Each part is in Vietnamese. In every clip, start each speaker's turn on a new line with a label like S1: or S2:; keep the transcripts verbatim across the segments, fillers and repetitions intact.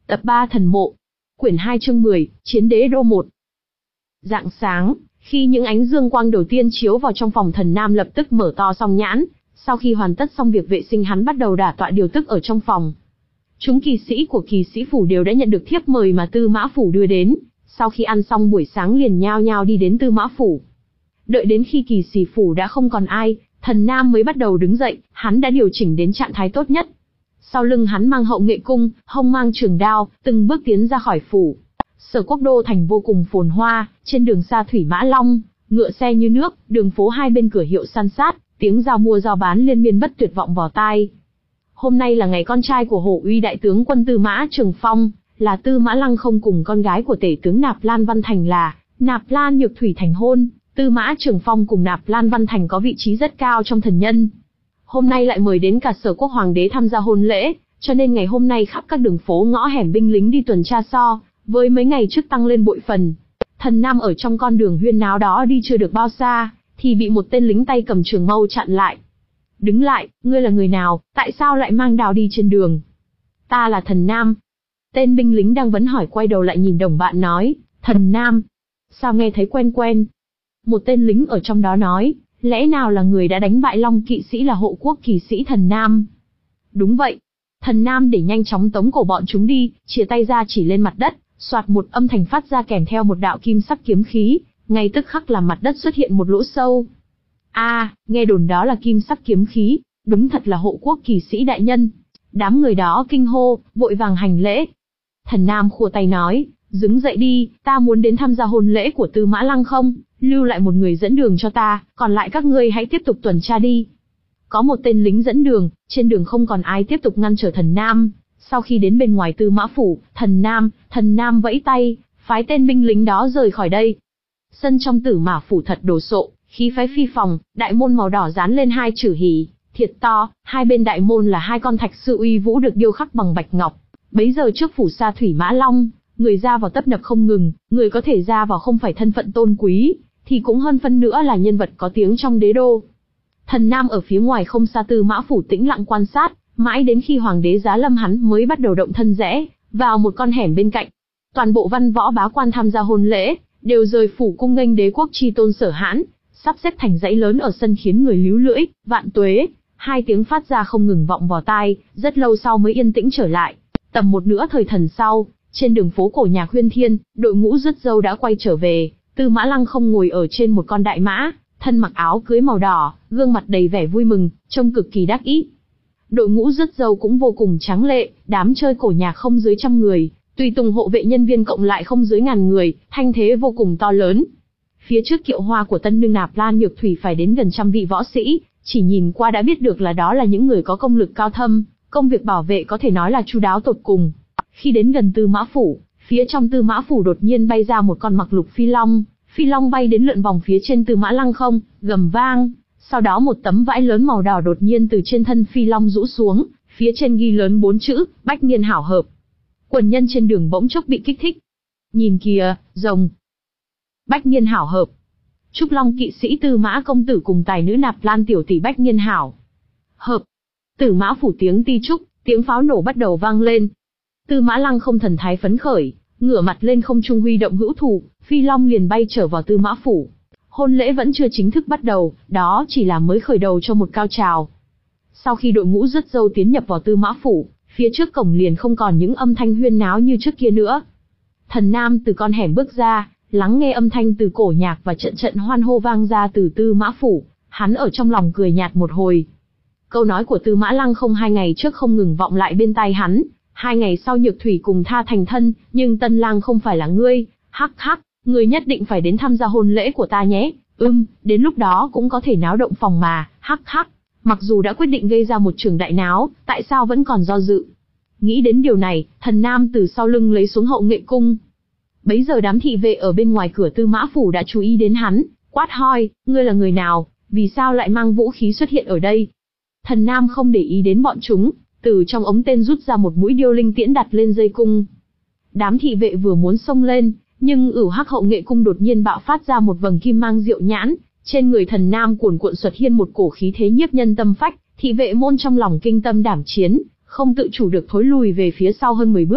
S1: Tập ba Thần Mộ. Quyển hai chương mười, Chiến Đế Đô một. Rạng sáng, khi những ánh dương quang đầu tiên chiếu vào trong phòng, Thần Nam lập tức mở to song nhãn. Sau khi hoàn tất xong việc vệ sinh, hắn bắt đầu đả tọa điều tức ở trong phòng. Chúng kỳ sĩ của kỳ sĩ phủ đều đã nhận được thiếp mời mà Tư Mã phủ đưa đến. Sau khi ăn xong buổi sáng liền nhao nhao đi đến Tư Mã phủ. Đợi đến khi kỳ sĩ phủ đã không còn ai, Thần Nam mới bắt đầu đứng dậy. Hắn đã điều chỉnh đến trạng thái tốt nhất. Sau lưng hắn mang hậu nghệ cung, hông mang trường đao, từng bước tiến ra khỏi phủ. Sở Quốc đô thành vô cùng phồn hoa, trên đường xa thủy mã long, ngựa xe như nước, đường phố hai bên cửa hiệu san sát, tiếng giao mua giao bán liên miên bất tuyệt vọng vào tai. Hôm nay là ngày con trai của Hổ Uy đại tướng quân Tư Mã Trường Phong, là Tư Mã Lăng không cùng con gái của tể tướng Nạp Lan Văn Thành là Nạp Lan Nhược Thủy thành hôn. Tư Mã Trường Phong cùng Nạp Lan Văn Thành có vị trí rất cao trong thần nhân. Hôm nay lại mời đến cả Sở Quốc hoàng đế tham gia hôn lễ, cho nên ngày hôm nay khắp các đường phố ngõ hẻm binh lính đi tuần tra so với mấy ngày trước tăng lên bội phần. Thần Nam ở trong con đường huyên náo đó đi chưa được bao xa, thì bị một tên lính tay cầm trường mâu chặn lại. Đứng lại, ngươi là người nào, tại sao lại mang đao đi trên đường? Ta là Thần Nam. Tên binh lính đang vấn hỏi quay đầu lại nhìn đồng bạn nói, Thần Nam. Sao nghe thấy quen quen? Một tên lính ở trong đó nói, lẽ nào là người đã đánh bại Long kỵ sĩ là hộ quốc kỳ sĩ Thần Nam? Đúng vậy. Thần Nam để nhanh chóng tống cổ bọn chúng đi, chìa tay ra chỉ lên mặt đất, soạt một âm thanh phát ra kèm theo một đạo kim sắc kiếm khí, ngay tức khắc làm mặt đất xuất hiện một lỗ sâu. A, à, nghe đồn đó là kim sắc kiếm khí, đúng thật là hộ quốc kỳ sĩ đại nhân. Đám người đó kinh hô, vội vàng hành lễ. Thần Nam khua tay nói, đứng dậy đi, ta muốn đến tham gia hôn lễ của Tư Mã Lăng không, lưu lại một người dẫn đường cho ta, còn lại các ngươi hãy tiếp tục tuần tra đi. Có một tên lính dẫn đường, trên đường không còn ai tiếp tục ngăn trở Thần Nam. Sau khi đến bên ngoài Tư Mã phủ, Thần Nam, Thần Nam vẫy tay, phái tên binh lính đó rời khỏi đây. Sân trong Tử Mã phủ thật đồ sộ, khí phái phi phòng, đại môn màu đỏ dán lên hai chữ hỉ, thiệt to, hai bên đại môn là hai con thạch sư uy vũ được điêu khắc bằng bạch ngọc. Bấy giờ trước phủ xa thủy mã long, người ra vào tấp nập không ngừng, người có thể ra vào không phải thân phận tôn quý, thì cũng hơn phân nữa là nhân vật có tiếng trong đế đô. Thần Nam ở phía ngoài không xa Tư Mã phủ tĩnh lặng quan sát, mãi đến khi hoàng đế giá lâm hắn mới bắt đầu động thân rẽ vào một con hẻm bên cạnh. Toàn bộ văn võ bá quan tham gia hôn lễ đều rời phủ cung nghênh đế quốc chi tôn Sở Hãn, sắp xếp thành dãy lớn ở sân khiến người líu lưỡi, vạn tuế, hai tiếng phát ra không ngừng vọng vào tai, rất lâu sau mới yên tĩnh trở lại. Tầm một nửa thời thần sau, trên đường phố cổ nhạc Huyên Thiên, đội ngũ rứt râu đã quay trở về. Tư Mã Lăng không ngồi ở trên một con đại mã, thân mặc áo cưới màu đỏ, gương mặt đầy vẻ vui mừng, trông cực kỳ đắc ý. Đội ngũ rứt râu cũng vô cùng tráng lệ, đám chơi cổ nhạc không dưới trăm người, tùy tùng hộ vệ nhân viên cộng lại không dưới ngàn người, thanh thế vô cùng to lớn. Phía trước kiệu hoa của tân nương Nạp Lan Nhược Thủy phải đến gần trăm vị võ sĩ, chỉ nhìn qua đã biết được là đó là những người có công lực cao thâm, công việc bảo vệ có thể nói là chu đáo tột cùng. Khi đến gần Tư Mã phủ, phía trong Tư Mã phủ đột nhiên bay ra một con mặc lục phi long, phi long bay đến lượn vòng phía trên Tư Mã Lăng không, gầm vang. Sau đó một tấm vải lớn màu đỏ đột nhiên từ trên thân phi long rũ xuống, phía trên ghi lớn bốn chữ, Bách Niên hảo hợp. Quần nhân trên đường bỗng chốc bị kích thích. Nhìn kìa, rồng. Bách Niên hảo hợp. Trúc Long kỵ sĩ Tư Mã công tử cùng tài nữ Nạp Lan tiểu tỷ Bách Niên hảo hợp. Tử Mã phủ tiếng ti trúc, tiếng pháo nổ bắt đầu vang lên. Tư Mã Lăng không thần thái phấn khởi, ngửa mặt lên không trung huy động hữu thủ, phi long liền bay trở vào Tư Mã phủ. Hôn lễ vẫn chưa chính thức bắt đầu, đó chỉ là mới khởi đầu cho một cao trào. Sau khi đội ngũ rứt râu tiến nhập vào Tư Mã phủ, phía trước cổng liền không còn những âm thanh huyên náo như trước kia nữa. Thần Nam từ con hẻm bước ra, lắng nghe âm thanh từ cổ nhạc và trận trận hoan hô vang ra từ Tư Mã phủ, hắn ở trong lòng cười nhạt một hồi. Câu nói của Tư Mã Lăng không hai ngày trước không ngừng vọng lại bên tai hắn, hai ngày sau Nhược Thủy cùng tha thành thân, nhưng tân lang không phải là ngươi, hắc hắc, ngươi nhất định phải đến tham gia hôn lễ của ta nhé, ưm, đến lúc đó cũng có thể náo động phòng mà, hắc hắc, mặc dù đã quyết định gây ra một trường đại náo, tại sao vẫn còn do dự. Nghĩ đến điều này, Thần Nam từ sau lưng lấy xuống hậu nghệ cung. Bấy giờ đám thị vệ ở bên ngoài cửa Tư Mã phủ đã chú ý đến hắn, quát hoi, ngươi là người nào, vì sao lại mang vũ khí xuất hiện ở đây? Thần Nam không để ý đến bọn chúng, từ trong ống tên rút ra một mũi điêu linh tiễn đặt lên dây cung. Đám thị vệ vừa muốn xông lên, nhưng ửu hắc hậu nghệ cung đột nhiên bạo phát ra một vầng kim mang diệu nhãn, trên người Thần Nam cuồn cuộn xuất hiện một cổ khí thế nhiếp nhân tâm phách, thị vệ môn trong lòng kinh tâm đảm chiến, không tự chủ được thối lùi về phía sau hơn mười bước.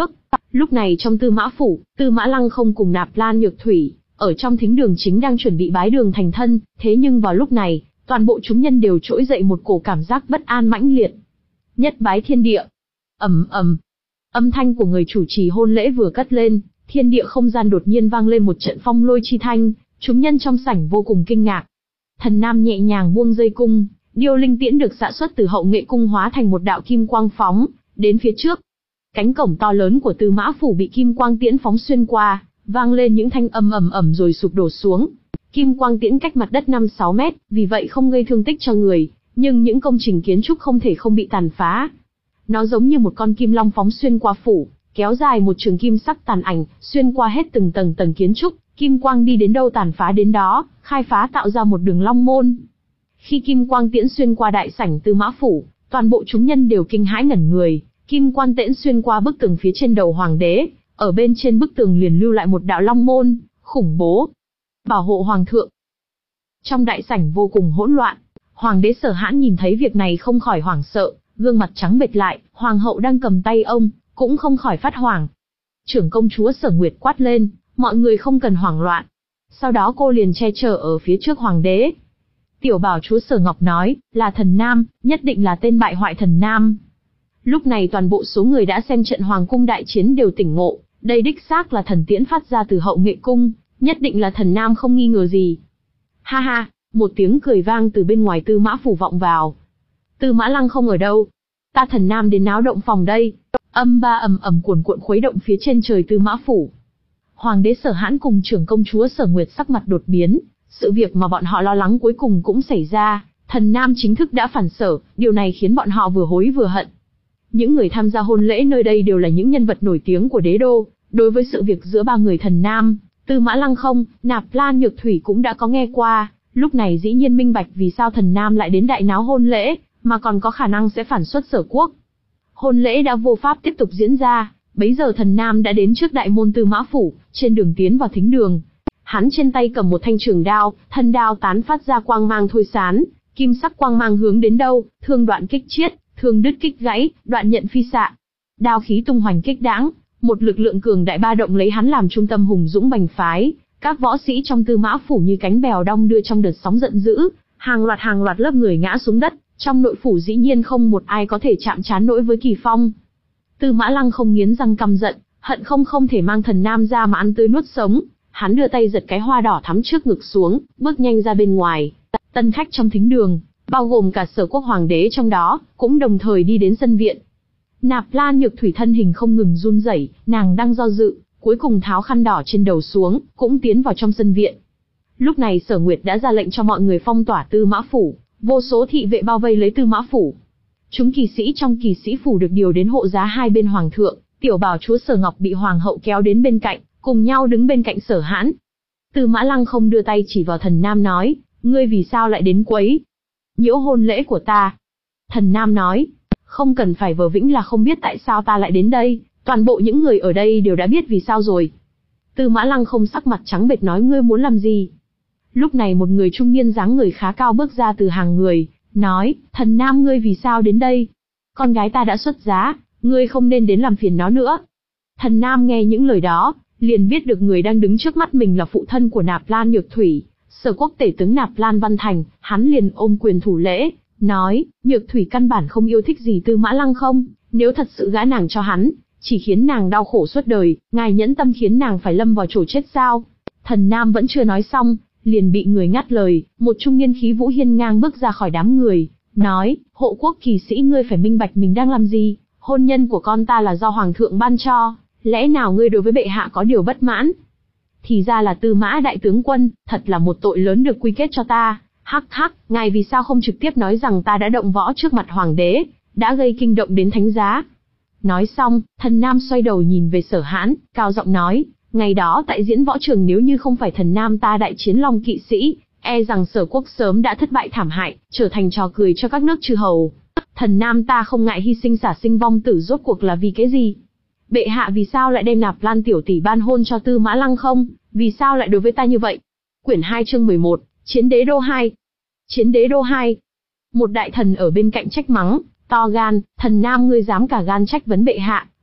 S1: Lúc này trong Tư Mã phủ, Tư Mã Lăng không cùng Nạp Lan Nhược Thủy, ở trong thính đường chính đang chuẩn bị bái đường thành thân, thế nhưng vào lúc này, toàn bộ chúng nhân đều trỗi dậy một cổ cảm giác bất an mãnh liệt. Nhất bái thiên địa. Ầm ầm. Âm thanh của người chủ trì hôn lễ vừa cất lên, thiên địa không gian đột nhiên vang lên một trận phong lôi chi thanh, chúng nhân trong sảnh vô cùng kinh ngạc. Thần Nam nhẹ nhàng buông dây cung, điêu linh tiễn được xạ xuất từ hậu nghệ cung hóa thành một đạo kim quang phóng đến phía trước. Cánh cổng to lớn của Tư Mã phủ bị kim quang tiễn phóng xuyên qua, vang lên những thanh âm ầm ầm rồi sụp đổ xuống. Kim quang tiễn cách mặt đất năm sáu mét, vì vậy không gây thương tích cho người, nhưng những công trình kiến trúc không thể không bị tàn phá. Nó giống như một con kim long phóng xuyên qua phủ, kéo dài một trường kim sắc tàn ảnh, xuyên qua hết từng tầng tầng kiến trúc, kim quang đi đến đâu tàn phá đến đó, khai phá tạo ra một đường long môn. Khi kim quang tiễn xuyên qua đại sảnh Tư Mã phủ, toàn bộ chúng nhân đều kinh hãi ngẩn người. Kim quang tiễn xuyên qua bức tường phía trên đầu hoàng đế, ở bên trên bức tường liền lưu lại một đạo long môn, khủng bố. Bảo hộ hoàng thượng. Trong đại sảnh vô cùng hỗn loạn, hoàng đế Sở Hãn nhìn thấy việc này không khỏi hoảng sợ, gương mặt trắng bệch lại, hoàng hậu đang cầm tay ông, cũng không khỏi phát hoảng. Trưởng công chúa Sở Nguyệt quát lên, mọi người không cần hoảng loạn. Sau đó cô liền che chở ở phía trước hoàng đế. Tiểu bảo chúa Sở Ngọc nói, là thần nam, nhất định là tên bại hoại thần nam. Lúc này toàn bộ số người đã xem trận hoàng cung đại chiến đều tỉnh ngộ, đây đích xác là thần tiễn phát ra từ hậu nghệ cung, nhất định là thần nam không nghi ngờ gì. Ha ha, một tiếng cười vang từ bên ngoài Tư Mã phủ vọng vào. Tư Mã Lăng không ở đâu? Ta thần nam đến náo động phòng đây. Âm ba ầm ầm cuồn cuộn khuấy động phía trên trời Tư Mã phủ. Hoàng đế Sở Hãn cùng trưởng công chúa Sở Nguyệt sắc mặt đột biến, sự việc mà bọn họ lo lắng cuối cùng cũng xảy ra, thần nam chính thức đã phản sở, điều này khiến bọn họ vừa hối vừa hận. Những người tham gia hôn lễ nơi đây đều là những nhân vật nổi tiếng của đế đô, đối với sự việc giữa ba người thần nam, Tư Mã Lăng không, Nạp Lan Nhược Thủy cũng đã có nghe qua, lúc này dĩ nhiên minh bạch vì sao thần nam lại đến đại náo hôn lễ, mà còn có khả năng sẽ phản xuất Sở quốc. Hôn lễ đã vô pháp tiếp tục diễn ra, bấy giờ thần nam đã đến trước đại môn Tư Mã phủ, trên đường tiến vào thính đường. Hắn trên tay cầm một thanh trường đao, thân đao tán phát ra quang mang thôi sán, kim sắc quang mang hướng đến đâu, thương đoạn kích chiết, thương đứt kích gãy, đoạn nhận phi xạ. Đao khí tung hoành kích đãng, một lực lượng cường đại ba động lấy hắn làm trung tâm hùng dũng bành phái, các võ sĩ trong Tư Mã phủ như cánh bèo đong đưa trong đợt sóng giận dữ, hàng loạt hàng loạt lớp người ngã xuống đất, trong nội phủ dĩ nhiên không một ai có thể chạm trán nổi với Kỳ Phong. Tư Mã Lăng không nghiến răng căm giận, hận không không thể mang thần nam ra mà ăn tươi nuốt sống. Hắn đưa tay giật cái hoa đỏ thắm trước ngực xuống, bước nhanh ra bên ngoài. Tân khách trong thính đường, bao gồm cả Sở quốc hoàng đế trong đó, cũng đồng thời đi đến sân viện. Nạp Lan Nhược Thủy thân hình không ngừng run rẩy, nàng đang do dự, cuối cùng tháo khăn đỏ trên đầu xuống, cũng tiến vào trong sân viện. Lúc này Sở Nguyệt đã ra lệnh cho mọi người phong tỏa Tư Mã phủ, vô số thị vệ bao vây lấy Tư Mã phủ. Chúng kỳ sĩ trong kỳ sĩ phủ được điều đến hộ giá hai bên hoàng thượng, tiểu bảo chúa Sở Ngọc bị hoàng hậu kéo đến bên cạnh, cùng nhau đứng bên cạnh Sở Hãn. Tư Mã Lăng không đưa tay chỉ vào thần nam nói, ngươi vì sao lại đến quấy nhiễu hôn lễ của ta? Thần nam nói, không cần phải vờ vĩnh là không biết tại sao ta lại đến đây, toàn bộ những người ở đây đều đã biết vì sao rồi. Tư Mã Lăng không sắc mặt trắng bệch nói, ngươi muốn làm gì? Lúc này một người trung niên dáng người khá cao bước ra từ hàng người, nói, thần nam ngươi vì sao đến đây? Con gái ta đã xuất giá, ngươi không nên đến làm phiền nó nữa. Thần nam nghe những lời đó, liền biết được người đang đứng trước mắt mình là phụ thân của Nạp Lan Nhược Thủy, Sở quốc tể tướng Nạp Lan Văn Thành. Hắn liền ôm quyền thủ lễ, nói, Nhược Thủy căn bản không yêu thích gì Tư Mã Lăng không, nếu thật sự gả nàng cho hắn, chỉ khiến nàng đau khổ suốt đời, ngài nhẫn tâm khiến nàng phải lâm vào chỗ chết sao? Thần nam vẫn chưa nói xong, liền bị người ngắt lời, một trung niên khí vũ hiên ngang bước ra khỏi đám người, nói, hộ quốc kỳ sĩ ngươi phải minh bạch mình đang làm gì, hôn nhân của con ta là do hoàng thượng ban cho, lẽ nào ngươi đối với bệ hạ có điều bất mãn? Thì ra là Tư Mã đại tướng quân, thật là một tội lớn được quy kết cho ta. Hắc hắc, ngài vì sao không trực tiếp nói rằng ta đã động võ trước mặt hoàng đế, đã gây kinh động đến thánh giá? Nói xong, thần nam xoay đầu nhìn về Sở Hãn, cao giọng nói, ngày đó tại diễn võ trường nếu như không phải thần nam ta đại chiến long kỵ sĩ, e rằng Sở quốc sớm đã thất bại thảm hại, trở thành trò cười cho các nước chư hầu. Thần nam ta không ngại hy sinh xả sinh vong tử rốt cuộc là vì cái gì? Bệ hạ vì sao lại đem Nạp Lan tiểu tỷ ban hôn cho Tư Mã Lăng không? Vì sao lại đối với ta như vậy? Quyển hai chương mười một, Chiến đế đô hai. Chiến đế đô hai. Một đại thần ở bên cạnh trách mắng, to gan, thần nam ngươi dám cả gan trách vấn bệ hạ,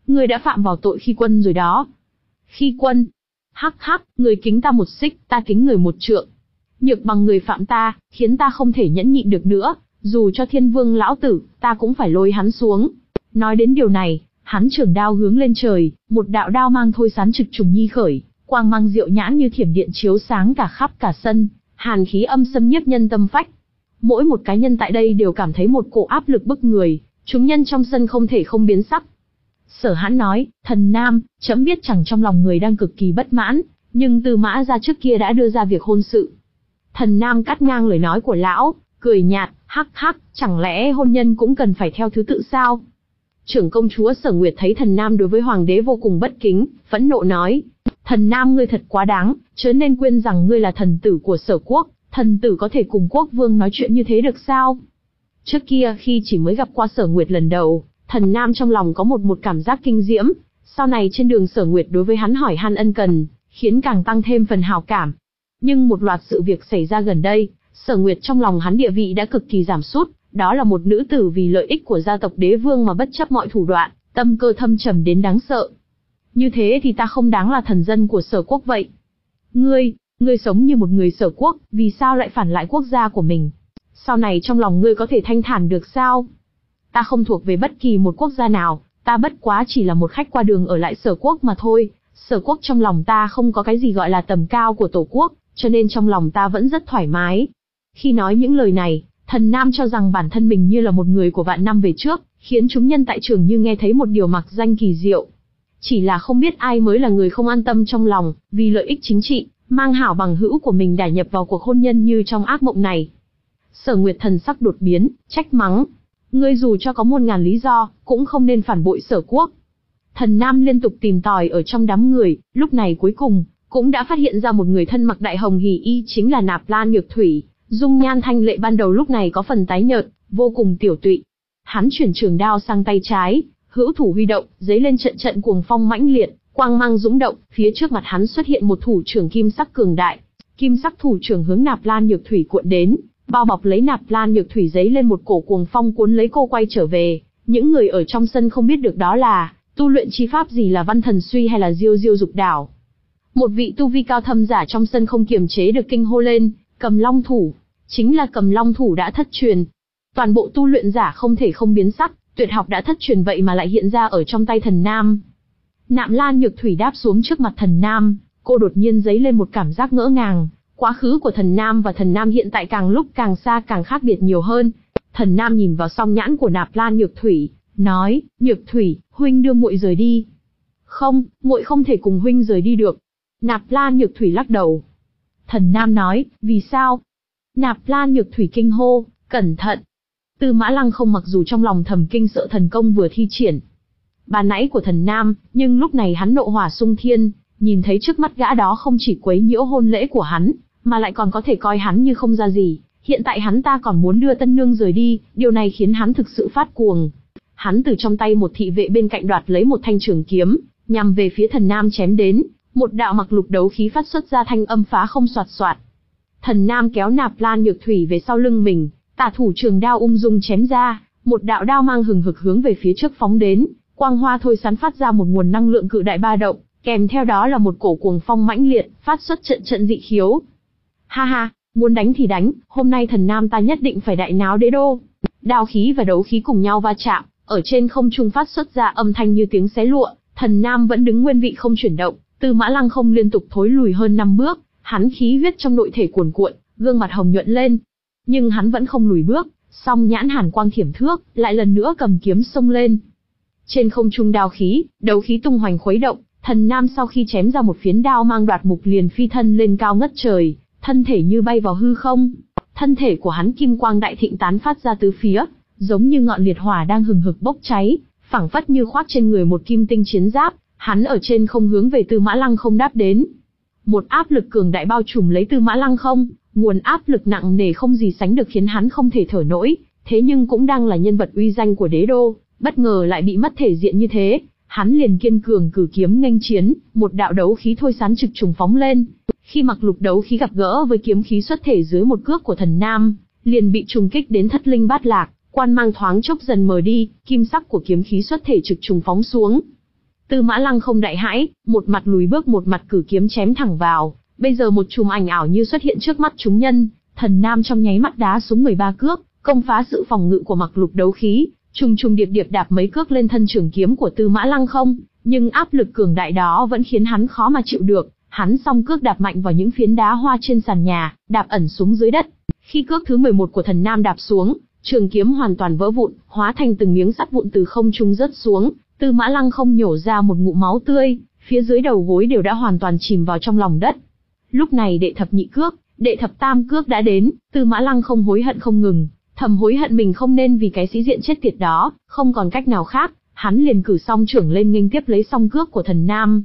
S1: Ngươi đã phạm vào tội khi quân rồi đó. Khi quân? Hắc hắc, người kính ta một xích, ta kính người một trượng. Nhược bằng người phạm ta, khiến ta không thể nhẫn nhịn được nữa, dù cho thiên vương lão tử, ta cũng phải lôi hắn xuống. Nói đến điều này, hắn trường đao hướng lên trời, một đạo đao mang thôi sán trực trùng nhi khởi, quang mang diệu nhãn như thiểm điện chiếu sáng cả khắp cả sân, hàn khí âm xâm nhiếp nhân tâm phách. Mỗi một cá nhân tại đây đều cảm thấy một cỗ áp lực bức người, chúng nhân trong sân không thể không biến sắc. Sở Hãn nói, thần nam, trẫm biết chẳng trong lòng người đang cực kỳ bất mãn, nhưng Tư Mã gia trước kia đã đưa ra việc hôn sự. Thần nam cắt ngang lời nói của lão, cười nhạt, hắc hắc, chẳng lẽ hôn nhân cũng cần phải theo thứ tự sao? Trưởng công chúa Sở Nguyệt thấy thần nam đối với hoàng đế vô cùng bất kính, phẫn nộ nói, thần nam ngươi thật quá đáng, chớ nên quên rằng ngươi là thần tử của Sở quốc, thần tử có thể cùng quốc vương nói chuyện như thế được sao? Trước kia khi chỉ mới gặp qua Sở Nguyệt lần đầu, thần nam trong lòng có một một cảm giác kinh diễm, sau này trên đường Sở Nguyệt đối với hắn hỏi han ân cần, khiến càng tăng thêm phần hảo cảm. Nhưng một loạt sự việc xảy ra gần đây, Sở Nguyệt trong lòng hắn địa vị đã cực kỳ giảm sút, đó là một nữ tử vì lợi ích của gia tộc đế vương mà bất chấp mọi thủ đoạn, tâm cơ thâm trầm đến đáng sợ. Như thế thì ta không đáng là thần dân của Sở quốc vậy. Ngươi, ngươi sống như một người Sở quốc, vì sao lại phản lại quốc gia của mình? Sau này trong lòng ngươi có thể thanh thản được sao? Ta không thuộc về bất kỳ một quốc gia nào, ta bất quá chỉ là một khách qua đường ở lại Sở quốc mà thôi. Sở quốc trong lòng ta không có cái gì gọi là tầm cao của tổ quốc, cho nên trong lòng ta vẫn rất thoải mái. Khi nói những lời này, thần nam cho rằng bản thân mình như là một người của vạn năm về trước, khiến chúng nhân tại trường như nghe thấy một điều mặc danh kỳ diệu. Chỉ là không biết ai mới là người không an tâm trong lòng, vì lợi ích chính trị, mang hảo bằng hữu của mình đả nhập vào cuộc hôn nhân như trong ác mộng này. Sở Nguyệt thần sắc đột biến, trách mắng. Ngươi dù cho có muôn ngàn lý do, cũng không nên phản bội Sở quốc. Thần nam liên tục tìm tòi ở trong đám người, lúc này cuối cùng, cũng đã phát hiện ra một người thân mặc đại hồng hỉ y chính là Nạp Lan Nhược Thủy. Dung nhan thanh lệ ban đầu lúc này có phần tái nhợt, vô cùng tiểu tụy. Hắn chuyển trường đao sang tay trái, hữu thủ huy động, giấy lên trận trận cuồng phong mãnh liệt, quang mang dũng động, phía trước mặt hắn xuất hiện một thủ trưởng kim sắc cường đại. Kim sắc thủ trưởng hướng Nạp Lan Nhược Thủy cuộn đến, bao bọc lấy Nạp Lan Nhược Thủy, giấy lên một cổ cuồng phong cuốn lấy cô quay trở về. Những người ở trong sân không biết được đó là tu luyện chi pháp gì, là văn thần suy hay là diêu diêu dục đảo. Một vị tu vi cao thâm giả trong sân không kiềm chế được kinh hô lên, Cầm Long thủ, chính là Cầm Long thủ đã thất truyền. Toàn bộ tu luyện giả không thể không biến sắc, tuyệt học đã thất truyền vậy mà lại hiện ra ở trong tay thần nam. Nạp Lan Nhược Thủy đáp xuống trước mặt thần nam, cô đột nhiên dấy lên một cảm giác ngỡ ngàng, quá khứ của thần nam và thần nam hiện tại càng lúc càng xa, càng khác biệt nhiều hơn. Thần nam nhìn vào song nhãn của Nạp Lan Nhược Thủy, nói, Nhược Thủy, huynh đưa muội rời đi. Không, muội không thể cùng huynh rời đi được. Nạp Lan Nhược Thủy lắc đầu. Thần nam nói, vì sao? Nạp Lan Nhược Thủy kinh hô, cẩn thận. Tư Mã Lăng không mặc dù trong lòng thầm kinh sợ thần công vừa thi triển ban nãy của thần nam, nhưng lúc này hắn nộ hỏa xung thiên, nhìn thấy trước mắt gã đó không chỉ quấy nhiễu hôn lễ của hắn, mà lại còn có thể coi hắn như không ra gì. Hiện tại hắn ta còn muốn đưa tân nương rời đi, điều này khiến hắn thực sự phát cuồng. Hắn từ trong tay một thị vệ bên cạnh đoạt lấy một thanh trường kiếm, nhằm về phía thần nam chém đến. Một đạo mặc lục đấu khí phát xuất ra thanh âm phá không xoạt xoạt. Thần nam kéo Nạp Lan Nhược Thủy về sau lưng mình, tả thủ trường đao ung dung chém ra, một đạo đao mang hừng hực hướng về phía trước phóng đến, quang hoa thôi sán phát ra một nguồn năng lượng cự đại ba động, kèm theo đó là một cổ cuồng phong mãnh liệt, phát xuất trận trận dị khiếu. Ha ha, muốn đánh thì đánh, hôm nay thần nam ta nhất định phải đại náo đế đô. Đao khí và đấu khí cùng nhau va chạm, ở trên không trung phát xuất ra âm thanh như tiếng xé lụa, thần nam vẫn đứng nguyên vị không chuyển động. Tư Mã Lăng không liên tục thối lùi hơn năm bước, hắn khí huyết trong nội thể cuồn cuộn, gương mặt hồng nhuận lên. Nhưng hắn vẫn không lùi bước, song nhãn hàn quang thiểm thước, lại lần nữa cầm kiếm xông lên. Trên không trung đao khí, đấu khí tung hoành khuấy động, thần nam sau khi chém ra một phiến đao mang đoạt mục liền phi thân lên cao ngất trời, thân thể như bay vào hư không. Thân thể của hắn kim quang đại thịnh tán phát ra tứ phía, giống như ngọn liệt hỏa đang hừng hực bốc cháy, phảng phất như khoác trên người một kim tinh chiến giáp. Hắn ở trên không hướng về Tư Mã Lăng không đáp đến. Một áp lực cường đại bao trùm lấy Tư Mã Lăng không, nguồn áp lực nặng nề không gì sánh được khiến hắn không thể thở nổi, thế nhưng cũng đang là nhân vật uy danh của đế đô, bất ngờ lại bị mất thể diện như thế, hắn liền kiên cường cử kiếm nghênh chiến, một đạo đấu khí thôi sán trực trùng phóng lên. Khi mặc lục đấu khí gặp gỡ với kiếm khí xuất thể dưới một cước của thần nam, liền bị trùng kích đến thất linh bát lạc, quan mang thoáng chốc dần mờ đi, kim sắc của kiếm khí xuất thể trực trùng phóng xuống. Tư Mã Lăng không đại hãi, một mặt lùi bước một mặt cử kiếm chém thẳng vào. Bây giờ một chùm ảnh ảo như xuất hiện trước mắt chúng nhân, Thần Nam trong nháy mắt đá xuống mười ba cước, công phá sự phòng ngự của mặc lục đấu khí, trùng trùng điệp điệp đạp mấy cước lên thân trường kiếm của Tư Mã Lăng không, nhưng áp lực cường đại đó vẫn khiến hắn khó mà chịu được. Hắn song cước đạp mạnh vào những phiến đá hoa trên sàn nhà, đạp ẩn xuống dưới đất. Khi cước thứ mười một của Thần Nam đạp xuống, trường kiếm hoàn toàn vỡ vụn, hóa thành từng miếng sắt vụn từ không trung rớt xuống. Tư Mã Lăng không nhổ ra một ngụm máu tươi, phía dưới đầu gối đều đã hoàn toàn chìm vào trong lòng đất. Lúc này đệ thập nhị cước, đệ thập tam cước đã đến, Tư Mã Lăng không hối hận không ngừng, thầm hối hận mình không nên vì cái sĩ diện chết tiệt đó, không còn cách nào khác, hắn liền cử song trưởng lên nghênh tiếp lấy song cước của Thần Nam.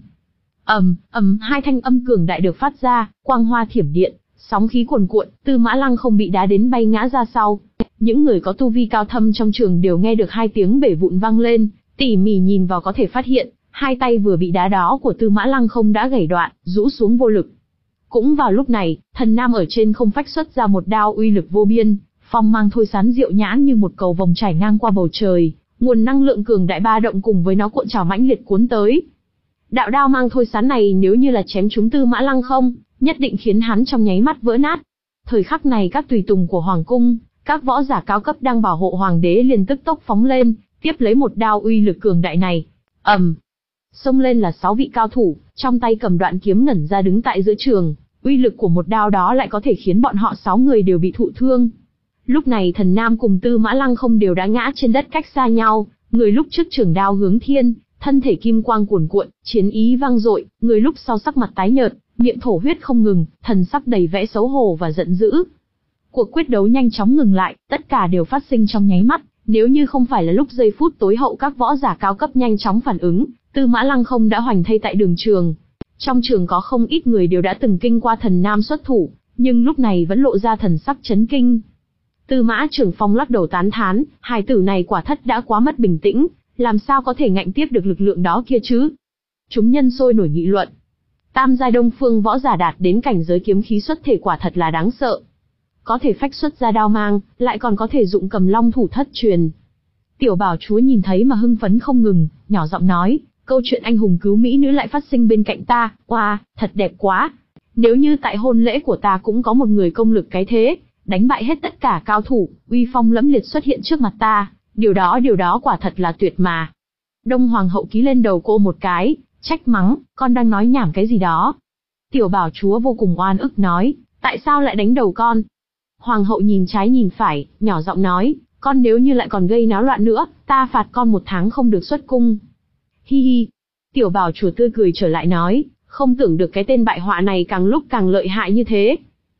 S1: ầm ầm, hai thanh âm cường đại được phát ra, quang hoa thiểm điện, sóng khí cuồn cuộn, Tư Mã Lăng không bị đá đến bay ngã ra sau. Những người có tu vi cao thâm trong trường đều nghe được hai tiếng bể vụn vang lên, tỉ mỉ nhìn vào có thể phát hiện, hai tay vừa bị đá đó của Tư Mã Lăng không đã gãy đoạn, rũ xuống vô lực. Cũng vào lúc này, Thần Nam ở trên không phách xuất ra một đao uy lực vô biên, phong mang thôi sán diệu nhãn như một cầu vồng trải ngang qua bầu trời, nguồn năng lượng cường đại ba động cùng với nó cuộn trào mãnh liệt cuốn tới. Đạo đao mang thôi sán này nếu như là chém trúng Tư Mã Lăng không, nhất định khiến hắn trong nháy mắt vỡ nát. Thời khắc này các tùy tùng của hoàng cung, các võ giả cao cấp đang bảo hộ hoàng đế liền tức tốc phóng lên, tiếp lấy một đao uy lực cường đại này. ầm, um, xông lên là sáu vị cao thủ, trong tay cầm đoạn kiếm ngẩn ra đứng tại giữa trường, uy lực của một đao đó lại có thể khiến bọn họ sáu người đều bị thụ thương. Lúc này Thần Nam cùng Tư Mã Lăng không đều đã ngã trên đất cách xa nhau, người lúc trước trường đao hướng thiên, thân thể kim quang cuồn cuộn, chiến ý vang dội, người lúc sau sắc mặt tái nhợt, miệng thổ huyết không ngừng, thần sắc đầy vẻ xấu hổ và giận dữ. Cuộc quyết đấu nhanh chóng ngừng lại, tất cả đều phát sinh trong nháy mắt, nếu như không phải là lúc giây phút tối hậu các võ giả cao cấp nhanh chóng phản ứng, Tư Mã Lăng không đã hoành thây tại đường trường. Trong trường có không ít người đều đã từng kinh qua Thần Nam xuất thủ, nhưng lúc này vẫn lộ ra thần sắc chấn kinh. Tư Mã Trưởng Phong lắc đầu tán thán, hài tử này quả thật đã quá mất bình tĩnh, làm sao có thể ngạnh tiếp được lực lượng đó kia chứ? Chúng nhân sôi nổi nghị luận. Tam giai đông phương võ giả đạt đến cảnh giới kiếm khí xuất thể quả thật là đáng sợ. Có thể phách xuất ra đao mang, lại còn có thể dụng cầm long thủ thất truyền. Tiểu Bảo Chúa nhìn thấy mà hưng phấn không ngừng, nhỏ giọng nói, câu chuyện anh hùng cứu mỹ nữ lại phát sinh bên cạnh ta, wow, thật đẹp quá. Nếu như tại hôn lễ của ta cũng có một người công lực cái thế, đánh bại hết tất cả cao thủ, uy phong lẫm liệt xuất hiện trước mặt ta, điều đó điều đó quả thật là tuyệt mà. Đông Hoàng hậu ký lên đầu cô một cái, trách mắng, con đang nói nhảm cái gì đó. Tiểu Bảo Chúa vô cùng oan ức nói, tại sao lại đánh đầu con? Hoàng hậu nhìn trái nhìn phải, nhỏ giọng nói, con nếu như lại còn gây náo loạn nữa, ta phạt con một tháng không được xuất cung. Hi hi. Tiểu Bảo Chúa tươi cười trở lại nói, không tưởng được cái tên bại họa này càng lúc càng lợi hại như thế.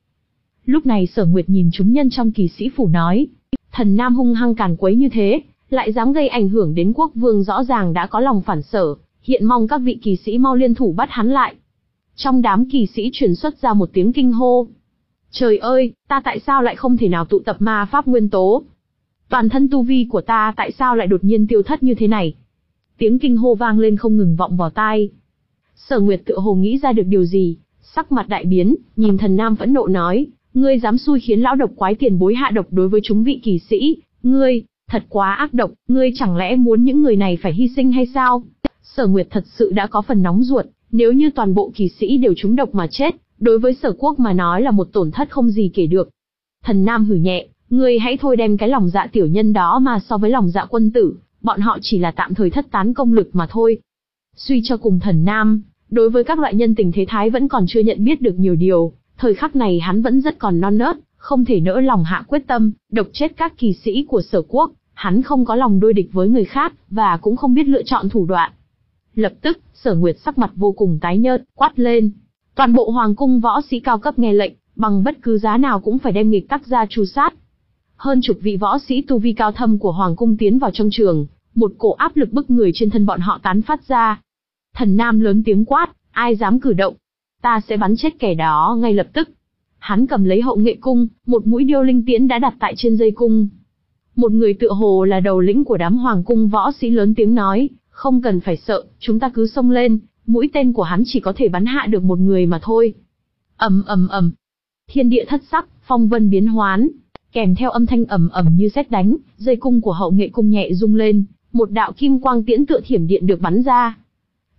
S1: Lúc này Sở Nguyệt nhìn chúng nhân trong kỳ sĩ phủ nói, Thần Nam hung hăng càn quấy như thế, lại dám gây ảnh hưởng đến quốc vương, rõ ràng đã có lòng phản sở, hiện mong các vị kỳ sĩ mau liên thủ bắt hắn lại. Trong đám kỳ sĩ truyền xuất ra một tiếng kinh hô. Trời ơi, ta tại sao lại không thể nào tụ tập ma pháp nguyên tố? Toàn thân tu vi của ta tại sao lại đột nhiên tiêu thất như thế này? Tiếng kinh hô vang lên không ngừng vọng vào tai. Sở Nguyệt tựa hồ nghĩ ra được điều gì, sắc mặt đại biến, nhìn Thần Nam phẫn nộ nói, ngươi dám xui khiến lão độc quái tiền bối hạ độc đối với chúng vị kỳ sĩ, ngươi, thật quá ác độc, ngươi chẳng lẽ muốn những người này phải hy sinh hay sao? Sở Nguyệt thật sự đã có phần nóng ruột, nếu như toàn bộ kỳ sĩ đều trúng độc mà chết, đối với Sở Quốc mà nói là một tổn thất không gì kể được. Thần Nam hử nhẹ, ngươi hãy thôi đem cái lòng dạ tiểu nhân đó mà so với lòng dạ quân tử, bọn họ chỉ là tạm thời thất tán công lực mà thôi. Suy cho cùng Thần Nam, đối với các loại nhân tình thế thái vẫn còn chưa nhận biết được nhiều điều, thời khắc này hắn vẫn rất còn non nớt, không thể nỡ lòng hạ quyết tâm, độc chết các kỳ sĩ của Sở Quốc, hắn không có lòng đối địch với người khác, và cũng không biết lựa chọn thủ đoạn. Lập tức, Sở Nguyệt sắc mặt vô cùng tái nhợt, quát lên. Toàn bộ hoàng cung võ sĩ cao cấp nghe lệnh, bằng bất cứ giá nào cũng phải đem nghịch tắc ra tru sát. Hơn chục vị võ sĩ tu vi cao thâm của hoàng cung tiến vào trong trường, một cổ áp lực bức người trên thân bọn họ tán phát ra. Thần Nam lớn tiếng quát, ai dám cử động, ta sẽ bắn chết kẻ đó ngay lập tức. Hắn cầm lấy hậu nghệ cung, một mũi điêu linh tiễn đã đặt tại trên dây cung. Một người tựa hồ là đầu lĩnh của đám hoàng cung võ sĩ lớn tiếng nói, không cần phải sợ, chúng ta cứ xông lên, mũi tên của hắn chỉ có thể bắn hạ được một người mà thôi. Ầm ầm ầm, thiên địa thất sắc, phong vân biến hoán, kèm theo âm thanh ầm ầm như sét đánh, dây cung của hậu nghệ cung nhẹ rung lên, một đạo kim quang tiễn tựa thiểm điện được bắn ra.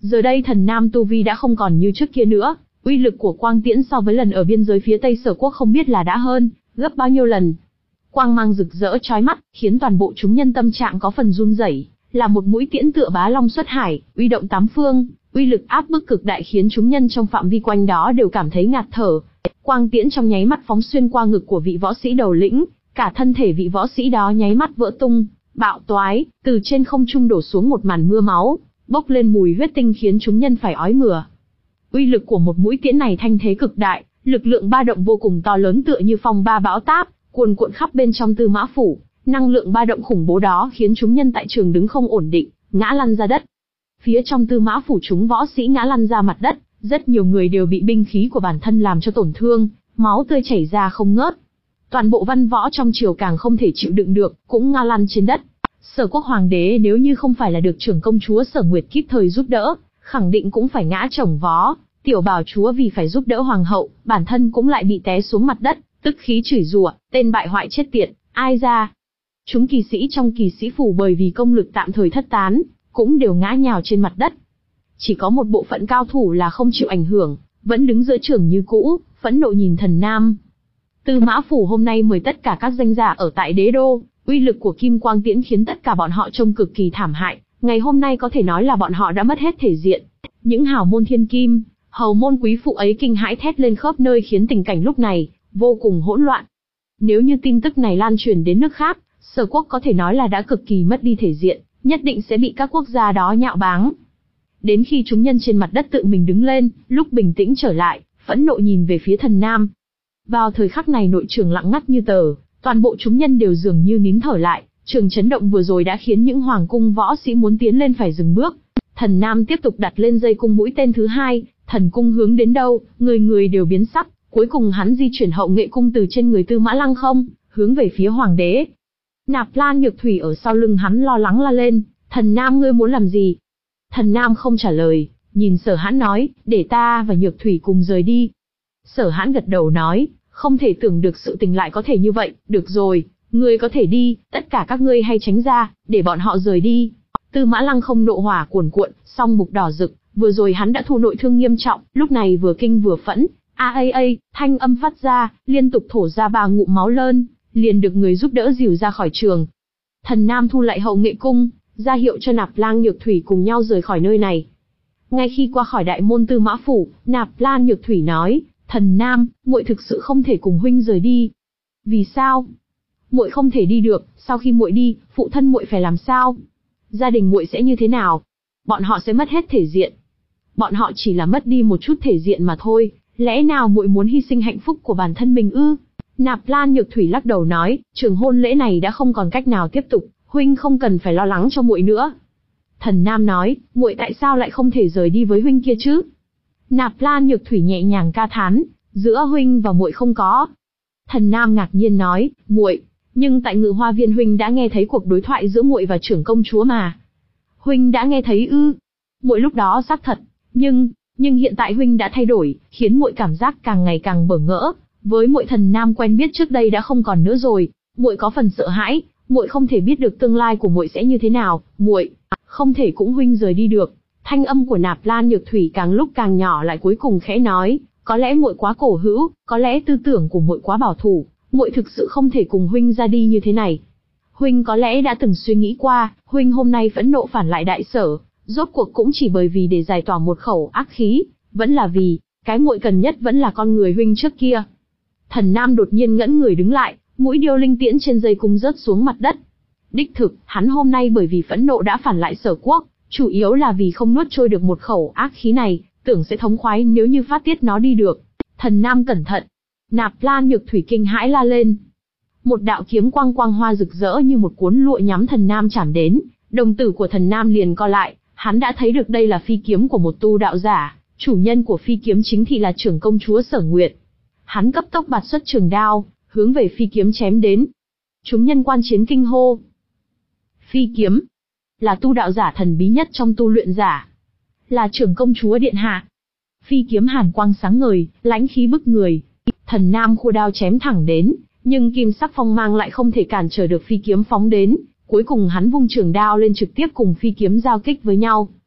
S1: Giờ đây Thần Nam tu vi đã không còn như trước kia nữa, uy lực của quang tiễn so với lần ở biên giới phía Tây Sở Quốc không biết là đã hơn gấp bao nhiêu lần. Quang mang rực rỡ chói mắt, khiến toàn bộ chúng nhân tâm trạng có phần run rẩy, là một mũi tiễn tựa bá long xuất hải, uy động tám phương, uy lực áp bức cực đại khiến chúng nhân trong phạm vi quanh đó đều cảm thấy ngạt thở. Quang tiễn trong nháy mắt phóng xuyên qua ngực của vị võ sĩ đầu lĩnh, cả thân thể vị võ sĩ đó nháy mắt vỡ tung, bạo toái, từ trên không trung đổ xuống một màn mưa máu, bốc lên mùi huyết tinh khiến chúng nhân phải ói mửa. Uy lực của một mũi tiễn này thanh thế cực đại, lực lượng ba động vô cùng to lớn tựa như phong ba bão táp, cuồn cuộn khắp bên trong Tư Mã phủ, năng lượng ba động khủng bố đó khiến chúng nhân tại trường đứng không ổn định, ngã lăn ra đất. Phía trong Tư Mã phủ chúng võ sĩ ngã lăn ra mặt đất, rất nhiều người đều bị binh khí của bản thân làm cho tổn thương, máu tươi chảy ra không ngớt. Toàn bộ văn võ trong triều càng không thể chịu đựng được, cũng ngã lăn trên đất. Sở Quốc hoàng đế nếu như không phải là được trưởng công chúa Sở Nguyệt kịp thời giúp đỡ, khẳng định cũng phải ngã chồng vó. Tiểu bảo chúa vì phải giúp đỡ hoàng hậu, bản thân cũng lại bị té xuống mặt đất, tức khí chửi rủa, tên bại hoại chết tiệt, ai ra. Chúng kỳ sĩ trong kỳ sĩ phủ bởi vì công lực tạm thời thất tán, cũng đều ngã nhào trên mặt đất. Chỉ có một bộ phận cao thủ là không chịu ảnh hưởng, vẫn đứng giữa trường như cũ, phẫn nộ nhìn Thần Nam. Tư Mã phủ hôm nay mời tất cả các danh giả ở tại đế đô, uy lực của kim quang tiễn khiến tất cả bọn họ trông cực kỳ thảm hại, ngày hôm nay có thể nói là bọn họ đã mất hết thể diện. Những hào môn thiên kim, hầu môn quý phụ ấy kinh hãi thét lên khắp nơi khiến tình cảnh lúc này vô cùng hỗn loạn. Nếu như tin tức này lan truyền đến nước khác, Sở Quốc có thể nói là đã cực kỳ mất đi thể diện, nhất định sẽ bị các quốc gia đó nhạo báng. Đến khi chúng nhân trên mặt đất tự mình đứng lên, lúc bình tĩnh trở lại, phẫn nộ nhìn về phía Thần Nam. Vào thời khắc này nội trường lặng ngắt như tờ, toàn bộ chúng nhân đều dường như nín thở lại, trường chấn động vừa rồi đã khiến những hoàng cung võ sĩ muốn tiến lên phải dừng bước. Thần Nam tiếp tục đặt lên dây cung mũi tên thứ hai, thần cung hướng đến đâu, người người đều biến sắc, cuối cùng hắn di chuyển hậu nghệ cung từ trên người Tư Mã Lăng không, hướng về phía hoàng đế. Nạp Lan Nhược Thủy ở sau lưng hắn lo lắng la lên, Thần Nam ngươi muốn làm gì? Thần Nam không trả lời, nhìn Sở Hãn nói, để ta và Nhược Thủy cùng rời đi. Sở Hãn gật đầu nói, không thể tưởng được sự tình lại có thể như vậy, được rồi, ngươi có thể đi, tất cả các ngươi hay tránh ra, để bọn họ rời đi. Tư Mã Lăng không nộ hỏa cuồn cuộn, song mục đỏ rực, vừa rồi hắn đã thụ nội thương nghiêm trọng, lúc này vừa kinh vừa phẫn, a a a, thanh âm phát ra, liên tục thổ ra ba ngụm máu lơn, liền được người giúp đỡ dìu ra khỏi trường. Thần Nam thu lại hậu nghệ cung, ra hiệu cho Nạp Lan Nhược Thủy cùng nhau rời khỏi nơi này. Ngay khi qua khỏi đại môn Tư Mã phủ, Nạp Lan Nhược Thủy nói, Thần Nam, muội thực sự không thể cùng huynh rời đi. Vì sao? Muội không thể đi được, sau khi muội đi, phụ thân muội phải làm sao? Gia đình muội sẽ như thế nào? Bọn họ sẽ mất hết thể diện. Bọn họ chỉ là mất đi một chút thể diện mà thôi, lẽ nào muội muốn hy sinh hạnh phúc của bản thân mình ư? Nạp Lan Nhược Thủy lắc đầu nói, trường hôn lễ này đã không còn cách nào tiếp tục, huynh không cần phải lo lắng cho muội nữa. Thần Nam nói, muội tại sao lại không thể rời đi với huynh kia chứ? Nạp Lan Nhược Thủy nhẹ nhàng ca thán, giữa huynh và muội không có. Thần Nam ngạc nhiên nói, muội, nhưng tại Ngự Hoa Viên huynh đã nghe thấy cuộc đối thoại giữa muội và trưởng công chúa mà. Huynh đã nghe thấy ư? Muội lúc đó xác thật, nhưng, nhưng hiện tại huynh đã thay đổi, khiến muội cảm giác càng ngày càng bỡ ngỡ. Với muội Thần Nam quen biết trước đây đã không còn nữa rồi, muội có phần sợ hãi, muội không thể biết được tương lai của muội sẽ như thế nào, muội không thể cũng huynh rời đi được. Thanh âm của Nạp Lan Nhược Thủy càng lúc càng nhỏ lại cuối cùng khẽ nói, có lẽ muội quá cổ hữu, có lẽ tư tưởng của muội quá bảo thủ, muội thực sự không thể cùng huynh ra đi như thế này. Huynh có lẽ đã từng suy nghĩ qua, huynh hôm nay phẫn nộ phản lại đại sở, rốt cuộc cũng chỉ bởi vì để giải tỏa một khẩu ác khí, vẫn là vì, cái muội cần nhất vẫn là con người huynh trước kia. Thần Nam đột nhiên ngẫn người đứng lại, mũi điêu linh tiễn trên dây cung rớt xuống mặt đất. Đích thực, hắn hôm nay bởi vì phẫn nộ đã phản lại Sở Quốc, chủ yếu là vì không nuốt trôi được một khẩu ác khí này, tưởng sẽ thống khoái nếu như phát tiết nó đi được. Thần Nam cẩn thận. Nạp Lan Nhược Thủy kinh hãi la lên. Một đạo kiếm quang quang hoa rực rỡ như một cuốn lụa nhắm Thần Nam chạm đến, đồng tử của Thần Nam liền co lại, hắn đã thấy được đây là phi kiếm của một tu đạo giả, chủ nhân của phi kiếm chính thị là trưởng công chúa Sở Nguyệt. Hắn cấp tốc bạt xuất trường đao, hướng về phi kiếm chém đến. Chúng nhân quan chiến kinh hô. Phi kiếm là tu đạo giả thần bí nhất trong tu luyện giả, là trưởng công chúa điện hạ. Phi kiếm hàn quang sáng ngời, lãnh khí bức người. Thần Nam khua đao chém thẳng đến, nhưng kim sắc phong mang lại không thể cản trở được phi kiếm phóng đến. Cuối cùng hắn vung trường đao lên trực tiếp cùng phi kiếm giao kích với nhau.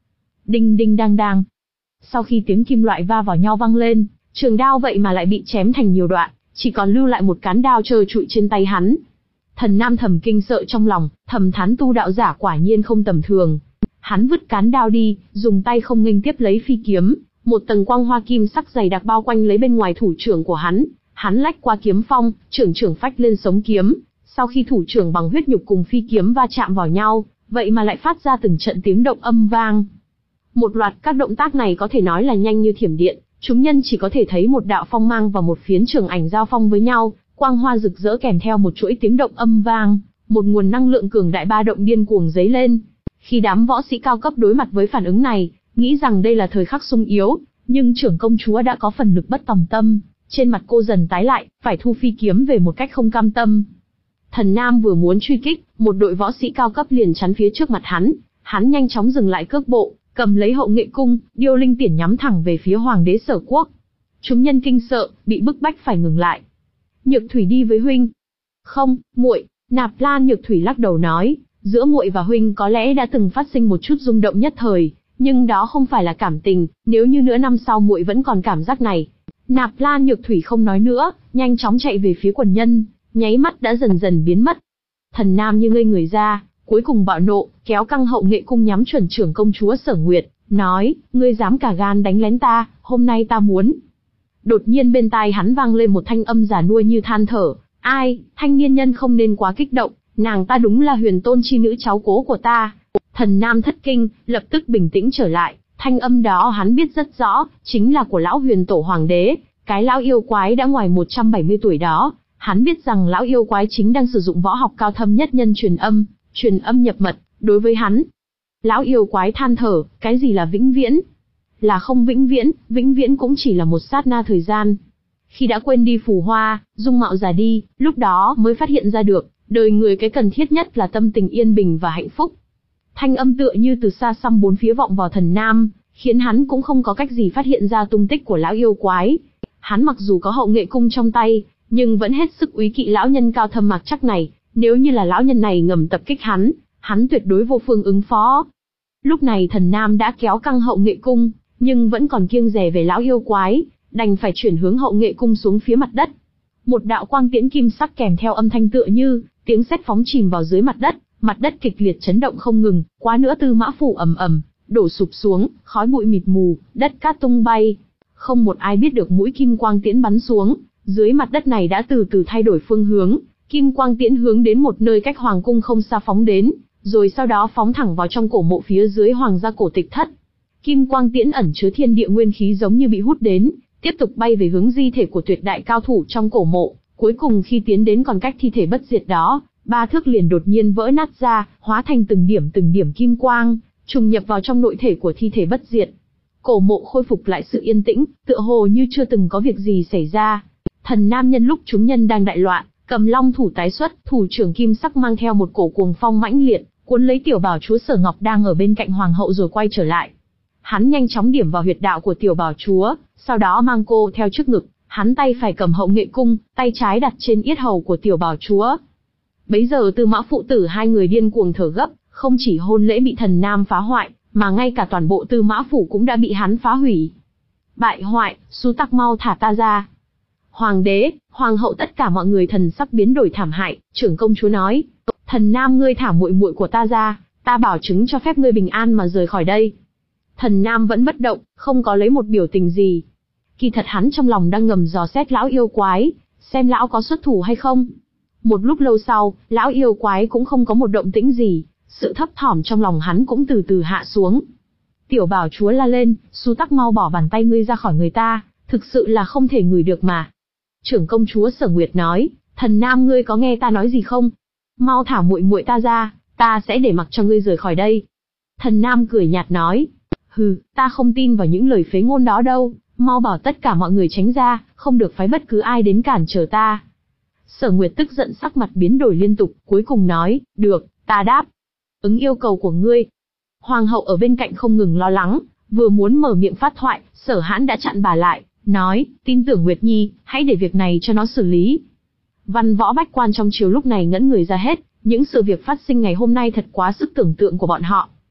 S1: Đinh đinh đang đang. Sau khi tiếng kim loại va vào nhau vang lên, trường đao vậy mà lại bị chém thành nhiều đoạn, chỉ còn lưu lại một cán đao trơ trụi trên tay hắn. Thần Nam thầm kinh sợ trong lòng, thầm thán tu đạo giả quả nhiên không tầm thường. Hắn vứt cán đao đi, dùng tay không nghênh tiếp lấy phi kiếm, một tầng quang hoa kim sắc dày đặc bao quanh lấy bên ngoài thủ trưởng của hắn. Hắn lách qua kiếm phong, trưởng trưởng phách lên sống kiếm. Sau khi thủ trưởng bằng huyết nhục cùng phi kiếm va chạm vào nhau, vậy mà lại phát ra từng trận tiếng động âm vang. Một loạt các động tác này có thể nói là nhanh như thiểm điện, chúng nhân chỉ có thể thấy một đạo phong mang và một phiến trường ảnh giao phong với nhau, quang hoa rực rỡ kèm theo một chuỗi tiếng động âm vang, một nguồn năng lượng cường đại ba động điên cuồng dấy lên. Khi đám võ sĩ cao cấp đối mặt với phản ứng này, nghĩ rằng đây là thời khắc sung yếu, nhưng trưởng công chúa đã có phần lực bất tòng tâm, trên mặt cô dần tái lại, phải thu phi kiếm về một cách không cam tâm. Thần Nam vừa muốn truy kích, một đội võ sĩ cao cấp liền chắn phía trước mặt hắn, hắn nhanh chóng dừng lại cước bộ, cầm lấy hậu nghệ cung, điêu linh tiễn nhắm thẳng về phía hoàng đế Sở Quốc. Chúng nhân kinh sợ, bị bức bách phải ngừng lại. Nhược Thủy đi với huynh. Không, muội. Nạp Lan Nhược Thủy lắc đầu nói, giữa muội và huynh có lẽ đã từng phát sinh một chút rung động nhất thời, nhưng đó không phải là cảm tình, nếu như nửa năm sau muội vẫn còn cảm giác này. Nạp Lan Nhược Thủy không nói nữa, nhanh chóng chạy về phía quần nhân, nháy mắt đã dần dần biến mất. Thần Nam như ngây người ra, cuối cùng bạo nộ, kéo căng hậu nghệ cung nhắm chuẩn trưởng công chúa Sở Nguyệt, nói, ngươi dám cả gan đánh lén ta, hôm nay ta muốn. Đột nhiên bên tai hắn vang lên một thanh âm già nua như than thở, ai, thanh niên nhân không nên quá kích động, nàng ta đúng là huyền tôn chi nữ cháu cố của ta. Thần Nam thất kinh, lập tức bình tĩnh trở lại, thanh âm đó hắn biết rất rõ, chính là của lão huyền tổ hoàng đế, cái lão yêu quái đã ngoài một trăm bảy mươi tuổi đó. Hắn biết rằng lão yêu quái chính đang sử dụng võ học cao thâm nhất nhân truyền âm, truyền âm nhập mật, đối với hắn. Lão yêu quái than thở, cái gì là vĩnh viễn? Là không vĩnh viễn, vĩnh viễn cũng chỉ là một sát na thời gian. Khi đã quên đi phù hoa, dung mạo già đi, lúc đó mới phát hiện ra được, đời người cái cần thiết nhất là tâm tình yên bình và hạnh phúc. Thanh âm tựa như từ xa xăm bốn phía vọng vào thần Nam, khiến hắn cũng không có cách gì phát hiện ra tung tích của lão yêu quái. Hắn mặc dù có hậu nghệ cung trong tay, nhưng vẫn hết sức úy kỵ lão nhân cao thâm mặc chắc này, nếu như là lão nhân này ngầm tập kích hắn, hắn tuyệt đối vô phương ứng phó. Lúc này thần Nam đã kéo căng hậu nghệ cung, nhưng vẫn còn kiêng dè về lão yêu quái, đành phải chuyển hướng hậu nghệ cung xuống phía mặt đất. Một đạo quang tiễn kim sắc kèm theo âm thanh tựa như tiếng sét phóng chìm vào dưới mặt đất, mặt đất kịch liệt chấn động không ngừng, quá nữa Tư Mã Phủ ầm ầm đổ sụp xuống, khói bụi mịt mù, đất cát tung bay. Không một ai biết được mũi kim quang tiễn bắn xuống, dưới mặt đất này đã từ từ thay đổi phương hướng, kim quang tiễn hướng đến một nơi cách hoàng cung không xa phóng đến, rồi sau đó phóng thẳng vào trong cổ mộ phía dưới hoàng gia cổ tịch thất. Kim quang tiễn ẩn chứa thiên địa nguyên khí giống như bị hút đến, tiếp tục bay về hướng di thể của tuyệt đại cao thủ trong cổ mộ, cuối cùng khi tiến đến còn cách thi thể bất diệt đó, ba thước liền đột nhiên vỡ nát ra, hóa thành từng điểm từng điểm kim quang, trùng nhập vào trong nội thể của thi thể bất diệt. Cổ mộ khôi phục lại sự yên tĩnh, tựa hồ như chưa từng có việc gì xảy ra. Thần Nam nhân lúc chúng nhân đang đại loạn, cầm long thủ tái xuất, thủ trưởng kim sắc mang theo một cổ cuồng phong mãnh liệt, cuốn lấy tiểu bảo chúa Sở Ngọc đang ở bên cạnh hoàng hậu rồi quay trở lại. Hắn nhanh chóng điểm vào huyệt đạo của tiểu bảo chúa, sau đó mang cô theo trước ngực, hắn tay phải cầm hậu nghệ cung, tay trái đặt trên yết hầu của tiểu bảo chúa. Bấy giờ Tư Mã phụ tử hai người điên cuồng thở gấp, không chỉ hôn lễ bị thần Nam phá hoại, mà ngay cả toàn bộ Tư Mã phủ cũng đã bị hắn phá hủy. Bại hoại, xú tặc mau thả ta ra. Hoàng đế, hoàng hậu tất cả mọi người thần sắc biến đổi thảm hại, trưởng công chúa nói, thần Nam ngươi thả muội muội của ta ra, ta bảo chứng cho phép ngươi bình an mà rời khỏi đây. Thần Nam vẫn bất động, không có lấy một biểu tình gì. Kỳ thật hắn trong lòng đang ngầm dò xét lão yêu quái, xem lão có xuất thủ hay không. Một lúc lâu sau, lão yêu quái cũng không có một động tĩnh gì, sự thấp thỏm trong lòng hắn cũng từ từ hạ xuống. Tiểu bảo chúa la lên, xú tắc mau bỏ bàn tay ngươi ra khỏi người ta, thực sự là không thể ngửi được mà. Trưởng công chúa Sở Nguyệt nói, thần Nam ngươi có nghe ta nói gì không? Mau thả muội muội ta ra, ta sẽ để mặc cho ngươi rời khỏi đây. Thần Nam cười nhạt nói, hừ, ta không tin vào những lời phế ngôn đó đâu, mau bảo tất cả mọi người tránh ra, không được phái bất cứ ai đến cản trở ta. Sở Nguyệt tức giận sắc mặt biến đổi liên tục, cuối cùng nói, được, ta đáp. Ứng yêu cầu của ngươi. Hoàng hậu ở bên cạnh không ngừng lo lắng, vừa muốn mở miệng phát thoại, Sở Hãn đã chặn bà lại, nói, tin tưởng Nguyệt Nhi, hãy để việc này cho nó xử lý. Văn võ bách quan trong triều lúc này ngẫn người ra hết, những sự việc phát sinh ngày hôm nay thật quá sức tưởng tượng của bọn họ.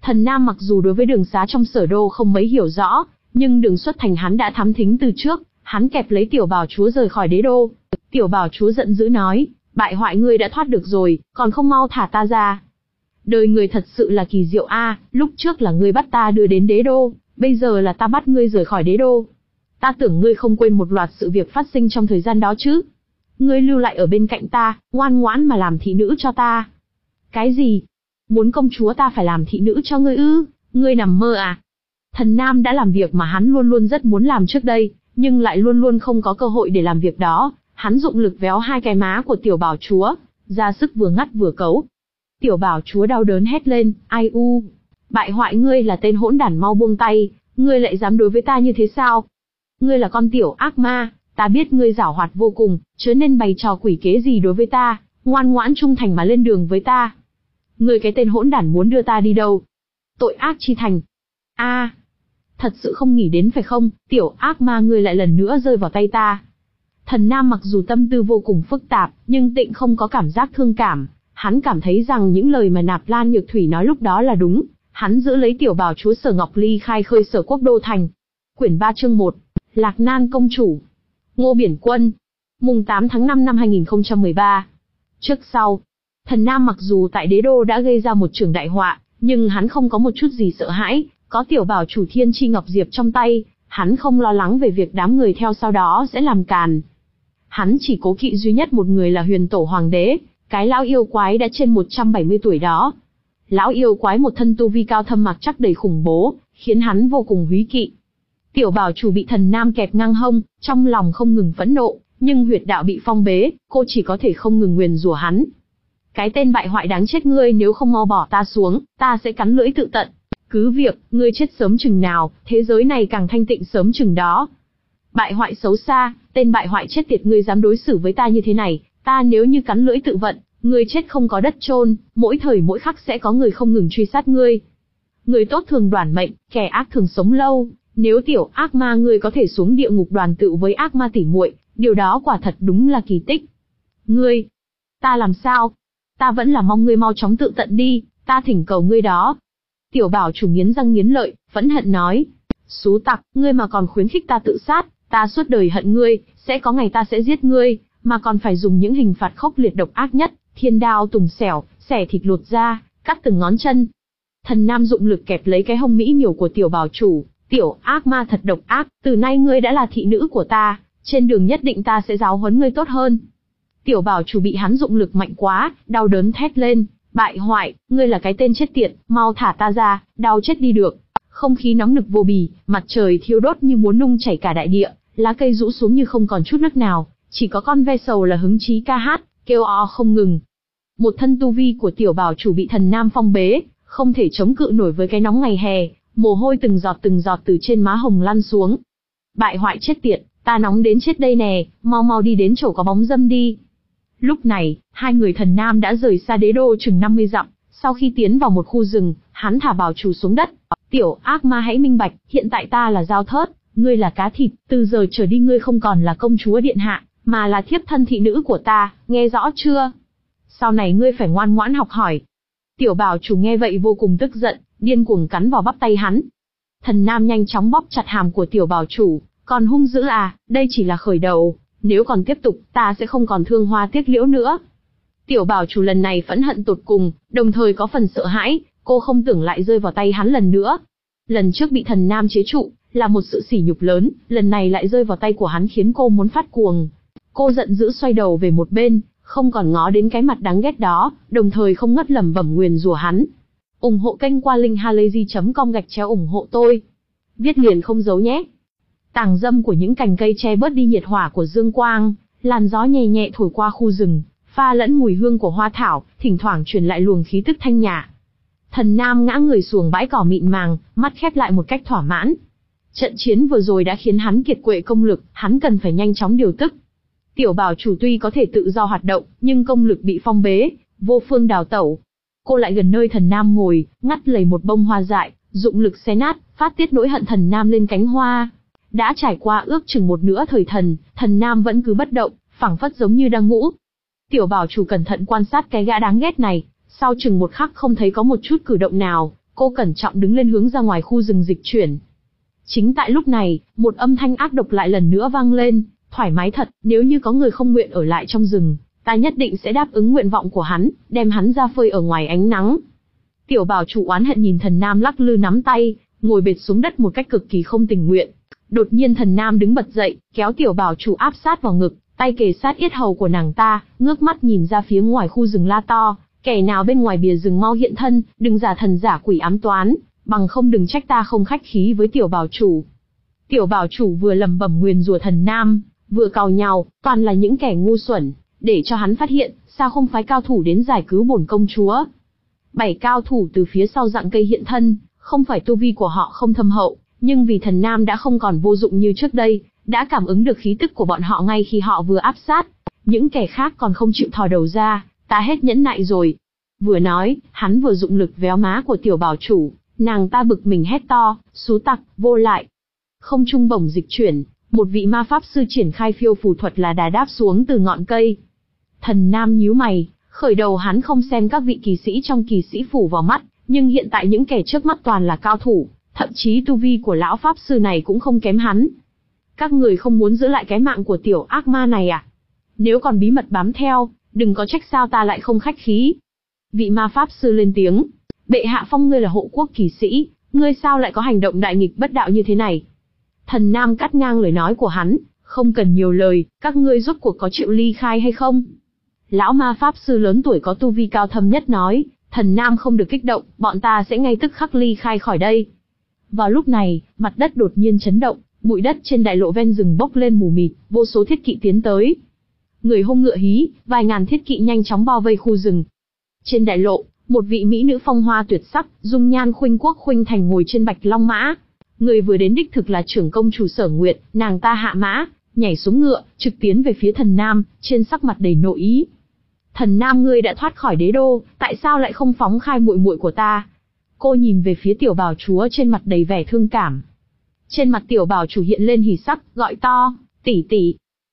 S1: Thần Nam mặc dù đối với đường xá trong Sở Đô không mấy hiểu rõ, nhưng đường xuất thành hắn đã thám thính từ trước, hắn kẹp lấy tiểu bảo chúa rời khỏi đế đô. Tiểu bảo chúa giận dữ nói, bại hoại ngươi đã thoát được rồi, còn không mau thả ta ra. Đời người thật sự là kỳ diệu a, lúc trước là ngươi bắt ta đưa đến đế đô, bây giờ là ta bắt ngươi rời khỏi đế đô. Ta tưởng ngươi không quên một loạt sự việc phát sinh trong thời gian đó chứ. Ngươi lưu lại ở bên cạnh ta, ngoan ngoãn mà làm thị nữ cho ta. Cái gì? Muốn công chúa ta phải làm thị nữ cho ngươi ư? Ngươi nằm mơ à? Thần Nam đã làm việc mà hắn luôn luôn rất muốn làm trước đây, nhưng lại luôn luôn không có cơ hội để làm việc đó. Hắn dụng lực véo hai cái má của tiểu bảo chúa, ra sức vừa ngắt vừa cấu. Tiểu bảo chúa đau đớn hét lên, ai u, bại hoại, ngươi là tên hỗn đản, mau buông tay, ngươi lại dám đối với ta như thế sao? Ngươi là con tiểu ác ma, ta biết ngươi giảo hoạt vô cùng, chớ nên bày trò quỷ kế gì đối với ta, ngoan ngoãn trung thành mà lên đường với ta. Ngươi cái tên hỗn đản muốn đưa ta đi đâu? Tội ác chi thành. A, thật sự không nghĩ đến phải không, tiểu ác ma, ngươi lại lần nữa rơi vào tay ta. Thần Nam mặc dù tâm tư vô cùng phức tạp, nhưng tịnh không có cảm giác thương cảm. Hắn cảm thấy rằng những lời mà Nạp Lan Nhược Thủy nói lúc đó là đúng. Hắn giữ lấy tiểu bảo chúa Sở Ngọc Ly khai khơi Sở Quốc đô thành. Quyển ba chương một, Lạc Nan công chủ. Ngô Biển Quân. Mùng tám tháng năm năm hai nghìn không trăm mười ba. Trước sau, Thần Nam mặc dù tại đế đô đã gây ra một trường đại họa, nhưng hắn không có một chút gì sợ hãi, có tiểu bảo chủ Thiên Chi Ngọc Diệp trong tay, hắn không lo lắng về việc đám người theo sau đó sẽ làm càn. Hắn chỉ cố kỵ duy nhất một người là Huyền Tổ Hoàng đế, cái lão yêu quái đã trên một trăm bảy mươi tuổi đó. Lão yêu quái một thân tu vi cao thâm mặc chắc đầy khủng bố, khiến hắn vô cùng húy kỵ. Tiểu bảo chủ bị Thần Nam kẹp ngang hông, trong lòng không ngừng phẫn nộ, nhưng huyệt đạo bị phong bế, cô chỉ có thể không ngừng nguyền rủa hắn. Cái tên bại hoại đáng chết, ngươi nếu không mau bỏ ta xuống, ta sẽ cắn lưỡi tự tận. Cứ việc, ngươi chết sớm chừng nào, thế giới này càng thanh tịnh sớm chừng đó. Bại hoại xấu xa, tên bại hoại chết tiệt, ngươi dám đối xử với ta như thế này, ta nếu như cắn lưỡi tự vận, ngươi chết không có đất chôn, mỗi thời mỗi khắc sẽ có người không ngừng truy sát ngươi. Người tốt thường đoản mệnh, kẻ ác thường sống lâu, nếu tiểu ác ma ngươi có thể xuống địa ngục đoàn tụ với ác ma tỉ muội, điều đó quả thật đúng là kỳ tích. Ngươi, ta làm sao? Ta vẫn là mong ngươi mau chóng tự tận đi, ta thỉnh cầu ngươi đó. Tiểu bảo chủ nghiến răng nghiến lợi, phẫn hận nói, xú tặc, ngươi mà còn khuyến khích ta tự sát, ta suốt đời hận ngươi, sẽ có ngày ta sẽ giết ngươi, mà còn phải dùng những hình phạt khốc liệt độc ác nhất, thiên đao tùng xẻo, xẻ thịt lột da, cắt từng ngón chân. Thần Nam dụng lực kẹp lấy cái hông mỹ miều của tiểu bảo chủ, tiểu ác ma thật độc ác, từ nay ngươi đã là thị nữ của ta, trên đường nhất định ta sẽ giáo huấn ngươi tốt hơn. Tiểu bảo chủ bị hắn dụng lực mạnh quá, đau đớn thét lên, bại hoại, ngươi là cái tên chết tiệt, mau thả ta ra, đau chết đi được. Không khí nóng nực vô bì, mặt trời thiêu đốt như muốn nung chảy cả đại địa, lá cây rũ xuống như không còn chút nước nào, chỉ có con ve sầu là hứng chí ca hát, kêu o không ngừng. Một thân tu vi của tiểu bảo chủ bị Thần Nam phong bế, không thể chống cự nổi với cái nóng ngày hè, mồ hôi từng giọt từng giọt từ trên má hồng lăn xuống. Bại hoại chết tiệt, ta nóng đến chết đây nè, mau mau đi đến chỗ có bóng dâm đi. Lúc này, hai người Thần Nam đã rời xa đế đô chừng năm mươi dặm, sau khi tiến vào một khu rừng, hắn thả bảo chủ xuống đất. Tiểu ác ma, hãy minh bạch, hiện tại ta là dao thớt, ngươi là cá thịt, từ giờ trở đi ngươi không còn là công chúa điện hạ, mà là thiếp thân thị nữ của ta, nghe rõ chưa? Sau này ngươi phải ngoan ngoãn học hỏi. Tiểu bảo chủ nghe vậy vô cùng tức giận, điên cuồng cắn vào bắp tay hắn. Thần Nam nhanh chóng bóp chặt hàm của tiểu bảo chủ, còn hung dữ à, đây chỉ là khởi đầu, nếu còn tiếp tục, ta sẽ không còn thương hoa tiếc liễu nữa. Tiểu bảo chủ lần này phẫn hận tột cùng, đồng thời có phần sợ hãi, cô không tưởng lại rơi vào tay hắn lần nữa. Lần trước bị Thần Nam chế trụ, là một sự sỉ nhục lớn, lần này lại rơi vào tay của hắn khiến cô muốn phát cuồng. Cô giận dữ xoay đầu về một bên, không còn ngó đến cái mặt đáng ghét đó, đồng thời không ngớt lẩm bẩm nguyền rủa hắn. Ủng hộ kênh qua linkhalazy chấm com gạch chéo ủng hộ tôi. Viết liền không giấu nhé. Tàng dâm của những cành cây che bớt đi nhiệt hỏa của dương quang, làn gió nhẹ nhẹ thổi qua khu rừng, pha lẫn mùi hương của hoa thảo, thỉnh thoảng truyền lại luồng khí tức thanh nhã. Thần Nam ngã người xuống bãi cỏ mịn màng, mắt khép lại một cách thỏa mãn. Trận chiến vừa rồi đã khiến hắn kiệt quệ công lực, hắn cần phải nhanh chóng điều tức. Tiểu bảo chủ tuy có thể tự do hoạt động, nhưng công lực bị phong bế, vô phương đào tẩu. Cô lại gần nơi Thần Nam ngồi, ngắt lấy một bông hoa dại, dụng lực xé nát, phát tiết nỗi hận Thần Nam lên cánh hoa. Đã trải qua ước chừng một nửa thời thần, Thần Nam vẫn cứ bất động, phảng phất giống như đang ngủ. Tiểu bảo chủ cẩn thận quan sát cái gã đáng ghét này, sau chừng một khắc không thấy có một chút cử động nào, Cô cẩn trọng đứng lên hướng ra ngoài khu rừng dịch chuyển. Chính tại lúc này, một âm thanh ác độc lại lần nữa vang lên, thoải mái thật, nếu như có người không nguyện ở lại trong rừng, ta nhất định sẽ đáp ứng nguyện vọng của hắn, đem hắn ra phơi ở ngoài ánh nắng. Tiểu bảo chủ oán hận nhìn Thần Nam lắc lư nắm tay, ngồi bệt xuống đất một cách cực kỳ không tình nguyện. Đột nhiên Thần Nam đứng bật dậy, kéo tiểu bảo chủ áp sát vào ngực, tay kề sát yết hầu của nàng ta, ngước mắt nhìn ra phía ngoài khu rừng la to, kẻ nào bên ngoài bìa rừng mau hiện thân, đừng giả thần giả quỷ ám toán, bằng không đừng trách ta không khách khí với tiểu bảo chủ. Tiểu bảo chủ vừa lẩm bẩm nguyền rủa Thần Nam, vừa càu nhàu, toàn là những kẻ ngu xuẩn, để cho hắn phát hiện, sao không phái cao thủ đến giải cứu bổn công chúa. Bảy cao thủ từ phía sau rặng cây hiện thân, không phải tu vi của họ không thâm hậu, nhưng vì Thần Nam đã không còn vô dụng như trước đây, đã cảm ứng được khí tức của bọn họ ngay khi họ vừa áp sát. Những kẻ khác còn không chịu thò đầu ra, ta hết nhẫn nại rồi. Vừa nói, hắn vừa dụng lực véo má của tiểu bảo chủ, nàng ta bực mình hét to, xú tặc, vô lại. Không trung bổng dịch chuyển, một vị ma pháp sư triển khai phiêu phù thuật là đà đáp xuống từ ngọn cây. Thần Nam nhíu mày, khởi đầu hắn không xem các vị kỳ sĩ trong kỳ sĩ phủ vào mắt, nhưng hiện tại những kẻ trước mắt toàn là cao thủ, thậm chí tu vi của lão pháp sư này cũng không kém hắn. Các người không muốn giữ lại cái mạng của tiểu ác ma này à? Nếu còn bí mật bám theo, đừng có trách sao ta lại không khách khí. Vị ma pháp sư lên tiếng, bệ hạ phong ngươi là hộ quốc kỳ sĩ, ngươi sao lại có hành động đại nghịch bất đạo như thế này? Thần Nam cắt ngang lời nói của hắn, không cần nhiều lời, các ngươi rốt cuộc có chịu ly khai hay không? Lão ma pháp sư lớn tuổi có tu vi cao thâm nhất nói, Thần Nam không được kích động, bọn ta sẽ ngay tức khắc ly khai khỏi đây. Vào lúc này, mặt đất đột nhiên chấn động, bụi đất trên đại lộ ven rừng bốc lên mù mịt, vô số thiết kỵ tiến tới. Người hung ngựa hí, vài ngàn thiết kỵ nhanh chóng bao vây khu rừng. Trên đại lộ, một vị mỹ nữ phong hoa tuyệt sắc, dung nhan khuynh quốc khuynh thành ngồi trên bạch long mã. Người vừa đến đích thực là trưởng công chủ Sở Nguyệt, nàng ta hạ mã, nhảy xuống ngựa, trực tiến về phía Thần Nam, trên sắc mặt đầy nội ý. Thần Nam, ngươi đã thoát khỏi đế đô, tại sao lại không phóng khai muội muội của ta? Cô nhìn về phía tiểu bảo chúa trên mặt đầy vẻ thương cảm. Trên mặt tiểu bảo chủ hiện lên hỉ sắc, gọi to, tỷ tỷ.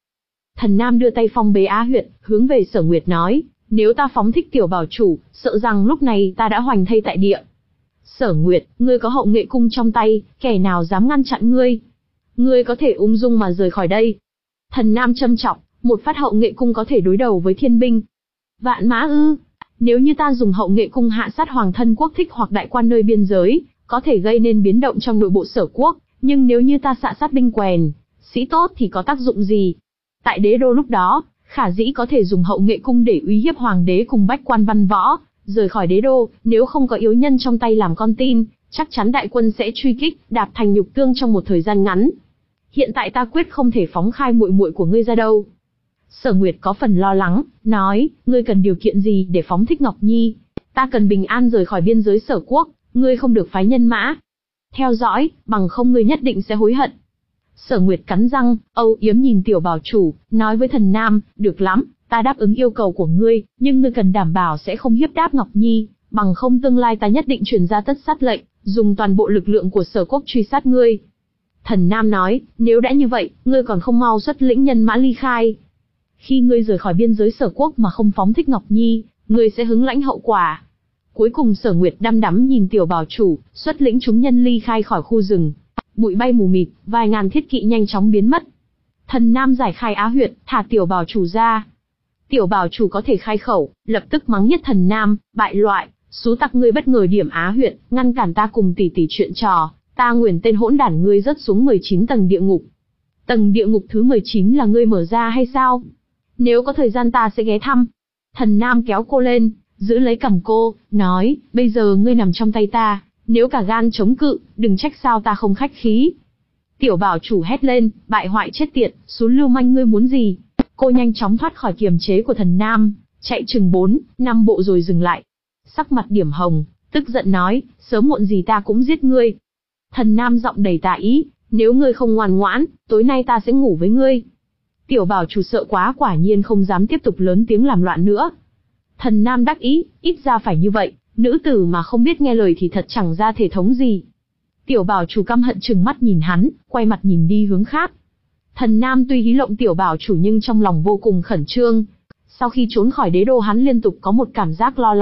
S1: Thần Nam đưa tay phong bế Á Huyệt, hướng về Sở Nguyệt nói, nếu ta phóng thích tiểu bảo chủ, sợ rằng lúc này ta đã hoành thây tại địa. Sở Nguyệt, ngươi có hậu nghệ cung trong tay, kẻ nào dám ngăn chặn ngươi? Ngươi có thể ung dung mà rời khỏi đây. Thần Nam châm trọng, một phát hậu nghệ cung có thể đối đầu với thiên binh. Vạn mã ư? Nếu như ta dùng hậu nghệ cung hạ sát hoàng thân quốc thích hoặc đại quan nơi biên giới, có thể gây nên biến động trong nội bộ Sở quốc, nhưng nếu như ta xạ sát binh quèn, sĩ tốt thì có tác dụng gì? Tại đế đô lúc đó, khả dĩ có thể dùng hậu nghệ cung để uy hiếp hoàng đế cùng bách quan văn võ, rời khỏi đế đô, nếu không có yếu nhân trong tay làm con tin, chắc chắn đại quân sẽ truy kích, đạp thành nhục tương trong một thời gian ngắn. Hiện tại ta quyết không thể phóng khai muội muội của ngươi ra đâu. Sở Nguyệt có phần lo lắng, nói, ngươi cần điều kiện gì để phóng thích Ngọc Nhi? Ta cần bình an rời khỏi biên giới Sở quốc, ngươi không được phái nhân mã theo dõi, bằng không ngươi nhất định sẽ hối hận. Sở Nguyệt cắn răng, âu yếm nhìn tiểu bảo chủ, nói với Thần Nam, được lắm, ta đáp ứng yêu cầu của ngươi, nhưng ngươi cần đảm bảo sẽ không hiếp đáp Ngọc Nhi, bằng không tương lai ta nhất định truyền ra tất sát lệnh, dùng toàn bộ lực lượng của Sở quốc truy sát ngươi. Thần Nam nói, nếu đã như vậy, ngươi còn không mau xuất lĩnh nhân mã ly khai. Khi ngươi rời khỏi biên giới Sở quốc mà không phóng thích Ngọc Nhi, ngươi sẽ hứng lãnh hậu quả. Cuối cùng Sở Nguyệt đăm đắm nhìn tiểu bảo chủ, xuất lĩnh chúng nhân ly khai khỏi khu rừng. Bụi bay mù mịt, vài ngàn thiết kỵ nhanh chóng biến mất. Thần Nam giải khai Á Huyệt, thả tiểu bảo chủ ra. Tiểu bảo chủ có thể khai khẩu, lập tức mắng nhất Thần Nam, bại loại, xú tặc, ngươi bất ngờ điểm Á Huyệt, ngăn cản ta cùng tỷ tỷ chuyện trò, ta nguyền tên hỗn đản ngươi rớt xuống mười chín tầng địa ngục. Tầng địa ngục thứ mười chín là ngươi mở ra hay sao? Nếu có thời gian ta sẽ ghé thăm. Thần Nam kéo cô lên, giữ lấy cằm cô, nói, bây giờ ngươi nằm trong tay ta, nếu cả gan chống cự, đừng trách sao ta không khách khí. Tiểu bảo chủ hét lên, bại hoại chết tiệt, xún lưu manh, ngươi muốn gì? Cô nhanh chóng thoát khỏi kiềm chế của Thần Nam, chạy chừng bốn, năm bộ rồi dừng lại. Sắc mặt điểm hồng, tức giận nói, sớm muộn gì ta cũng giết ngươi. Thần Nam giọng đầy tà ý, nếu ngươi không ngoan ngoãn, tối nay ta sẽ ngủ với ngươi. Tiểu bảo chủ sợ quá, quả nhiên không dám tiếp tục lớn tiếng làm loạn nữa. Thần Nam đắc ý, ít ra phải như vậy, nữ tử mà không biết nghe lời thì thật chẳng ra thể thống gì. Tiểu bảo chủ căm hận trừng mắt nhìn hắn, quay mặt nhìn đi hướng khác. Thần Nam tuy hí lộng tiểu bảo chủ nhưng trong lòng vô cùng khẩn trương. Sau khi trốn khỏi đế đô hắn liên tục có một cảm giác lo lắng,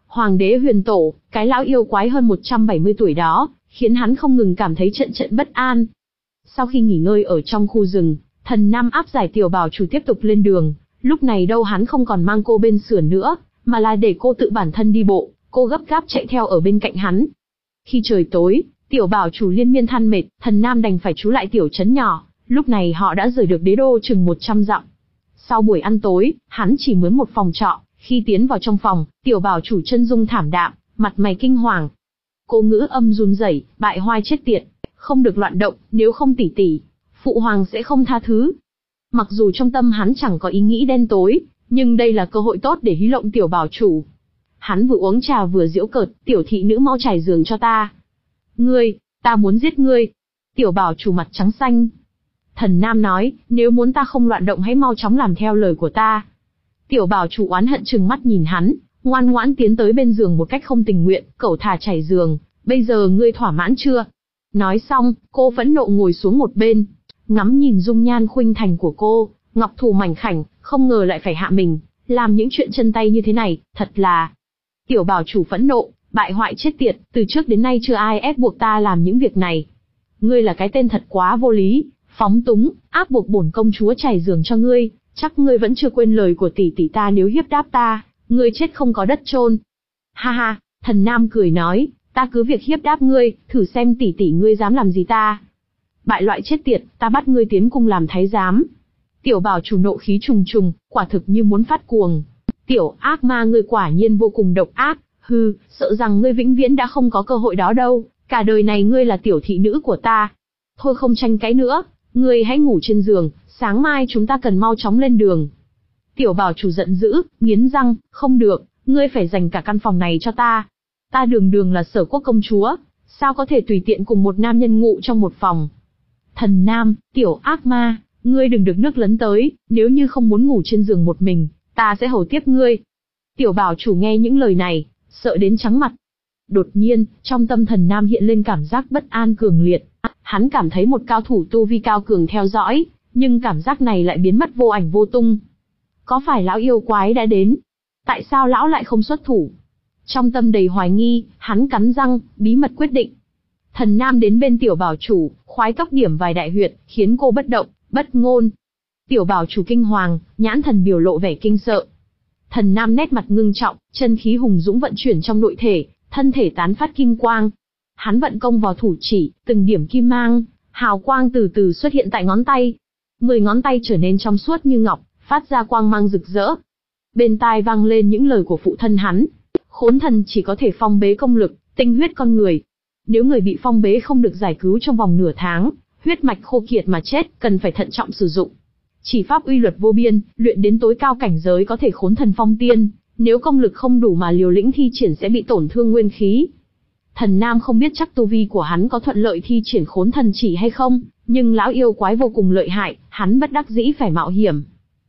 S1: Hoàng đế Huyền Tổ, cái lão yêu quái hơn một trăm bảy mươi tuổi đó, khiến hắn không ngừng cảm thấy trận trận bất an. Sau khi nghỉ ngơi ở trong khu rừng, Thần Nam áp giải Tiểu Bảo Chủ tiếp tục lên đường, lúc này đâu hắn không còn mang cô bên sườn nữa, mà là để cô tự bản thân đi bộ, cô gấp gáp chạy theo ở bên cạnh hắn. Khi trời tối, Tiểu Bảo Chủ liên miên than mệt, Thần Nam đành phải trú lại tiểu trấn nhỏ, lúc này họ đã rời được đế đô chừng một trăm dặm. Sau buổi ăn tối, hắn chỉ mướn một phòng trọ, khi tiến vào trong phòng, Tiểu Bảo Chủ chân dung thảm đạm, mặt mày kinh hoàng. Cô ngữ âm run rẩy, bại hoại chết tiệt, không được loạn động, nếu không tỷ tỷ, phụ hoàng sẽ không tha thứ. Mặc dù trong tâm hắn chẳng có ý nghĩ đen tối, nhưng đây là cơ hội tốt để hí lộng Tiểu Bảo Chủ. Hắn vừa uống trà vừa giễu cợt, tiểu thị nữ mau trải giường cho ta. Ngươi, ta muốn giết ngươi. Tiểu Bảo Chủ mặt trắng xanh. Thần Nam nói, nếu muốn ta không loạn động hãy mau chóng làm theo lời của ta. Tiểu Bảo Chủ oán hận trừng mắt nhìn hắn, ngoan ngoãn tiến tới bên giường một cách không tình nguyện, cẩu thả trải giường, bây giờ ngươi thỏa mãn chưa? Nói xong, cô phẫn nộ ngồi xuống một bên, ngắm nhìn dung nhan khuynh thành của cô, ngọc thủ mảnh khảnh, không ngờ lại phải hạ mình, làm những chuyện chân tay như thế này, thật là... Tiểu Bảo Chủ phẫn nộ, bại hoại chết tiệt, từ trước đến nay chưa ai ép buộc ta làm những việc này. Ngươi là cái tên thật quá vô lý, phóng túng, áp buộc bổn công chúa trải giường cho ngươi, chắc ngươi vẫn chưa quên lời của tỷ tỷ ta nếu hiếp đáp ta, ngươi chết không có đất chôn. Ha ha, Thần Nam cười nói, ta cứ việc hiếp đáp ngươi, thử xem tỷ tỷ ngươi dám làm gì ta. Bại loại chết tiệt, ta bắt ngươi tiến cung làm thái giám. Tiểu Bảo Chủ nộ khí trùng trùng, quả thực như muốn phát cuồng. Tiểu ác ma ngươi quả nhiên vô cùng độc ác, hừ, sợ rằng ngươi vĩnh viễn đã không có cơ hội đó đâu, cả đời này ngươi là tiểu thị nữ của ta. Thôi không tranh cãi nữa, ngươi hãy ngủ trên giường, sáng mai chúng ta cần mau chóng lên đường. Tiểu Bảo Chủ giận dữ, nghiến răng, không được, ngươi phải dành cả căn phòng này cho ta. Ta đường đường là Sở Quốc công chúa, sao có thể tùy tiện cùng một nam nhân ngủ trong một phòng. Thần Nam, tiểu ác ma, ngươi đừng được nước lấn tới, nếu như không muốn ngủ trên giường một mình, ta sẽ hầu tiếp ngươi. Tiểu Bảo Chủ nghe những lời này, sợ đến trắng mặt. Đột nhiên, trong tâm Thần Nam hiện lên cảm giác bất an cường liệt. Hắn cảm thấy một cao thủ tu vi cao cường theo dõi, nhưng cảm giác này lại biến mất vô ảnh vô tung. Có phải lão yêu quái đã đến? Tại sao lão lại không xuất thủ? Trong tâm đầy hoài nghi, hắn cắn răng, bí mật quyết định. Thần Nam đến bên Tiểu Bảo Chủ, khoái tóc điểm vài đại huyệt, khiến cô bất động, bất ngôn. Tiểu Bảo Chủ kinh hoàng, nhãn thần biểu lộ vẻ kinh sợ. Thần Nam nét mặt ngưng trọng, chân khí hùng dũng vận chuyển trong nội thể, thân thể tán phát kim quang. Hắn vận công vào thủ chỉ, từng điểm kim mang, hào quang từ từ xuất hiện tại ngón tay. Mười ngón tay trở nên trong suốt như ngọc, phát ra quang mang rực rỡ. Bên tai vang lên những lời của phụ thân hắn. Khốn thần chỉ có thể phong bế công lực, tinh huyết con người. Nếu người bị phong bế không được giải cứu trong vòng nửa tháng, huyết mạch khô kiệt mà chết, cần phải thận trọng sử dụng. Chỉ pháp uy luật vô biên, luyện đến tối cao cảnh giới có thể khốn thần phong tiên, nếu công lực không đủ mà liều lĩnh thi triển sẽ bị tổn thương nguyên khí. Thần Nam không biết chắc tu vi của hắn có thuận lợi thi triển khốn thần chỉ hay không, nhưng lão yêu quái vô cùng lợi hại, hắn bất đắc dĩ phải mạo hiểm.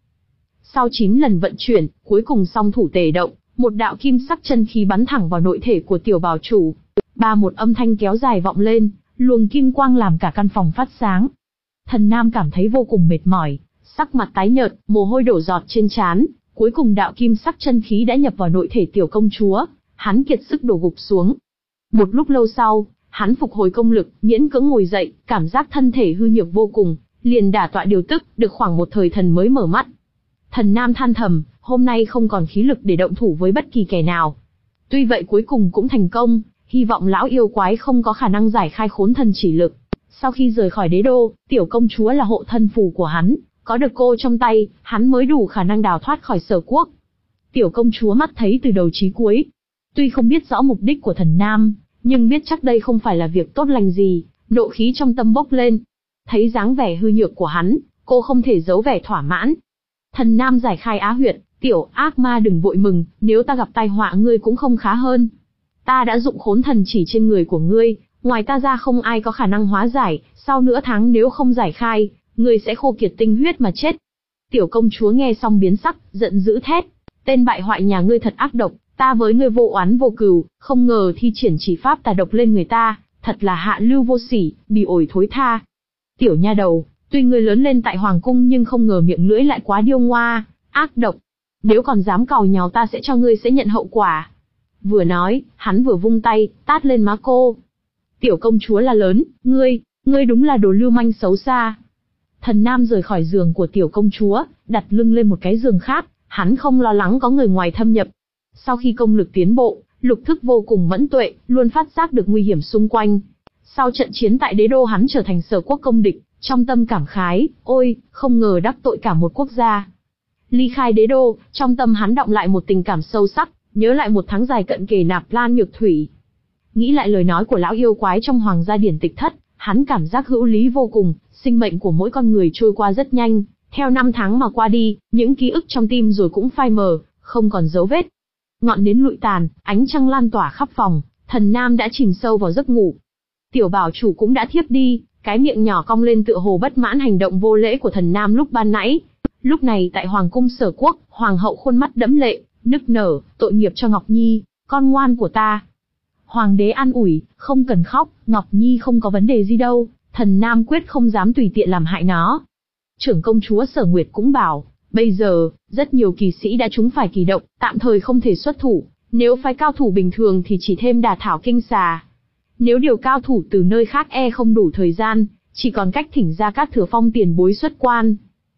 S1: Sau chín lần vận chuyển, cuối cùng song thủ tề động, một đạo kim sắc chân khí bắn thẳng vào nội thể của Tiểu Bảo Chủ. Ba một âm thanh kéo dài vọng lên, luồng kim quang làm cả căn phòng phát sáng. Thần Nam cảm thấy vô cùng mệt mỏi, sắc mặt tái nhợt, mồ hôi đổ giọt trên trán, cuối cùng đạo kim sắc chân khí đã nhập vào nội thể tiểu công chúa, hắn kiệt sức đổ gục xuống. Một lúc lâu sau, hắn phục hồi công lực, miễn cưỡng ngồi dậy, cảm giác thân thể hư nhược vô cùng, liền đả tọa điều tức, được khoảng một thời thần mới mở mắt. Thần Nam than thầm, hôm nay không còn khí lực để động thủ với bất kỳ kẻ nào. Tuy vậy cuối cùng cũng thành công, hy vọng lão yêu quái không có khả năng giải khai khốn thần chỉ lực. Sau khi rời khỏi đế đô, tiểu công chúa là hộ thân phù của hắn, có được cô trong tay, hắn mới đủ khả năng đào thoát khỏi Sở Quốc. Tiểu công chúa mắt thấy từ đầu chí cuối. Tuy không biết rõ mục đích của Thần Nam, nhưng biết chắc đây không phải là việc tốt lành gì, nộ khí trong tâm bốc lên. Thấy dáng vẻ hư nhược của hắn, cô không thể giấu vẻ thỏa mãn. Thần Nam giải khai á huyệt, tiểu ác ma đừng vội mừng, nếu ta gặp tai họa ngươi cũng không khá hơn. Ta đã dụng khốn thần chỉ trên người của ngươi, ngoài ta ra không ai có khả năng hóa giải, sau nửa tháng nếu không giải khai, ngươi sẽ khô kiệt tinh huyết mà chết. Tiểu công chúa nghe xong biến sắc, giận dữ thét, tên bại hoại nhà ngươi thật ác độc, ta với ngươi vô oán vô cừu, không ngờ thi triển chỉ pháp tà độc lên người ta, thật là hạ lưu vô sỉ, bỉ ổi thối tha. Tiểu nha đầu, tuy ngươi lớn lên tại hoàng cung nhưng không ngờ miệng lưỡi lại quá điêu ngoa, ác độc. Nếu còn dám càu nhàu ta sẽ cho ngươi sẽ nhận hậu quả. Vừa nói, hắn vừa vung tay, tát lên má cô. Tiểu công chúa la lớn, ngươi, ngươi đúng là đồ lưu manh xấu xa. Thần Nam rời khỏi giường của tiểu công chúa, đặt lưng lên một cái giường khác, hắn không lo lắng có người ngoài thâm nhập. Sau khi công lực tiến bộ, lục thức vô cùng mẫn tuệ, luôn phát giác được nguy hiểm xung quanh. Sau trận chiến tại đế đô hắn trở thành sở quốc công địch, trong tâm cảm khái, ôi, không ngờ đắc tội cả một quốc gia. Ly khai đế đô, trong tâm hắn đọng lại một tình cảm sâu sắc, nhớ lại một tháng dài cận kề Nạp Lan Nhược Thủy. Nghĩ lại lời nói của lão yêu quái trong hoàng gia điển tịch thất, hắn cảm giác hữu lý vô cùng, sinh mệnh của mỗi con người trôi qua rất nhanh, theo năm tháng mà qua đi, những ký ức trong tim rồi cũng phai mờ, không còn dấu vết. Ngọn nến lụi tàn, ánh trăng lan tỏa khắp phòng, Thần Nam đã chìm sâu vào giấc ngủ. Tiểu bảo chủ cũng đã thiếp đi, cái miệng nhỏ cong lên tựa hồ bất mãn hành động vô lễ của Thần Nam lúc ban nãy. Lúc này tại hoàng cung Sở Quốc, hoàng hậu khuôn mắt đẫm lệ, nức nở, tội nghiệp cho Ngọc Nhi, con ngoan của ta. Hoàng đế an ủi, không cần khóc, Ngọc Nhi không có vấn đề gì đâu, Thần Nam quyết không dám tùy tiện làm hại nó. Trưởng công chúa Sở Nguyệt cũng bảo, bây giờ, rất nhiều kỳ sĩ đã trúng phải kỳ độc, tạm thời không thể xuất thủ, nếu phái cao thủ bình thường thì chỉ thêm đả thảo kinh xà. Nếu điều cao thủ từ nơi khác e không đủ thời gian, chỉ còn cách thỉnh Gia Cát Thừa Phong tiền bối xuất quan.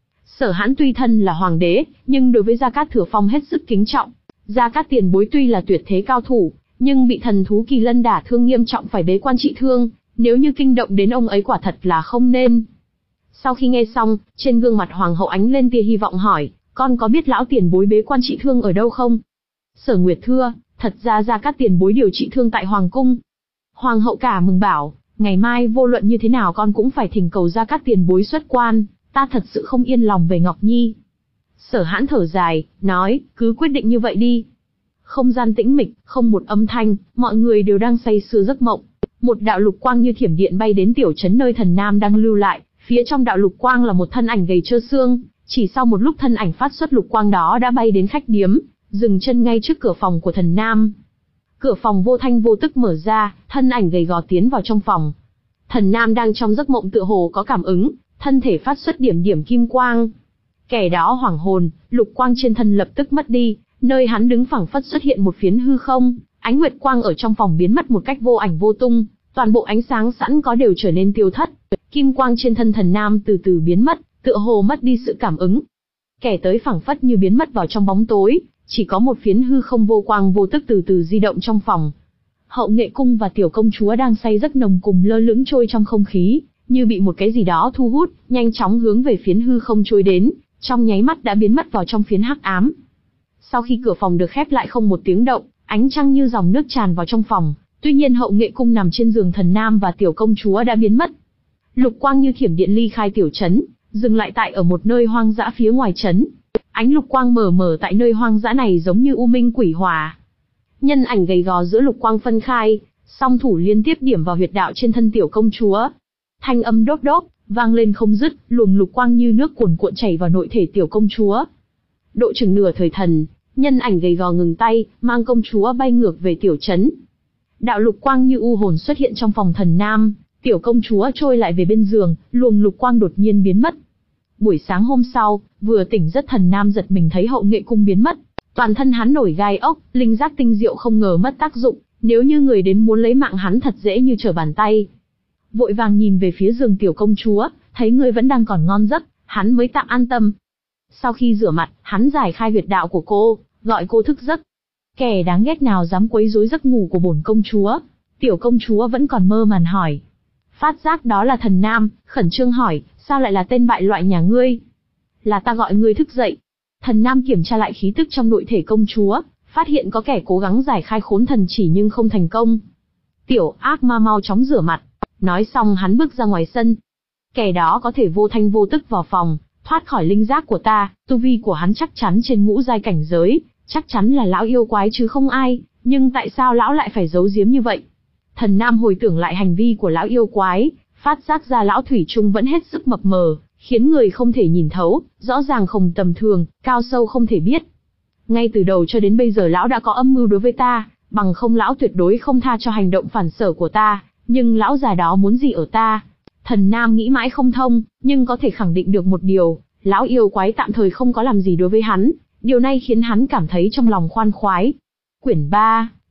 S1: Sở Hãn tuy thân là hoàng đế, nhưng đối với Gia Cát Thừa Phong hết sức kính trọng. Gia Cát tiền bối tuy là tuyệt thế cao thủ, nhưng bị thần thú kỳ lân đả thương nghiêm trọng phải bế quan trị thương, nếu như kinh động đến ông ấy quả thật là không nên. Sau khi nghe xong, trên gương mặt hoàng hậu ánh lên tia hy vọng hỏi, con có biết lão tiền bối bế quan trị thương ở đâu không? Sở Nguyệt thưa, thật ra Gia Cát tiền bối điều trị thương tại hoàng cung. Hoàng hậu cả mừng bảo, ngày mai vô luận như thế nào con cũng phải thỉnh cầu Gia Cát tiền bối xuất quan, ta thật sự không yên lòng về Ngọc Nhi. Sở Hãn thở dài, nói, cứ quyết định như vậy đi. Không gian tĩnh mịch, không một âm thanh, mọi người đều đang say sưa giấc mộng. Một đạo lục quang như thiểm điện bay đến tiểu trấn nơi Thần Nam đang lưu lại, phía trong đạo lục quang là một thân ảnh gầy trơ xương, chỉ sau một lúc thân ảnh phát xuất lục quang đó đã bay đến khách điếm, dừng chân ngay trước cửa phòng của Thần Nam. Cửa phòng vô thanh vô tức mở ra, thân ảnh gầy gò tiến vào trong phòng. Thần Nam đang trong giấc mộng tựa hồ có cảm ứng, thân thể phát xuất điểm điểm kim quang. Kẻ đó hoảng hồn, lục quang trên thân lập tức mất đi, nơi hắn đứng phẳng phất xuất hiện một phiến hư không, ánh nguyệt quang ở trong phòng biến mất một cách vô ảnh vô tung, toàn bộ ánh sáng sẵn có đều trở nên tiêu thất. Kim quang trên thân Thần Nam từ từ biến mất, tựa hồ mất đi sự cảm ứng. Kẻ tới phẳng phất như biến mất vào trong bóng tối, chỉ có một phiến hư không vô quang vô tức từ từ di động trong phòng. Hậu Nghệ cung và tiểu công chúa đang say giấc nồng cùng lơ lửng trôi trong không khí, như bị một cái gì đó thu hút, nhanh chóng hướng về phiến hư không trôi đến, trong nháy mắt đã biến mất vào trong phiến hắc ám. Sau khi cửa phòng được khép lại không một tiếng động, ánh trăng như dòng nước tràn vào trong phòng, tuy nhiên Hậu Nghệ cung nằm trên giường Thần Nam và tiểu công chúa đã biến mất. Lục quang như thiểm điện ly khai tiểu trấn, dừng lại tại ở một nơi hoang dã phía ngoài trấn. Ánh lục quang mờ mờ tại nơi hoang dã này giống như u minh quỷ hỏa. Nhân ảnh gầy gò giữa lục quang phân khai, song thủ liên tiếp điểm vào huyệt đạo trên thân tiểu công chúa. Thanh âm đốt đốt vang lên không dứt, luồng lục quang như nước cuồn cuộn chảy vào nội thể tiểu công chúa. Độ chừng nửa thời thần, nhân ảnh gầy gò ngừng tay, mang công chúa bay ngược về tiểu trấn. Đạo lục quang như u hồn xuất hiện trong phòng Thần Nam, tiểu công chúa trôi lại về bên giường, luồng lục quang đột nhiên biến mất. Buổi sáng hôm sau, vừa tỉnh giấc Thần Nam giật mình thấy Hậu Nghệ cung biến mất, toàn thân hắn nổi gai ốc, linh giác tinh diệu không ngờ mất tác dụng, nếu như người đến muốn lấy mạng hắn thật dễ như trở bàn tay. Vội vàng nhìn về phía giường tiểu công chúa, thấy người vẫn đang còn ngon giấc, hắn mới tạm an tâm. Sau khi rửa mặt, hắn giải khai huyệt đạo của cô, gọi cô thức giấc. Kẻ đáng ghét nào dám quấy rối giấc ngủ của bổn công chúa? Tiểu công chúa vẫn còn mơ màng hỏi. Phát giác đó là Thần Nam, khẩn trương hỏi, sao lại là tên bại loại nhà ngươi? Là ta gọi ngươi thức dậy. Thần Nam kiểm tra lại khí tức trong nội thể công chúa, phát hiện có kẻ cố gắng giải khai khốn thần chỉ nhưng không thành công. Tiểu ác ma mau chóng rửa mặt. Nói xong hắn bước ra ngoài sân. Kẻ đó có thể vô thanh vô tức vào phòng, thoát khỏi linh giác của ta, tu vi của hắn chắc chắn trên ngũ giai cảnh giới, chắc chắn là lão yêu quái chứ không ai, nhưng tại sao lão lại phải giấu giếm như vậy? Thần Nam hồi tưởng lại hành vi của lão yêu quái, phát giác ra lão thủy chung vẫn hết sức mập mờ, khiến người không thể nhìn thấu, rõ ràng không tầm thường, cao sâu không thể biết. Ngay từ đầu cho đến bây giờ lão đã có âm mưu đối với ta, bằng không lão tuyệt đối không tha cho hành động phản sở của ta, nhưng lão già đó muốn gì ở ta? Thần Nam nghĩ mãi không thông, nhưng có thể khẳng định được một điều, lão yêu quái tạm thời không có làm gì đối với hắn, điều này khiến hắn cảm thấy trong lòng khoan khoái. Quyển ba,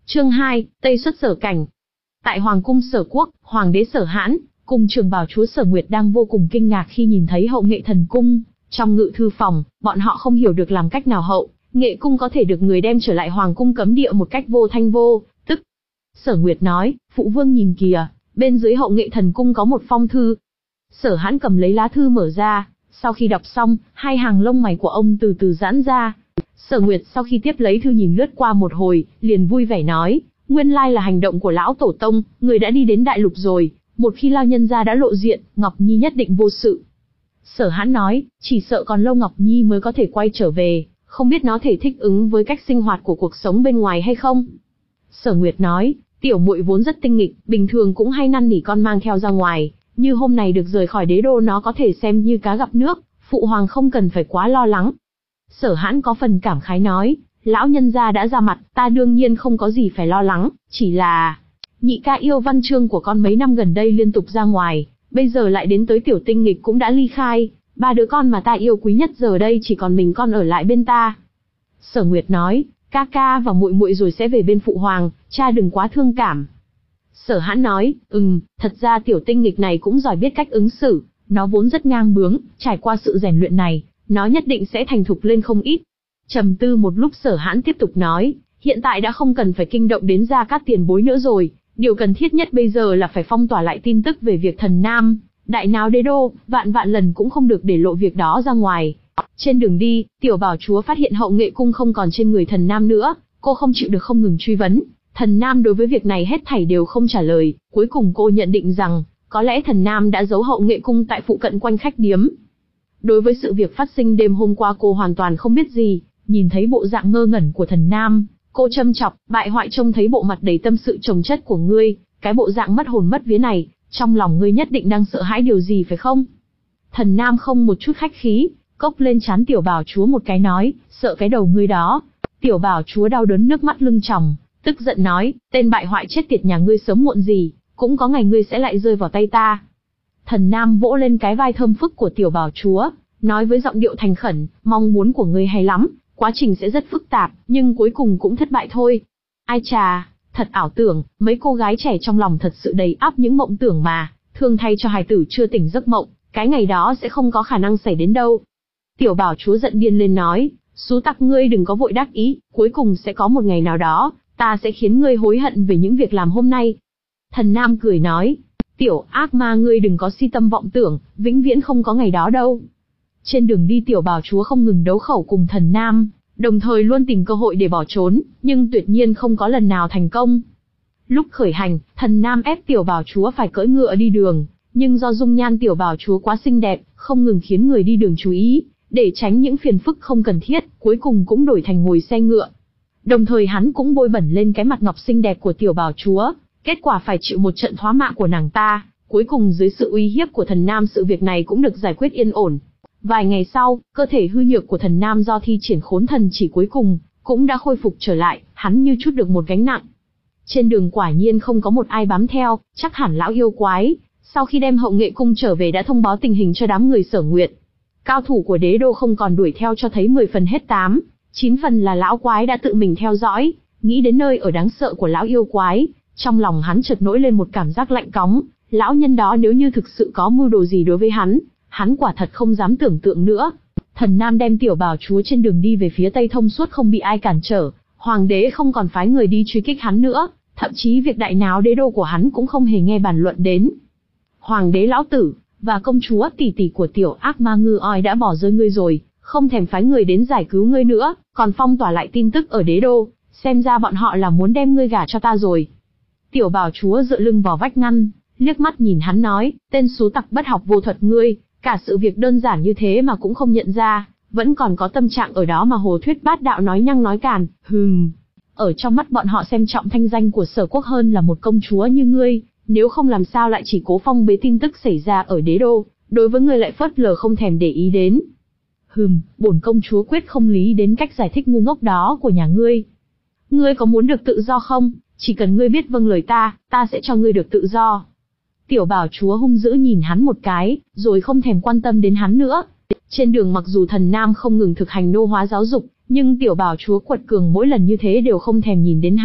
S1: Chương hai, Tây xuất Sở cảnh. Tại Hoàng cung Sở Quốc, Hoàng đế Sở Hãn cùng Trường Bảo chúa Sở Nguyệt đang vô cùng kinh ngạc khi nhìn thấy Hậu Nghệ Thần cung. Trong ngự thư phòng, bọn họ không hiểu được làm cách nào Hậu Nghệ cung có thể được người đem trở lại Hoàng cung cấm địa một cách vô thanh vô tức. Sở Nguyệt nói, phụ vương nhìn kìa, bên dưới Hậu Nghệ Thần cung có một phong thư. Sở Hãn cầm lấy lá thư mở ra, sau khi đọc xong, hai hàng lông mày của ông từ từ giãn ra. Sở Nguyệt sau khi tiếp lấy thư nhìn lướt qua một hồi, liền vui vẻ nói, nguyên lai là hành động của lão tổ tông, người đã đi đến đại lục rồi, một khi lao nhân gia đã lộ diện, Ngọc Nhi nhất định vô sự. Sở Hãn nói, chỉ sợ còn lâu Ngọc Nhi mới có thể quay trở về, không biết nó thể thích ứng với cách sinh hoạt của cuộc sống bên ngoài hay không. Sở Nguyệt nói, tiểu muội vốn rất tinh nghịch, bình thường cũng hay năn nỉ con mang theo ra ngoài, như hôm nay được rời khỏi đế đô nó có thể xem như cá gặp nước, phụ hoàng không cần phải quá lo lắng. Sở Hãn có phần cảm khái nói, lão nhân gia đã ra mặt, ta đương nhiên không có gì phải lo lắng, chỉ là nhị ca yêu văn chương của con mấy năm gần đây liên tục ra ngoài, bây giờ lại đến tới tiểu tinh nghịch cũng đã ly khai, ba đứa con mà ta yêu quý nhất giờ đây chỉ còn mình con ở lại bên ta. Sở Nguyệt nói, ca ca và muội muội rồi sẽ về bên phụ hoàng, cha đừng quá thương cảm. Sở Hãn nói, ừm, thật ra tiểu tinh nghịch này cũng giỏi biết cách ứng xử, nó vốn rất ngang bướng, trải qua sự rèn luyện này, nó nhất định sẽ thành thục lên không ít. Trầm tư một lúc Sở Hãn tiếp tục nói, hiện tại đã không cần phải kinh động đến Gia Cát tiền bối nữa rồi, điều cần thiết nhất bây giờ là phải phong tỏa lại tin tức về việc thần Nam đại náo đế đô, vạn vạn lần cũng không được để lộ việc đó ra ngoài. Trên đường đi, tiểu bảo chúa phát hiện Hậu Nghệ cung không còn trên người thần Nam nữa, cô không chịu được không ngừng truy vấn. Thần Nam đối với việc này hết thảy đều không trả lời, cuối cùng cô nhận định rằng, có lẽ thần Nam đã giấu Hậu Nghệ cung tại phụ cận quanh khách điếm. Đối với sự việc phát sinh đêm hôm qua cô hoàn toàn không biết gì, nhìn thấy bộ dạng ngơ ngẩn của thần Nam, cô châm chọc, bại hoại trông thấy bộ mặt đầy tâm sự chồng chất của ngươi, cái bộ dạng mất hồn mất vía này, trong lòng ngươi nhất định đang sợ hãi điều gì phải không? Thần Nam không một chút khách khí, cốc lên trán tiểu bảo chúa một cái nói, sợ cái đầu ngươi đó. Tiểu bảo chúa đau đớn nước mắt lưng tròng, tức giận nói, tên bại hoại chết tiệt nhà ngươi sớm muộn gì, cũng có ngày ngươi sẽ lại rơi vào tay ta. Thần Nam vỗ lên cái vai thơm phức của tiểu bảo chúa, nói với giọng điệu thành khẩn, mong muốn của ngươi hay lắm, quá trình sẽ rất phức tạp, nhưng cuối cùng cũng thất bại thôi. Ai chà, thật ảo tưởng, mấy cô gái trẻ trong lòng thật sự đầy ắp những mộng tưởng mà, thương thay cho hài tử chưa tỉnh giấc mộng, cái ngày đó sẽ không có khả năng xảy đến đâu. Tiểu bảo chúa giận điên lên nói, xú tặc ngươi đừng có vội đắc ý, cuối cùng sẽ có một ngày nào đó, ta sẽ khiến ngươi hối hận về những việc làm hôm nay. Thần Nam cười nói, tiểu ác ma ngươi đừng có si tâm vọng tưởng, vĩnh viễn không có ngày đó đâu. Trên đường đi tiểu bảo chúa không ngừng đấu khẩu cùng thần Nam, đồng thời luôn tìm cơ hội để bỏ trốn, nhưng tuyệt nhiên không có lần nào thành công. Lúc khởi hành, thần Nam ép tiểu bảo chúa phải cưỡi ngựa đi đường, nhưng do dung nhan tiểu bảo chúa quá xinh đẹp, không ngừng khiến người đi đường chú ý, để tránh những phiền phức không cần thiết, cuối cùng cũng đổi thành ngồi xe ngựa. Đồng thời hắn cũng bôi bẩn lên cái mặt ngọc xinh đẹp của tiểu bảo chúa, kết quả phải chịu một trận thoá mạ của nàng ta, cuối cùng dưới sự uy hiếp của thần Nam sự việc này cũng được giải quyết yên ổn. Vài ngày sau, cơ thể hư nhược của thần Nam do thi triển khốn thần chỉ cuối cùng, cũng đã khôi phục trở lại, hắn như chút được một gánh nặng. Trên đường quả nhiên không có một ai bám theo, chắc hẳn lão yêu quái, sau khi đem Hậu Nghệ cung trở về đã thông báo tình hình cho đám người Sở Nguyệt. Cao thủ của đế đô không còn đuổi theo cho thấy mười phần hết tám, chín phần là lão quái đã tự mình theo dõi, nghĩ đến nơi ở đáng sợ của lão yêu quái, trong lòng hắn chợt nổi lên một cảm giác lạnh cóng, lão nhân đó nếu như thực sự có mưu đồ gì đối với hắn, hắn quả thật không dám tưởng tượng nữa. Thần Nam đem tiểu bảo chúa trên đường đi về phía tây thông suốt không bị ai cản trở, hoàng đế không còn phái người đi truy kích hắn nữa, thậm chí việc đại náo đế đô của hắn cũng không hề nghe bàn luận đến. Hoàng đế lão tử và công chúa tỷ tỷ của tiểu ác ma ngư oi đã bỏ rơi ngươi rồi, không thèm phái người đến giải cứu ngươi nữa, còn phong tỏa lại tin tức ở đế đô, xem ra bọn họ là muốn đem ngươi gả cho ta rồi. Tiểu bảo chúa dựa lưng vào vách ngăn, liếc mắt nhìn hắn nói, tên xú tặc bất học vô thuật ngươi, cả sự việc đơn giản như thế mà cũng không nhận ra, vẫn còn có tâm trạng ở đó mà hồ thuyết bát đạo nói nhăng nói càn, hừm. Ở trong mắt bọn họ xem trọng thanh danh của Sở Quốc hơn là một công chúa như ngươi, nếu không làm sao lại chỉ cố phong bế tin tức xảy ra ở đế đô, đối với ngươi lại phớt lờ không thèm để ý đến. Hừm, bổn công chúa quyết không lý đến cách giải thích ngu ngốc đó của nhà ngươi. Ngươi có muốn được tự do không? Chỉ cần ngươi biết vâng lời ta, ta sẽ cho ngươi được tự do. Tiểu bảo chúa hung dữ nhìn hắn một cái, rồi không thèm quan tâm đến hắn nữa. Trên đường mặc dù thần Nam không ngừng thực hành nô hóa giáo dục, nhưng tiểu bảo chúa quật cường mỗi lần như thế đều không thèm nhìn đến hắn,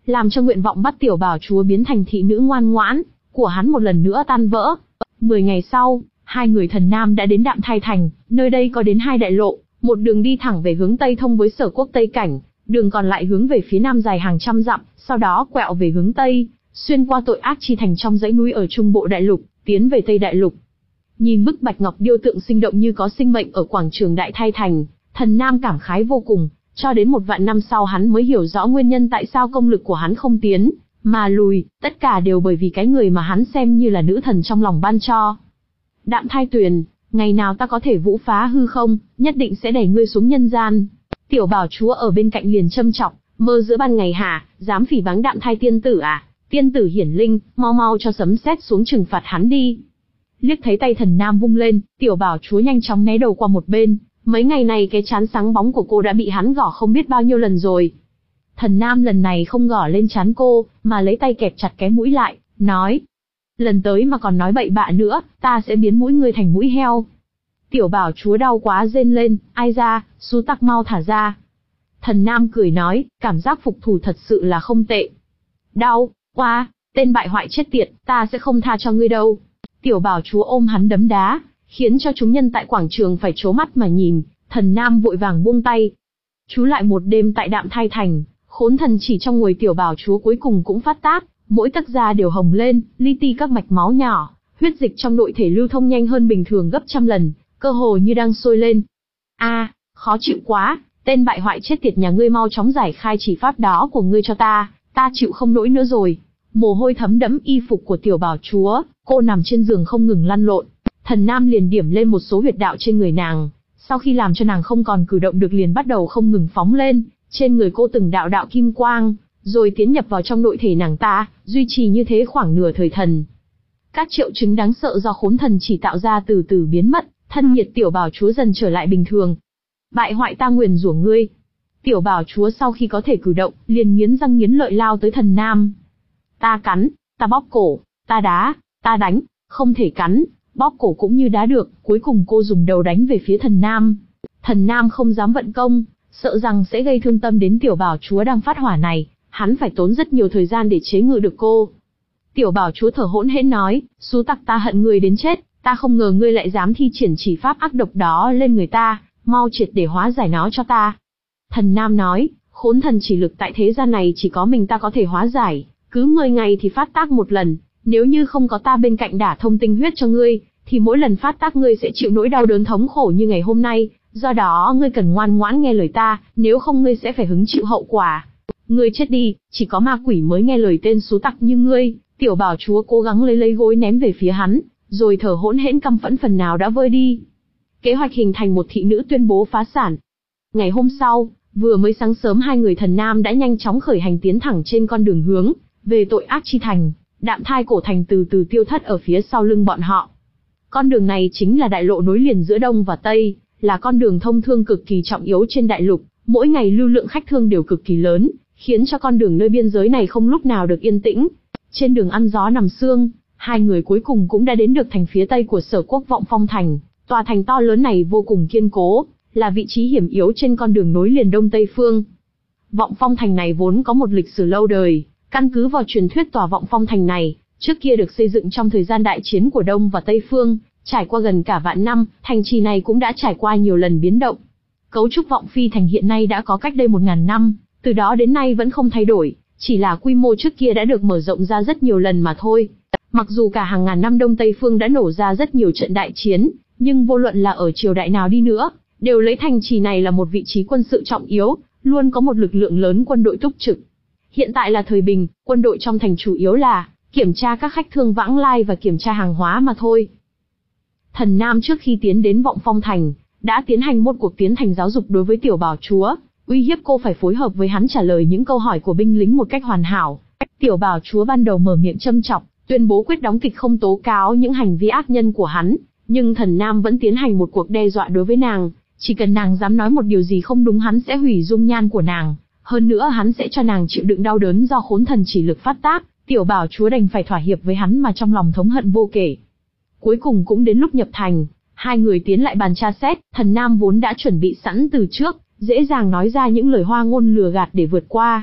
S1: làm cho nguyện vọng bắt tiểu bảo chúa biến thành thị nữ ngoan ngoãn của hắn một lần nữa tan vỡ. Mười ngày sau, hai người thần nam đã đến Đạm Thai Thành, nơi đây có đến hai đại lộ, một đường đi thẳng về hướng Tây thông với Sở Quốc Tây Cảnh, đường còn lại hướng về phía Nam dài hàng trăm dặm, sau đó quẹo về hướng Tây, xuyên qua tội ác chi thành trong dãy núi ở Trung Bộ Đại Lục, tiến về Tây Đại Lục. Nhìn bức bạch ngọc điêu tượng sinh động như có sinh mệnh ở quảng trường Đại Thai Thành, thần nam cảm khái vô cùng, cho đến một vạn năm sau hắn mới hiểu rõ nguyên nhân tại sao công lực của hắn không tiến, mà lùi, tất cả đều bởi vì cái người mà hắn xem như là nữ thần trong lòng ban cho. Đạm Thai Tuyền, ngày nào ta có thể vũ phá hư không, nhất định sẽ đẩy ngươi xuống nhân gian. Tiểu bảo chúa ở bên cạnh liền châm chọc, mơ giữa ban ngày hả, dám phỉ báng Đạm Thai tiên tử à, tiên tử hiển linh, mau mau cho sấm sét xuống trừng phạt hắn đi. Liếc thấy tay thần nam vung lên, tiểu bảo chúa nhanh chóng né đầu qua một bên, mấy ngày này cái trán sáng bóng của cô đã bị hắn gõ không biết bao nhiêu lần rồi. Thần nam lần này không gõ lên trán cô, mà lấy tay kẹp chặt cái mũi lại, nói: lần tới mà còn nói bậy bạ nữa, ta sẽ biến mũi ngươi thành mũi heo. Tiểu bảo chúa đau quá rên lên, ai ra, xú tặc mau thả ra. Thần nam cười nói, cảm giác phục thù thật sự là không tệ. Đau, quá, tên bại hoại chết tiệt, ta sẽ không tha cho ngươi đâu. Tiểu bảo chúa ôm hắn đấm đá, khiến cho chúng nhân tại quảng trường phải trố mắt mà nhìn, thần nam vội vàng buông tay. Trú lại một đêm tại Đạm Thai Thành, khốn thần chỉ trong người tiểu bảo chúa cuối cùng cũng phát tác, mỗi tấc da đều hồng lên, li ti các mạch máu nhỏ, huyết dịch trong nội thể lưu thông nhanh hơn bình thường gấp trăm lần, cơ hồ như đang sôi lên. A, à, khó chịu quá, tên bại hoại chết tiệt nhà ngươi mau chóng giải khai chỉ pháp đó của ngươi cho ta, ta chịu không nổi nữa rồi. Mồ hôi thấm đẫm y phục của tiểu bảo chúa, cô nằm trên giường không ngừng lăn lộn. Thần nam liền điểm lên một số huyệt đạo trên người nàng, sau khi làm cho nàng không còn cử động được liền bắt đầu không ngừng phóng lên, trên người cô từng đạo đạo kim quang, rồi tiến nhập vào trong nội thể nàng ta, duy trì như thế khoảng nửa thời thần. Các triệu chứng đáng sợ do khốn thần chỉ tạo ra từ từ biến mất, thân nhiệt tiểu bảo chúa dần trở lại bình thường. Bại hoại, ta nguyền rủa ngươi. Tiểu bảo chúa sau khi có thể cử động, liền nghiến răng nghiến lợi lao tới thần nam. Ta cắn, ta bóp cổ, ta đá, ta đánh, không thể cắn, bóp cổ cũng như đá được, cuối cùng cô dùng đầu đánh về phía thần nam. Thần nam không dám vận công, sợ rằng sẽ gây thương tâm đến tiểu bảo chúa đang phát hỏa này, hắn phải tốn rất nhiều thời gian để chế ngự được cô. Tiểu bảo chúa thở hỗn hển nói, xú tặc, ta hận ngươi đến chết, ta không ngờ ngươi lại dám thi triển chỉ pháp ác độc đó lên người ta, mau triệt để hóa giải nó cho ta. Thần nam nói, khốn thần chỉ lực tại thế gian này chỉ có mình ta có thể hóa giải, cứ mười ngày thì phát tác một lần, nếu như không có ta bên cạnh đả thông tinh huyết cho ngươi, thì mỗi lần phát tác ngươi sẽ chịu nỗi đau đớn thống khổ như ngày hôm nay, do đó ngươi cần ngoan ngoãn nghe lời ta, nếu không ngươi sẽ phải hứng chịu hậu quả. Ngươi chết đi, chỉ có ma quỷ mới nghe lời tên xú tặc như ngươi. Tiểu bảo chúa cố gắng lấy lấy gối ném về phía hắn, rồi thở hỗn hển căm phẫn phần nào đã vơi đi. Kế hoạch hình thành một thị nữ tuyên bố phá sản. Ngày hôm sau, vừa mới sáng sớm hai người thần nam đã nhanh chóng khởi hành tiến thẳng trên con đường hướng về tội ác chi thành. Đạm Thai cổ thành từ từ tiêu thất ở phía sau lưng bọn họ. Con đường này chính là đại lộ nối liền giữa Đông và Tây, là con đường thông thương cực kỳ trọng yếu trên đại lục, mỗi ngày lưu lượng khách thương đều cực kỳ lớn, khiến cho con đường nơi biên giới này không lúc nào được yên tĩnh. Trên đường ăn gió nằm sương, hai người cuối cùng cũng đã đến được thành phía tây của Sở Quốc Vọng Phong Thành. Tòa thành to lớn này vô cùng kiên cố, là vị trí hiểm yếu trên con đường nối liền Đông Tây phương. Vọng Phong Thành này vốn có một lịch sử lâu đời, căn cứ vào truyền thuyết tòa Vọng Phong Thành này, trước kia được xây dựng trong thời gian đại chiến của Đông và Tây phương, trải qua gần cả vạn năm, thành trì này cũng đã trải qua nhiều lần biến động. Cấu trúc Vọng Phi Thành hiện nay đã có cách đây một ngàn năm, từ đó đến nay vẫn không thay đổi, chỉ là quy mô trước kia đã được mở rộng ra rất nhiều lần mà thôi. Mặc dù cả hàng ngàn năm Đông Tây phương đã nổ ra rất nhiều trận đại chiến, nhưng vô luận là ở triều đại nào đi nữa, đều lấy thành trì này là một vị trí quân sự trọng yếu, luôn có một lực lượng lớn quân đội túc trực. Hiện tại là thời bình, quân đội trong thành chủ yếu là kiểm tra các khách thương vãng lai và kiểm tra hàng hóa mà thôi. Thần Nam trước khi tiến đến Vọng Phong Thành, đã tiến hành một cuộc tiến thành giáo dục đối với tiểu bảo chúa, uy hiếp cô phải phối hợp với hắn trả lời những câu hỏi của binh lính một cách hoàn hảo. Tiểu bảo chúa ban đầu mở miệng châm chọc, tuyên bố quyết đóng kịch không tố cáo những hành vi ác nhân của hắn, nhưng thần Nam vẫn tiến hành một cuộc đe dọa đối với nàng, chỉ cần nàng dám nói một điều gì không đúng hắn sẽ hủy dung nhan của nàng, hơn nữa hắn sẽ cho nàng chịu đựng đau đớn do khốn thần chỉ lực phát tác. Tiểu bảo chúa đành phải thỏa hiệp với hắn mà trong lòng thống hận vô kể. Cuối cùng cũng đến lúc nhập thành, hai người tiến lại bàn tra xét, thần Nam vốn đã chuẩn bị sẵn từ trước, dễ dàng nói ra những lời hoa ngôn lừa gạt để vượt qua.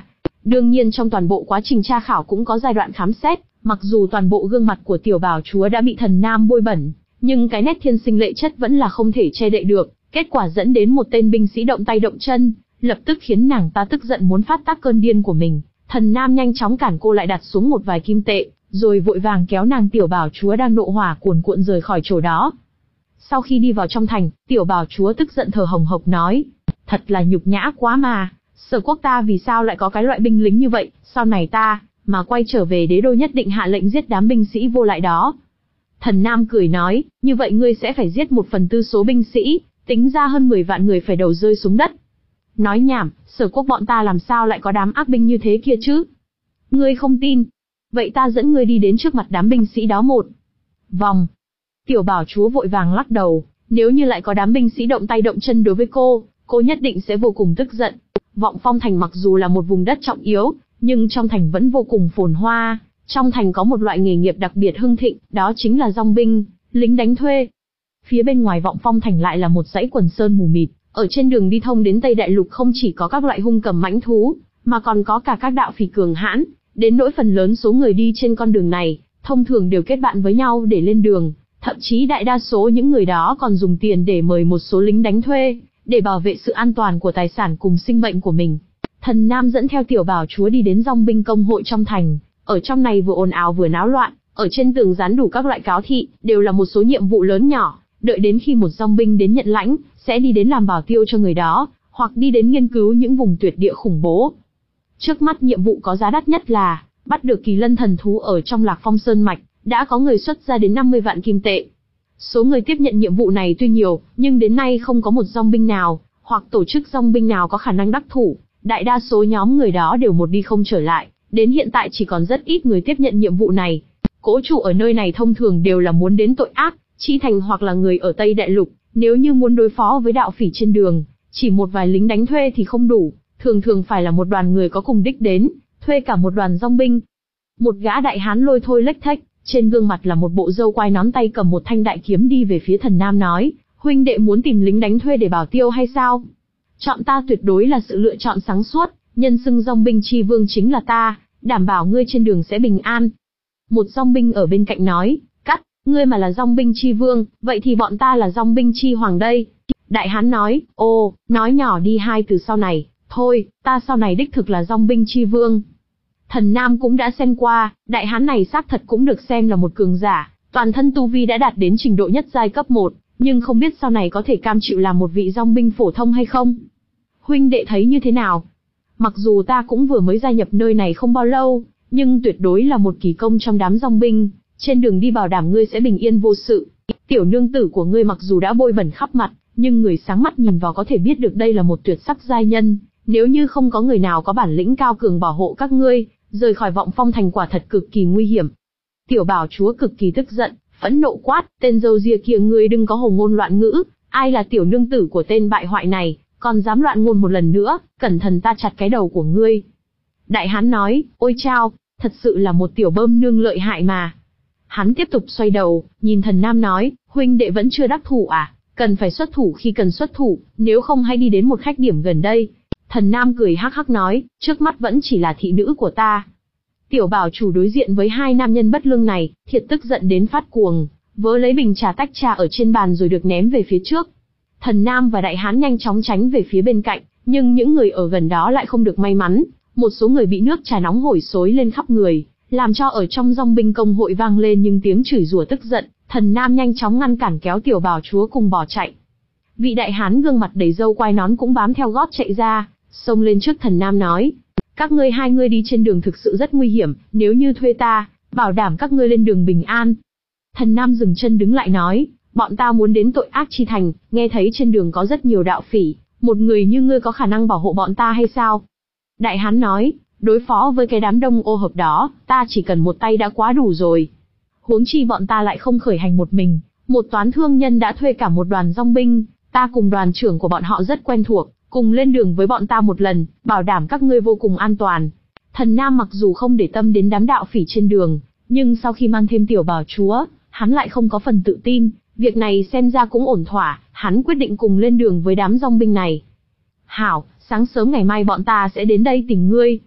S1: Đương nhiên trong toàn bộ quá trình tra khảo cũng có giai đoạn khám xét, mặc dù toàn bộ gương mặt của tiểu bảo chúa đã bị thần nam bôi bẩn, nhưng cái nét thiên sinh lệ chất vẫn là không thể che đậy được, kết quả dẫn đến một tên binh sĩ động tay động chân, lập tức khiến nàng ta tức giận muốn phát tác cơn điên của mình. Thần nam nhanh chóng cản cô lại, đặt xuống một vài kim tệ, rồi vội vàng kéo nàng tiểu bảo chúa đang nộ hỏa cuồn cuộn rời khỏi chỗ đó. Sau khi đi vào trong thành, tiểu bảo chúa tức giận thở hồng hộc nói, thật là nhục nhã quá mà, Sở quốc ta vì sao lại có cái loại binh lính như vậy, sau này ta, mà quay trở về đế đô nhất định hạ lệnh giết đám binh sĩ vô lại đó. Thần Nam cười nói, như vậy ngươi sẽ phải giết một phần tư số binh sĩ, tính ra hơn mười vạn người phải đầu rơi xuống đất. Nói nhảm, Sở quốc bọn ta làm sao lại có đám ác binh như thế kia chứ? Ngươi không tin? Vậy ta dẫn ngươi đi đến trước mặt đám binh sĩ đó một vòng. Tiểu bảo chúa vội vàng lắc đầu, nếu như lại có đám binh sĩ động tay động chân đối với cô, cô nhất định sẽ vô cùng tức giận. Vọng Phong thành mặc dù là một vùng đất trọng yếu, nhưng trong thành vẫn vô cùng phồn hoa. Trong thành có một loại nghề nghiệp đặc biệt hưng thịnh, đó chính là dong binh, lính đánh thuê. Phía bên ngoài Vọng Phong thành lại là một dãy quần sơn mù mịt, ở trên đường đi thông đến Tây Đại Lục không chỉ có các loại hung cầm mãnh thú, mà còn có cả các đạo phỉ cường hãn, đến nỗi phần lớn số người đi trên con đường này, thông thường đều kết bạn với nhau để lên đường, thậm chí đại đa số những người đó còn dùng tiền để mời một số lính đánh thuê, để bảo vệ sự an toàn của tài sản cùng sinh mệnh của mình. Thần Nam dẫn theo tiểu bảo chúa đi đến dong binh công hội trong thành, ở trong này vừa ồn ào vừa náo loạn, ở trên tường dán đủ các loại cáo thị, đều là một số nhiệm vụ lớn nhỏ, đợi đến khi một dong binh đến nhận lãnh, sẽ đi đến làm bảo tiêu cho người đó, hoặc đi đến nghiên cứu những vùng tuyệt địa khủng bố. Trước mắt nhiệm vụ có giá đắt nhất là bắt được kỳ lân thần thú ở trong Lạc Phong Sơn mạch, đã có người xuất ra đến năm mươi vạn kim tệ. Số người tiếp nhận nhiệm vụ này tuy nhiều, nhưng đến nay không có một dong binh nào, hoặc tổ chức dong binh nào có khả năng đắc thủ, đại đa số nhóm người đó đều một đi không trở lại, đến hiện tại chỉ còn rất ít người tiếp nhận nhiệm vụ này. Cố chủ ở nơi này thông thường đều là muốn đến tội ác, chi thành hoặc là người ở Tây Đại Lục, nếu như muốn đối phó với đạo phỉ trên đường, chỉ một vài lính đánh thuê thì không đủ, thường thường phải là một đoàn người có cùng đích đến, thuê cả một đoàn dong binh. Một gã đại hán lôi thôi lếch thếch, trên gương mặt là một bộ râu quai nón, tay cầm một thanh đại kiếm đi về phía Thần Nam nói, huynh đệ muốn tìm lính đánh thuê để bảo tiêu hay sao? Chọn ta tuyệt đối là sự lựa chọn sáng suốt, nhân xưng dong binh chi vương chính là ta, đảm bảo ngươi trên đường sẽ bình an. Một dong binh ở bên cạnh nói, cắt, ngươi mà là dong binh chi vương, vậy thì bọn ta là dong binh chi hoàng đây. Đại hán nói, ô, nói nhỏ đi hai từ sau này, thôi, ta sau này đích thực là dong binh chi vương. Thần Nam cũng đã xem qua, đại hán này xác thật cũng được xem là một cường giả, toàn thân tu vi đã đạt đến trình độ nhất giai cấp một, nhưng không biết sau này có thể cam chịu làm một vị dong binh phổ thông hay không. Huynh đệ thấy như thế nào? Mặc dù ta cũng vừa mới gia nhập nơi này không bao lâu, nhưng tuyệt đối là một kỳ công trong đám dong binh, trên đường đi bảo đảm ngươi sẽ bình yên vô sự. Tiểu nương tử của ngươi mặc dù đã bôi bẩn khắp mặt, nhưng người sáng mắt nhìn vào có thể biết được đây là một tuyệt sắc giai nhân, nếu như không có người nào có bản lĩnh cao cường bảo hộ các ngươi, rời khỏi Vọng Phong thành quả thật cực kỳ nguy hiểm. Tiểu bảo chúa cực kỳ tức giận, phẫn nộ quát, tên râu ria kia ngươi đừng có hồ ngôn loạn ngữ, ai là tiểu nương tử của tên bại hoại này, còn dám loạn ngôn một lần nữa, cẩn thận ta chặt cái đầu của ngươi. Đại hán nói, ôi chao, thật sự là một tiểu bơm nương lợi hại mà. Hắn tiếp tục xoay đầu, nhìn Thần Nam nói, huynh đệ vẫn chưa đắc thủ à, cần phải xuất thủ khi cần xuất thủ, nếu không hãy đi đến một khách điểm gần đây. Thần Nam cười hắc hắc nói, trước mắt vẫn chỉ là thị nữ của ta. Tiểu bảo chủ đối diện với hai nam nhân bất lương này, thiệt tức giận đến phát cuồng, vớ lấy bình trà tách trà ở trên bàn rồi được ném về phía trước. Thần Nam và đại hán nhanh chóng tránh về phía bên cạnh, nhưng những người ở gần đó lại không được may mắn, một số người bị nước trà nóng hổi xối lên khắp người, làm cho ở trong dong binh công hội vang lên những tiếng chửi rủa tức giận. Thần Nam nhanh chóng ngăn cản kéo tiểu bảo chúa cùng bỏ chạy. Vị đại hán gương mặt đầy râu quai nón cũng bám theo gót chạy ra, xông lên trước Thần Nam nói, các ngươi hai ngươi đi trên đường thực sự rất nguy hiểm, nếu như thuê ta, bảo đảm các ngươi lên đường bình an. Thần Nam dừng chân đứng lại nói, bọn ta muốn đến tội ác chi thành, nghe thấy trên đường có rất nhiều đạo phỉ, một người như ngươi có khả năng bảo hộ bọn ta hay sao? Đại hán nói, đối phó với cái đám đông ô hợp đó, ta chỉ cần một tay đã quá đủ rồi. Huống chi bọn ta lại không khởi hành một mình, một toán thương nhân đã thuê cả một đoàn dong binh, ta cùng đoàn trưởng của bọn họ rất quen thuộc, cùng lên đường với bọn ta một lần, bảo đảm các ngươi vô cùng an toàn. Thần Nam mặc dù không để tâm đến đám đạo phỉ trên đường, nhưng sau khi mang thêm tiểu bảo chúa, hắn lại không có phần tự tin, việc này xem ra cũng ổn thỏa, hắn quyết định cùng lên đường với đám dong binh này. Hảo, sáng sớm ngày mai bọn ta sẽ đến đây tìm ngươi.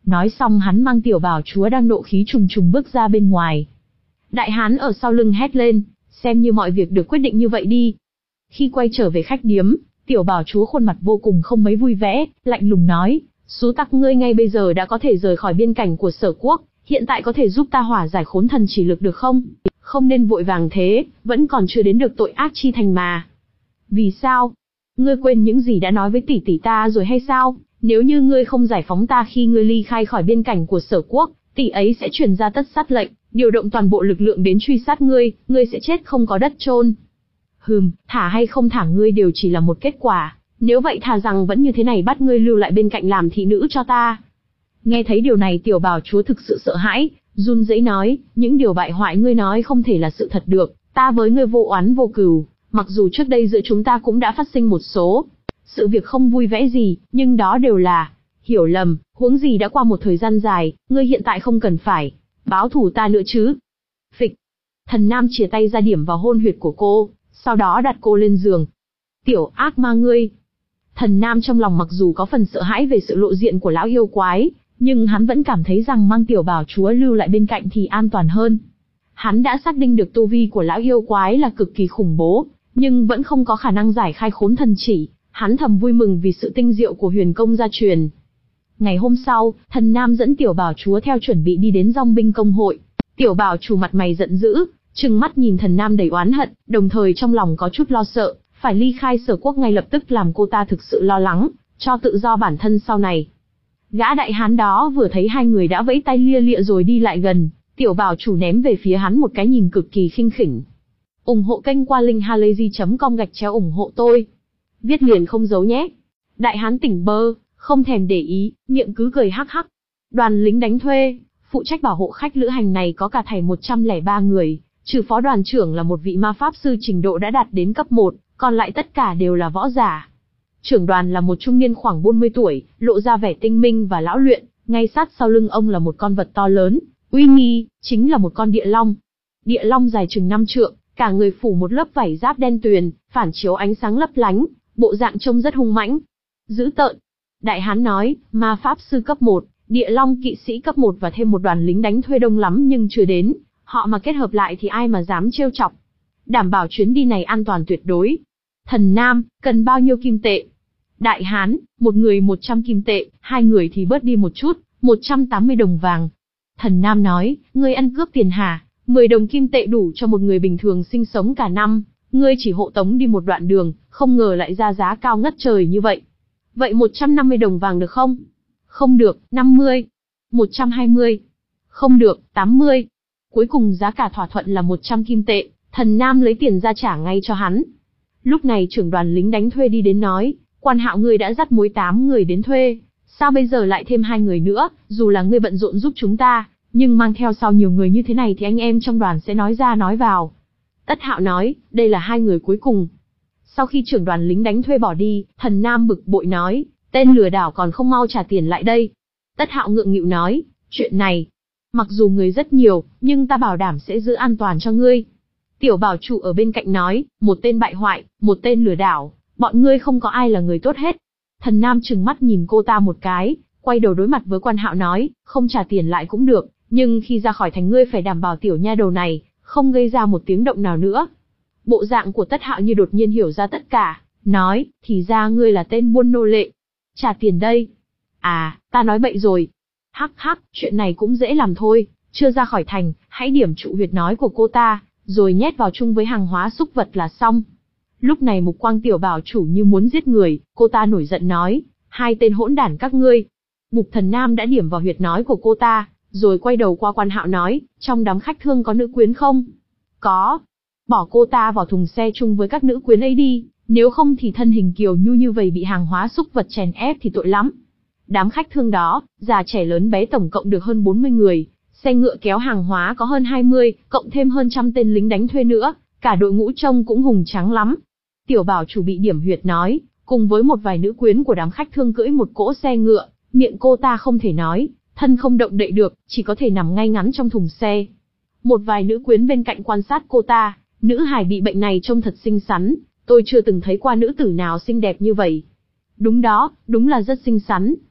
S1: Nói xong hắn mang tiểu bảo chúa đang nộ khí trùng trùng bước ra bên ngoài. Đại hán ở sau lưng hét lên, xem như mọi việc được quyết định như vậy đi. Khi quay trở về khách điếm, tiểu bảo chúa khuôn mặt vô cùng không mấy vui vẻ, lạnh lùng nói, xú tặc ngươi ngay bây giờ đã có thể rời khỏi biên cảnh của Sở Quốc, hiện tại có thể giúp ta hỏa giải khốn thần chỉ lực được không? Không nên vội vàng thế, vẫn còn chưa đến được tội ác chi thành mà. Vì sao? Ngươi quên những gì đã nói với tỷ tỷ ta rồi hay sao? Nếu như ngươi không giải phóng ta khi ngươi ly khai khỏi biên cảnh của Sở Quốc, tỷ ấy sẽ truyền ra tất sát lệnh, điều động toàn bộ lực lượng đến truy sát ngươi, ngươi sẽ chết không có đất chôn. Hừm, thả hay không thả ngươi đều chỉ là một kết quả, nếu vậy thà rằng vẫn như thế này bắt ngươi lưu lại bên cạnh làm thị nữ cho ta. Nghe thấy điều này tiểu bảo chúa thực sự sợ hãi, run rẩy nói, những điều bại hoại ngươi nói không thể là sự thật được, ta với ngươi vô oán vô cừu, mặc dù trước đây giữa chúng ta cũng đã phát sinh một số sự việc không vui vẻ gì, nhưng đó đều là hiểu lầm, huống gì đã qua một thời gian dài, ngươi hiện tại không cần phải báo thù ta nữa chứ. Phịch. Thần Nam chìa tay ra điểm vào hôn huyệt của cô, sau đó đặt cô lên giường. Tiểu ác ma ngươi. Thần Nam trong lòng mặc dù có phần sợ hãi về sự lộ diện của lão yêu quái, nhưng hắn vẫn cảm thấy rằng mang tiểu bảo chúa lưu lại bên cạnh thì an toàn hơn. Hắn đã xác định được tu vi của lão yêu quái là cực kỳ khủng bố, nhưng vẫn không có khả năng giải khai khốn thần chỉ. Hắn thầm vui mừng vì sự tinh diệu của huyền công gia truyền. Ngày hôm sau, Thần Nam dẫn tiểu bảo chúa theo chuẩn bị đi đến dòng binh công hội. Tiểu bảo chủ mặt mày giận dữ, trừng mắt nhìn Thần Nam đầy oán hận, đồng thời trong lòng có chút lo sợ, phải ly khai Sở Quốc ngay lập tức làm cô ta thực sự lo lắng, cho tự do bản thân sau này. Gã đại hán đó vừa thấy hai người đã vẫy tay lia lịa rồi đi lại gần, tiểu bảo chủ ném về phía hắn một cái nhìn cực kỳ khinh khỉnh. Ủng hộ kênh qua linkhalazy chấm com gạch chéo ủng hộ tôi. Viết liền không giấu nhé. Đại hán tỉnh bơ, không thèm để ý, miệng cứ cười hắc hắc. Đoàn lính đánh thuê, phụ trách bảo hộ khách lữ hành này có cả thảy một trăm lẻ ba người, trừ phó đoàn trưởng là một vị ma pháp sư trình độ đã đạt đến cấp một, còn lại tất cả đều là võ giả. Trưởng đoàn là một trung niên khoảng bốn mươi tuổi, lộ ra vẻ tinh minh và lão luyện, ngay sát sau lưng ông là một con vật to lớn, uy nghi, chính là một con địa long. Địa long dài chừng năm trượng, cả người phủ một lớp vảy giáp đen tuyền, phản chiếu ánh sáng lấp lánh, bộ dạng trông rất hung mãnh, dữ tợn. Đại hán nói, ma pháp sư cấp một, địa long kỵ sĩ cấp một và thêm một đoàn lính đánh thuê đông lắm nhưng chưa đến, họ mà kết hợp lại thì ai mà dám trêu chọc. Đảm bảo chuyến đi này an toàn tuyệt đối. Thần Nam, cần bao nhiêu kim tệ? Đại hán, một người một trăm kim tệ, hai người thì bớt đi một chút, một trăm tám mươi đồng vàng. Thần Nam nói, ngươi ăn cướp tiền hả? mười đồng kim tệ đủ cho một người bình thường sinh sống cả năm, ngươi chỉ hộ tống đi một đoạn đường, không ngờ lại ra giá cao ngất trời như vậy. Vậy một trăm năm mươi đồng vàng được không? Không được, năm mươi. một trăm hai mươi. Không được, tám mươi. Cuối cùng giá cả thỏa thuận là một trăm kim tệ, Thần Nam lấy tiền ra trả ngay cho hắn. Lúc này trưởng đoàn lính đánh thuê đi đến nói, quan hạo ngươi đã dắt mối tám người đến thuê, sao bây giờ lại thêm hai người nữa, dù là ngươi bận rộn giúp chúng ta, nhưng mang theo sau nhiều người như thế này thì anh em trong đoàn sẽ nói ra nói vào. Tất Hạo nói, đây là hai người cuối cùng. Sau khi trưởng đoàn lính đánh thuê bỏ đi, Thần Nam bực bội nói, tên lừa đảo còn không mau trả tiền lại đây. Tất Hạo ngượng nghịu nói, chuyện này, mặc dù người rất nhiều, nhưng ta bảo đảm sẽ giữ an toàn cho ngươi. Tiểu bảo chủ ở bên cạnh nói, một tên bại hoại, một tên lừa đảo, bọn ngươi không có ai là người tốt hết. Thần Nam trừng mắt nhìn cô ta một cái, quay đầu đối mặt với quan hạo nói, không trả tiền lại cũng được, nhưng khi ra khỏi thành ngươi phải đảm bảo tiểu nha đầu này không gây ra một tiếng động nào nữa. Bộ dạng của Tất Hạo như đột nhiên hiểu ra tất cả, nói, thì ra ngươi là tên buôn nô lệ. Trả tiền đây. À, ta nói bậy rồi. Hắc hắc, chuyện này cũng dễ làm thôi, chưa ra khỏi thành, hãy điểm trụ huyệt nói của cô ta, rồi nhét vào chung với hàng hóa xúc vật là xong. Lúc này Mục Quang tiểu bảo chủ như muốn giết người, cô ta nổi giận nói, hai tên hỗn đản các ngươi. Mục Thần Nam đã điểm vào huyệt nói của cô ta, rồi quay đầu qua quan hạo nói, trong đám khách thương có nữ quyến không? Có. Bỏ cô ta vào thùng xe chung với các nữ quyến ấy đi, nếu không thì thân hình kiều nhu như vậy bị hàng hóa xúc vật chèn ép thì tội lắm. Đám khách thương đó, già trẻ lớn bé tổng cộng được hơn bốn mươi người, xe ngựa kéo hàng hóa có hơn hai mươi, cộng thêm hơn trăm tên lính đánh thuê nữa, cả đội ngũ trông cũng hùng tráng lắm. Tiểu bảo chủ bị điểm huyệt nói, cùng với một vài nữ quyến của đám khách thương cưỡi một cỗ xe ngựa, miệng cô ta không thể nói, thân không động đậy được, chỉ có thể nằm ngay ngắn trong thùng xe. Một vài nữ quyến bên cạnh quan sát cô ta, nữ hài bị bệnh này trông thật xinh xắn, tôi chưa từng thấy qua nữ tử nào xinh đẹp như vậy. Đúng đó, đúng là rất xinh xắn.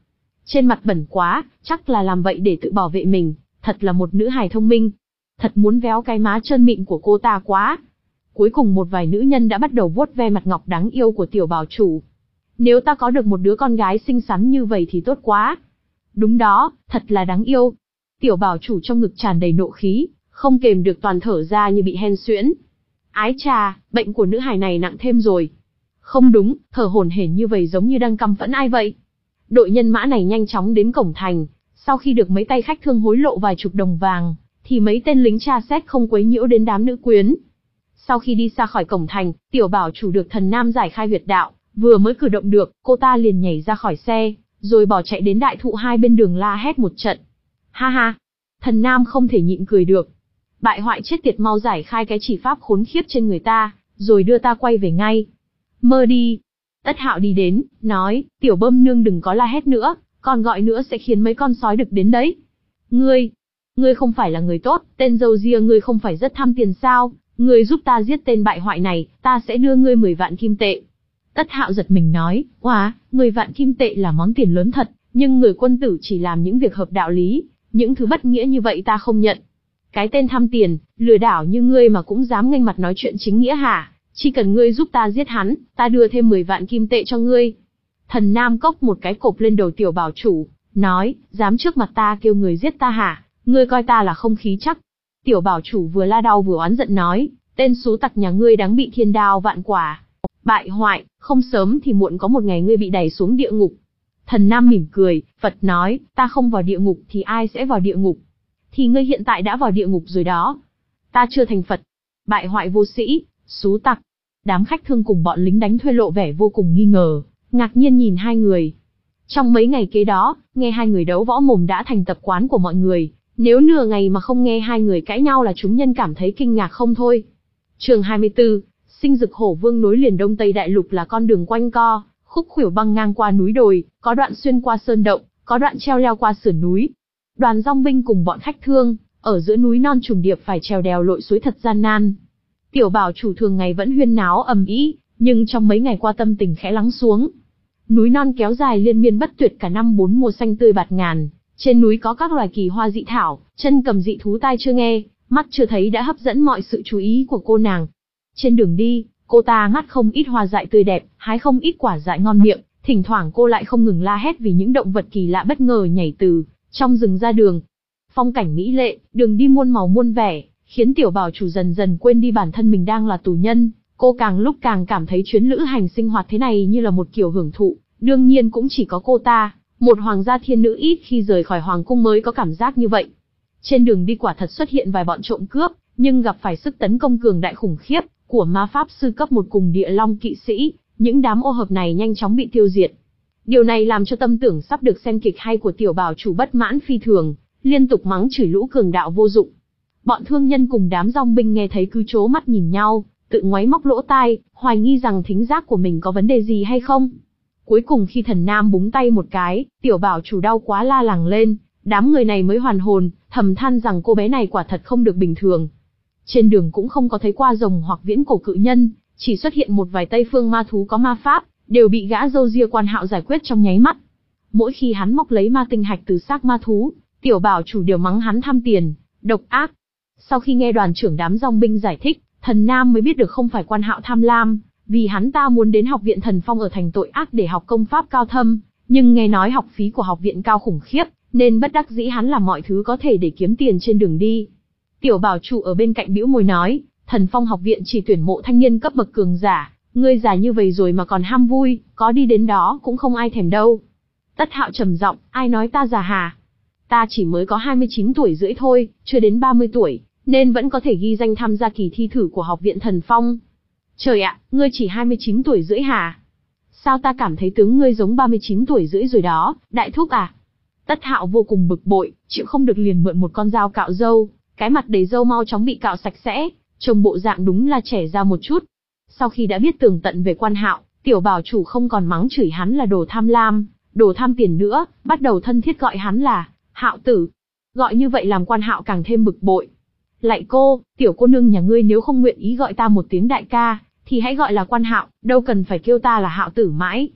S1: Trên mặt bẩn quá, chắc là làm vậy để tự bảo vệ mình, thật là một nữ hài thông minh. Thật muốn véo cái má trơn mịn của cô ta quá. Cuối cùng một vài nữ nhân đã bắt đầu vuốt ve mặt ngọc đáng yêu của tiểu bảo chủ. Nếu ta có được một đứa con gái xinh xắn như vậy thì tốt quá. Đúng đó, thật là đáng yêu. Tiểu bảo chủ trong ngực tràn đầy nộ khí, không kềm được toàn thở ra như bị hen suyễn. Ái chà, bệnh của nữ hài này nặng thêm rồi. Không đúng, thở hổn hển như vậy giống như đang căm phẫn ai vậy. Đội nhân mã này nhanh chóng đến cổng thành, sau khi được mấy tay khách thương hối lộ vài chục đồng vàng, thì mấy tên lính tra xét không quấy nhiễu đến đám nữ quyến. Sau khi đi xa khỏi cổng thành, tiểu bảo chủ được thần nam giải khai huyệt đạo, vừa mới cử động được, cô ta liền nhảy ra khỏi xe, rồi bỏ chạy đến đại thụ hai bên đường la hét một trận. Ha ha! Thần nam không thể nhịn cười được. Bại hoại chết tiệt, mau giải khai cái chỉ pháp khốn khiếp trên người ta, rồi đưa ta quay về ngay. Mơ đi! Tất Hạo đi đến, nói, tiểu bơm nương đừng có la hét nữa, còn gọi nữa sẽ khiến mấy con sói đực đến đấy. Ngươi! Ngươi không phải là người tốt, tên dâu ria ngươi không phải rất tham tiền sao? Ngươi giúp ta giết tên bại hoại này, ta sẽ đưa ngươi mười vạn kim tệ. Tất Hạo giật mình nói, oà, mười vạn kim tệ là món tiền lớn thật, nhưng người quân tử chỉ làm những việc hợp đạo lý, những thứ bất nghĩa như vậy ta không nhận. Cái tên tham tiền, lừa đảo như ngươi mà cũng dám nghênh mặt nói chuyện chính nghĩa hả? Chỉ cần ngươi giúp ta giết hắn, ta đưa thêm mười vạn kim tệ cho ngươi. Thần Nam cốc một cái cộp lên đầu tiểu bảo chủ, nói, dám trước mặt ta kêu người giết ta hả? Ngươi coi ta là không khí chắc. Tiểu bảo chủ vừa la đau vừa oán giận nói, tên xú tặc nhà ngươi đáng bị thiên đao vạn quả. Bại hoại, không sớm thì muộn có một ngày ngươi bị đày xuống địa ngục. Thần Nam mỉm cười, Phật nói, ta không vào địa ngục thì ai sẽ vào địa ngục? Thì ngươi hiện tại đã vào địa ngục rồi đó. Ta chưa thành Phật. Bại hoại vô sĩ, xú tặc. Đám khách thương cùng bọn lính đánh thuê lộ vẻ vô cùng nghi ngờ, ngạc nhiên nhìn hai người. Trong mấy ngày kế đó, nghe hai người đấu võ mồm đã thành tập quán của mọi người. Nếu nửa ngày mà không nghe hai người cãi nhau là chúng nhân cảm thấy kinh ngạc không thôi. Chương hai mươi tư, Sinh Dực Hổ Vương nối liền Đông Tây Đại Lục là con đường quanh co, khúc khuỷu băng ngang qua núi đồi, có đoạn xuyên qua sơn động, có đoạn treo leo qua sườn núi. Đoàn dong binh cùng bọn khách thương, ở giữa núi non trùng điệp phải trèo đèo lội suối thật gian nan. Tiểu bảo chủ thường ngày vẫn huyên náo ầm ĩ, nhưng trong mấy ngày qua tâm tình khẽ lắng xuống. Núi non kéo dài liên miên bất tuyệt cả năm bốn mùa xanh tươi bạt ngàn. Trên núi có các loài kỳ hoa dị thảo, chân cầm dị thú tai chưa nghe, mắt chưa thấy đã hấp dẫn mọi sự chú ý của cô nàng. Trên đường đi, cô ta ngắt không ít hoa dại tươi đẹp, hái không ít quả dại ngon miệng, thỉnh thoảng cô lại không ngừng la hét vì những động vật kỳ lạ bất ngờ nhảy từ trong rừng ra đường. Phong cảnh mỹ lệ, đường đi muôn màu muôn vẻ, khiến tiểu bảo chủ dần dần quên đi bản thân mình đang là tù nhân. Cô càng lúc càng cảm thấy chuyến lữ hành sinh hoạt thế này như là một kiểu hưởng thụ, đương nhiên cũng chỉ có cô ta, một hoàng gia thiên nữ ít khi rời khỏi hoàng cung mới có cảm giác như vậy. Trên đường đi quả thật xuất hiện vài bọn trộm cướp, nhưng gặp phải sức tấn công cường đại khủng khiếp của ma pháp sư cấp một cùng địa long kỵ sĩ, những đám ô hợp này nhanh chóng bị tiêu diệt. Điều này làm cho tâm tưởng sắp được xem kịch hay của tiểu bảo chủ bất mãn phi thường, liên tục mắng chửi lũ cường đạo vô dụng. Bọn thương nhân cùng đám dong binh nghe thấy cứ trố mắt nhìn nhau, tự ngoáy móc lỗ tai, hoài nghi rằng thính giác của mình có vấn đề gì hay không. Cuối cùng khi thần Nam búng tay một cái, tiểu bảo chủ đau quá la làng lên, đám người này mới hoàn hồn, thầm than rằng cô bé này quả thật không được bình thường. Trên đường cũng không có thấy qua rồng hoặc viễn cổ cự nhân, chỉ xuất hiện một vài tây phương ma thú có ma pháp, đều bị gã râu ria quan Hạo giải quyết trong nháy mắt. Mỗi khi hắn móc lấy ma tinh hạch từ xác ma thú, tiểu bảo chủ đều mắng hắn tham tiền, độc ác. Sau khi nghe đoàn trưởng đám dong binh giải thích, thần Nam mới biết được không phải quan Hạo tham lam, vì hắn ta muốn đến học viện thần phong ở thành tội ác để học công pháp cao thâm, nhưng nghe nói học phí của học viện cao khủng khiếp, nên bất đắc dĩ hắn làm mọi thứ có thể để kiếm tiền trên đường đi. Tiểu bảo chủ ở bên cạnh bĩu môi nói, thần phong học viện chỉ tuyển mộ thanh niên cấp bậc cường giả, ngươi già như vậy rồi mà còn ham vui, có đi đến đó cũng không ai thèm đâu. Tất Hạo trầm giọng, ai nói ta già hả? Ta chỉ mới có hai mươi chín tuổi rưỡi thôi, chưa đến ba mươi tuổi, nên vẫn có thể ghi danh tham gia kỳ thi thử của học viện thần phong. Trời ạ, ngươi chỉ hai mươi chín tuổi rưỡi hả? Sao ta cảm thấy tướng ngươi giống ba mươi chín tuổi rưỡi rồi đó, đại thúc à? Tất Hạo vô cùng bực bội, chịu không được liền mượn một con dao cạo râu, cái mặt đầy râu mau chóng bị cạo sạch sẽ, trông bộ dạng đúng là trẻ ra một chút. Sau khi đã biết tường tận về quan Hạo, tiểu bảo chủ không còn mắng chửi hắn là đồ tham lam, đồ tham tiền nữa, bắt đầu thân thiết gọi hắn là Hạo tử. Gọi như vậy làm quan Hạo càng thêm bực bội. Lạy cô, tiểu cô nương nhà ngươi nếu không nguyện ý gọi ta một tiếng đại ca, thì hãy gọi là quan Hạo, đâu cần phải kêu ta là Hạo tử mãi.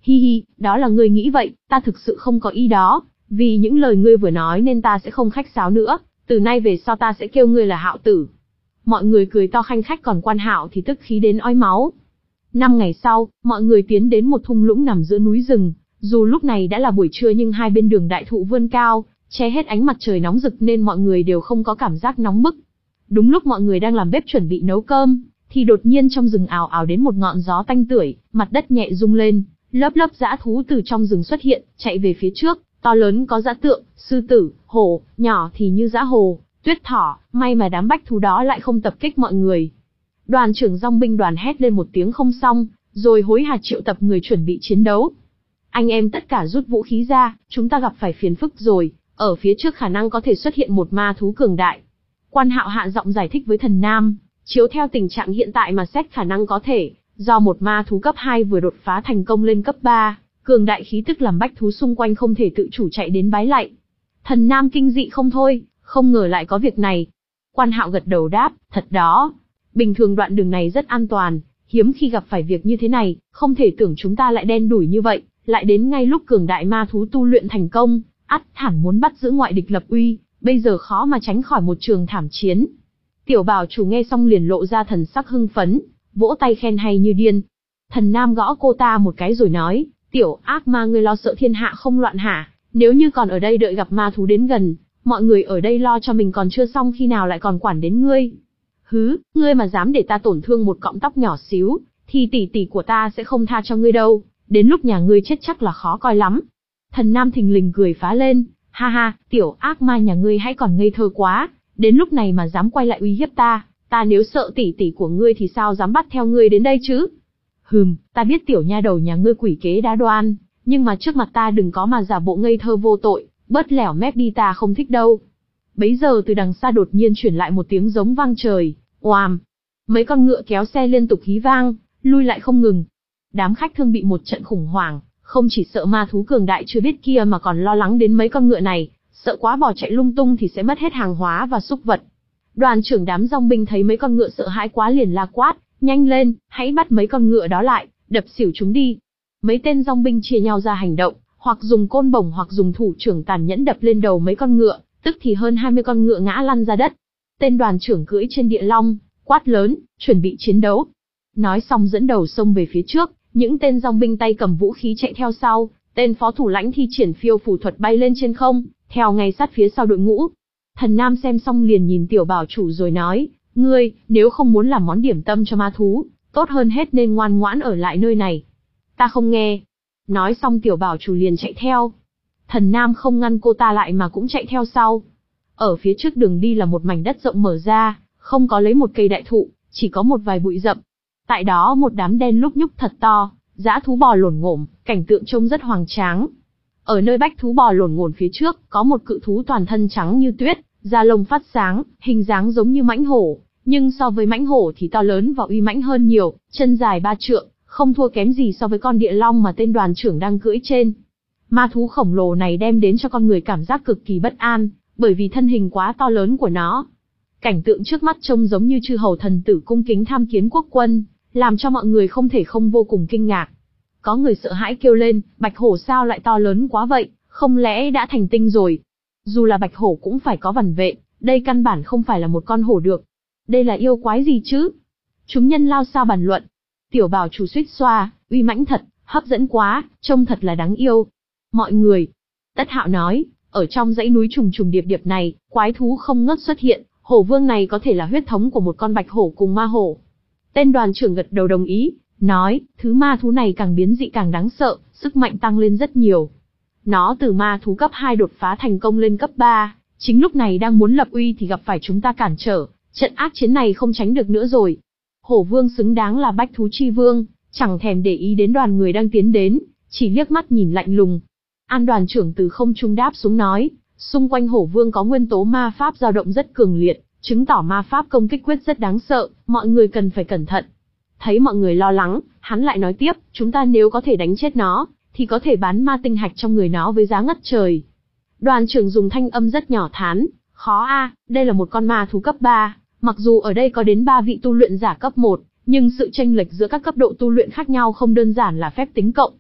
S1: Hi hi, đó là ngươi nghĩ vậy, ta thực sự không có ý đó, vì những lời ngươi vừa nói nên ta sẽ không khách sáo nữa, từ nay về sau ta sẽ kêu ngươi là Hạo tử. Mọi người cười to khanh khách, còn Quan Hạo thì tức khí đến ói máu. Năm ngày sau, mọi người tiến đến một thung lũng nằm giữa núi rừng, dù lúc này đã là buổi trưa nhưng hai bên đường đại thụ vươn cao, che hết ánh mặt trời nóng rực nên mọi người đều không có cảm giác nóng bức. Đúng lúc mọi người đang làm bếp chuẩn bị nấu cơm, thì đột nhiên trong rừng ào ào đến một ngọn gió tanh tưởi, mặt đất nhẹ rung lên, lớp lớp dã thú từ trong rừng xuất hiện, chạy về phía trước, to lớn có dã tượng, sư tử, hổ, nhỏ thì như dã hồ, tuyết thỏ, may mà đám bách thú đó lại không tập kích mọi người. Đoàn trưởng dòng binh đoàn hét lên một tiếng không xong, rồi hối hả triệu tập người chuẩn bị chiến đấu. Anh em tất cả rút vũ khí ra, chúng ta gặp phải phiền phức rồi, ở phía trước khả năng có thể xuất hiện một ma thú cường đại. Quan Hạo hạ giọng giải thích với Thần Nam, chiếu theo tình trạng hiện tại mà xét khả năng có thể, do một ma thú cấp hai vừa đột phá thành công lên cấp ba, cường đại khí tức làm bách thú xung quanh không thể tự chủ chạy đến bái lạy. Thần Nam kinh dị không thôi, không ngờ lại có việc này. Quan Hạo gật đầu đáp, thật đó. Bình thường đoạn đường này rất an toàn, hiếm khi gặp phải việc như thế này, không thể tưởng chúng ta lại đen đủi như vậy, lại đến ngay lúc cường đại ma thú tu luyện thành công, ắt hẳn muốn bắt giữ ngoại địch lập uy, bây giờ khó mà tránh khỏi một trường thảm chiến. Tiểu Bảo Chủ nghe xong liền lộ ra thần sắc hưng phấn, vỗ tay khen hay như điên. Thần Nam gõ cô ta một cái rồi nói, tiểu ác ma, ngươi lo sợ thiên hạ không loạn hả? Nếu như còn ở đây đợi gặp ma thú đến gần, mọi người ở đây lo cho mình còn chưa xong khi nào lại còn quản đến ngươi. Hứ, ngươi mà dám để ta tổn thương một cọng tóc nhỏ xíu, thì tỷ tỷ của ta sẽ không tha cho ngươi đâu, đến lúc nhà ngươi chết chắc là khó coi lắm. Thần Nam thình lình cười phá lên, ha ha, tiểu ác ma nhà ngươi hãy còn ngây thơ quá, đến lúc này mà dám quay lại uy hiếp ta, ta nếu sợ tỷ tỷ của ngươi thì sao dám bắt theo ngươi đến đây chứ? Hừm, ta biết tiểu nha đầu nhà ngươi quỷ kế đa đoan, nhưng mà trước mặt ta đừng có mà giả bộ ngây thơ vô tội, bớt lẻo mép đi, ta không thích đâu. Bấy giờ từ đằng xa đột nhiên chuyển lại một tiếng giống vang trời, oàm. Mấy con ngựa kéo xe liên tục hí vang, lui lại không ngừng. Đám khách thương bị một trận khủng hoảng, không chỉ sợ ma thú cường đại chưa biết kia mà còn lo lắng đến mấy con ngựa này, sợ quá bỏ chạy lung tung thì sẽ mất hết hàng hóa và súc vật. Đoàn trưởng đám dòng binh thấy mấy con ngựa sợ hãi quá liền la quát, nhanh lên, hãy bắt mấy con ngựa đó lại, đập xỉu chúng đi. Mấy tên dòng binh chia nhau ra hành động, hoặc dùng côn bổng hoặc dùng thủ trưởng tàn nhẫn đập lên đầu mấy con ngựa, tức thì hơn hai mươi con ngựa ngã lăn ra đất. Tên đoàn trưởng cưỡi trên địa long, quát lớn, chuẩn bị chiến đấu. Nói xong dẫn đầu xông về phía trước, những tên dòng binh tay cầm vũ khí chạy theo sau, tên phó thủ lãnh thi triển phiêu phù thuật bay lên trên không, theo ngay sát phía sau đội ngũ. Thần Nam xem xong liền nhìn Tiểu Bảo Chủ rồi nói, ngươi, nếu không muốn làm món điểm tâm cho ma thú, tốt hơn hết nên ngoan ngoãn ở lại nơi này. Ta không nghe. Nói xong Tiểu Bảo Chủ liền chạy theo. Thần Nam không ngăn cô ta lại mà cũng chạy theo sau. Ở phía trước đường đi là một mảnh đất rộng mở ra, không có lấy một cây đại thụ, chỉ có một vài bụi rậm. Tại đó một đám đen lúc nhúc thật to, dã thú bò lổn ngổm, cảnh tượng trông rất hoành tráng. Ở nơi bách thú bò lổn ngổn phía trước, có một cự thú toàn thân trắng như tuyết, da lông phát sáng, hình dáng giống như mãnh hổ, nhưng so với mãnh hổ thì to lớn và uy mãnh hơn nhiều, chân dài ba trượng, không thua kém gì so với con địa long mà tên đoàn trưởng đang cưỡi trên. Ma thú khổng lồ này đem đến cho con người cảm giác cực kỳ bất an, bởi vì thân hình quá to lớn của nó. Cảnh tượng trước mắt trông giống như chư hầu thần tử cung kính tham kiến quốc quân, làm cho mọi người không thể không vô cùng kinh ngạc. Có người sợ hãi kêu lên, bạch hổ sao lại to lớn quá vậy, không lẽ đã thành tinh rồi? Dù là bạch hổ cũng phải có vằn vệ, đây căn bản không phải là một con hổ được. Đây là yêu quái gì chứ? Chúng nhân lao sao bàn luận. Tiểu Bảo Chủ suýt xoa, uy mãnh thật, hấp dẫn quá, trông thật là đáng yêu. Mọi người. Tất Hạo nói, ở trong dãy núi trùng trùng điệp điệp này, quái thú không ngớt xuất hiện, hổ vương này có thể là huyết thống của một con bạch hổ cùng ma hổ. Tên đoàn trưởng gật đầu đồng ý, nói, thứ ma thú này càng biến dị càng đáng sợ, sức mạnh tăng lên rất nhiều. Nó từ ma thú cấp hai đột phá thành công lên cấp ba, chính lúc này đang muốn lập uy thì gặp phải chúng ta cản trở, trận ác chiến này không tránh được nữa rồi. Hổ vương xứng đáng là bách thú chi vương, chẳng thèm để ý đến đoàn người đang tiến đến, chỉ liếc mắt nhìn lạnh lùng. An đoàn trưởng từ không trung đáp xuống nói, xung quanh hổ vương có nguyên tố ma pháp dao động rất cường liệt, chứng tỏ ma pháp công kích quyết rất đáng sợ, mọi người cần phải cẩn thận. Thấy mọi người lo lắng, hắn lại nói tiếp, chúng ta nếu có thể đánh chết nó, thì có thể bán ma tinh hạch trong người nó với giá ngất trời. Đoàn trưởng dùng thanh âm rất nhỏ thán, khó a, đây là một con ma thú cấp ba, mặc dù ở đây có đến ba vị tu luyện giả cấp một, nhưng sự chênh lệch giữa các cấp độ tu luyện khác nhau không đơn giản là phép tính cộng.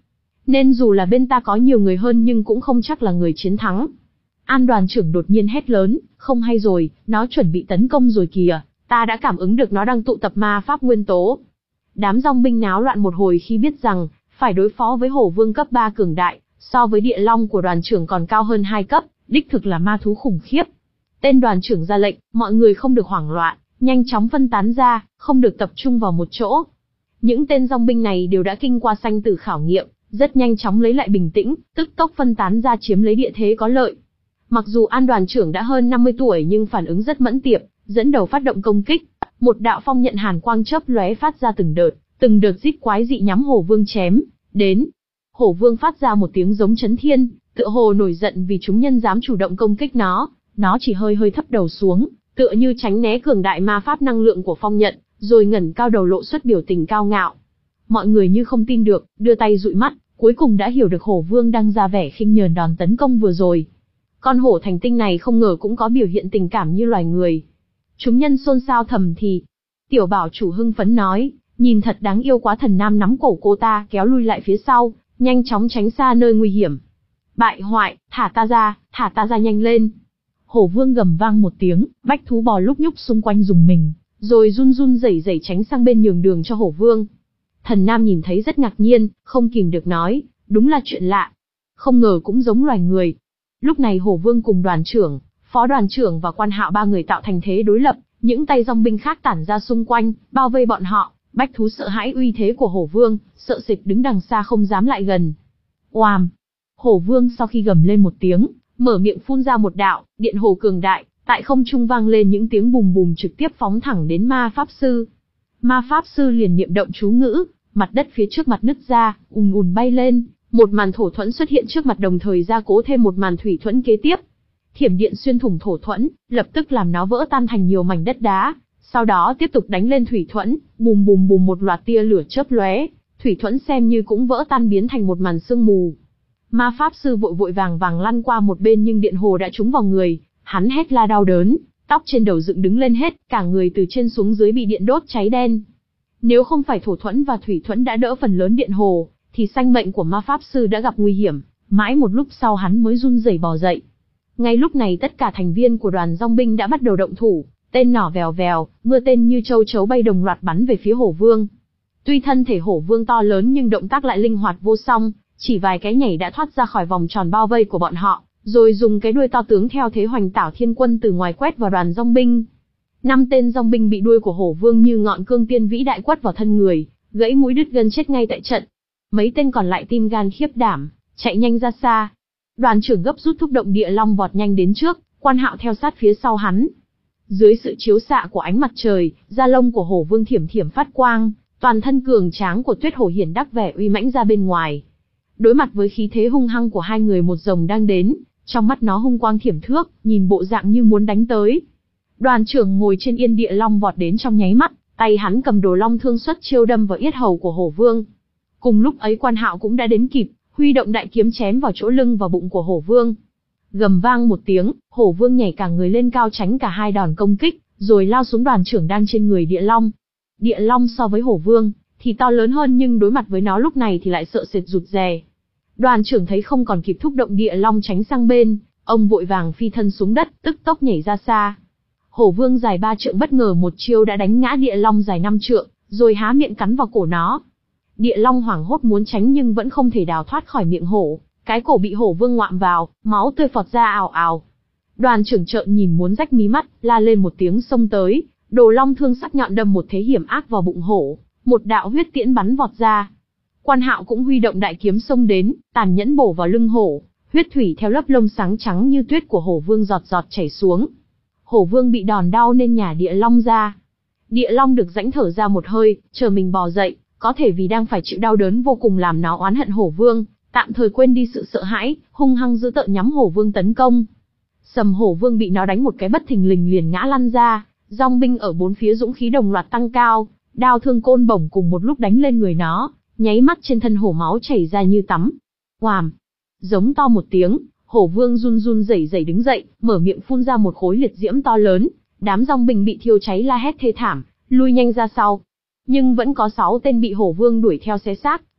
S1: nên dù là bên ta có nhiều người hơn nhưng cũng không chắc là người chiến thắng. An đoàn trưởng đột nhiên hét lớn, không hay rồi, nó chuẩn bị tấn công rồi kìa, ta đã cảm ứng được nó đang tụ tập ma pháp nguyên tố. Đám dòng binh náo loạn một hồi khi biết rằng, phải đối phó với hổ vương cấp ba cường đại, so với địa long của đoàn trưởng còn cao hơn hai cấp, đích thực là ma thú khủng khiếp. Tên đoàn trưởng ra lệnh, mọi người không được hoảng loạn, nhanh chóng phân tán ra, không được tập trung vào một chỗ. Những tên dòng binh này đều đã kinh qua sanh tử khảo nghiệm, rất nhanh chóng lấy lại bình tĩnh, tức tốc phân tán ra chiếm lấy địa thế có lợi. Mặc dù An đoàn trưởng đã hơn năm mươi tuổi nhưng phản ứng rất mẫn tiệp, dẫn đầu phát động công kích. Một đạo phong nhận hàn quang chớp lóe phát ra từng đợt, từng đợt rít quái dị nhắm hổ vương chém đến. Hổ vương phát ra một tiếng giống chấn thiên, tựa hồ nổi giận vì chúng nhân dám chủ động công kích nó. Nó chỉ hơi hơi thấp đầu xuống, tựa như tránh né cường đại ma pháp năng lượng của phong nhận, rồi ngẩng cao đầu lộ xuất biểu tình cao ngạo. Mọi người như không tin được, đưa tay dụi mắt, cuối cùng đã hiểu được hổ vương đang ra vẻ khinh nhờn đòn tấn công vừa rồi. Con hổ thành tinh này không ngờ cũng có biểu hiện tình cảm như loài người. Chúng nhân xôn xao thầm thì. Tiểu bảo chủ hưng phấn nói, nhìn thật đáng yêu quá. Thần nam nắm cổ cô ta kéo lui lại phía sau, nhanh chóng tránh xa nơi nguy hiểm. Bại hoại, thả ta ra, thả ta ra nhanh lên. Hổ vương gầm vang một tiếng, bách thú bò lúc nhúc xung quanh dùng mình, rồi run run rẩy rẩy tránh sang bên nhường đường cho hổ vương. Thần nam nhìn thấy rất ngạc nhiên, không kìm được nói, đúng là chuyện lạ. Không ngờ cũng giống loài người. Lúc này hổ vương cùng đoàn trưởng, phó đoàn trưởng và quan hạo ba người tạo thành thế đối lập, những tay dòng binh khác tản ra xung quanh, bao vây bọn họ. Bách thú sợ hãi uy thế của hổ vương, sợ sệt đứng đằng xa không dám lại gần. Oàm! Hổ vương sau khi gầm lên một tiếng, mở miệng phun ra một đạo điện hồ cường đại, tại không trung vang lên những tiếng bùm bùm trực tiếp phóng thẳng đến ma pháp sư. Ma pháp sư liền niệm động chú ngữ, mặt đất phía trước mặt nứt ra, ùn ùn bay lên, một màn thổ thuẫn xuất hiện trước mặt đồng thời gia cố thêm một màn thủy thuẫn kế tiếp. Thiểm điện xuyên thủng thổ thuẫn, lập tức làm nó vỡ tan thành nhiều mảnh đất đá, sau đó tiếp tục đánh lên thủy thuẫn, bùm bùm bùm một loạt tia lửa chớp lóe, thủy thuẫn xem như cũng vỡ tan biến thành một màn sương mù. Ma pháp sư vội vội vàng vàng lăn qua một bên nhưng điện hồ đã trúng vào người, hắn hét la đau đớn, tóc trên đầu dựng đứng lên hết, cả người từ trên xuống dưới bị điện đốt cháy đen. Nếu không phải thổ thuẫn và thủy thuẫn đã đỡ phần lớn điện hồ, thì sinh mệnh của ma pháp sư đã gặp nguy hiểm, mãi một lúc sau hắn mới run rẩy bò dậy. Ngay lúc này tất cả thành viên của đoàn dòng binh đã bắt đầu động thủ, tên nỏ vèo vèo, mưa tên như châu chấu bay đồng loạt bắn về phía hổ vương. Tuy thân thể hổ vương to lớn nhưng động tác lại linh hoạt vô song, chỉ vài cái nhảy đã thoát ra khỏi vòng tròn bao vây của bọn họ, rồi dùng cái đuôi to tướng theo thế hoành tảo thiên quân từ ngoài quét vào đoàn dòng binh. Năm tên dòng binh bị đuôi của hổ vương như ngọn cương tiên vĩ đại quất vào thân người, gãy mũi đứt gân chết ngay tại trận. Mấy tên còn lại tim gan khiếp đảm, chạy nhanh ra xa. Đoàn trưởng gấp rút thúc động địa long vọt nhanh đến trước, quan hạo theo sát phía sau hắn. Dưới sự chiếu xạ của ánh mặt trời, da lông của hổ vương thiểm thiểm phát quang, toàn thân cường tráng của tuyết hổ hiển đắc vẻ uy mãnh ra bên ngoài. Đối mặt với khí thế hung hăng của hai người một rồng đang đến, trong mắt nó hung quang thiểm thước, nhìn bộ dạng như muốn đánh tới. Đoàn trưởng ngồi trên yên địa long vọt đến trong nháy mắt, tay hắn cầm đồ long thương xuất chiêu đâm vào yết hầu của hổ vương. Cùng lúc ấy quan hạo cũng đã đến kịp, huy động đại kiếm chém vào chỗ lưng và bụng của hổ vương. Gầm vang một tiếng, hổ vương nhảy cả người lên cao tránh cả hai đòn công kích, rồi lao xuống đoàn trưởng đang trên người địa long. Địa long so với hổ vương thì to lớn hơn nhưng đối mặt với nó lúc này thì lại sợ sệt rụt rè. Đoàn trưởng thấy không còn kịp thúc động địa long tránh sang bên, ông vội vàng phi thân xuống đất, tức tốc nhảy ra xa. Hổ vương dài ba trượng bất ngờ một chiêu đã đánh ngã địa long dài năm trượng, rồi há miệng cắn vào cổ nó. Địa long hoảng hốt muốn tránh nhưng vẫn không thể đào thoát khỏi miệng hổ, cái cổ bị hổ vương ngoạm vào, máu tươi phọt ra ào ào. Đoàn trưởng trợn nhìn muốn rách mí mắt, la lên một tiếng xông tới, đồ long thương sắc nhọn đâm một thế hiểm ác vào bụng hổ, một đạo huyết tiễn bắn vọt ra. Quan hạo cũng huy động đại kiếm xông đến, tàn nhẫn bổ vào lưng hổ, huyết thủy theo lớp lông sáng trắng như tuyết của hổ vương giọt giọt chảy xuống. Hổ vương bị đòn đau nên nhả địa long ra. Địa long được rãnh thở ra một hơi, chờ mình bò dậy, có thể vì đang phải chịu đau đớn vô cùng làm nó oán hận hổ vương, tạm thời quên đi sự sợ hãi, hung hăng dữ tợn nhắm hổ vương tấn công. Sầm hổ vương bị nó đánh một cái bất thình lình liền ngã lăn ra, dòng binh ở bốn phía dũng khí đồng loạt tăng cao, đao thương côn bổng cùng một lúc đánh lên người nó, nháy mắt trên thân hổ máu chảy ra như tắm. Oàm! Giống to một tiếng, hổ vương run run rẩy rẩy đứng dậy, mở miệng phun ra một khối liệt diễm to lớn, đám dòng binh bị thiêu cháy la hét thê thảm, lui nhanh ra sau. Nhưng vẫn có sáu tên bị hổ vương đuổi theo xé xác,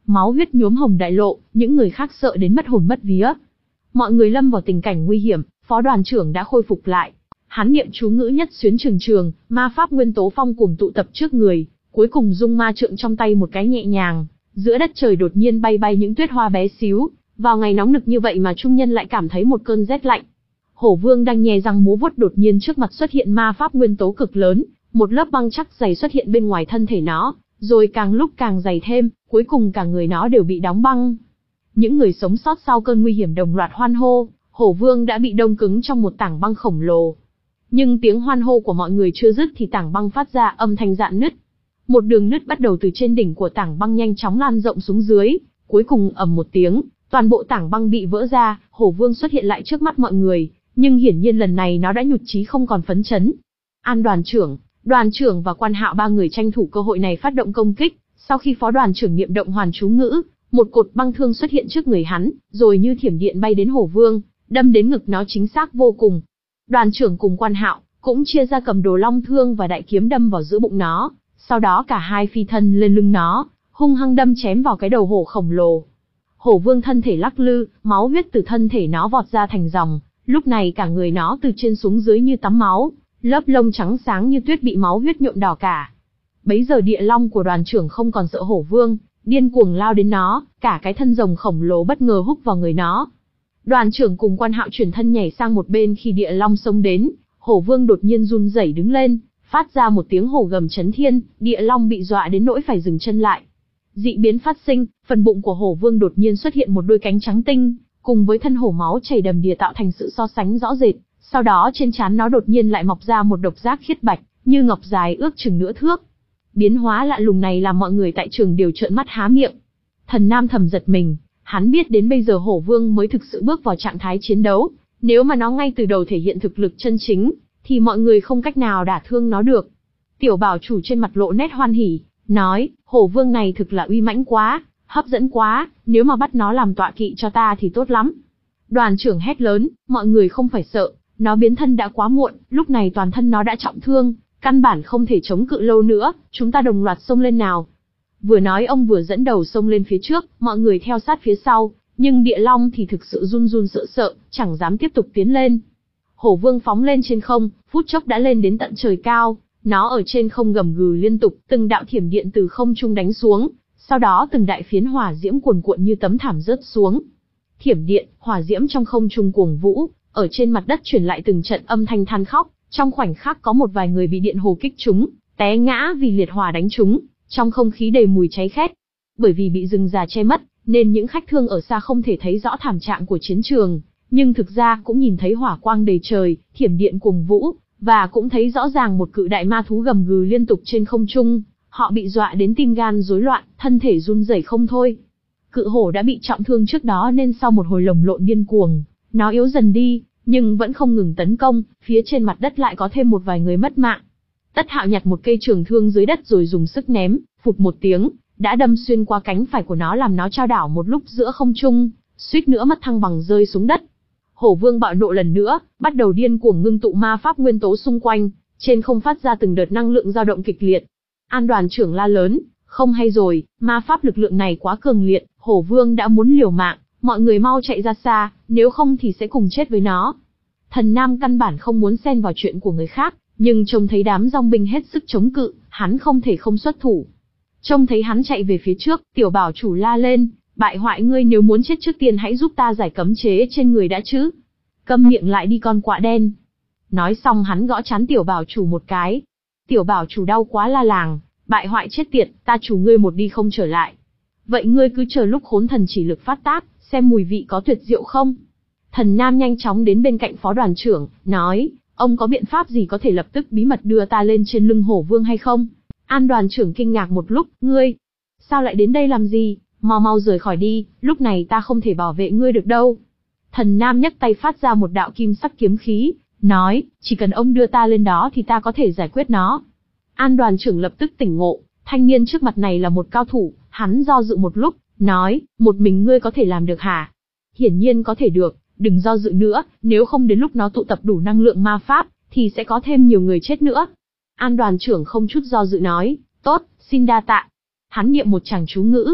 S1: máu huyết nhuốm hồng đại lộ, những người khác sợ đến mất hồn mất vía. Mọi người lâm vào tình cảnh nguy hiểm, phó đoàn trưởng đã khôi phục lại. Hắn niệm chú ngữ nhất xuyến trường trường, ma pháp nguyên tố phong cùng tụ tập trước người, cuối cùng dung ma trượng trong tay một cái nhẹ nhàng, giữa đất trời đột nhiên bay bay những tuyết hoa bé xíu, vào ngày nóng nực như vậy mà trung nhân lại cảm thấy một cơn rét lạnh. Hổ Vương đang nhè răng múa vuốt, đột nhiên trước mặt xuất hiện ma pháp nguyên tố cực lớn, một lớp băng chắc dày xuất hiện bên ngoài thân thể nó, rồi càng lúc càng dày thêm, cuối cùng cả người nó đều bị đóng băng. Những người sống sót sau cơn nguy hiểm đồng loạt hoan hô, Hổ Vương đã bị đông cứng trong một tảng băng khổng lồ. Nhưng tiếng hoan hô của mọi người chưa dứt thì tảng băng phát ra âm thanh rạn nứt. Một đường nứt bắt đầu từ trên đỉnh của tảng băng nhanh chóng lan rộng xuống dưới, cuối cùng ầm một tiếng, toàn bộ tảng băng bị vỡ ra, Hổ Vương xuất hiện lại trước mắt mọi người, nhưng hiển nhiên lần này nó đã nhụt chí không còn phấn chấn. An đoàn trưởng, đoàn trưởng và quan hạo ba người tranh thủ cơ hội này phát động công kích, sau khi phó đoàn trưởng niệm động hoàn chú ngữ, một cột băng thương xuất hiện trước người hắn, rồi như thiểm điện bay đến Hổ Vương, đâm đến ngực nó chính xác vô cùng. Đoàn trưởng cùng quan hạo cũng chia ra cầm đồ long thương và đại kiếm đâm vào giữa bụng nó, sau đó cả hai phi thân lên lưng nó, hung hăng đâm chém vào cái đầu hổ khổng lồ. Hổ Vương thân thể lắc lư, máu huyết từ thân thể nó vọt ra thành dòng, lúc này cả người nó từ trên xuống dưới như tắm máu, lớp lông trắng sáng như tuyết bị máu huyết nhuộm đỏ cả. Bấy giờ địa long của đoàn trưởng không còn sợ Hổ Vương, điên cuồng lao đến nó, cả cái thân rồng khổng lồ bất ngờ húc vào người nó. Đoàn trưởng cùng quan hạo chuyển thân nhảy sang một bên khi địa long xông đến, Hổ Vương đột nhiên run rẩy đứng lên, phát ra một tiếng hổ gầm chấn thiên, địa long bị dọa đến nỗi phải dừng chân lại. Dị biến phát sinh, phần bụng của Hổ Vương đột nhiên xuất hiện một đôi cánh trắng tinh, cùng với thân hổ máu chảy đầm đìa tạo thành sự so sánh rõ rệt, sau đó trên trán nó đột nhiên lại mọc ra một độc giác khiết bạch, như ngọc dài ước chừng nửa thước. Biến hóa lạ lùng này làm mọi người tại trường đều trợn mắt há miệng. Thần Nam thầm giật mình, hắn biết đến bây giờ Hổ Vương mới thực sự bước vào trạng thái chiến đấu, nếu mà nó ngay từ đầu thể hiện thực lực chân chính, thì mọi người không cách nào đả thương nó được. Tiểu bảo chủ trên mặt lộ nét hoan hỉ, nói, Hổ Vương này thực là uy mãnh quá, hấp dẫn quá, nếu mà bắt nó làm tọa kỵ cho ta thì tốt lắm. Đoàn trưởng hét lớn, mọi người không phải sợ, nó biến thân đã quá muộn, lúc này toàn thân nó đã trọng thương, căn bản không thể chống cự lâu nữa, chúng ta đồng loạt xông lên nào. Vừa nói ông vừa dẫn đầu xông lên phía trước, mọi người theo sát phía sau, nhưng địa long thì thực sự run run sợ sợ, chẳng dám tiếp tục tiến lên. Hổ Vương phóng lên trên không, phút chốc đã lên đến tận trời cao, nó ở trên không gầm gừ liên tục, từng đạo thiểm điện từ không trung đánh xuống, sau đó từng đại phiến hỏa diễm cuồn cuộn như tấm thảm rớt xuống. Thiểm điện, hỏa diễm trong không trung cuồng vũ, ở trên mặt đất truyền lại từng trận âm thanh than khóc, trong khoảnh khắc có một vài người bị điện hồ kích trúng, té ngã vì liệt hỏa đánh trúng, trong không khí đầy mùi cháy khét. Bởi vì bị rừng già che mất, nên những khách thương ở xa không thể thấy rõ thảm trạng của chiến trường, nhưng thực ra cũng nhìn thấy hỏa quang đầy trời, thiểm điện cuồng vũ, và cũng thấy rõ ràng một cự đại ma thú gầm gừ liên tục trên không trung. Họ bị dọa đến tim gan rối loạn, thân thể run rẩy không thôi. Cự hổ đã bị trọng thương trước đó nên sau một hồi lồng lộn điên cuồng, nó yếu dần đi, nhưng vẫn không ngừng tấn công, phía trên mặt đất lại có thêm một vài người mất mạng. Tất Hạo nhặt một cây trường thương dưới đất rồi dùng sức ném, phụt một tiếng, đã đâm xuyên qua cánh phải của nó làm nó chao đảo một lúc giữa không trung, suýt nữa mất thăng bằng rơi xuống đất. Hổ Vương bạo nộ lần nữa, bắt đầu điên cuồng ngưng tụ ma pháp nguyên tố xung quanh, trên không phát ra từng đợt năng lượng dao động kịch liệt. An đoàn trưởng la lớn, không hay rồi, ma pháp lực lượng này quá cường liệt, Hổ Vương đã muốn liều mạng, mọi người mau chạy ra xa, nếu không thì sẽ cùng chết với nó. Thần Nam căn bản không muốn xen vào chuyện của người khác, nhưng trông thấy đám dòng binh hết sức chống cự, hắn không thể không xuất thủ. Trông thấy hắn chạy về phía trước, tiểu bảo chủ la lên, bại hoại ngươi, nếu muốn chết trước tiên hãy giúp ta giải cấm chế trên người đã chứ. Câm miệng lại đi con quạ đen. Nói xong hắn gõ trán tiểu bảo chủ một cái. Tiểu bảo chủ đau quá la làng, bại hoại chết tiệt, ta chủ ngươi một đi không trở lại. Vậy ngươi cứ chờ lúc khốn thần chỉ lực phát tác, xem mùi vị có tuyệt diệu không. Thần Nam nhanh chóng đến bên cạnh phó đoàn trưởng, nói, ông có biện pháp gì có thể lập tức bí mật đưa ta lên trên lưng Hổ Vương hay không? An đoàn trưởng kinh ngạc một lúc, ngươi, sao lại đến đây làm gì, mau mau rời khỏi đi, lúc này ta không thể bảo vệ ngươi được đâu. Thần Nam nhấc tay phát ra một đạo kim sắc kiếm khí, nói, chỉ cần ông đưa ta lên đó thì ta có thể giải quyết nó. An đoàn trưởng lập tức tỉnh ngộ, thanh niên trước mặt này là một cao thủ, hắn do dự một lúc, nói, một mình ngươi có thể làm được hả? Hiển nhiên có thể được, đừng do dự nữa, nếu không đến lúc nó tụ tập đủ năng lượng ma pháp, thì sẽ có thêm nhiều người chết nữa. An đoàn trưởng không chút do dự nói, tốt, xin đa tạ. Hắn niệm một tràng chú ngữ,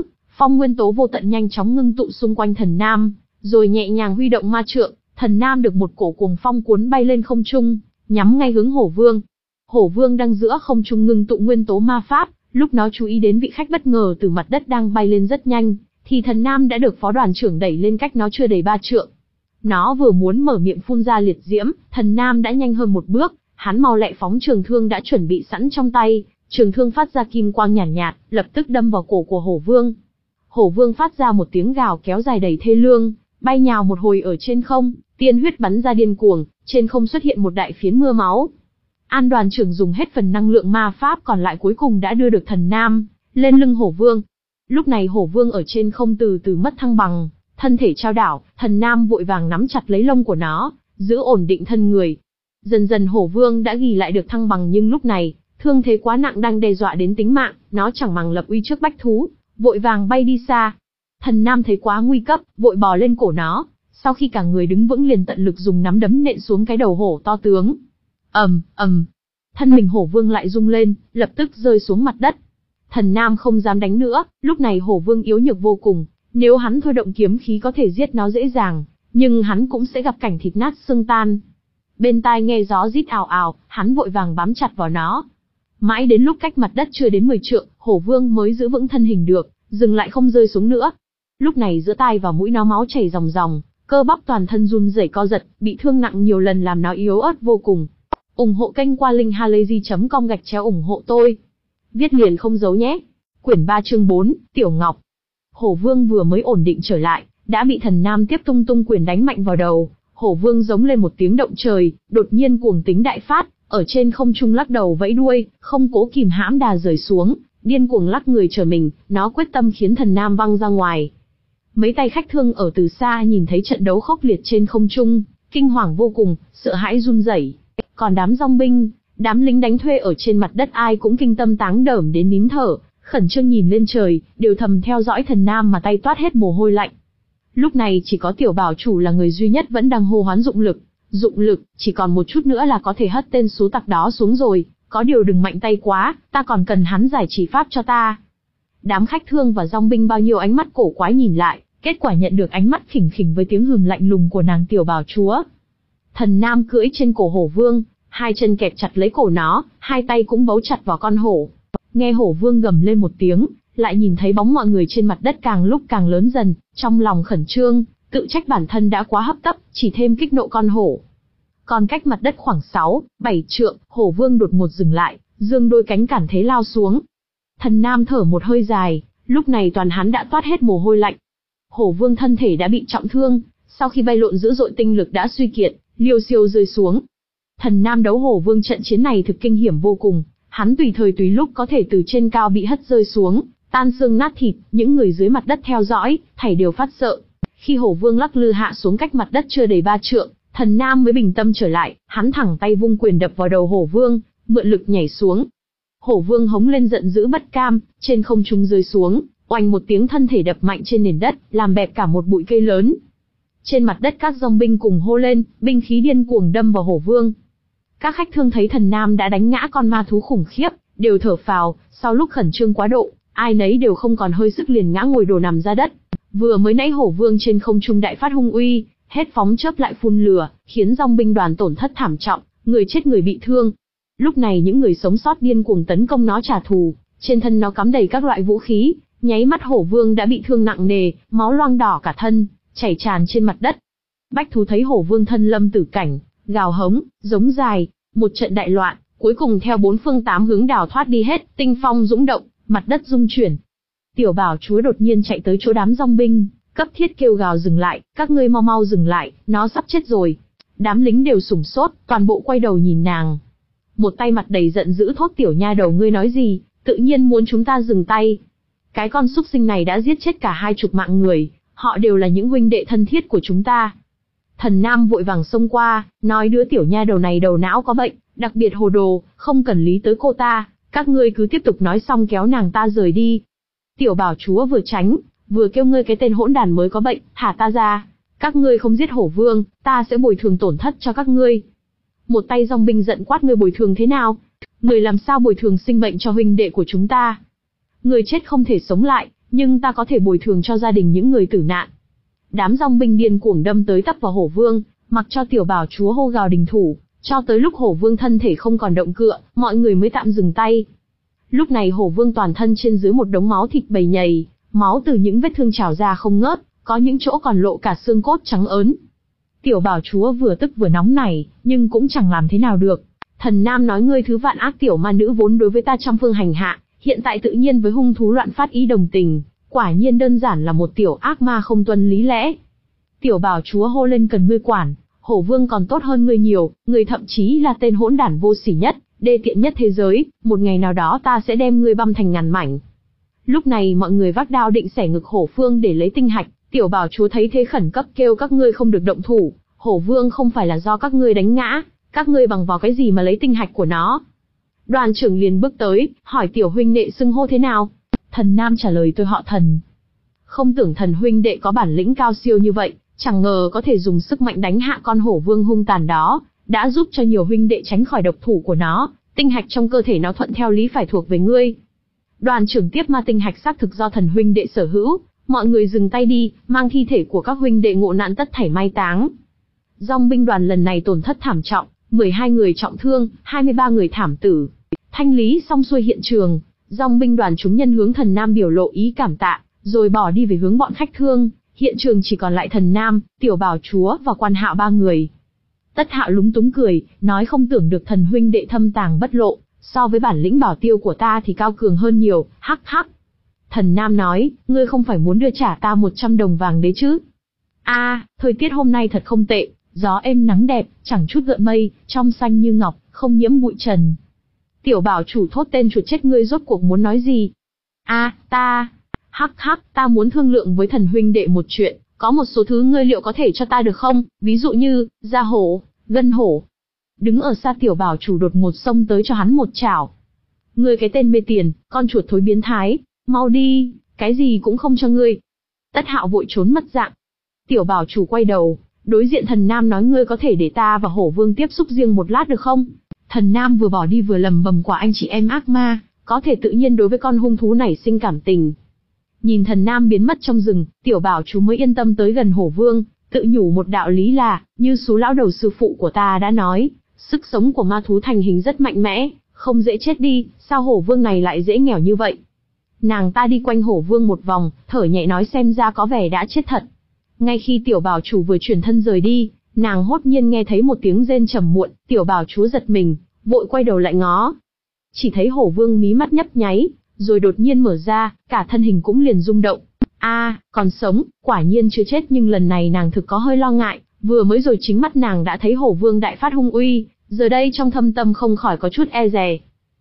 S1: Phong nguyên tố vô tận nhanh chóng ngưng tụ xung quanh Thần Nam, rồi nhẹ nhàng huy động ma trượng, Thần Nam được một cổ cuồng phong cuốn bay lên không trung, nhắm ngay hướng Hổ Vương. Hổ Vương đang giữa không trung ngưng tụ nguyên tố ma pháp, lúc nó chú ý đến vị khách bất ngờ từ mặt đất đang bay lên rất nhanh, thì Thần Nam đã được phó đoàn trưởng đẩy lên cách nó chưa đầy ba trượng. Nó vừa muốn mở miệng phun ra liệt diễm, Thần Nam đã nhanh hơn một bước, hắn mau lẹ phóng trường thương đã chuẩn bị sẵn trong tay, trường thương phát ra kim quang nhàn nhạt, nhạt, lập tức đâm vào cổ của Hổ Vương. Hổ Vương phát ra một tiếng gào kéo dài đầy thê lương, bay nhào một hồi ở trên không, tiên huyết bắn ra điên cuồng, trên không xuất hiện một đại phiến mưa máu. An đoàn trưởng dùng hết phần năng lượng ma pháp còn lại cuối cùng đã đưa được Thần Nam lên lưng Hổ Vương. Lúc này Hổ Vương ở trên không từ từ mất thăng bằng, thân thể trao đảo, Thần Nam vội vàng nắm chặt lấy lông của nó, giữ ổn định thân người. Dần dần Hổ Vương đã ghi lại được thăng bằng, nhưng lúc này, thương thế quá nặng đang đe dọa đến tính mạng, nó chẳng màng lập uy trước bách thú, vội vàng bay đi xa. Thần Nam thấy quá nguy cấp, vội bò lên cổ nó, sau khi cả người đứng vững liền tận lực dùng nắm đấm nện xuống cái đầu hổ to tướng. Ầm, ầm, thân mình Hổ Vương lại rung lên, lập tức rơi xuống mặt đất. Thần Nam không dám đánh nữa, lúc này Hổ Vương yếu nhược vô cùng, nếu hắn thôi động kiếm khí có thể giết nó dễ dàng, nhưng hắn cũng sẽ gặp cảnh thịt nát xương tan. Bên tai nghe gió rít ào ào, hắn vội vàng bám chặt vào nó. Mãi đến lúc cách mặt đất chưa đến mười trượng, Hổ Vương mới giữ vững thân hình được, dừng lại không rơi xuống nữa. Lúc này giữa tai và mũi nó máu chảy ròng ròng, cơ bắp toàn thân run rẩy co giật, bị thương nặng nhiều lần làm nó yếu ớt vô cùng. Ủng hộ kênh qua linkhalazy chấm com gạch chéo ủng hộ tôi. Viết liền không giấu nhé. Quyển ba chương bốn, Tiểu Ngọc. Hổ Vương vừa mới ổn định trở lại, đã bị Thần Nam tiếp tung tung quyền đánh mạnh vào đầu. Hổ Vương giống lên một tiếng động trời, đột nhiên cuồng tính đại phát, ở trên không trung lắc đầu vẫy đuôi, không cố kìm hãm đà rời xuống, điên cuồng lắc người trở mình, nó quyết tâm khiến Thần Nam văng ra ngoài. Mấy tay khách thương ở từ xa nhìn thấy trận đấu khốc liệt trên không trung, kinh hoàng vô cùng, sợ hãi run rẩy. Còn đám dòng binh, đám lính đánh thuê ở trên mặt đất ai cũng kinh tâm táng đởm đến nín thở, khẩn trương nhìn lên trời, đều thầm theo dõi Thần Nam mà tay toát hết mồ hôi lạnh. Lúc này chỉ có Tiểu Bảo Chủ là người duy nhất vẫn đang hô hoán dụng lực, dụng lực, chỉ còn một chút nữa là có thể hất tên số tặc đó xuống rồi, có điều đừng mạnh tay quá, ta còn cần hắn giải chỉ pháp cho ta. Đám khách thương và dòng binh bao nhiêu ánh mắt cổ quái nhìn lại, kết quả nhận được ánh mắt khỉnh khỉnh với tiếng hừm lạnh lùng của nàng Tiểu Bảo Chúa. Thần Nam cưỡi trên cổ Hổ Vương, hai chân kẹp chặt lấy cổ nó, hai tay cũng bấu chặt vào con hổ. Nghe Hổ Vương gầm lên một tiếng, lại nhìn thấy bóng mọi người trên mặt đất càng lúc càng lớn dần, trong lòng khẩn trương, tự trách bản thân đã quá hấp tấp, chỉ thêm kích nộ con hổ. Còn cách mặt đất khoảng sáu, bảy trượng, Hổ Vương đột ngột dừng lại, giương đôi cánh cản thế lao xuống. Thần Nam thở một hơi dài, lúc này toàn hắn đã toát hết mồ hôi lạnh. Hổ Vương thân thể đã bị trọng thương, sau khi bay lộn dữ dội tinh lực đã suy kiệt, liêu xiêu rơi xuống. Thần Nam đấu Hổ Vương trận chiến này thực kinh hiểm vô cùng, hắn tùy thời tùy lúc có thể từ trên cao bị hất rơi xuống, tan xương nát thịt, những người dưới mặt đất theo dõi, thảy đều phát sợ. Khi Hổ Vương lắc lư hạ xuống cách mặt đất chưa đầy ba trượng, Thần Nam mới bình tâm trở lại, hắn thẳng tay vung quyền đập vào đầu Hổ Vương, mượn lực nhảy xuống. Hổ Vương hống lên giận dữ bất cam, trên không trung rơi xuống, oanh một tiếng thân thể đập mạnh trên nền đất, làm bẹp cả một bụi cây lớn. Trên mặt đất các dòng binh cùng hô lên, binh khí điên cuồng đâm vào Hổ Vương. Các khách thương thấy Thần Nam đã đánh ngã con ma thú khủng khiếp, đều thở phào, sau lúc khẩn trương quá độ, ai nấy đều không còn hơi sức liền ngã ngồi đổ nằm ra đất. Vừa mới nãy Hổ Vương trên không trung đại phát hung uy, hết phóng chớp lại phun lửa, khiến dòng binh đoàn tổn thất thảm trọng, người chết người bị thương. Lúc này những người sống sót điên cuồng tấn công nó trả thù, trên thân nó cắm đầy các loại vũ khí, nháy mắt Hổ Vương đã bị thương nặng nề, máu loang đỏ cả thân, chảy tràn trên mặt đất. Bách thú thấy Hổ Vương thân lâm tử cảnh, gào hống, giống dài, một trận đại loạn, cuối cùng theo bốn phương tám hướng đào thoát đi hết, tinh phong dũng động, mặt đất rung chuyển. Tiểu Bảo Chúa đột nhiên chạy tới chỗ đám dòng binh, cấp thiết kêu gào dừng lại, các ngươi mau mau dừng lại, nó sắp chết rồi. Đám lính đều sửng sốt, toàn bộ quay đầu nhìn nàng. Một tay mặt đầy giận dữ thốt tiểu nha đầu ngươi nói gì, tự nhiên muốn chúng ta dừng tay. Cái con súc sinh này đã giết chết cả hai chục mạng người, họ đều là những huynh đệ thân thiết của chúng ta. Thần Nam vội vàng xông qua, nói đứa tiểu nha đầu này đầu não có bệnh, đặc biệt hồ đồ, không cần lý tới cô ta, các ngươi cứ tiếp tục nói xong kéo nàng ta rời đi. Tiểu Bảo Chúa vừa tránh, vừa kêu ngươi cái tên hỗn đàn mới có bệnh, thả ta ra, các ngươi không giết Hổ Vương, ta sẽ bồi thường tổn thất cho các ngươi. Một tay dòng binh giận quát ngươi bồi thường thế nào? Người làm sao bồi thường sinh mệnh cho huynh đệ của chúng ta? Người chết không thể sống lại, nhưng ta có thể bồi thường cho gia đình những người tử nạn. Đám dòng binh điên cuồng đâm tới tấp vào Hổ Vương, mặc cho tiểu bảo chúa hô gào đình thủ, cho tới lúc Hổ Vương thân thể không còn động cựa, mọi người mới tạm dừng tay. Lúc này Hổ Vương toàn thân trên dưới một đống máu thịt bầy nhầy, máu từ những vết thương trào ra không ngớt, có những chỗ còn lộ cả xương cốt trắng ớn. Tiểu bảo chúa vừa tức vừa nóng nảy, nhưng cũng chẳng làm thế nào được. Thần Nam nói ngươi thứ vạn ác tiểu ma nữ vốn đối với ta trăm phương hành hạ, hiện tại tự nhiên với hung thú loạn phát ý đồng tình, quả nhiên đơn giản là một tiểu ác ma không tuân lý lẽ. Tiểu bảo chúa hô lên cần ngươi quản, Hổ Vương còn tốt hơn ngươi nhiều, ngươi thậm chí là tên hỗn đản vô sỉ nhất, đê tiện nhất thế giới, một ngày nào đó ta sẽ đem ngươi băm thành ngàn mảnh. Lúc này mọi người vác đao định xẻ ngực Hổ Vương để lấy tinh hạch, tiểu bảo chúa thấy thế khẩn cấp kêu các ngươi không được động thủ, Hổ Vương không phải là do các ngươi đánh ngã, các ngươi bằng vào cái gì mà lấy tinh hạch của nó. Đoàn trưởng liền bước tới, hỏi tiểu huynh đệ xưng hô thế nào. Thần Nam trả lời tôi họ Thần. Không tưởng Thần huynh đệ có bản lĩnh cao siêu như vậy, chẳng ngờ có thể dùng sức mạnh đánh hạ con Hổ Vương hung tàn đó, đã giúp cho nhiều huynh đệ tránh khỏi độc thủ của nó, tinh hạch trong cơ thể nó thuận theo lý phải thuộc về ngươi. Đoàn trưởng tiếp ma tinh hạch xác thực do Thần huynh đệ sở hữu, mọi người dừng tay đi, mang thi thể của các huynh đệ ngộ nạn tất thảy mai táng. Dòng binh đoàn lần này tổn thất thảm trọng, mười hai người trọng thương, hai mươi ba người thảm tử. Thanh lý xong xuôi hiện trường, dòng binh đoàn chúng nhân hướng Thần Nam biểu lộ ý cảm tạ, rồi bỏ đi về hướng bọn khách thương. Hiện trường chỉ còn lại Thần Nam, tiểu bảo chúa và Quan Hạo ba người. Tất Hạo lúng túng cười, nói không tưởng được Thần huynh đệ thâm tàng bất lộ, so với bản lĩnh bảo tiêu của ta thì cao cường hơn nhiều, hắc hắc. Thần Nam nói, ngươi không phải muốn đưa trả ta một trăm đồng vàng đấy chứ? A, à, thời tiết hôm nay thật không tệ, gió êm nắng đẹp, chẳng chút gợn mây, trong xanh như ngọc, không nhiễm bụi trần. Tiểu bảo chủ thốt tên chuột chết ngươi rốt cuộc muốn nói gì? A, à, ta, hắc hắc, ta muốn thương lượng với Thần huynh đệ một chuyện, có một số thứ ngươi liệu có thể cho ta được không? Ví dụ như, da hổ, gân hổ. Đứng ở xa tiểu bảo chủ đột ngột xông tới cho hắn một chảo. Ngươi cái tên mê tiền, con chuột thối biến thái, mau đi, cái gì cũng không cho ngươi. Tất Hạo vội trốn mất dạng. Tiểu bảo chủ quay đầu, đối diện Thần Nam nói ngươi có thể để ta và Hổ Vương tiếp xúc riêng một lát được không? Thần Nam vừa bỏ đi vừa lầm bầm quả anh chị em ác ma, có thể tự nhiên đối với con hung thú này sinh cảm tình. Nhìn Thần Nam biến mất trong rừng, tiểu bảo chú mới yên tâm tới gần Hổ Vương, tự nhủ một đạo lý là, như số lão đầu sư phụ của ta đã nói, sức sống của ma thú thành hình rất mạnh mẽ, không dễ chết đi, sao Hổ Vương này lại dễ nghèo như vậy? Nàng ta đi quanh Hổ Vương một vòng, thở nhẹ nói xem ra có vẻ đã chết thật. Ngay khi tiểu bảo chủ vừa chuyển thân rời đi, nàng hốt nhiên nghe thấy một tiếng rên trầm muộn, tiểu bảo chúa giật mình, vội quay đầu lại ngó. Chỉ thấy Hổ Vương mí mắt nhấp nháy, rồi đột nhiên mở ra, cả thân hình cũng liền rung động. A, à, còn sống, quả nhiên chưa chết, nhưng lần này nàng thực có hơi lo ngại, vừa mới rồi chính mắt nàng đã thấy Hổ Vương đại phát hung uy, giờ đây trong thâm tâm không khỏi có chút e dè.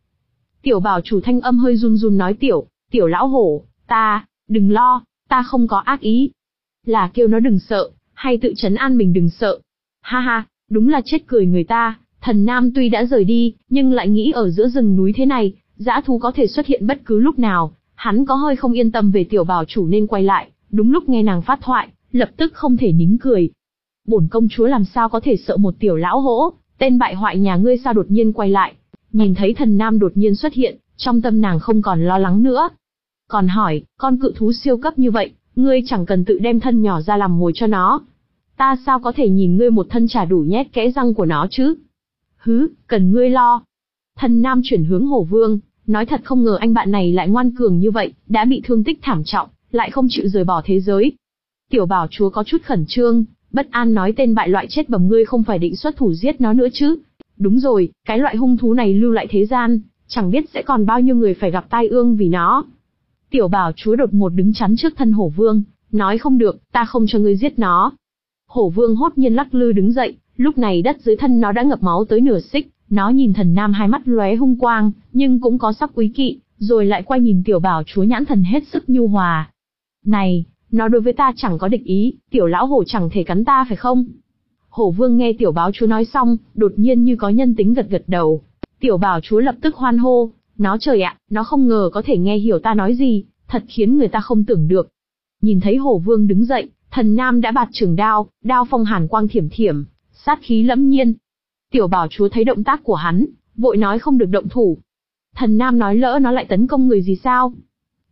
S1: Tiểu bảo chủ thanh âm hơi run run nói tiểu, tiểu lão hổ, ta, đừng lo, ta không có ác ý. Là kêu nó đừng sợ, hay tự trấn an mình đừng sợ? Ha ha, đúng là chết cười người ta. Thần Nam tuy đã rời đi, nhưng lại nghĩ ở giữa rừng núi thế này, dã thú có thể xuất hiện bất cứ lúc nào, hắn có hơi không yên tâm về tiểu bảo chủ nên quay lại, đúng lúc nghe nàng phát thoại, lập tức không thể nín cười. Bổn công chúa làm sao có thể sợ một tiểu lão hổ, tên bại hoại nhà ngươi sao đột nhiên quay lại. Nhìn thấy Thần Nam đột nhiên xuất hiện, trong tâm nàng không còn lo lắng nữa. Còn hỏi, con cự thú siêu cấp như vậy, ngươi chẳng cần tự đem thân nhỏ ra làm mồi cho nó. Ta sao có thể nhìn ngươi một thân chả đủ nhét kẽ răng của nó chứ? Hứ, cần ngươi lo. Thần Nam chuyển hướng Hổ Vương, nói thật không ngờ anh bạn này lại ngoan cường như vậy, đã bị thương tích thảm trọng, lại không chịu rời bỏ thế giới. Tiểu bảo chúa có chút khẩn trương, bất an nói tên bại loại chết bầm ngươi không phải định xuất thủ giết nó nữa chứ? Đúng rồi, cái loại hung thú này lưu lại thế gian, chẳng biết sẽ còn bao nhiêu người phải gặp tai ương vì nó. Tiểu bảo chúa đột ngột đứng chắn trước thân Hổ Vương, nói không được, ta không cho ngươi giết nó. Hổ Vương hốt nhiên lắc lư đứng dậy, lúc này đất dưới thân nó đã ngập máu tới nửa xích, nó nhìn Thần Nam hai mắt lóe hung quang, nhưng cũng có sắc quý kỵ, rồi lại quay nhìn tiểu bảo chúa nhãn thần hết sức nhu hòa. Này, nó đối với ta chẳng có địch ý, tiểu lão hổ chẳng thể cắn ta phải không? Hổ Vương nghe tiểu bảo chúa nói xong, đột nhiên như có nhân tính gật gật đầu. Tiểu bảo chúa lập tức hoan hô, nó trời ạ, nó không ngờ có thể nghe hiểu ta nói gì, thật khiến người ta không tưởng được. Nhìn thấy Hổ Vương đứng dậy, Thần Nam đã bạt trường đao, đao phong hàn quang thiểm thiểm, sát khí lẫm nhiên. Tiểu bảo chúa thấy động tác của hắn, vội nói không được động thủ. Thần Nam nói lỡ nó lại tấn công người gì sao?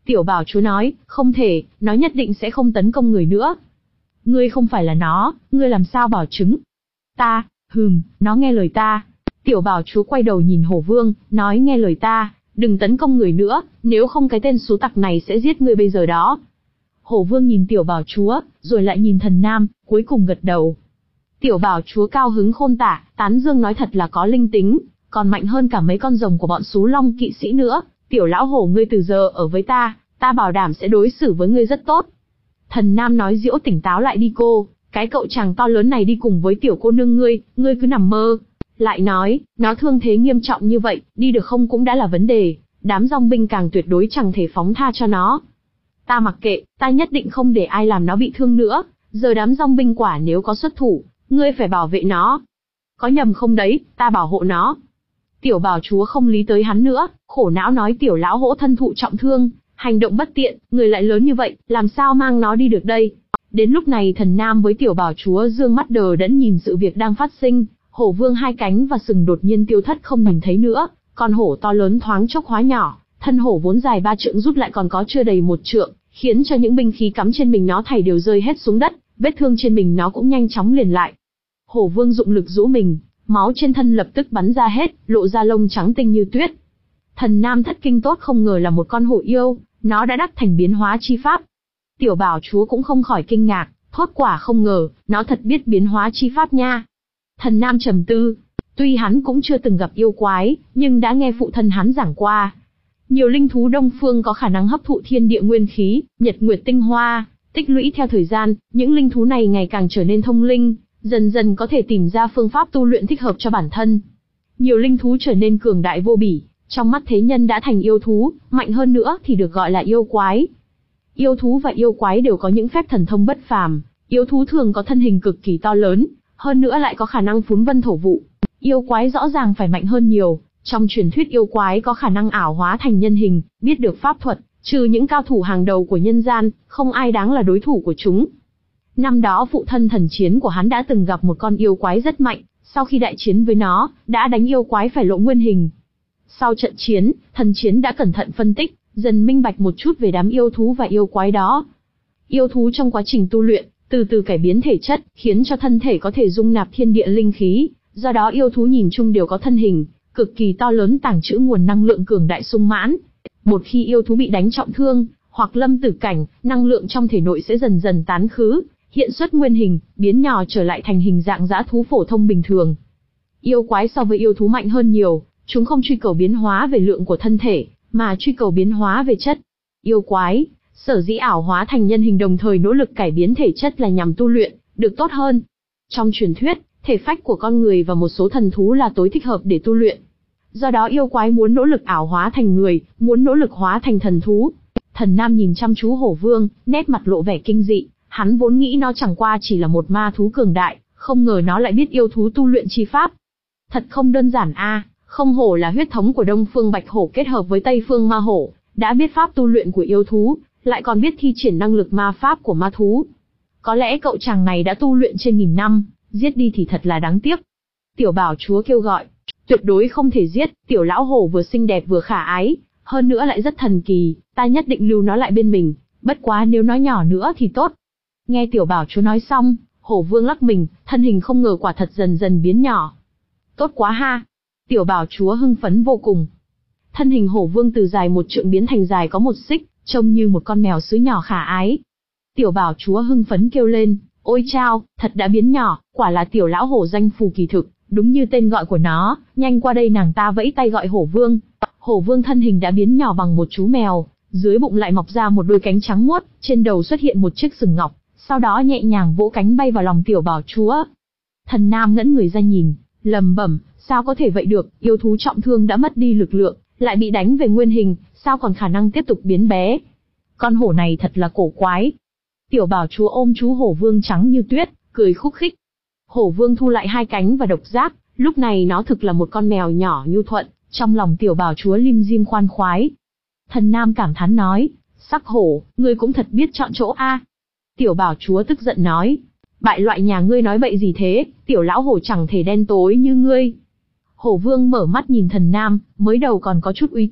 S1: Tiểu bảo chúa nói, không thể, nó nhất định sẽ không tấn công người nữa. Ngươi không phải là nó, ngươi làm sao bảo chứng? Ta, hừm, nó nghe lời ta. Tiểu bảo chúa quay đầu nhìn Hổ Vương, nói nghe lời ta, đừng tấn công người nữa, nếu không cái tên số tặc này sẽ giết ngươi bây giờ đó. Hổ Vương nhìn tiểu bảo chúa, rồi lại nhìn Thần Nam, cuối cùng gật đầu. Tiểu bảo chúa cao hứng khôn tả, tán dương nói thật là có linh tính, còn mạnh hơn cả mấy con rồng của bọn Sú Long kỵ sĩ nữa. Tiểu lão hổ ngươi từ giờ ở với ta, ta bảo đảm sẽ đối xử với ngươi rất tốt. Thần Nam nói Diễu tỉnh táo lại đi cô, cái cậu chàng to lớn này đi cùng với tiểu cô nương ngươi, ngươi cứ nằm mơ. Lại nói, nó thương thế nghiêm trọng như vậy, đi được không cũng đã là vấn đề, đám dòng binh càng tuyệt đối chẳng thể phóng tha cho nó. Ta mặc kệ, ta nhất định không để ai làm nó bị thương nữa, giờ đám dòng binh quả nếu có xuất thủ, ngươi phải bảo vệ nó. Có nhầm không đấy, ta bảo hộ nó. Tiểu bảo chúa không lý tới hắn nữa, khổ não nói tiểu lão hổ thân thụ trọng thương, hành động bất tiện, người lại lớn như vậy, làm sao mang nó đi được đây. Đến lúc này Thần Nam với tiểu bảo chúa dương mắt đờ đẫn nhìn sự việc đang phát sinh. Hổ Vương hai cánh và sừng đột nhiên tiêu thất không nhìn thấy nữa, con hổ to lớn thoáng chốc hóa nhỏ, thân hổ vốn dài ba trượng rút lại còn có chưa đầy một trượng, khiến cho những binh khí cắm trên mình nó thảy đều rơi hết xuống đất, vết thương trên mình nó cũng nhanh chóng liền lại. Hổ Vương dụng lực rũ mình, máu trên thân lập tức bắn ra hết, lộ ra lông trắng tinh như tuyết. Thần Nam thất kinh tốt không ngờ là một con hổ yêu, nó đã đắc thành biến hóa chi pháp. Tiểu bảo chúa cũng không khỏi kinh ngạc, thốt quả không ngờ, nó thật biết biến hóa chi pháp nha. Thần Nam trầm tư, tuy hắn cũng chưa từng gặp yêu quái, nhưng đã nghe phụ thân hắn giảng qua. Nhiều linh thú Đông Phương có khả năng hấp thụ thiên địa nguyên khí, nhật nguyệt tinh hoa, tích lũy theo thời gian, những linh thú này ngày càng trở nên thông linh, dần dần có thể tìm ra phương pháp tu luyện thích hợp cho bản thân. Nhiều linh thú trở nên cường đại vô bỉ, trong mắt thế nhân đã thành yêu thú, mạnh hơn nữa thì được gọi là yêu quái. Yêu thú và yêu quái đều có những phép thần thông bất phàm, yêu thú thường có thân hình cực kỳ to lớn, hơn nữa lại có khả năng phún vân thổ vụ. Yêu quái rõ ràng phải mạnh hơn nhiều, trong truyền thuyết yêu quái có khả năng ảo hóa thành nhân hình, biết được pháp thuật, trừ những cao thủ hàng đầu của nhân gian, không ai đáng là đối thủ của chúng. Năm đó phụ thân thần chiến của hắn đã từng gặp một con yêu quái rất mạnh, sau khi đại chiến với nó, đã đánh yêu quái phải lộ nguyên hình. Sau trận chiến, thần chiến đã cẩn thận phân tích, dần minh bạch một chút về đám yêu thú và yêu quái đó. Yêu thú trong quá trình tu luyện, từ từ cải biến thể chất, khiến cho thân thể có thể dung nạp thiên địa linh khí, do đó yêu thú nhìn chung đều có thân hình cực kỳ to lớn, tàng trữ nguồn năng lượng cường đại sung mãn. Một khi yêu thú bị đánh trọng thương, hoặc lâm tử cảnh, năng lượng trong thể nội sẽ dần dần tán khứ, hiện xuất nguyên hình, biến nhỏ trở lại thành hình dạng dã thú phổ thông bình thường. Yêu quái so với yêu thú mạnh hơn nhiều, chúng không truy cầu biến hóa về lượng của thân thể, mà truy cầu biến hóa về chất. Yêu quái, sở dĩ ảo hóa thành nhân hình đồng thời nỗ lực cải biến thể chất là nhằm tu luyện, được tốt hơn. Trong truyền thuyết, thể phách của con người và một số thần thú là tối thích hợp để tu luyện. Do đó yêu quái muốn nỗ lực ảo hóa thành người, muốn nỗ lực hóa thành thần thú. Thần Nam nhìn chăm chú Hổ Vương, nét mặt lộ vẻ kinh dị, hắn vốn nghĩ nó chẳng qua chỉ là một ma thú cường đại, không ngờ nó lại biết yêu thú tu luyện chi pháp. Thật không đơn giản a, à, không hổ là huyết thống của Đông Phương Bạch Hổ kết hợp với Tây Phương Ma Hổ, đã biết pháp tu luyện của yêu thú, lại còn biết thi triển năng lực ma pháp của ma thú. Có lẽ cậu chàng này đã tu luyện trên nghìn năm, giết đi thì thật là đáng tiếc. Tiểu bảo chúa kêu gọi, tuyệt đối không thể giết, tiểu lão hổ vừa xinh đẹp vừa khả ái, hơn nữa lại rất thần kỳ, ta nhất định lưu nó lại bên mình, bất quá nếu nó nhỏ nữa thì tốt. Nghe tiểu bảo chúa nói xong, Hổ Vương lắc mình, thân hình không ngờ quả thật dần dần biến nhỏ. Tốt quá ha! Tiểu bảo chúa hưng phấn vô cùng. Thân hình Hổ Vương từ dài một trượng biến thành dài có một xích, trông như một con mèo sứ nhỏ khả ái. Tiểu bảo chúa hưng phấn kêu lên, ôi chao, thật đã biến nhỏ, quả là tiểu lão hổ danh phù kỳ thực, đúng như tên gọi của nó. Nhanh qua đây, nàng ta vẫy tay gọi Hổ Vương. Hổ Vương thân hình đã biến nhỏ bằng một chú mèo, dưới bụng lại mọc ra một đôi cánh trắng muốt, trên đầu xuất hiện một chiếc sừng ngọc, sau đó nhẹ nhàng vỗ cánh bay vào lòng tiểu bảo chúa. Thần Nam ngẩn người ra nhìn, lầm bẩm, sao có thể vậy được, yêu thú trọng thương đã mất đi lực lượng, lại bị đánh về nguyên hình, sao còn khả năng tiếp tục biến bé? Con hổ này thật là cổ quái. Tiểu bảo chúa ôm chú Hổ Vương trắng như tuyết, cười khúc khích. Hổ Vương thu lại hai cánh và độc giác, lúc này nó thực là một con mèo nhỏ nhu thuận, trong lòng tiểu bảo chúa lim dim khoan khoái. Thần Nam cảm thán nói, sắc hổ, ngươi cũng thật biết chọn chỗ a. Tiểu bảo chúa tức giận nói, bại loại nhà ngươi nói bậy gì thế, tiểu lão hổ chẳng thể đen tối như ngươi. Hổ Vương mở mắt nhìn Thần Nam, mới đầu còn có chút úy kỵ,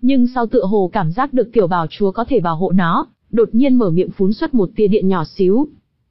S1: nhưng sau tựa hồ cảm giác được tiểu bảo chúa có thể bảo hộ nó, đột nhiên mở miệng phún xuất một tia điện nhỏ xíu.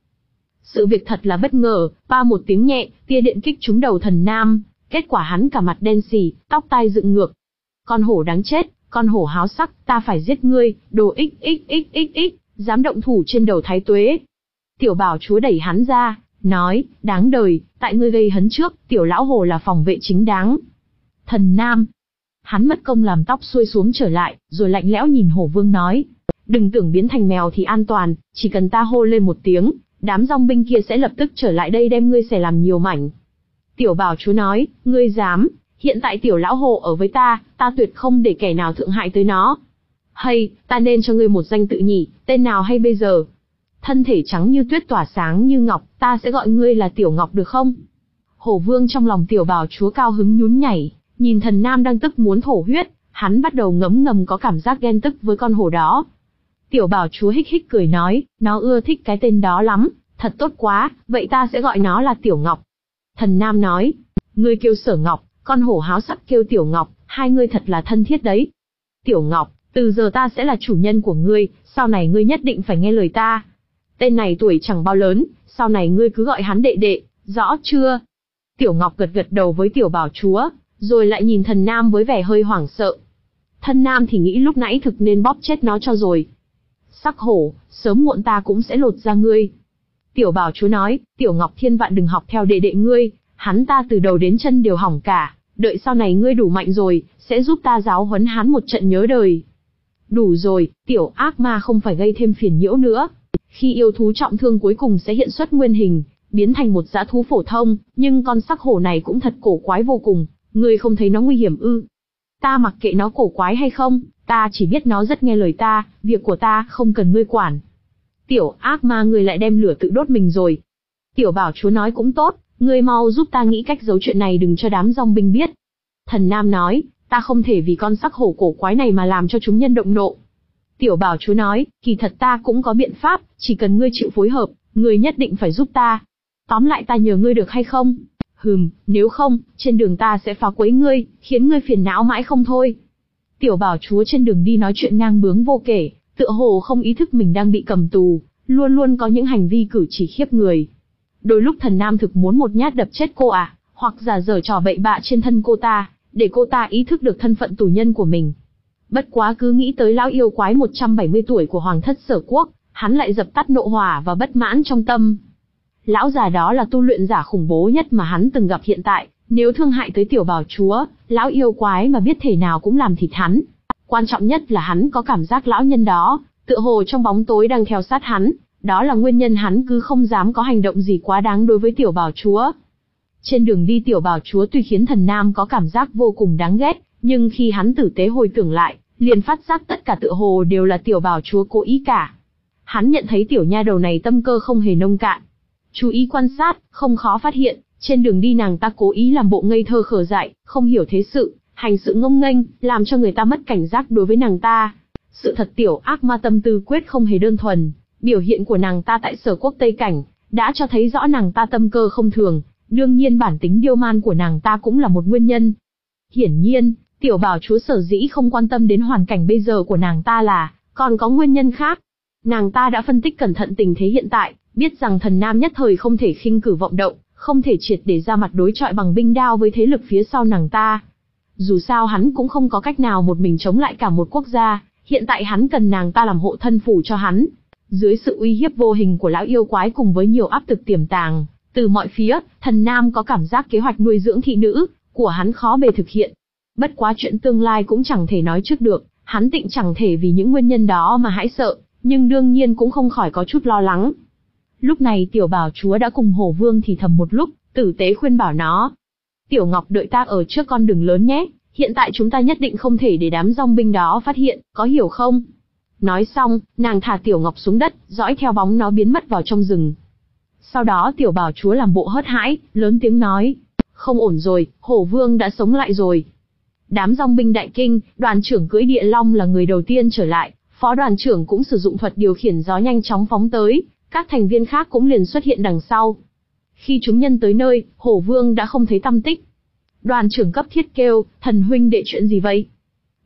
S1: Sự việc thật là bất ngờ, pa một tiếng nhẹ, tia điện kích trúng đầu thần nam, kết quả hắn cả mặt đen xì, tóc tai dựng ngược. Con hổ đáng chết, con hổ háo sắc, ta phải giết ngươi, đồ xxxxx, dám động thủ trên đầu thái tuế. Tiểu bảo chúa đẩy hắn ra, nói, đáng đời, tại ngươi gây hấn trước, tiểu lão hồ là phòng vệ chính đáng. Thần nam, hắn mất công làm tóc xuôi xuống trở lại, rồi lạnh lẽo nhìn hổ vương nói, đừng tưởng biến thành mèo thì an toàn, chỉ cần ta hô lên một tiếng, đám dòng binh kia sẽ lập tức trở lại đây đem ngươi xẻ làm nhiều mảnh. Tiểu bảo chúa nói, ngươi dám, hiện tại tiểu lão hồ ở với ta, ta tuyệt không để kẻ nào thượng hại tới nó. Hay, ta nên cho ngươi một danh tự nhỉ, tên nào hay bây giờ? Thân thể trắng như tuyết tỏa sáng như ngọc, ta sẽ gọi ngươi là Tiểu Ngọc được không? Hổ vương trong lòng tiểu bảo chúa cao hứng nhún nhảy, nhìn thần nam đang tức muốn thổ huyết, hắn bắt đầu ngấm ngầm có cảm giác ghen tức với con hổ đó. Tiểu bảo chúa hích hích cười nói, nó ưa thích cái tên đó lắm, thật tốt quá, vậy ta sẽ gọi nó là Tiểu Ngọc. Thần nam nói, ngươi kêu Sở Ngọc, con hổ háo sắc kêu Tiểu Ngọc, hai ngươi thật là thân thiết đấy. Tiểu Ngọc, từ giờ ta sẽ là chủ nhân của ngươi, sau này ngươi nhất định phải nghe lời ta. Tên này tuổi chẳng bao lớn, sau này ngươi cứ gọi hắn đệ đệ, rõ chưa? Tiểu Ngọc gật gật đầu với tiểu bảo chúa, rồi lại nhìn thần nam với vẻ hơi hoảng sợ. Thần nam thì nghĩ lúc nãy thực nên bóp chết nó cho rồi. Sắc hổ, sớm muộn ta cũng sẽ lột ra ngươi. Tiểu bảo chúa nói, Tiểu Ngọc thiên vạn đừng học theo đệ đệ ngươi, hắn ta từ đầu đến chân đều hỏng cả, đợi sau này ngươi đủ mạnh rồi, sẽ giúp ta giáo huấn hắn một trận nhớ đời. Đủ rồi, tiểu ác ma không phải gây thêm phiền nhiễu nữa. Khi yêu thú trọng thương cuối cùng sẽ hiện xuất nguyên hình, biến thành một dã thú phổ thông, nhưng con sắc hổ này cũng thật cổ quái vô cùng, ngươi không thấy nó nguy hiểm ư? Ta mặc kệ nó cổ quái hay không, ta chỉ biết nó rất nghe lời ta, việc của ta không cần ngươi quản. Tiểu ác ma ngươi lại đem lửa tự đốt mình rồi. Tiểu bảo chúa nói cũng tốt, ngươi mau giúp ta nghĩ cách giấu chuyện này đừng cho đám dòng binh biết. Thần nam nói, ta không thể vì con sắc hổ cổ quái này mà làm cho chúng nhân động nộ. Tiểu bảo chúa nói, kỳ thật ta cũng có biện pháp, chỉ cần ngươi chịu phối hợp, ngươi nhất định phải giúp ta. Tóm lại ta nhờ ngươi được hay không? Hừm, nếu không, trên đường ta sẽ phá quấy ngươi, khiến ngươi phiền não mãi không thôi. Tiểu bảo chúa trên đường đi nói chuyện ngang bướng vô kể, tựa hồ không ý thức mình đang bị cầm tù, luôn luôn có những hành vi cử chỉ khiếp người. Đôi lúc thần nam thực muốn một nhát đập chết cô à, hoặc giả dở trò bậy bạ trên thân cô ta, để cô ta ý thức được thân phận tù nhân của mình. Bất quá cứ nghĩ tới lão yêu quái một trăm bảy mươi tuổi của Hoàng thất Sở Quốc, hắn lại dập tắt nộ hỏa và bất mãn trong tâm. Lão già đó là tu luyện giả khủng bố nhất mà hắn từng gặp hiện tại, nếu thương hại tới tiểu bảo chúa, lão yêu quái mà biết thể nào cũng làm thịt hắn. Quan trọng nhất là hắn có cảm giác lão nhân đó, tựa hồ trong bóng tối đang theo sát hắn, đó là nguyên nhân hắn cứ không dám có hành động gì quá đáng đối với tiểu bảo chúa. Trên đường đi tiểu bảo chúa tuy khiến thần nam có cảm giác vô cùng đáng ghét, nhưng khi hắn tử tế hồi tưởng lại, liền phát giác tất cả tựa hồ đều là tiểu bảo chúa cố ý cả. Hắn nhận thấy tiểu nha đầu này tâm cơ không hề nông cạn. Chú ý quan sát, không khó phát hiện, trên đường đi nàng ta cố ý làm bộ ngây thơ khờ dại, không hiểu thế sự, hành sự ngông nghênh, làm cho người ta mất cảnh giác đối với nàng ta. Sự thật tiểu ác ma tâm tư quyết không hề đơn thuần, biểu hiện của nàng ta tại Sở Quốc Tây Cảnh, đã cho thấy rõ nàng ta tâm cơ không thường, đương nhiên bản tính điêu man của nàng ta cũng là một nguyên nhân. Hiển nhiên, tiểu bảo chúa sở dĩ không quan tâm đến hoàn cảnh bây giờ của nàng ta là, còn có nguyên nhân khác. Nàng ta đã phân tích cẩn thận tình thế hiện tại, biết rằng thần nam nhất thời không thể khinh cử vọng động, không thể triệt để ra mặt đối chọi bằng binh đao với thế lực phía sau nàng ta. Dù sao hắn cũng không có cách nào một mình chống lại cả một quốc gia, hiện tại hắn cần nàng ta làm hộ thân phủ cho hắn. Dưới sự uy hiếp vô hình của lão yêu quái cùng với nhiều áp lực tiềm tàng, từ mọi phía, thần nam có cảm giác kế hoạch nuôi dưỡng thị nữ của hắn khó bề thực hiện. Bất quá chuyện tương lai cũng chẳng thể nói trước được, hắn tịnh chẳng thể vì những nguyên nhân đó mà hãi sợ, nhưng đương nhiên cũng không khỏi có chút lo lắng. Lúc này tiểu bảo chúa đã cùng hổ vương thì thầm một lúc, tử tế khuyên bảo nó. Tiểu Ngọc đợi ta ở trước con đường lớn nhé, hiện tại chúng ta nhất định không thể để đám dòng binh đó phát hiện, có hiểu không? Nói xong, nàng thả tiểu Ngọc xuống đất, dõi theo bóng nó biến mất vào trong rừng. Sau đó tiểu bảo chúa làm bộ hớt hãi, lớn tiếng nói, không ổn rồi, hổ vương đã sống lại rồi. Đám dòng binh đại kinh, đoàn trưởng cưỡi địa long là người đầu tiên trở lại, phó đoàn trưởng cũng sử dụng thuật điều khiển gió nhanh chóng phóng tới, các thành viên khác cũng liền xuất hiện đằng sau. Khi chúng nhân tới nơi, hổ vương đã không thấy tăm tích. Đoàn trưởng cấp thiết kêu, thần huynh đệ chuyện gì vậy?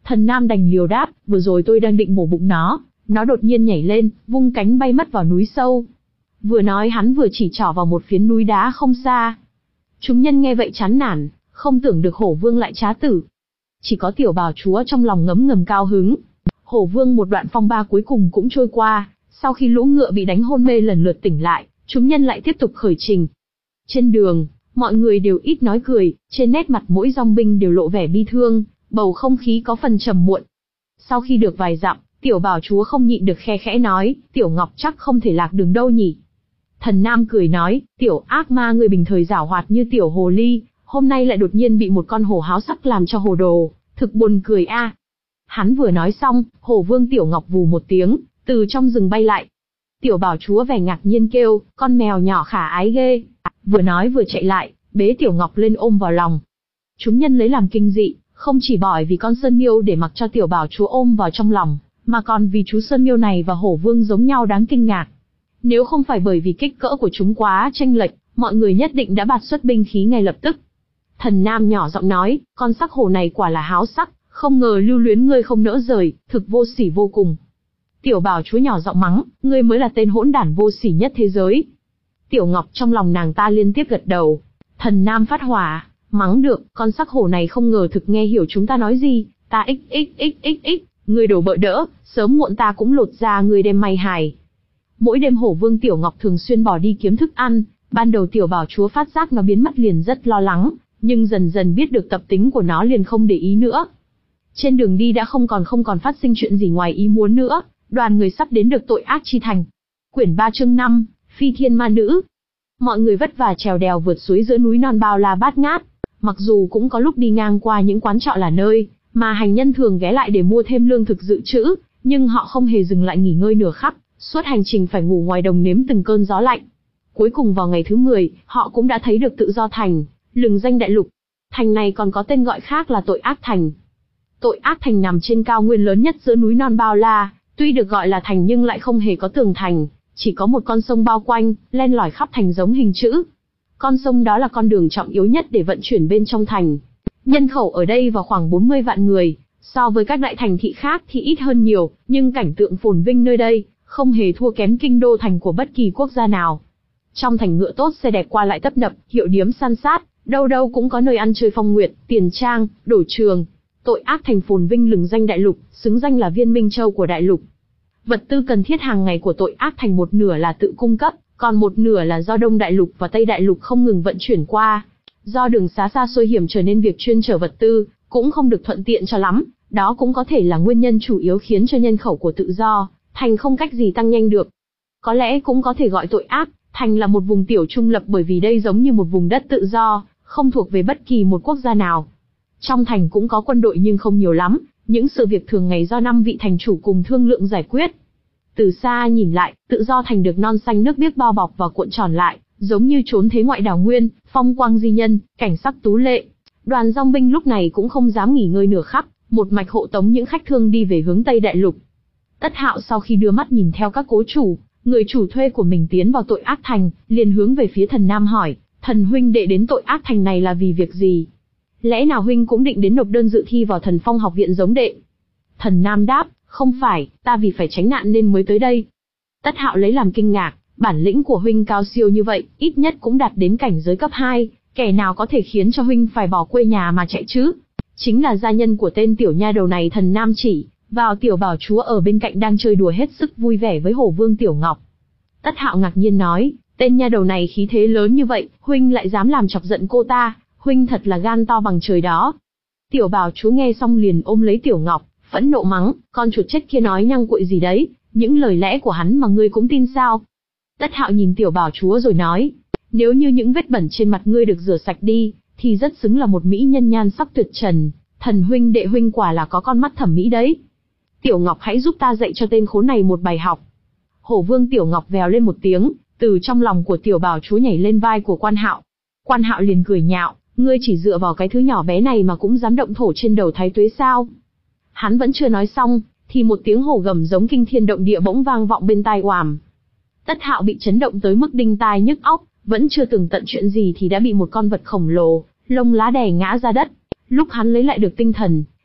S1: Thần Nam đành liều đáp, vừa rồi tôi đang định mổ bụng nó, nó đột nhiên nhảy lên, vung cánh bay mất vào núi sâu. Vừa nói hắn vừa chỉ trỏ vào một phiến núi đá không xa. Chúng nhân nghe vậy chán nản, không tưởng được Hổ Vương lại trá tử. Chỉ có Tiểu Bảo Chúa trong lòng ngấm ngầm cao hứng. Hổ Vương một đoạn phong ba cuối cùng cũng trôi qua, sau khi lũ ngựa bị đánh hôn mê lần lượt tỉnh lại, chúng nhân lại tiếp tục khởi trình. Trên đường, mọi người đều ít nói cười, trên nét mặt mỗi dòng binh đều lộ vẻ bi thương, bầu không khí có phần trầm muộn. Sau khi được vài dặm, Tiểu Bảo Chúa không nhịn được khe khẽ nói, Tiểu Ngọc chắc không thể lạc đường đâu nhỉ. Thần Nam cười nói, Tiểu ác ma người bình thời giảo hoạt như Tiểu Hồ Ly, hôm nay lại đột nhiên bị một con hổ háo sắc làm cho hồ đồ, thực buồn cười a. Hắn vừa nói xong, Hổ Vương Tiểu Ngọc vù một tiếng, từ trong rừng bay lại. Tiểu Bảo Chúa vẻ ngạc nhiên kêu, con mèo nhỏ khả ái ghê. Vừa nói vừa chạy lại, bế Tiểu Ngọc lên ôm vào lòng. Chúng nhân lấy làm kinh dị, không chỉ bởi vì con sơn miêu để mặc cho Tiểu Bảo Chúa ôm vào trong lòng, mà còn vì chú sơn miêu này và Hổ Vương giống nhau đáng kinh ngạc. Nếu không phải bởi vì kích cỡ của chúng quá chênh lệch, mọi người nhất định đã bạt xuất binh khí ngay lập tức. Thần Nam nhỏ giọng nói, con sắc hổ này quả là háo sắc, không ngờ lưu luyến ngươi không nỡ rời, thực vô sỉ vô cùng. Tiểu Bảo Chúa nhỏ giọng mắng, ngươi mới là tên hỗn đản vô sỉ nhất thế giới. Tiểu Ngọc trong lòng nàng ta liên tiếp gật đầu. Thần Nam phát hỏa, mắng được, con sắc hổ này không ngờ thực nghe hiểu chúng ta nói gì, ta xxxxx, ngươi đổ bợ đỡ, sớm muộn ta cũng lột ra ngươi đem may hài. Mỗi đêm Hổ Vương Tiểu Ngọc thường xuyên bỏ đi kiếm thức ăn, ban đầu Tiểu Bảo Chúa phát giác nó biến mất liền rất lo lắng, nhưng dần dần biết được tập tính của nó liền không để ý nữa. Trên đường đi đã không còn không còn phát sinh chuyện gì ngoài ý muốn nữa, đoàn người sắp đến được Tội Ác Chi Thành. Quyển ba chương năm, Phi Thiên Ma Nữ. Mọi người vất vả trèo đèo vượt suối giữa núi non bao la bát ngát, mặc dù cũng có lúc đi ngang qua những quán trọ là nơi mà hành nhân thường ghé lại để mua thêm lương thực dự trữ, nhưng họ không hề dừng lại nghỉ ngơi nửa khắc, suốt hành trình phải ngủ ngoài đồng nếm từng cơn gió lạnh. Cuối cùng vào ngày thứ mười, họ cũng đã thấy được Tự Do Thành, lừng danh đại lục. Thành này còn có tên gọi khác là Tội Ác Thành. Tội Ác Thành nằm trên cao nguyên lớn nhất giữa núi non bao la, tuy được gọi là thành nhưng lại không hề có tường thành, chỉ có một con sông bao quanh, len lỏi khắp thành giống hình chữ. Con sông đó là con đường trọng yếu nhất để vận chuyển bên trong thành. Nhân khẩu ở đây vào khoảng bốn mươi vạn người, so với các đại thành thị khác thì ít hơn nhiều, nhưng cảnh tượng phồn vinh nơi đây không hề thua kém kinh đô thành của bất kỳ quốc gia nào. Trong thành ngựa tốt xe đẹp qua lại tấp nập, hiệu điếm san sát, đâu đâu cũng có nơi ăn chơi phong nguyệt, tiền trang, đổ trường. Tội Ác Thành phồn vinh lừng danh đại lục, xứng danh là viên minh châu của đại lục. Vật tư cần thiết hàng ngày của Tội Ác Thành một nửa là tự cung cấp, còn một nửa là do Đông Đại Lục và Tây Đại Lục không ngừng vận chuyển qua. Do đường xá xa xôi hiểm trở nên việc chuyên chở vật tư cũng không được thuận tiện cho lắm, đó cũng có thể là nguyên nhân chủ yếu khiến cho nhân khẩu của Tự Do Thành không cách gì tăng nhanh được. Có lẽ cũng có thể gọi Tội Ác Thành là một vùng tiểu trung lập bởi vì đây giống như một vùng đất tự do, không thuộc về bất kỳ một quốc gia nào. Trong thành cũng có quân đội nhưng không nhiều lắm, những sự việc thường ngày do năm vị thành chủ cùng thương lượng giải quyết. Từ xa nhìn lại, Tự Do Thành được non xanh nước biếc bao bọc và cuộn tròn lại, giống như trốn thế ngoại đảo nguyên, phong quang di nhân, cảnh sắc tú lệ. Đoàn dòng binh lúc này cũng không dám nghỉ ngơi nửa khắc, một mạch hộ tống những khách thương đi về hướng Tây Đại Lục. Tất Hạo sau khi đưa mắt nhìn theo các cố chủ, người chủ thuê của mình tiến vào Tội Ác Thành, liền hướng về phía Thần Nam hỏi, thần huynh đệ đến Tội Ác Thành này là vì việc gì? Lẽ nào huynh cũng định đến nộp đơn dự thi vào Thần Phong học viện giống đệ? Thần Nam đáp, không phải, ta vì phải tránh nạn nên mới tới đây. Tất Hạo lấy làm kinh ngạc, bản lĩnh của huynh cao siêu như vậy, ít nhất cũng đạt đến cảnh giới cấp hai, kẻ nào có thể khiến cho huynh phải bỏ quê nhà mà chạy chứ? Chính là gia nhân của tên tiểu nha đầu này. Thần Nam chỉ vào Tiểu Bảo Chúa ở bên cạnh đang chơi đùa hết sức vui vẻ với Hổ Vương Tiểu Ngọc. Tất Hạo ngạc nhiên nói, tên nha đầu này khí thế lớn như vậy, huynh lại dám làm chọc giận cô ta, huynh thật là gan to bằng trời đó. Tiểu Bảo Chúa nghe xong liền ôm lấy Tiểu Ngọc, phẫn nộ mắng, con chuột chết kia nói nhăng cuội gì đấy, những lời lẽ của hắn mà ngươi cũng tin sao? Tất Hạo nhìn Tiểu Bảo Chúa rồi nói, nếu như những vết bẩn trên mặt ngươi được rửa sạch đi, thì rất xứng là một mỹ nhân nhan sắc tuyệt trần, thần huynh đệ huynh quả là có con mắt thẩm mỹ đấy. Tiểu Ngọc hãy giúp ta dạy cho tên khốn này một bài học. Hổ Vương Tiểu Ngọc vèo lên một tiếng, từ trong lòng của Tiểu Bảo Chúa nhảy lên vai của Quan Hạo. Quan Hạo liền cười nhạo, ngươi chỉ dựa vào cái thứ nhỏ bé này mà cũng dám động thổ trên đầu Thái Tuế sao? Hắn vẫn chưa nói xong, thì một tiếng hổ gầm giống kinh thiên động địa bỗng vang vọng bên tai oàm. Tất Hạo bị chấn động tới mức đinh tai nhức óc, vẫn chưa tường tận chuyện gì thì đã bị một con vật khổng lồ, lông lá đè ngã ra đất. Lúc hắn lấy lại được tinh thần,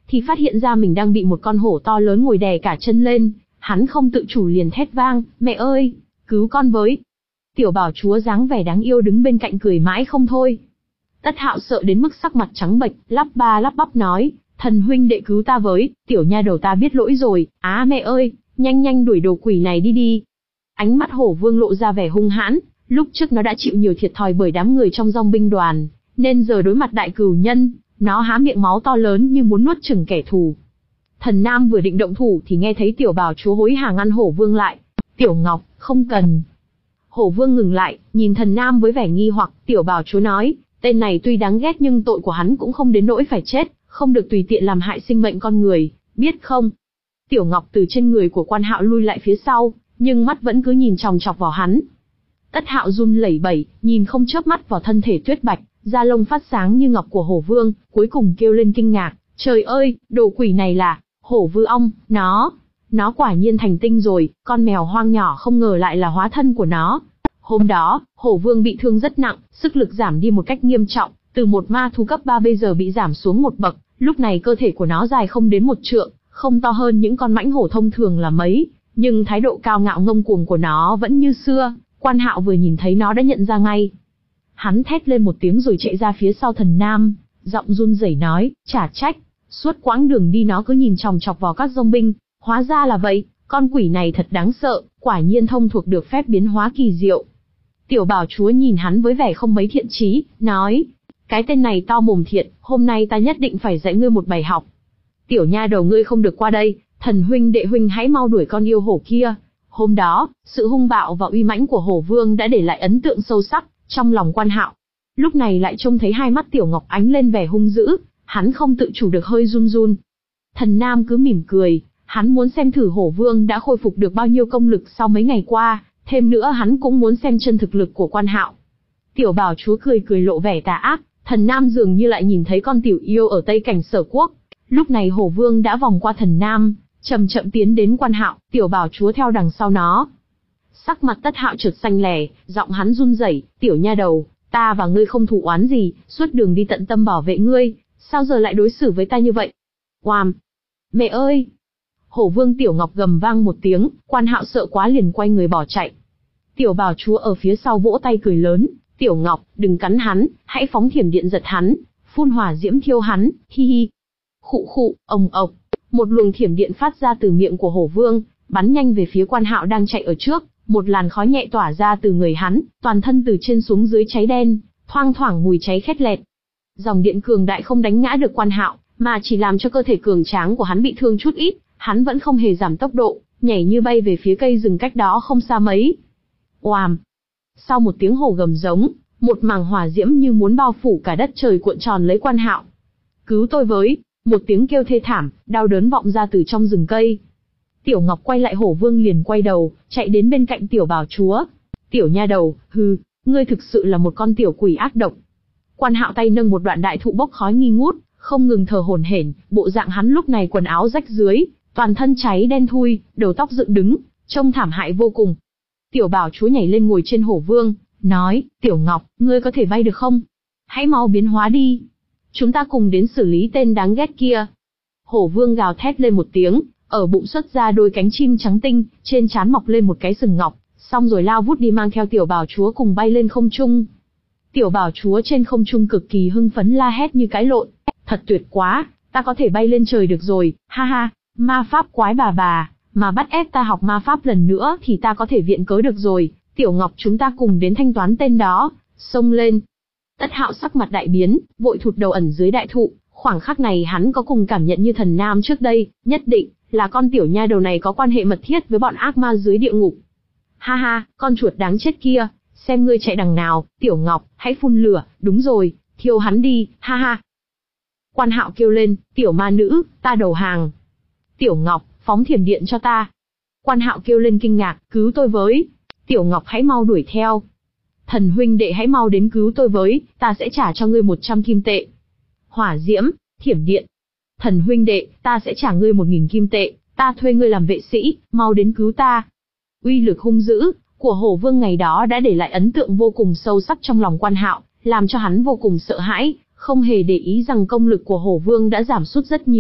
S1: thì phát hiện ra mình đang bị một con hổ to lớn ngồi đè cả chân lên, hắn không tự chủ liền thét vang, mẹ ơi, cứu con với. Tiểu bảo chúa dáng vẻ đáng yêu đứng bên cạnh cười mãi không thôi. Tất Hạo sợ đến mức sắc mặt trắng bệch, lắp ba lắp bắp nói, thần huynh đệ cứu ta với, tiểu nha đầu ta biết lỗi rồi, á mẹ ơi, nhanh nhanh đuổi đồ quỷ này đi đi. Ánh mắt hổ vương lộ ra vẻ hung hãn, lúc trước nó đã chịu nhiều thiệt thòi bởi đám người trong dòng binh đoàn, nên giờ đối mặt đại cửu nhân, nó há miệng máu to lớn như muốn nuốt chửng kẻ thù. Thần Nam vừa định động thủ thì nghe thấy tiểu bảo chúa hối hả ngăn hổ vương lại, Tiểu Ngọc, không cần. Hổ vương ngừng lại, nhìn thần Nam với vẻ nghi hoặc, tiểu bảo chúa nói, tên này tuy đáng ghét nhưng tội của hắn cũng không đến nỗi phải chết, không được tùy tiện làm hại sinh mệnh con người, biết không? Tiểu Ngọc từ trên người của Quan Hạo lui lại phía sau, nhưng mắt vẫn cứ nhìn chòng chọc vào hắn. Tất Hạo run lẩy bẩy, nhìn không chớp mắt vào thân thể tuyết bạch, da lông phát sáng như ngọc của hổ vương, cuối cùng kêu lên kinh ngạc, trời ơi, đồ quỷ này là hổ vư ong, nó, nó quả nhiên thành tinh rồi, con mèo hoang nhỏ không ngờ lại là hóa thân của nó. Hôm đó, hổ vương bị thương rất nặng, sức lực giảm đi một cách nghiêm trọng, từ một ma thú cấp ba bây giờ bị giảm xuống một bậc, lúc này cơ thể của nó dài không đến một trượng, không to hơn những con mãnh hổ thông thường là mấy, nhưng thái độ cao ngạo ngông cuồng của nó vẫn như xưa. Quan Hạo vừa nhìn thấy nó đã nhận ra ngay. Hắn thét lên một tiếng rồi chạy ra phía sau thần Nam, giọng run rẩy nói, chả trách, suốt quãng đường đi nó cứ nhìn chòng chọc vào các dông binh, hóa ra là vậy, con quỷ này thật đáng sợ, quả nhiên thông thuộc được phép biến hóa kỳ diệu. Tiểu bảo chúa nhìn hắn với vẻ không mấy thiện chí, nói, cái tên này to mồm thiện, hôm nay ta nhất định phải dạy ngươi một bài học. Tiểu nha đầu ngươi không được qua đây, thần huynh đệ huynh hãy mau đuổi con yêu hổ kia. Hôm đó, sự hung bạo và uy mãnh của hổ vương đã để lại ấn tượng sâu sắc trong lòng Quan Hạo. Lúc này lại trông thấy hai mắt Tiểu Ngọc ánh lên vẻ hung dữ, hắn không tự chủ được hơi run run. Thần Nam cứ mỉm cười, hắn muốn xem thử hổ vương đã khôi phục được bao nhiêu công lực sau mấy ngày qua, thêm nữa hắn cũng muốn xem chân thực lực của Quan Hạo. Tiểu bảo chúa cười cười lộ vẻ tà ác, thần Nam dường như lại nhìn thấy con tiểu yêu ở Tây Cảnh Sở Quốc. Lúc này hổ vương đã vòng qua thần Nam, chậm chậm tiến đến Quan Hạo, tiểu bảo chúa theo đằng sau nó. Sắc mặt Tất Hạo chợt xanh lè, giọng hắn run rẩy, tiểu nha đầu, ta và ngươi không thù oán gì, suốt đường đi tận tâm bảo vệ ngươi, sao giờ lại đối xử với ta như vậy? Oàm! Mẹ ơi! Hổ vương Tiểu Ngọc gầm vang một tiếng, Quan Hạo sợ quá liền quay người bỏ chạy. Tiểu bảo chúa ở phía sau vỗ tay cười lớn, Tiểu Ngọc, đừng cắn hắn, hãy phóng thiểm điện giật hắn, phun hỏa diễm thiêu hắn, hi hi. Khụ khụ, ồng ộc. Một luồng thiểm điện phát ra từ miệng của hổ vương, bắn nhanh về phía Quan Hạo đang chạy ở trước, một làn khói nhẹ tỏa ra từ người hắn, toàn thân từ trên xuống dưới cháy đen, thoang thoảng mùi cháy khét lẹt. Dòng điện cường đại không đánh ngã được Quan Hạo, mà chỉ làm cho cơ thể cường tráng của hắn bị thương chút ít, hắn vẫn không hề giảm tốc độ, nhảy như bay về phía cây rừng cách đó không xa mấy. Oàm! Sau một tiếng hổ gầm giống, một mảng hỏa diễm như muốn bao phủ cả đất trời cuộn tròn lấy Quan Hạo. Cứu tôi với! Một tiếng kêu thê thảm, đau đớn vọng ra từ trong rừng cây. Tiểu Ngọc quay lại hổ vương liền quay đầu, chạy đến bên cạnh tiểu bảo chúa. Tiểu nha đầu, hừ, ngươi thực sự là một con tiểu quỷ ác độc. Quan Hạo tay nâng một đoạn đại thụ bốc khói nghi ngút, không ngừng thở hổn hển, bộ dạng hắn lúc này quần áo rách rưới, toàn thân cháy đen thui, đầu tóc dựng đứng, trông thảm hại vô cùng. Tiểu bảo chúa nhảy lên ngồi trên hổ vương, nói, Tiểu Ngọc, ngươi có thể bay được không? Hãy mau biến hóa đi. Chúng ta cùng đến xử lý tên đáng ghét kia. Hổ vương gào thét lên một tiếng, ở bụng xuất ra đôi cánh chim trắng tinh, trên trán mọc lên một cái sừng ngọc, xong rồi lao vút đi mang theo tiểu bảo chúa cùng bay lên không trung. Tiểu bảo chúa trên không trung cực kỳ hưng phấn la hét như cái lộn, thật tuyệt quá, ta có thể bay lên trời được rồi, ha ha, ma pháp quái bà bà, mà bắt ép ta học ma pháp lần nữa thì ta có thể viện cớ được rồi, Tiểu Ngọc chúng ta cùng đến thanh toán tên đó, xông lên. Tất Hạo sắc mặt đại biến, vội thụt đầu ẩn dưới đại thụ, khoảng khắc này hắn có cùng cảm nhận như thần Nam trước đây, nhất định là con tiểu nha đầu này có quan hệ mật thiết với bọn ác ma dưới địa ngục. Ha ha, con chuột đáng chết kia, xem ngươi chạy đằng nào, Tiểu Ngọc, hãy phun lửa, đúng rồi, thiêu hắn đi, ha ha. Quan Hạo kêu lên, tiểu ma nữ, ta đầu hàng. Tiểu Ngọc, phóng thiểm điện cho ta. Quan Hạo kêu lên kinh ngạc, cứu tôi với. Tiểu Ngọc hãy mau đuổi theo. Thần huynh đệ hãy mau đến cứu tôi với, ta sẽ trả cho ngươi một trăm kim tệ. Hỏa diễm, thiểm điện. Thần huynh đệ, ta sẽ trả ngươi một nghìn kim tệ, ta thuê ngươi làm vệ sĩ, mau đến cứu ta. Uy lực hung dữ của hổ vương ngày đó đã để lại ấn tượng vô cùng sâu sắc trong lòng Quan Hạo, làm cho hắn vô cùng sợ hãi, không hề để ý rằng công lực của hổ vương đã giảm sút rất nhiều,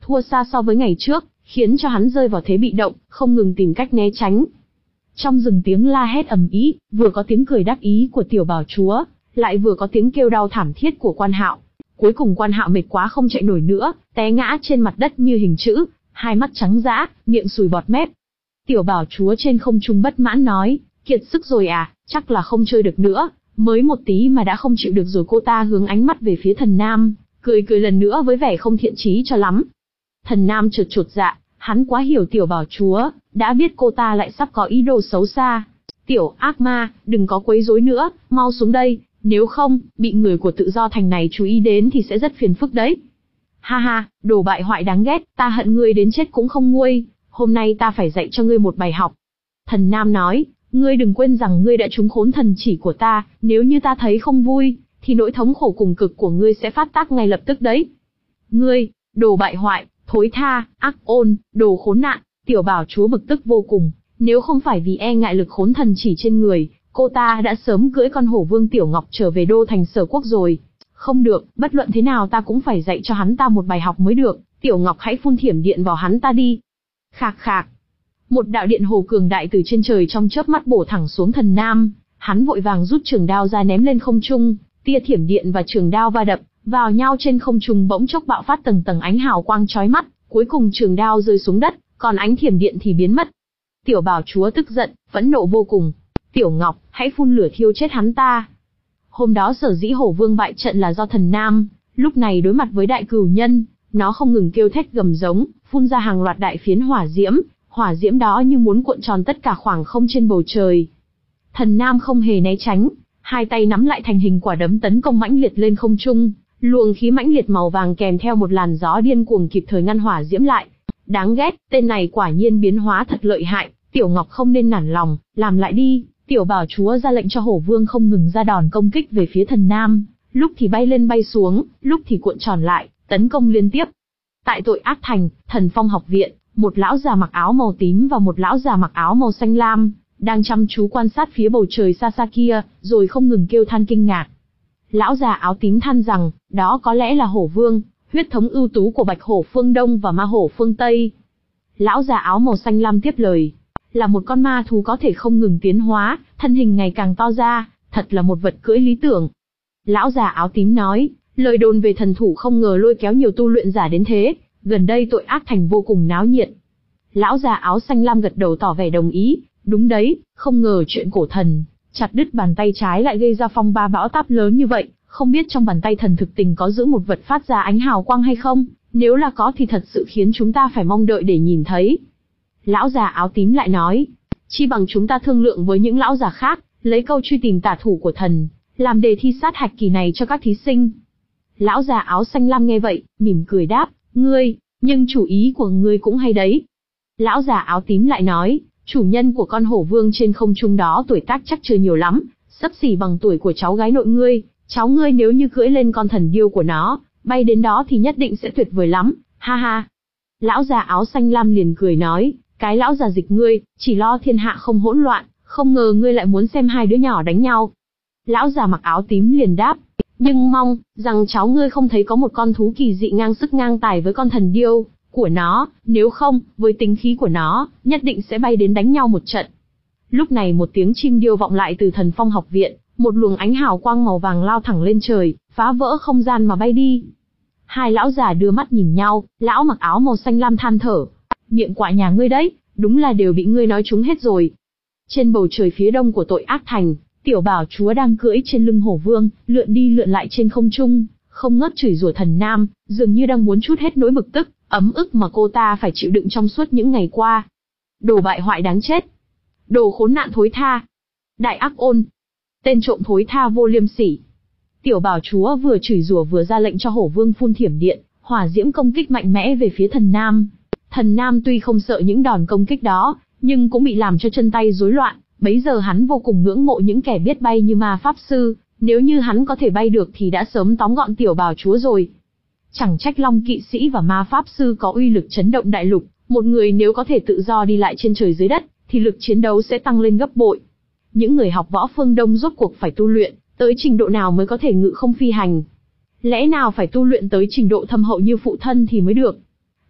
S1: thua xa so với ngày trước, khiến cho hắn rơi vào thế bị động, không ngừng tìm cách né tránh. Trong rừng tiếng la hét ầm ĩ, vừa có tiếng cười đắc ý của tiểu bảo chúa, lại vừa có tiếng kêu đau thảm thiết của Quan Hạo. Cuối cùng Quan Hạo mệt quá không chạy nổi nữa, té ngã trên mặt đất như hình chữ, hai mắt trắng dã, miệng sùi bọt mép. Tiểu bảo chúa trên không trung bất mãn nói, kiệt sức rồi à, chắc là không chơi được nữa, mới một tí mà đã không chịu được rồi. Cô ta hướng ánh mắt về phía Thần Nam, cười cười lần nữa với vẻ không thiện chí cho lắm. Thần Nam chợt chột dạ, hắn quá hiểu tiểu bảo chúa, đã biết cô ta lại sắp có ý đồ xấu xa. Tiểu ác ma, đừng có quấy rối nữa, mau xuống đây, nếu không, bị người của Tự Do Thành này chú ý đến thì sẽ rất phiền phức đấy. Ha ha, đồ bại hoại đáng ghét, ta hận ngươi đến chết cũng không nguôi, hôm nay ta phải dạy cho ngươi một bài học. Thần Nam nói, ngươi đừng quên rằng ngươi đã trúng khốn thần chỉ của ta, nếu như ta thấy không vui, thì nỗi thống khổ cùng cực của ngươi sẽ phát tác ngay lập tức đấy. Ngươi, đồ bại hoại, thối tha, ác ôn, đồ khốn nạn. Tiểu bảo chúa bực tức vô cùng, nếu không phải vì e ngại lực khốn thần chỉ trên người, cô ta đã sớm cưỡi con hổ vương Tiểu Ngọc trở về đô thành Sở Quốc rồi. Không được, bất luận thế nào ta cũng phải dạy cho hắn ta một bài học mới được. Tiểu Ngọc hãy phun thiểm điện vào hắn ta đi. Khạc khạc. Một đạo điện hồ cường đại từ trên trời trong chớp mắt bổ thẳng xuống Thần Nam, hắn vội vàng rút trường đao ra ném lên không trung, tia thiểm điện và trường đao va đập vào nhau trên không trung, bỗng chốc bạo phát tầng tầng ánh hào quang chói mắt, cuối cùng trường đao rơi xuống đất, còn ánh thiểm điện thì biến mất. Tiểu bảo chúa tức giận, phẫn nộ vô cùng. Tiểu Ngọc, hãy phun lửa thiêu chết hắn ta. Hôm đó sở dĩ hổ vương bại trận là do Thần Nam, lúc này đối mặt với đại cửu nhân, nó không ngừng kêu thét gầm giống, phun ra hàng loạt đại phiến hỏa diễm, hỏa diễm đó như muốn cuộn tròn tất cả khoảng không trên bầu trời. Thần Nam không hề né tránh, hai tay nắm lại thành hình quả đấm tấn công mãnh liệt lên không trung, luồng khí mãnh liệt màu vàng kèm theo một làn gió điên cuồng kịp thời ngăn hỏa diễm lại. Đáng ghét, tên này quả nhiên biến hóa thật lợi hại, Tiểu Ngọc không nên nản lòng, làm lại đi. Tiểu bảo chúa ra lệnh cho hổ vương không ngừng ra đòn công kích về phía Thần Nam, lúc thì bay lên bay xuống, lúc thì cuộn tròn lại, tấn công liên tiếp. Tại Tội Ác Thành, Thần Phong học viện, một lão già mặc áo màu tím và một lão già mặc áo màu xanh lam, đang chăm chú quan sát phía bầu trời xa xa kia, rồi không ngừng kêu than kinh ngạc. Lão già áo tím than rằng, đó có lẽ là hổ vương, huyết thống ưu tú của bạch hổ phương Đông và ma hổ phương Tây. Lão già áo màu xanh lam tiếp lời, là một con ma thú có thể không ngừng tiến hóa, thân hình ngày càng to ra, thật là một vật cưỡi lý tưởng. Lão già áo tím nói, lời đồn về thần thủ không ngờ lôi kéo nhiều tu luyện giả đến thế, gần đây Tội Ác Thành vô cùng náo nhiệt. Lão già áo xanh lam gật đầu tỏ vẻ đồng ý, đúng đấy, không ngờ chuyện cổ thần, chặt đứt bàn tay trái lại gây ra phong ba bão táp lớn như vậy, không biết trong bàn tay thần thực tình có giữ một vật phát ra ánh hào quang hay không, nếu là có thì thật sự khiến chúng ta phải mong đợi để nhìn thấy. Lão già áo tím lại nói, chi bằng chúng ta thương lượng với những lão già khác, lấy câu truy tìm tả thủ của thần, làm đề thi sát hạch kỳ này cho các thí sinh. Lão già áo xanh lam nghe vậy, mỉm cười đáp, ngươi, nhưng chủ ý của ngươi cũng hay đấy. Lão già áo tím lại nói, chủ nhân của con hổ vương trên không trung đó tuổi tác chắc chưa nhiều lắm, xấp xỉ bằng tuổi của cháu gái nội ngươi, cháu ngươi nếu như cưỡi lên con thần điêu của nó, bay đến đó thì nhất định sẽ tuyệt vời lắm, ha ha. Lão già áo xanh lam liền cười nói, cái lão già dịch ngươi, chỉ lo thiên hạ không hỗn loạn, không ngờ ngươi lại muốn xem hai đứa nhỏ đánh nhau. Lão già mặc áo tím liền đáp, nhưng mong rằng cháu ngươi không thấy có một con thú kỳ dị ngang sức ngang tài với con thần điêu của nó, nếu không, với tính khí của nó, nhất định sẽ bay đến đánh nhau một trận. Lúc này một tiếng chim điêu vọng lại từ Thần Phong học viện, một luồng ánh hào quang màu vàng lao thẳng lên trời, phá vỡ không gian mà bay đi. Hai lão già đưa mắt nhìn nhau, lão mặc áo màu xanh lam than thở, miệng quạ nhà ngươi đấy, đúng là đều bị ngươi nói trúng hết rồi. Trên bầu trời phía đông của Tội Ác Thành, tiểu bảo chúa đang cưỡi trên lưng hổ vương, lượn đi lượn lại trên không trung, không ngớt chửi rủa Thần Nam, dường như đang muốn trút hết nỗi bực tức, ấm ức mà cô ta phải chịu đựng trong suốt những ngày qua. Đồ bại hoại đáng chết, đồ khốn nạn thối tha, đại ác ôn, tên trộm thối tha vô liêm sỉ. Tiểu bảo chúa vừa chửi rủa vừa ra lệnh cho hổ vương phun thiểm điện, hỏa diễm công kích mạnh mẽ về phía Thần Nam. Thần Nam tuy không sợ những đòn công kích đó, nhưng cũng bị làm cho chân tay rối loạn. Bấy giờ hắn vô cùng ngưỡng mộ những kẻ biết bay như ma pháp sư, nếu như hắn có thể bay được thì đã sớm tóm gọn tiểu bảo chúa rồi. Chẳng trách Long kỵ sĩ và ma pháp sư có uy lực chấn động đại lục, một người nếu có thể tự do đi lại trên trời dưới đất, thì lực chiến đấu sẽ tăng lên gấp bội. Những người học võ phương Đông rốt cuộc phải tu luyện, tới trình độ nào mới có thể ngự không phi hành? Lẽ nào phải tu luyện tới trình độ thâm hậu như phụ thân thì mới được?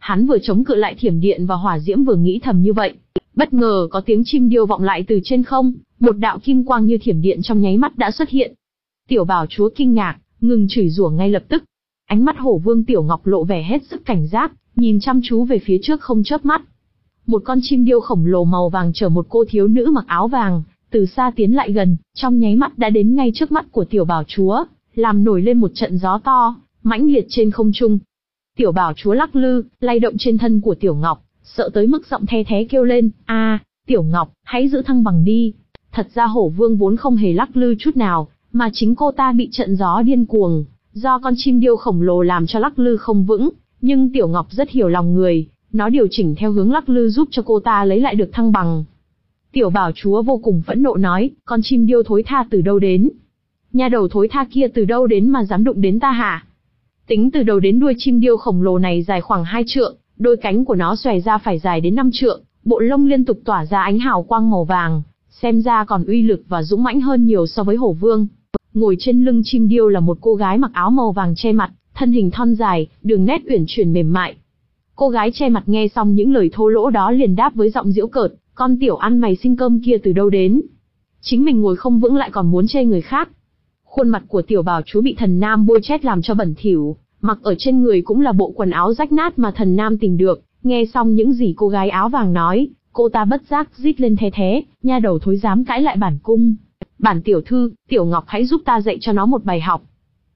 S1: Hắn vừa chống cự lại thiểm điện và hỏa diễm vừa nghĩ thầm như vậy. Bất ngờ có tiếng chim điêu vọng lại từ trên không, một đạo kim quang như thiểm điện trong nháy mắt đã xuất hiện. Tiểu Bảo Chúa kinh ngạc, ngừng chửi rủa ngay lập tức. Ánh mắt Hổ Vương Tiểu Ngọc lộ vẻ hết sức cảnh giác, nhìn chăm chú về phía trước không chớp mắt. Một con chim điêu khổng lồ màu vàng chở một cô thiếu nữ mặc áo vàng, từ xa tiến lại gần, trong nháy mắt đã đến ngay trước mắt của Tiểu Bảo Chúa, làm nổi lên một trận gió to, mãnh liệt trên không trung. Tiểu Bảo Chúa lắc lư, lay động trên thân của Tiểu Ngọc, sợ tới mức giọng the thé kêu lên, a, Tiểu Ngọc, hãy giữ thăng bằng đi. Thật ra Hổ Vương vốn không hề lắc lư chút nào, mà chính cô ta bị trận gió điên cuồng, do con chim điêu khổng lồ làm cho lắc lư không vững, nhưng Tiểu Ngọc rất hiểu lòng người, nó điều chỉnh theo hướng lắc lư giúp cho cô ta lấy lại được thăng bằng. Tiểu Bảo Chúa vô cùng phẫn nộ nói, con chim điêu thối tha từ đâu đến? Nha đầu thối tha kia từ đâu đến mà dám đụng đến ta hả? Tính từ đầu đến đuôi chim điêu khổng lồ này dài khoảng hai trượng, đôi cánh của nó xòe ra phải dài đến năm trượng, bộ lông liên tục tỏa ra ánh hào quang màu vàng, xem ra còn uy lực và dũng mãnh hơn nhiều so với Hổ Vương. Ngồi trên lưng chim điêu là một cô gái mặc áo màu vàng che mặt, thân hình thon dài, đường nét uyển chuyển mềm mại. Cô gái che mặt nghe xong những lời thô lỗ đó liền đáp với giọng giễu cợt, con tiểu ăn mày xin cơm kia từ đâu đến? Chính mình ngồi không vững lại còn muốn chê người khác. Khuôn mặt của Tiểu Bảo Chúa bị Thần Nam bôi chét làm cho bẩn thỉu, mặc ở trên người cũng là bộ quần áo rách nát mà Thần Nam tìm được. Nghe xong những gì cô gái áo vàng nói, cô ta bất giác rít lên the thé, nha đầu thối dám cãi lại bản cung. Bản tiểu thư, Tiểu Ngọc hãy giúp ta dạy cho nó một bài học.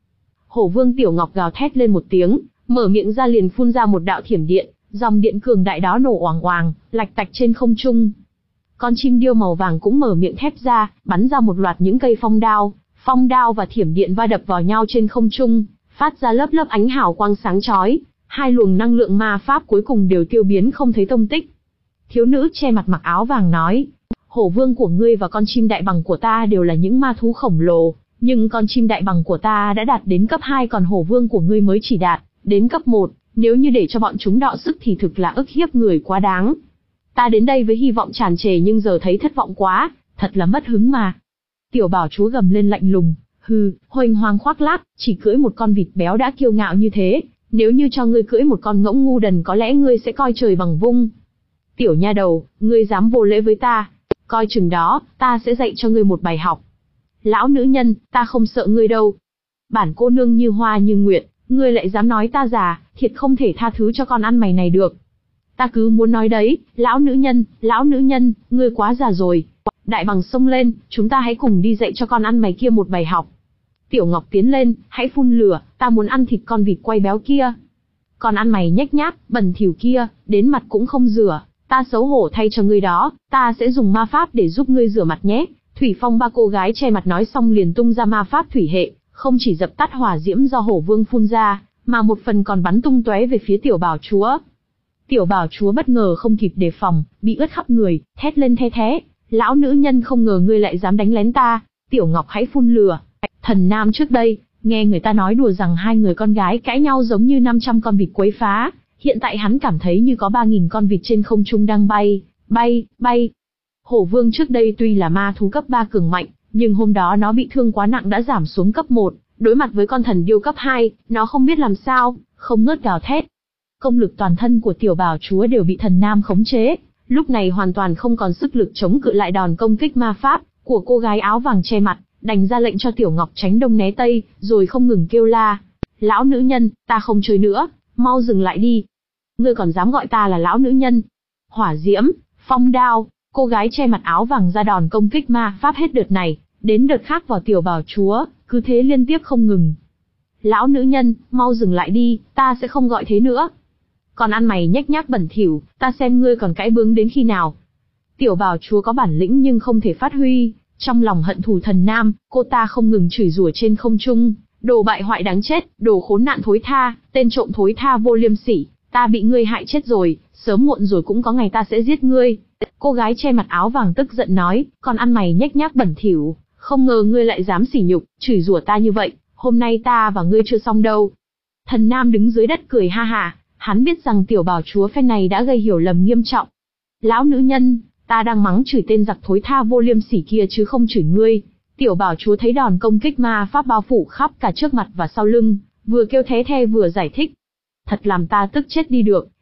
S1: Hổ Vương Tiểu Ngọc gào thét lên một tiếng, mở miệng ra liền phun ra một đạo thiểm điện, dòng điện cường đại đó nổ oàng oàng, lạch tạch trên không trung. Con chim điêu màu vàng cũng mở miệng thép ra, bắn ra một loạt những cây phong đao, phong đao và thiểm điện va đập vào nhau trên không trung, phát ra lớp lớp ánh hào quang sáng chói. Hai luồng năng lượng ma pháp cuối cùng đều tiêu biến không thấy tông tích. Thiếu nữ che mặt mặc áo vàng nói, Hổ Vương của ngươi và con chim đại bằng của ta đều là những ma thú khổng lồ, nhưng con chim đại bằng của ta đã đạt đến cấp hai còn Hổ Vương của ngươi mới chỉ đạt đến cấp một, nếu như để cho bọn chúng đọ sức thì thực là ức hiếp người quá đáng. Ta đến đây với hy vọng tràn trề nhưng giờ thấy thất vọng quá, thật là mất hứng mà. Tiểu Bảo Chúa gầm lên lạnh lùng, hừ, huênh hoang khoác lác, chỉ cưỡi một con vịt béo đã kiêu ngạo như thế, nếu như cho ngươi cưỡi một con ngỗng ngu đần có lẽ ngươi sẽ coi trời bằng vung. Tiểu nha đầu, ngươi dám vô lễ với ta, coi chừng đó, ta sẽ dạy cho ngươi một bài học. Lão nữ nhân, ta không sợ ngươi đâu. Bản cô nương như hoa như nguyệt, ngươi lại dám nói ta già, thiệt không thể tha thứ cho con ăn mày này được. Ta cứ muốn nói đấy, lão nữ nhân, lão nữ nhân, ngươi quá già rồi. Đại bằng xông lên, chúng ta hãy cùng đi dạy cho con ăn mày kia một bài học. Tiểu Ngọc tiến lên, hãy phun lửa, ta muốn ăn thịt con vịt quay béo kia. Con ăn mày nhếch nhác, bẩn thỉu kia, đến mặt cũng không rửa, ta xấu hổ thay cho ngươi đó, ta sẽ dùng ma pháp để giúp ngươi rửa mặt nhé. Thủy Phong ba cô gái che mặt nói xong liền tung ra ma pháp thủy hệ, không chỉ dập tắt hỏa diễm do Hổ Vương phun ra, mà một phần còn bắn tung tóe về phía Tiểu Bảo Chúa. Tiểu Bảo Chúa bất ngờ không kịp đề phòng, bị ướt khắp người, thét lên the thé, lão nữ nhân không ngờ ngươi lại dám đánh lén ta, Tiểu Ngọc hãy phun lửa. Thần Nam trước đây, nghe người ta nói đùa rằng hai người con gái cãi nhau giống như năm trăm con vịt quấy phá, hiện tại hắn cảm thấy như có ba nghìn con vịt trên không trung đang bay, bay, bay. Hổ Vương trước đây tuy là ma thú cấp ba cường mạnh, nhưng hôm đó nó bị thương quá nặng đã giảm xuống cấp một, đối mặt với con thần điêu cấp hai, nó không biết làm sao, không ngớt gào thét. Công lực toàn thân của Tiểu Bảo Chúa đều bị Thần Nam khống chế, lúc này hoàn toàn không còn sức lực chống cự lại đòn công kích ma pháp của cô gái áo vàng che mặt, đành ra lệnh cho Tiểu Ngọc tránh đông né tây, rồi không ngừng kêu la. Lão nữ nhân, ta không chơi nữa, mau dừng lại đi. Ngươi còn dám gọi ta là lão nữ nhân? Hỏa diễm, phong đao, cô gái che mặt áo vàng ra đòn công kích ma pháp hết đợt này, đến đợt khác vào Tiểu Bảo Chúa, cứ thế liên tiếp không ngừng. Lão nữ nhân, mau dừng lại đi, ta sẽ không gọi thế nữa. Còn ăn mày nhếch nhác bẩn thỉu, ta xem ngươi còn cãi bướng đến khi nào. Tiểu Bảo Chúa có bản lĩnh nhưng không thể phát huy, trong lòng hận thù Thần Nam, cô ta không ngừng chửi rủa trên không trung, đồ bại hoại đáng chết, đồ khốn nạn thối tha, tên trộm thối tha vô liêm sỉ, ta bị ngươi hại chết rồi, sớm muộn rồi cũng có ngày ta sẽ giết ngươi. Cô gái che mặt áo vàng tức giận nói, còn ăn mày nhếch nhác bẩn thỉu, không ngờ ngươi lại dám sỉ nhục, chửi rủa ta như vậy, hôm nay ta và ngươi chưa xong đâu. Thần Nam đứng dưới đất cười ha ha, hắn biết rằng Tiểu Bảo Chúa phen này đã gây hiểu lầm nghiêm trọng. Lão nữ nhân, ta đang mắng chửi tên giặc thối tha vô liêm sỉ kia chứ không chửi ngươi. Tiểu Bảo Chúa thấy đòn công kích ma pháp bao phủ khắp cả trước mặt và sau lưng, vừa kêu thé the vừa giải thích. Thật làm ta tức chết đi được,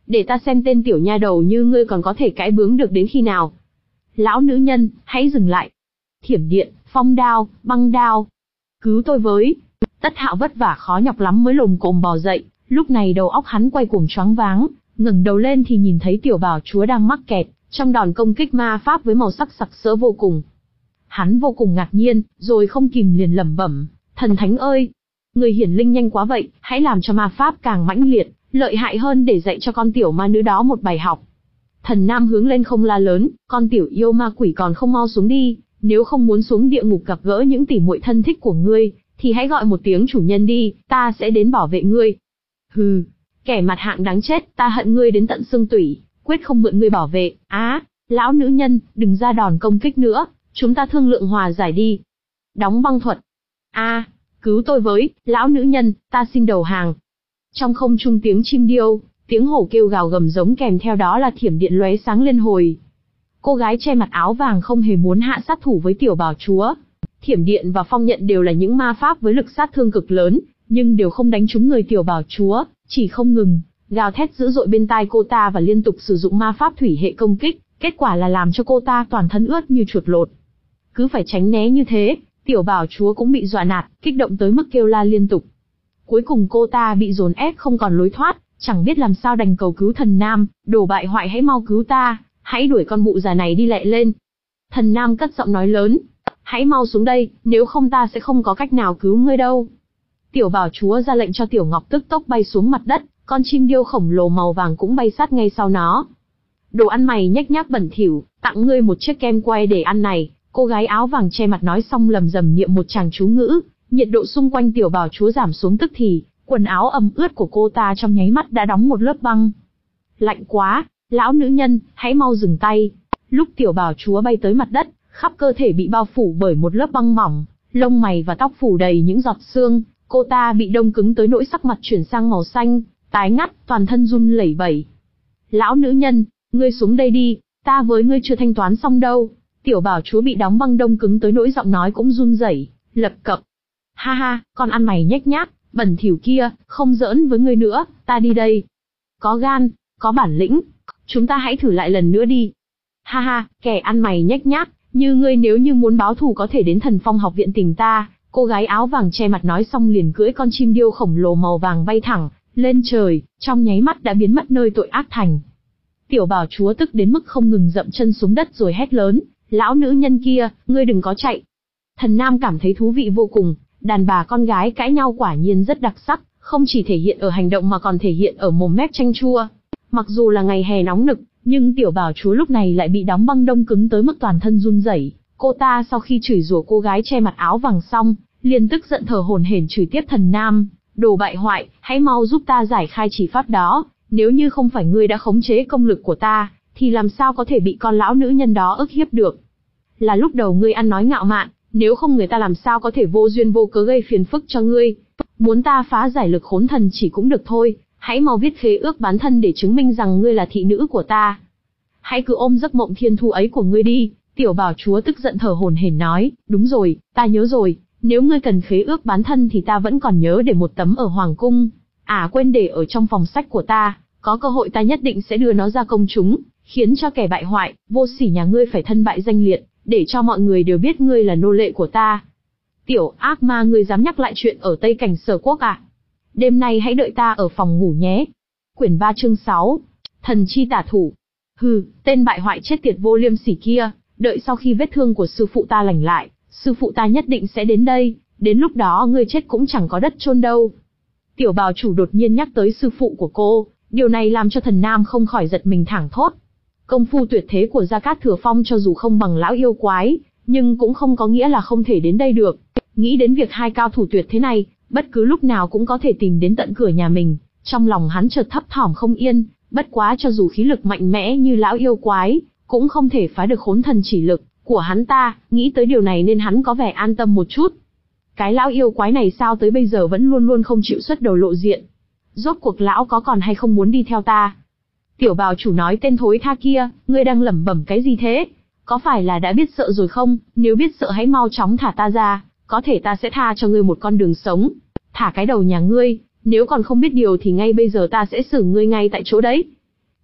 S1: để ta xem tên tiểu nha đầu như ngươi còn có thể cãi bướng được đến khi nào. Lão nữ nhân, hãy dừng lại. Thiểm điện, phong đao, băng đao. Cứu tôi với. Tất Hạo vất vả khó nhọc lắm mới lồm cồm bò dậy, lúc này đầu óc hắn quay cuồng choáng váng, ngẩng đầu lên thì nhìn thấy tiểu bảo chúa đang mắc kẹt trong đòn công kích ma pháp với màu sắc sặc sỡ vô cùng. Hắn vô cùng ngạc nhiên, rồi không kìm liền lẩm bẩm, thần thánh ơi, người hiển linh nhanh quá vậy, hãy làm cho ma pháp càng mãnh liệt, lợi hại hơn để dạy cho con tiểu ma nữ đó một bài học. Thần Nam hướng lên không la lớn, con tiểu yêu ma quỷ còn không mau xuống đi, nếu không muốn xuống địa ngục gặp gỡ những tỉ muội thân thích của ngươi, thì hãy gọi một tiếng chủ nhân đi, ta sẽ đến bảo vệ ngươi. Hừ, kẻ mặt hạng đáng chết, ta hận ngươi đến tận xương tủy, quyết không mượn ngươi bảo vệ. Á, lão nữ nhân, đừng ra đòn công kích nữa, chúng ta thương lượng hòa giải đi. Đóng băng thuật. A, cứu tôi với, lão nữ nhân, ta xin đầu hàng. Trong không trung tiếng chim điêu, tiếng hổ kêu gào gầm giống kèm theo đó là thiểm điện lóe sáng liên hồi. Cô gái che mặt áo vàng không hề muốn hạ sát thủ với tiểu bảo chúa. Thiểm điện và phong nhận đều là những ma pháp với lực sát thương cực lớn, nhưng đều không đánh trúng người tiểu bảo chúa, chỉ không ngừng gào thét dữ dội bên tai cô ta và liên tục sử dụng ma pháp thủy hệ công kích, kết quả là làm cho cô ta toàn thân ướt như chuột lột. Cứ phải tránh né như thế, tiểu bảo chúa cũng bị dọa nạt, kích động tới mức kêu la liên tục. Cuối cùng cô ta bị dồn ép không còn lối thoát, chẳng biết làm sao đành cầu cứu Thần Nam, đồ bại hoại hãy mau cứu ta, hãy đuổi con mụ già này đi lẹ lên. Thần Nam cất giọng nói lớn, hãy mau xuống đây, nếu không ta sẽ không có cách nào cứu ngươi đâu. Tiểu bảo chúa ra lệnh cho Tiểu Ngọc tức tốc bay xuống mặt đất, con chim điêu khổng lồ màu vàng cũng bay sát ngay sau nó. Đồ ăn mày nhếch nhác bẩn thỉu, tặng ngươi một chiếc kem quay để ăn này. Cô gái áo vàng che mặt nói xong lầm rầm niệm một tràng chú ngữ, nhiệt độ xung quanh tiểu bảo chúa giảm xuống tức thì, quần áo ẩm ướt của cô ta trong nháy mắt đã đóng một lớp băng. Lạnh quá, lão nữ nhân, hãy mau dừng tay. Lúc tiểu bảo chúa bay tới mặt đất, khắp cơ thể bị bao phủ bởi một lớp băng mỏng, lông mày và tóc phủ đầy những giọt sương, cô ta bị đông cứng tới nỗi sắc mặt chuyển sang màu xanh, tái ngắt, toàn thân run lẩy bẩy. Lão nữ nhân, ngươi xuống đây đi, ta với ngươi chưa thanh toán xong đâu. Tiểu bảo chúa bị đóng băng đông cứng tới nỗi giọng nói cũng run rẩy, lập cập. Ha ha, con ăn mày nhếch nhác, bẩn thỉu kia, không giỡn với ngươi nữa, ta đi đây. Có gan, có bản lĩnh, chúng ta hãy thử lại lần nữa đi. Ha ha, kẻ ăn mày nhếch nhác, như ngươi nếu như muốn báo thù có thể đến Thần Phong học viện tìm ta. Cô gái áo vàng che mặt nói xong liền cưỡi con chim điêu khổng lồ màu vàng bay thẳng lên trời, trong nháy mắt đã biến mất nơi tội ác thành. Tiểu bảo chúa tức đến mức không ngừng dậm chân xuống đất rồi hét lớn, lão nữ nhân kia, ngươi đừng có chạy. Thần Nam cảm thấy thú vị vô cùng, đàn bà con gái cãi nhau quả nhiên rất đặc sắc, không chỉ thể hiện ở hành động mà còn thể hiện ở mồm mép chanh chua. Mặc dù là ngày hè nóng nực, nhưng tiểu bảo chúa lúc này lại bị đóng băng đông cứng tới mức toàn thân run rẩy. Cô ta sau khi chửi rủa cô gái che mặt áo vàng xong, liền tức giận thở hổn hển chửi tiếp Thần Nam, đồ bại hoại, hãy mau giúp ta giải khai chỉ pháp đó, nếu như không phải ngươi đã khống chế công lực của ta, thì làm sao có thể bị con lão nữ nhân đó ức hiếp được. Là lúc đầu ngươi ăn nói ngạo mạn, nếu không người ta làm sao có thể vô duyên vô cớ gây phiền phức cho ngươi. Muốn ta phá giải lực khốn thần chỉ cũng được thôi, hãy mau viết khế ước bán thân để chứng minh rằng ngươi là thị nữ của ta. Hãy cứ ôm giấc mộng thiên thu ấy của ngươi đi. Tiểu bảo chúa tức giận thở hổn hển nói, đúng rồi, ta nhớ rồi, nếu ngươi cần khế ước bán thân thì ta vẫn còn nhớ để một tấm ở Hoàng Cung. À quên để ở trong phòng sách của ta, có cơ hội ta nhất định sẽ đưa nó ra công chúng, khiến cho kẻ bại hoại, vô sỉ nhà ngươi phải thân bại danh liệt, để cho mọi người đều biết ngươi là nô lệ của ta. Tiểu ác ma, ngươi dám nhắc lại chuyện ở Tây Cảnh Sở Quốc à? Đêm nay hãy đợi ta ở phòng ngủ nhé. Quyển ba chương sáu, Thần chi tả thủ. Hừ, tên bại hoại chết tiệt vô liêm sỉ kia, đợi sau khi vết thương của sư phụ ta lành lại, sư phụ ta nhất định sẽ đến đây, đến lúc đó ngươi chết cũng chẳng có đất chôn đâu. Tiểu bào chủ đột nhiên nhắc tới sư phụ của cô, điều này làm cho Thần Nam không khỏi giật mình thảng thốt. Công phu tuyệt thế của Gia Cát Thừa Phong cho dù không bằng lão yêu quái, nhưng cũng không có nghĩa là không thể đến đây được. Nghĩ đến việc hai cao thủ tuyệt thế này, bất cứ lúc nào cũng có thể tìm đến tận cửa nhà mình, trong lòng hắn chợt thấp thỏm không yên, bất quá cho dù khí lực mạnh mẽ như lão yêu quái, cũng không thể phá được khốn thần chỉ lực của hắn ta, nghĩ tới điều này nên hắn có vẻ an tâm một chút. Cái lão yêu quái này sao tới bây giờ vẫn luôn luôn không chịu xuất đầu lộ diện. Rốt cuộc lão có còn hay không muốn đi theo ta? Tiểu bào chủ nói, tên thối tha kia, ngươi đang lẩm bẩm cái gì thế? Có phải là đã biết sợ rồi không? Nếu biết sợ hãy mau chóng thả ta ra, có thể ta sẽ tha cho ngươi một con đường sống. Thả cái đầu nhà ngươi, nếu còn không biết điều thì ngay bây giờ ta sẽ xử ngươi ngay tại chỗ đấy.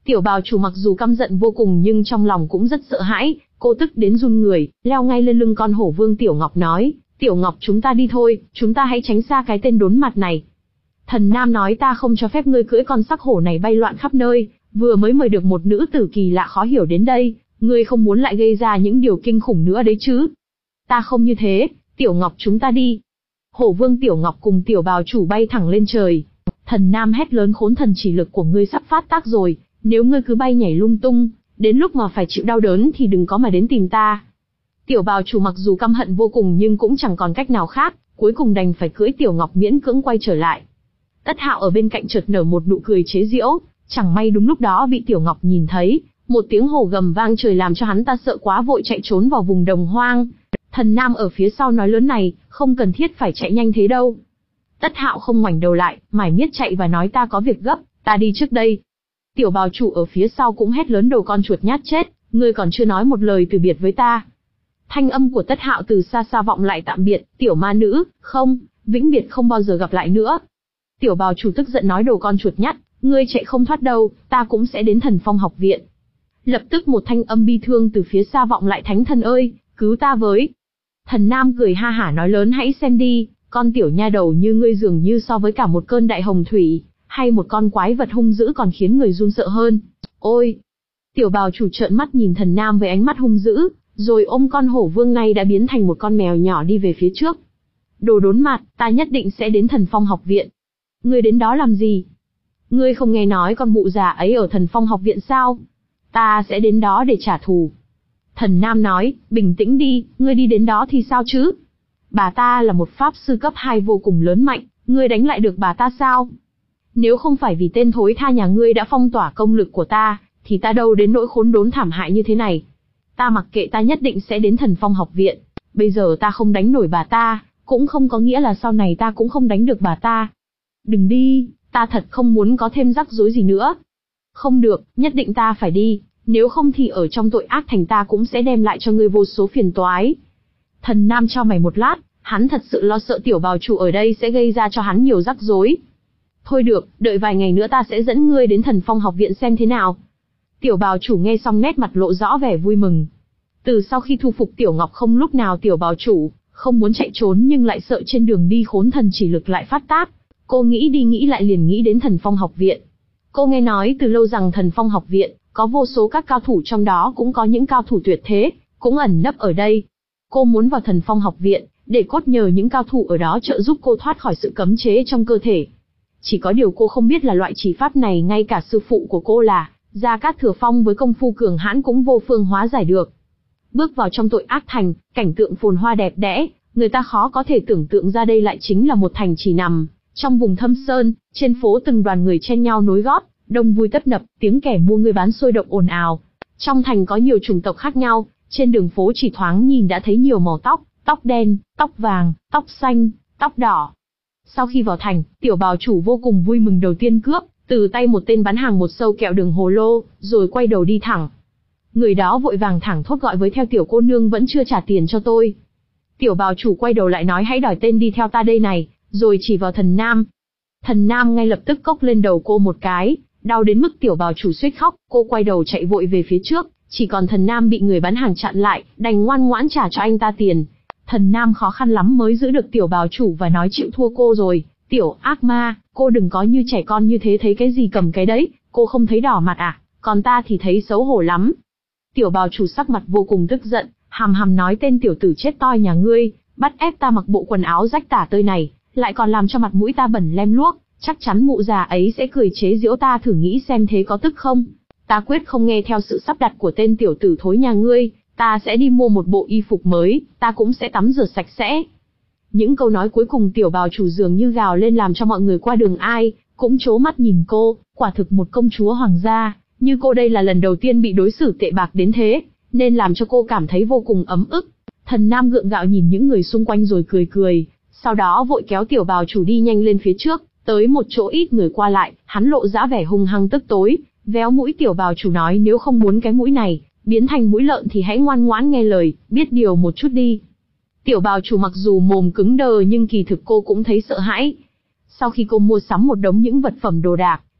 S1: Tiểu bào chủ mặc dù căm giận vô cùng nhưng trong lòng cũng rất sợ hãi, cô tức đến run người, leo ngay lên lưng con hổ vương Tiểu Ngọc nói, Tiểu Ngọc chúng ta đi thôi, chúng ta hãy tránh xa cái tên đốn mặt này. Thần Nam nói ta không cho phép ngươi cưỡi con sắc hổ này bay loạn khắp nơi, vừa mới mời được một nữ tử kỳ lạ khó hiểu đến đây, ngươi không muốn lại gây ra những điều kinh khủng nữa đấy chứ. Ta không như thế, Tiểu Ngọc chúng ta đi. Hổ vương Tiểu Ngọc cùng Tiểu bào chủ bay thẳng lên trời. Thần Nam hét lớn khốn thần chỉ lực của ngươi sắp phát tác rồi, nếu ngươi cứ bay nhảy lung tung, đến lúc mà phải chịu đau đớn thì đừng có mà đến tìm ta. Tiểu bào chủ mặc dù căm hận vô cùng nhưng cũng chẳng còn cách nào khác, cuối cùng đành phải cưỡi Tiểu Ngọc miễn cưỡng quay trở lại. Tất Hạo ở bên cạnh chợt nở một nụ cười chế giễu, chẳng may đúng lúc đó bị Tiểu Ngọc nhìn thấy, một tiếng hổ gầm vang trời làm cho hắn ta sợ quá vội chạy trốn vào vùng đồng hoang. Thần Nam ở phía sau nói lớn này, không cần thiết phải chạy nhanh thế đâu. Tất Hạo không ngoảnh đầu lại, mải miết chạy và nói ta có việc gấp, ta đi trước đây. Tiểu bào chủ ở phía sau cũng hét lớn đồ con chuột nhát chết, ngươi còn chưa nói một lời từ biệt với ta. Thanh âm của Tất Hạo từ xa xa vọng lại tạm biệt, tiểu ma nữ, không, vĩnh biệt không bao giờ gặp lại nữa. Tiểu bào chủ tức giận nói đồ con chuột nhắt, ngươi chạy không thoát đâu, ta cũng sẽ đến Thần Phong học viện. Lập tức một thanh âm bi thương từ phía xa vọng lại, thánh thần ơi, cứu ta với. Thần Nam cười ha hả nói lớn hãy xem đi, con tiểu nha đầu như ngươi dường như so với cả một cơn đại hồng thủy, hay một con quái vật hung dữ còn khiến người run sợ hơn. Ôi! Tiểu bào chủ trợn mắt nhìn Thần Nam với ánh mắt hung dữ, rồi ôm con hổ vương này đã biến thành một con mèo nhỏ đi về phía trước. Đồ đốn mặt, ta nhất định sẽ đến Thần Phong học viện. Ngươi đến đó làm gì? Ngươi không nghe nói con mụ già ấy ở Thần Phong học viện sao? Ta sẽ đến đó để trả thù. Thần Nam nói, bình tĩnh đi, ngươi đi đến đó thì sao chứ? Bà ta là một pháp sư cấp hai vô cùng lớn mạnh, ngươi đánh lại được bà ta sao? Nếu không phải vì tên thối tha nhà ngươi đã phong tỏa công lực của ta, thì ta đâu đến nỗi khốn đốn thảm hại như thế này. Ta mặc kệ, ta nhất định sẽ đến Thần Phong học viện. Bây giờ ta không đánh nổi bà ta, cũng không có nghĩa là sau này ta cũng không đánh được bà ta. Đừng đi, ta thật không muốn có thêm rắc rối gì nữa. Không được, nhất định ta phải đi, nếu không thì ở trong tội ác thành ta cũng sẽ đem lại cho ngươi vô số phiền toái. Thần Nam chau mày một lát, hắn thật sự lo sợ tiểu bào chủ ở đây sẽ gây ra cho hắn nhiều rắc rối. Thôi được, đợi vài ngày nữa ta sẽ dẫn ngươi đến Thần Phong học viện xem thế nào. Tiểu bào chủ nghe xong nét mặt lộ rõ vẻ vui mừng. Từ sau khi thu phục Tiểu Ngọc không lúc nào tiểu bào chủ không muốn chạy trốn nhưng lại sợ trên đường đi khốn thần chỉ lực lại phát tác. Cô nghĩ đi nghĩ lại liền nghĩ đến Thần Phong học viện. Cô nghe nói từ lâu rằng Thần Phong học viện có vô số các cao thủ, trong đó cũng có những cao thủ tuyệt thế, cũng ẩn nấp ở đây. Cô muốn vào Thần Phong học viện, để cốt nhờ những cao thủ ở đó trợ giúp cô thoát khỏi sự cấm chế trong cơ thể. Chỉ có điều cô không biết là loại chỉ pháp này ngay cả sư phụ của cô là Gia Cát Thừa Phong với công phu cường hãn cũng vô phương hóa giải được. Bước vào trong tội ác thành, cảnh tượng phồn hoa đẹp đẽ, người ta khó có thể tưởng tượng ra đây lại chính là một thành chỉ nằm trong vùng thâm sơn. Trên phố từng đoàn người chen nhau nối gót, đông vui tấp nập, tiếng kẻ mua người bán sôi động ồn ào. Trong thành có nhiều chủng tộc khác nhau, trên đường phố chỉ thoáng nhìn đã thấy nhiều màu tóc, tóc đen, tóc vàng, tóc xanh, tóc đỏ. Sau khi vào thành, tiểu bào chủ vô cùng vui mừng, đầu tiên cướp từ tay một tên bán hàng một sâu kẹo đường hồ lô, rồi quay đầu đi thẳng. Người đó vội vàng thẳng thốt gọi với theo tiểu cô nương vẫn chưa trả tiền cho tôi. Tiểu bào chủ quay đầu lại nói hãy đòi tên đi theo ta đây này, rồi chỉ vào Thần Nam. Thần Nam ngay lập tức cốc lên đầu cô một cái, đau đến mức tiểu bào chủ suýt khóc. Cô quay đầu chạy vội về phía trước, chỉ còn Thần Nam bị người bán hàng chặn lại, đành ngoan ngoãn trả cho anh ta tiền. Thần Nam khó khăn lắm mới giữ được tiểu bào chủ và nói chịu thua cô rồi. Tiểu ác ma, cô đừng có như trẻ con như thế, thấy cái gì cầm cái đấy, cô không thấy đỏ mặt à, còn ta thì thấy xấu hổ lắm. Tiểu bào chủ sắc mặt vô cùng tức giận, hàm hàm nói tên tiểu tử chết toi nhà ngươi, bắt ép ta mặc bộ quần áo rách tả tơi này, lại còn làm cho mặt mũi ta bẩn lem luốc, chắc chắn mụ già ấy sẽ cười chế giễu ta, thử nghĩ xem thế có tức không. Ta quyết không nghe theo sự sắp đặt của tên tiểu tử thối nhà ngươi, ta sẽ đi mua một bộ y phục mới, ta cũng sẽ tắm rửa sạch sẽ. Những câu nói cuối cùng tiểu bào chủ dường như gào lên làm cho mọi người qua đường ai cũng trố mắt nhìn cô, quả thực một công chúa hoàng gia, như cô đây là lần đầu tiên bị đối xử tệ bạc đến thế, nên làm cho cô cảm thấy vô cùng ấm ức. Thần Nam gượng gạo nhìn những người xung quanh rồi cười cười, sau đó vội kéo tiểu bào chủ đi nhanh lên phía trước, tới một chỗ ít người qua lại, hắn lộ ra vẻ hung hăng tức tối, véo mũi tiểu bào chủ nói nếu không muốn cái mũi này biến thành mũi lợn thì hãy ngoan ngoãn nghe lời, biết điều một chút đi. Tiểu bào chủ mặc dù mồm cứng đờ nhưng kỳ thực cô cũng thấy sợ hãi. Sau khi cô mua sắm một đống những vật phẩm đồ đạc,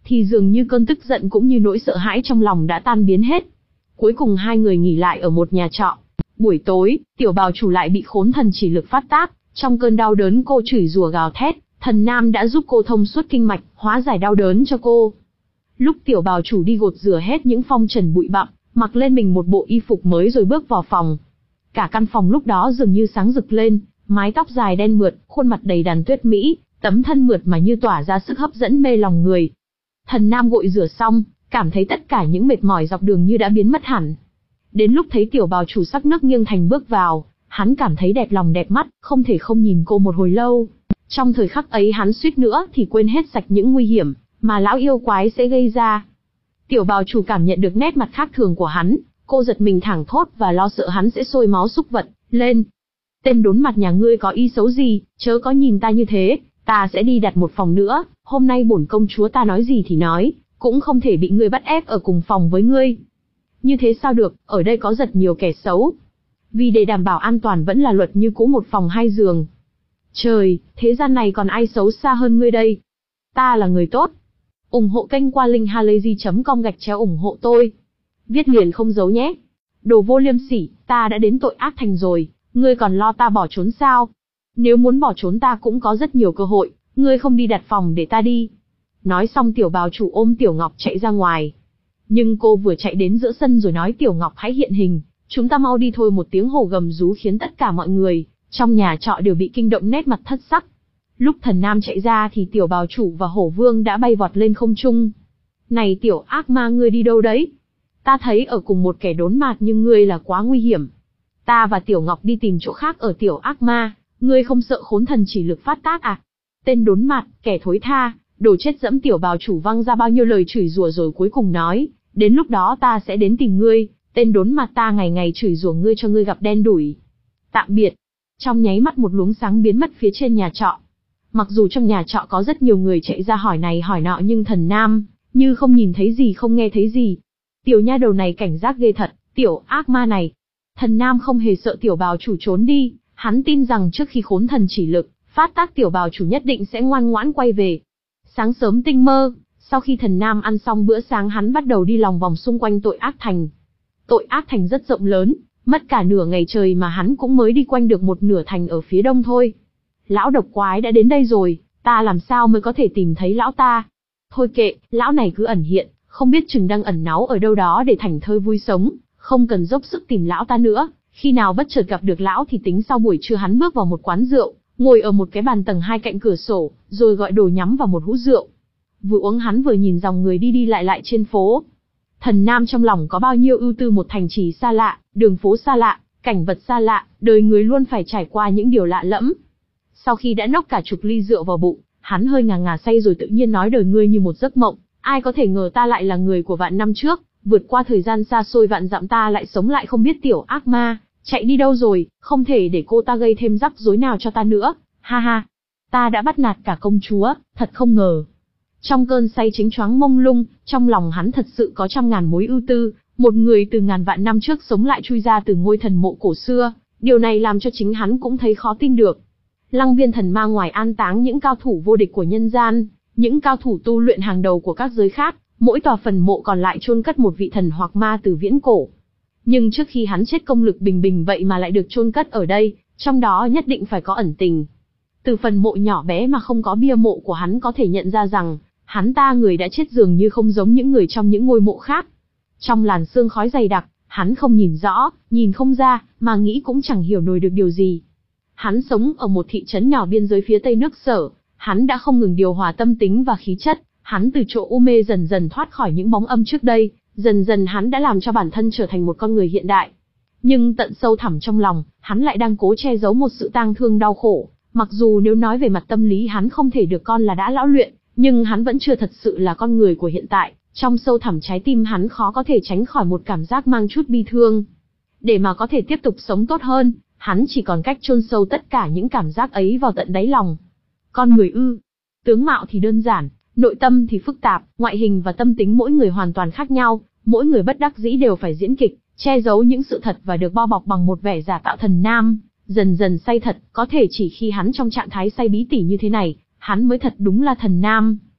S1: thì dường như cơn tức giận cũng như nỗi sợ hãi trong lòng đã tan biến hết. Cuối cùng hai người nghỉ lại ở một nhà trọ. Buổi tối, tiểu bào chủ lại bị khốn thần chỉ lực phát tác, trong cơn đau đớn cô chửi rủa gào thét, thần nam đã giúp cô thông suốt kinh mạch, hóa giải đau đớn cho cô. Lúc tiểu bào chủ đi gột rửa hết những phong trần bụi bặm, mặc lên mình một bộ y phục mới rồi bước vào phòng. Cả căn phòng lúc đó dường như sáng rực lên, mái tóc dài đen mượt, khuôn mặt đầy đặn tuyết mỹ, tấm thân mượt mà như tỏa ra sức hấp dẫn mê lòng người. Thần nam gội rửa xong, cảm thấy tất cả những mệt mỏi dọc đường như đã biến mất hẳn. Đến lúc thấy tiểu bào chủ sắc nấc nghiêng thành bước vào, hắn cảm thấy đẹp lòng đẹp mắt, không thể không nhìn cô một hồi lâu. Trong thời khắc ấy hắn suýt nữa thì quên hết sạch những nguy hiểm mà lão yêu quái sẽ gây ra. Tiểu bào chủ cảm nhận được nét mặt khác thường của hắn, cô giật mình thảng thốt và lo sợ hắn sẽ sôi máu xúc vật lên. Tên đốn mặt nhà ngươi có ý xấu gì, chớ có nhìn ta như thế, ta sẽ đi đặt một phòng nữa, hôm nay bổn công chúa ta nói gì thì nói, cũng không thể bị ngươi bắt ép ở cùng phòng với ngươi. Như thế sao được, ở đây có rất nhiều kẻ xấu. Vì để đảm bảo an toàn vẫn là luật như cũ một phòng hai giường. Trời, thế gian này còn ai xấu xa hơn ngươi đây? Ta là người tốt. ủng hộ kênh qua linkhalazy chấm com gạch chéo ủng hộ tôi. Viết liền không giấu nhé. Đồ vô liêm sỉ, ta đã đến tội ác thành rồi, ngươi còn lo ta bỏ trốn sao? Nếu muốn bỏ trốn ta cũng có rất nhiều cơ hội, ngươi không đi đặt phòng để ta đi. Nói xong tiểu bào chủ ôm Tiểu Ngọc chạy ra ngoài. Nhưng cô vừa chạy đến giữa sân rồi nói Tiểu Ngọc hãy hiện hình, chúng ta mau đi thôi. Một tiếng hổ gầm rú khiến tất cả mọi người trong nhà trọ đều bị kinh động nét mặt thất sắc. Lúc thần nam chạy ra thì tiểu bào chủ và hổ vương đã bay vọt lên không trung. Này tiểu ác ma, ngươi đi đâu đấy? Ta thấy ở cùng một kẻ đốn mạt nhưng ngươi là quá nguy hiểm. Ta và Tiểu Ngọc đi tìm chỗ khác ở. Tiểu ác ma, ngươi không sợ khốn thần chỉ lực phát tác à? Tên đốn mạt, kẻ thối tha, đồ chết dẫm. Tiểu bào chủ văng ra bao nhiêu lời chửi rủa rồi cuối cùng nói, đến lúc đó ta sẽ đến tìm ngươi, tên đốn mặt ta ngày ngày chửi rủa ngươi cho ngươi gặp đen đủi. Tạm biệt. Trong nháy mắt một luống sáng biến mất phía trên nhà trọ. Mặc dù trong nhà trọ có rất nhiều người chạy ra hỏi này hỏi nọ nhưng thần nam như không nhìn thấy gì không nghe thấy gì. Tiểu nha đầu này cảnh giác ghê thật, tiểu ác ma này. Thần nam không hề sợ tiểu bào chủ trốn đi, hắn tin rằng trước khi khốn thần chỉ lực phát tác tiểu bào chủ nhất định sẽ ngoan ngoãn quay về. Sáng sớm tinh mơ, sau khi thần nam ăn xong bữa sáng hắn bắt đầu đi lòng vòng xung quanh tội ác thành. Tội ác thành rất rộng lớn, mất cả nửa ngày trời mà hắn cũng mới đi quanh được một nửa thành ở phía đông thôi. Lão độc quái đã đến đây rồi, ta làm sao mới có thể tìm thấy lão ta? Thôi kệ, lão này cứ ẩn hiện, không biết chừng đang ẩn náu ở đâu đó để thảnh thơi vui sống, không cần dốc sức tìm lão ta nữa. Khi nào bất chợt gặp được lão thì tính sau. Buổi trưa hắn bước vào một quán rượu, ngồi ở một cái bàn tầng hai cạnh cửa sổ, rồi gọi đồ nhắm vào một hũ rượu. Vừa uống hắn vừa nhìn dòng người đi đi lại lại trên phố. Thần nam trong lòng có bao nhiêu ưu tư, một thành trì xa lạ, đường phố xa lạ, cảnh vật xa lạ, đời người luôn phải trải qua những điều lạ lẫm. Sau khi đã nốc cả chục ly rượu vào bụng, hắn hơi ngà ngà say rồi tự nhiên nói đời ngươi như một giấc mộng, ai có thể ngờ ta lại là người của vạn năm trước, vượt qua thời gian xa xôi vạn dặm ta lại sống lại không biết tiểu ác ma, chạy đi đâu rồi, không thể để cô ta gây thêm rắc rối nào cho ta nữa, ha ha. Ta đã bắt nạt cả công chúa, thật không ngờ. Trong cơn say chính choáng mông lung, trong lòng hắn thật sự có trăm ngàn mối ưu tư, một người từ ngàn vạn năm trước sống lại chui ra từ ngôi thần mộ cổ xưa, điều này làm cho chính hắn cũng thấy khó tin được. Lăng Viên thần ma ngoài an táng những cao thủ vô địch của nhân gian, những cao thủ tu luyện hàng đầu của các giới khác, mỗi tòa phần mộ còn lại chôn cất một vị thần hoặc ma từ viễn cổ. Nhưng trước khi hắn chết công lực bình bình vậy mà lại được chôn cất ở đây, trong đó nhất định phải có ẩn tình. Từ phần mộ nhỏ bé mà không có bia mộ của hắn có thể nhận ra rằng, hắn ta người đã chết dường như không giống những người trong những ngôi mộ khác. Trong làn sương khói dày đặc, hắn không nhìn rõ, nhìn không ra, mà nghĩ cũng chẳng hiểu nổi được điều gì. Hắn sống ở một thị trấn nhỏ biên giới phía tây nước Sở, hắn đã không ngừng điều hòa tâm tính và khí chất, hắn từ chỗ u mê dần dần thoát khỏi những bóng âm trước đây, dần dần hắn đã làm cho bản thân trở thành một con người hiện đại. Nhưng tận sâu thẳm trong lòng, hắn lại đang cố che giấu một sự tang thương đau khổ, mặc dù nếu nói về mặt tâm lý hắn không thể được con là đã lão luyện, nhưng hắn vẫn chưa thật sự là con người của hiện tại, trong sâu thẳm trái tim hắn khó có thể tránh khỏi một cảm giác mang chút bi thương. Để mà có thể tiếp tục sống tốt hơn, hắn chỉ còn cách chôn sâu tất cả những cảm giác ấy vào tận đáy lòng. Con người ư? Tướng mạo thì đơn giản, nội tâm thì phức tạp, ngoại hình và tâm tính mỗi người hoàn toàn khác nhau, mỗi người bất đắc dĩ đều phải diễn kịch, che giấu những sự thật và được bao bọc bằng một vẻ giả tạo thần nam, dần dần say thật, có thể chỉ khi hắn trong trạng thái say bí tỉ như thế này, hắn mới thật đúng là thần nam.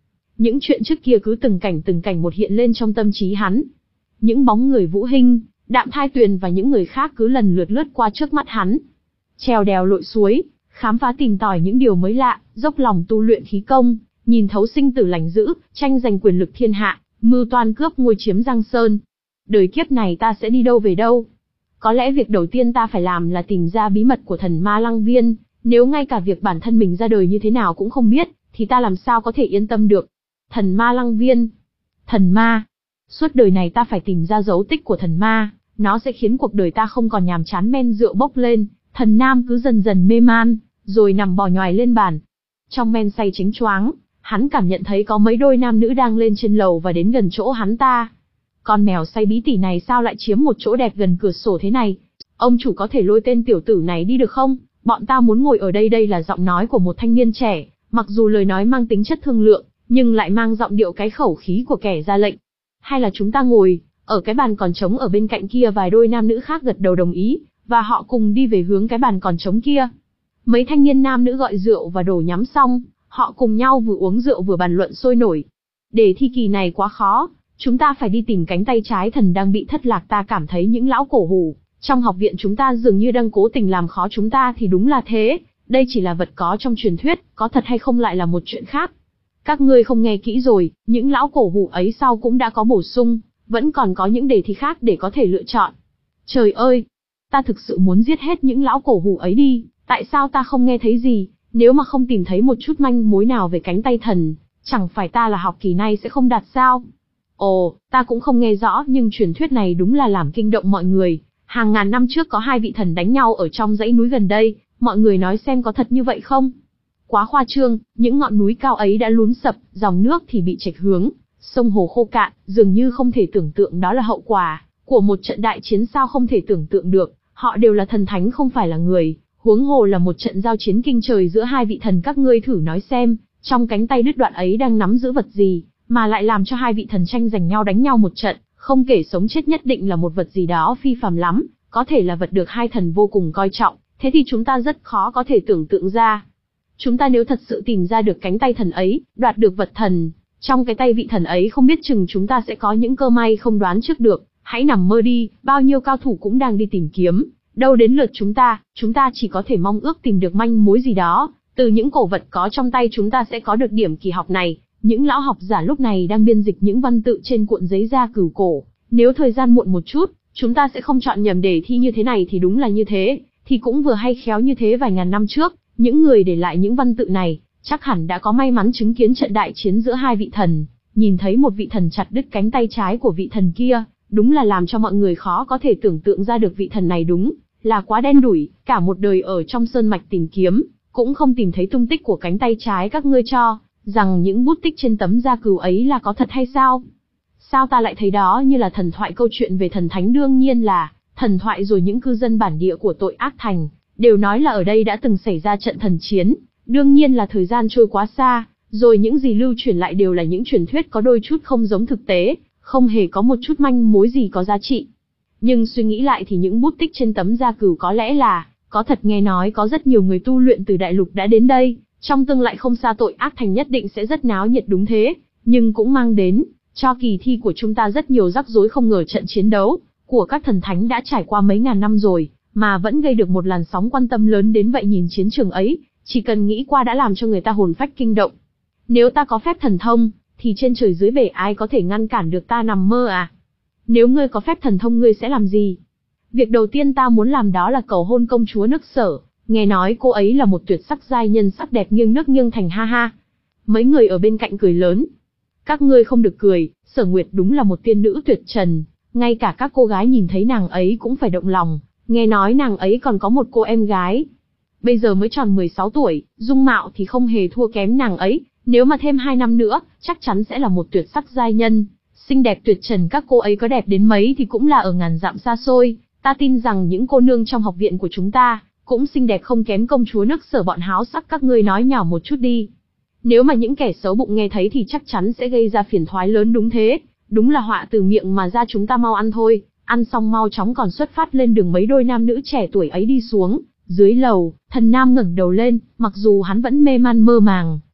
S1: Những chuyện trước kia cứ từng cảnh từng cảnh một hiện lên trong tâm trí hắn. Những bóng người Vũ Hinh, Đạm Thai Tuyền và những người khác cứ lần lượt lướt qua trước mắt hắn. Trèo đèo lội suối, khám phá tìm tòi những điều mới lạ, dốc lòng tu luyện khí công, nhìn thấu sinh tử lành dữ, tranh giành quyền lực thiên hạ, mưu toan cướp ngôi chiếm Giang Sơn. Đời kiếp này ta sẽ đi đâu về đâu? Có lẽ việc đầu tiên ta phải làm là tìm ra bí mật của thần ma Lăng Viên, nếu ngay cả việc bản thân mình ra đời như thế nào cũng không biết, thì ta làm sao có thể yên tâm được. Thần ma Lăng Viên. Thần ma. Suốt đời này ta phải tìm ra dấu tích của thần ma, nó sẽ khiến cuộc đời ta không còn nhàm chán men rượu bốc lên, thần nam cứ dần dần mê man, rồi nằm bò nhoài lên bàn. Trong men say chánh choáng, hắn cảm nhận thấy có mấy đôi nam nữ đang lên trên lầu và đến gần chỗ hắn ta. Con mèo say bí tỉ này sao lại chiếm một chỗ đẹp gần cửa sổ thế này? Ông chủ có thể lôi tên tiểu tử này đi được không? Bọn ta muốn ngồi ở đây. Đây là giọng nói của một thanh niên trẻ, mặc dù lời nói mang tính chất thương lượng, nhưng lại mang giọng điệu cái khẩu khí của kẻ ra lệnh. Hay là chúng ta ngồi ở cái bàn còn trống ở bên cạnh kia? Vài đôi nam nữ khác gật đầu đồng ý, và họ cùng đi về hướng cái bàn còn trống kia. Mấy thanh niên nam nữ gọi rượu và đồ nhắm xong, họ cùng nhau vừa uống rượu vừa bàn luận sôi nổi. Đề thi kỳ này quá khó, chúng ta phải đi tìm cánh tay trái thần đang bị thất lạc. Ta cảm thấy những lão cổ hủ trong học viện chúng ta dường như đang cố tình làm khó chúng ta. Thì đúng là thế, đây chỉ là vật có trong truyền thuyết, có thật hay không lại là một chuyện khác. Các ngươi không nghe kỹ rồi, những lão cổ hủ ấy sau cũng đã có bổ sung, vẫn còn có những đề thi khác để có thể lựa chọn. Trời ơi, ta thực sự muốn giết hết những lão cổ hủ ấy đi, tại sao ta không nghe thấy gì? Nếu mà không tìm thấy một chút manh mối nào về cánh tay thần, chẳng phải ta là học kỳ này sẽ không đạt sao? Ồ, ta cũng không nghe rõ, nhưng truyền thuyết này đúng là làm kinh động mọi người. Hàng ngàn năm trước có hai vị thần đánh nhau ở trong dãy núi gần đây, mọi người nói xem có thật như vậy không? Quá khoa trương, những ngọn núi cao ấy đã lún sập, dòng nước thì bị chệch hướng, sông hồ khô cạn, dường như không thể tưởng tượng đó là hậu quả của một trận đại chiến. Sao không thể tưởng tượng được, họ đều là thần thánh không phải là người, huống hồ là một trận giao chiến kinh trời giữa hai vị thần. Các ngươi thử nói xem, trong cánh tay đứt đoạn ấy đang nắm giữ vật gì, mà lại làm cho hai vị thần tranh giành nhau đánh nhau một trận, không kể sống chết nhất định là một vật gì đó phi phàm lắm, có thể là vật được hai thần vô cùng coi trọng, thế thì chúng ta rất khó có thể tưởng tượng ra. Chúng ta nếu thật sự tìm ra được cánh tay thần ấy, đoạt được vật thần trong cái tay vị thần ấy, không biết chừng chúng ta sẽ có những cơ may không đoán trước được. Hãy nằm mơ đi, bao nhiêu cao thủ cũng đang đi tìm kiếm, đâu đến lượt chúng ta, chúng ta chỉ có thể mong ước tìm được manh mối gì đó, từ những cổ vật có trong tay chúng ta sẽ có được điểm kỳ học này. Những lão học giả lúc này đang biên dịch những văn tự trên cuộn giấy da cửu cổ, nếu thời gian muộn một chút, chúng ta sẽ không chọn nhầm đề thi như thế này thì đúng là như thế, thì cũng vừa hay khéo như thế. Vài ngàn năm trước, những người để lại những văn tự này, chắc hẳn đã có may mắn chứng kiến trận đại chiến giữa hai vị thần, nhìn thấy một vị thần chặt đứt cánh tay trái của vị thần kia, đúng là làm cho mọi người khó có thể tưởng tượng ra được vị thần này đúng là quá đen đủi, cả một đời ở trong sơn mạch tìm kiếm, cũng không tìm thấy tung tích của cánh tay trái. Các ngươi cho rằng những bút tích trên tấm da cừu ấy là có thật hay sao? Sao ta lại thấy đó như là thần thoại, câu chuyện về thần thánh? Đương nhiên là thần thoại rồi. Những cư dân bản địa của Tội Ác Thành đều nói là ở đây đã từng xảy ra trận thần chiến. Đương nhiên là thời gian trôi quá xa, rồi những gì lưu truyền lại đều là những truyền thuyết có đôi chút không giống thực tế, không hề có một chút manh mối gì có giá trị. Nhưng suy nghĩ lại thì những bút tích trên tấm da cừu có lẽ là có thật. Nghe nói có rất nhiều người tu luyện từ đại lục đã đến đây, trong tương lai không xa Tội Ác Thành nhất định sẽ rất náo nhiệt. Đúng thế, nhưng cũng mang đến cho kỳ thi của chúng ta rất nhiều rắc rối. Không ngờ trận chiến đấu của các thần thánh đã trải qua mấy ngàn năm rồi, mà vẫn gây được một làn sóng quan tâm lớn đến vậy. Nhìn chiến trường ấy, chỉ cần nghĩ qua đã làm cho người ta hồn phách kinh động. Nếu ta có phép thần thông, thì trên trời dưới bể ai có thể ngăn cản được ta? Nằm mơ à? Nếu ngươi có phép thần thông ngươi sẽ làm gì? Việc đầu tiên ta muốn làm đó là cầu hôn công chúa nước Sở. Nghe nói cô ấy là một tuyệt sắc giai nhân, sắc đẹp nghiêng nước nghiêng thành. Ha ha. Mấy người ở bên cạnh cười lớn. Các ngươi không được cười, Sở Nguyệt đúng là một tiên nữ tuyệt trần, ngay cả các cô gái nhìn thấy nàng ấy cũng phải động lòng. Nghe nói nàng ấy còn có một cô em gái, bây giờ mới tròn mười sáu tuổi, dung mạo thì không hề thua kém nàng ấy, nếu mà thêm hai năm nữa, chắc chắn sẽ là một tuyệt sắc giai nhân, xinh đẹp tuyệt trần. Các cô ấy có đẹp đến mấy thì cũng là ở ngàn dặm xa xôi, ta tin rằng những cô nương trong học viện của chúng ta cũng xinh đẹp không kém công chúa nước Sở. Bọn háo sắc các ngươi nói nhỏ một chút đi, nếu mà những kẻ xấu bụng nghe thấy thì chắc chắn sẽ gây ra phiền toái lớn. Đúng thế, đúng là họa từ miệng mà ra. Chúng ta mau ăn thôi, ăn xong mau chóng còn xuất phát lên đường. Mấy đôi nam nữ trẻ tuổi ấy đi xuống dưới lầu, thần nam ngẩng đầu lên, mặc dù hắn vẫn mê man mơ màng,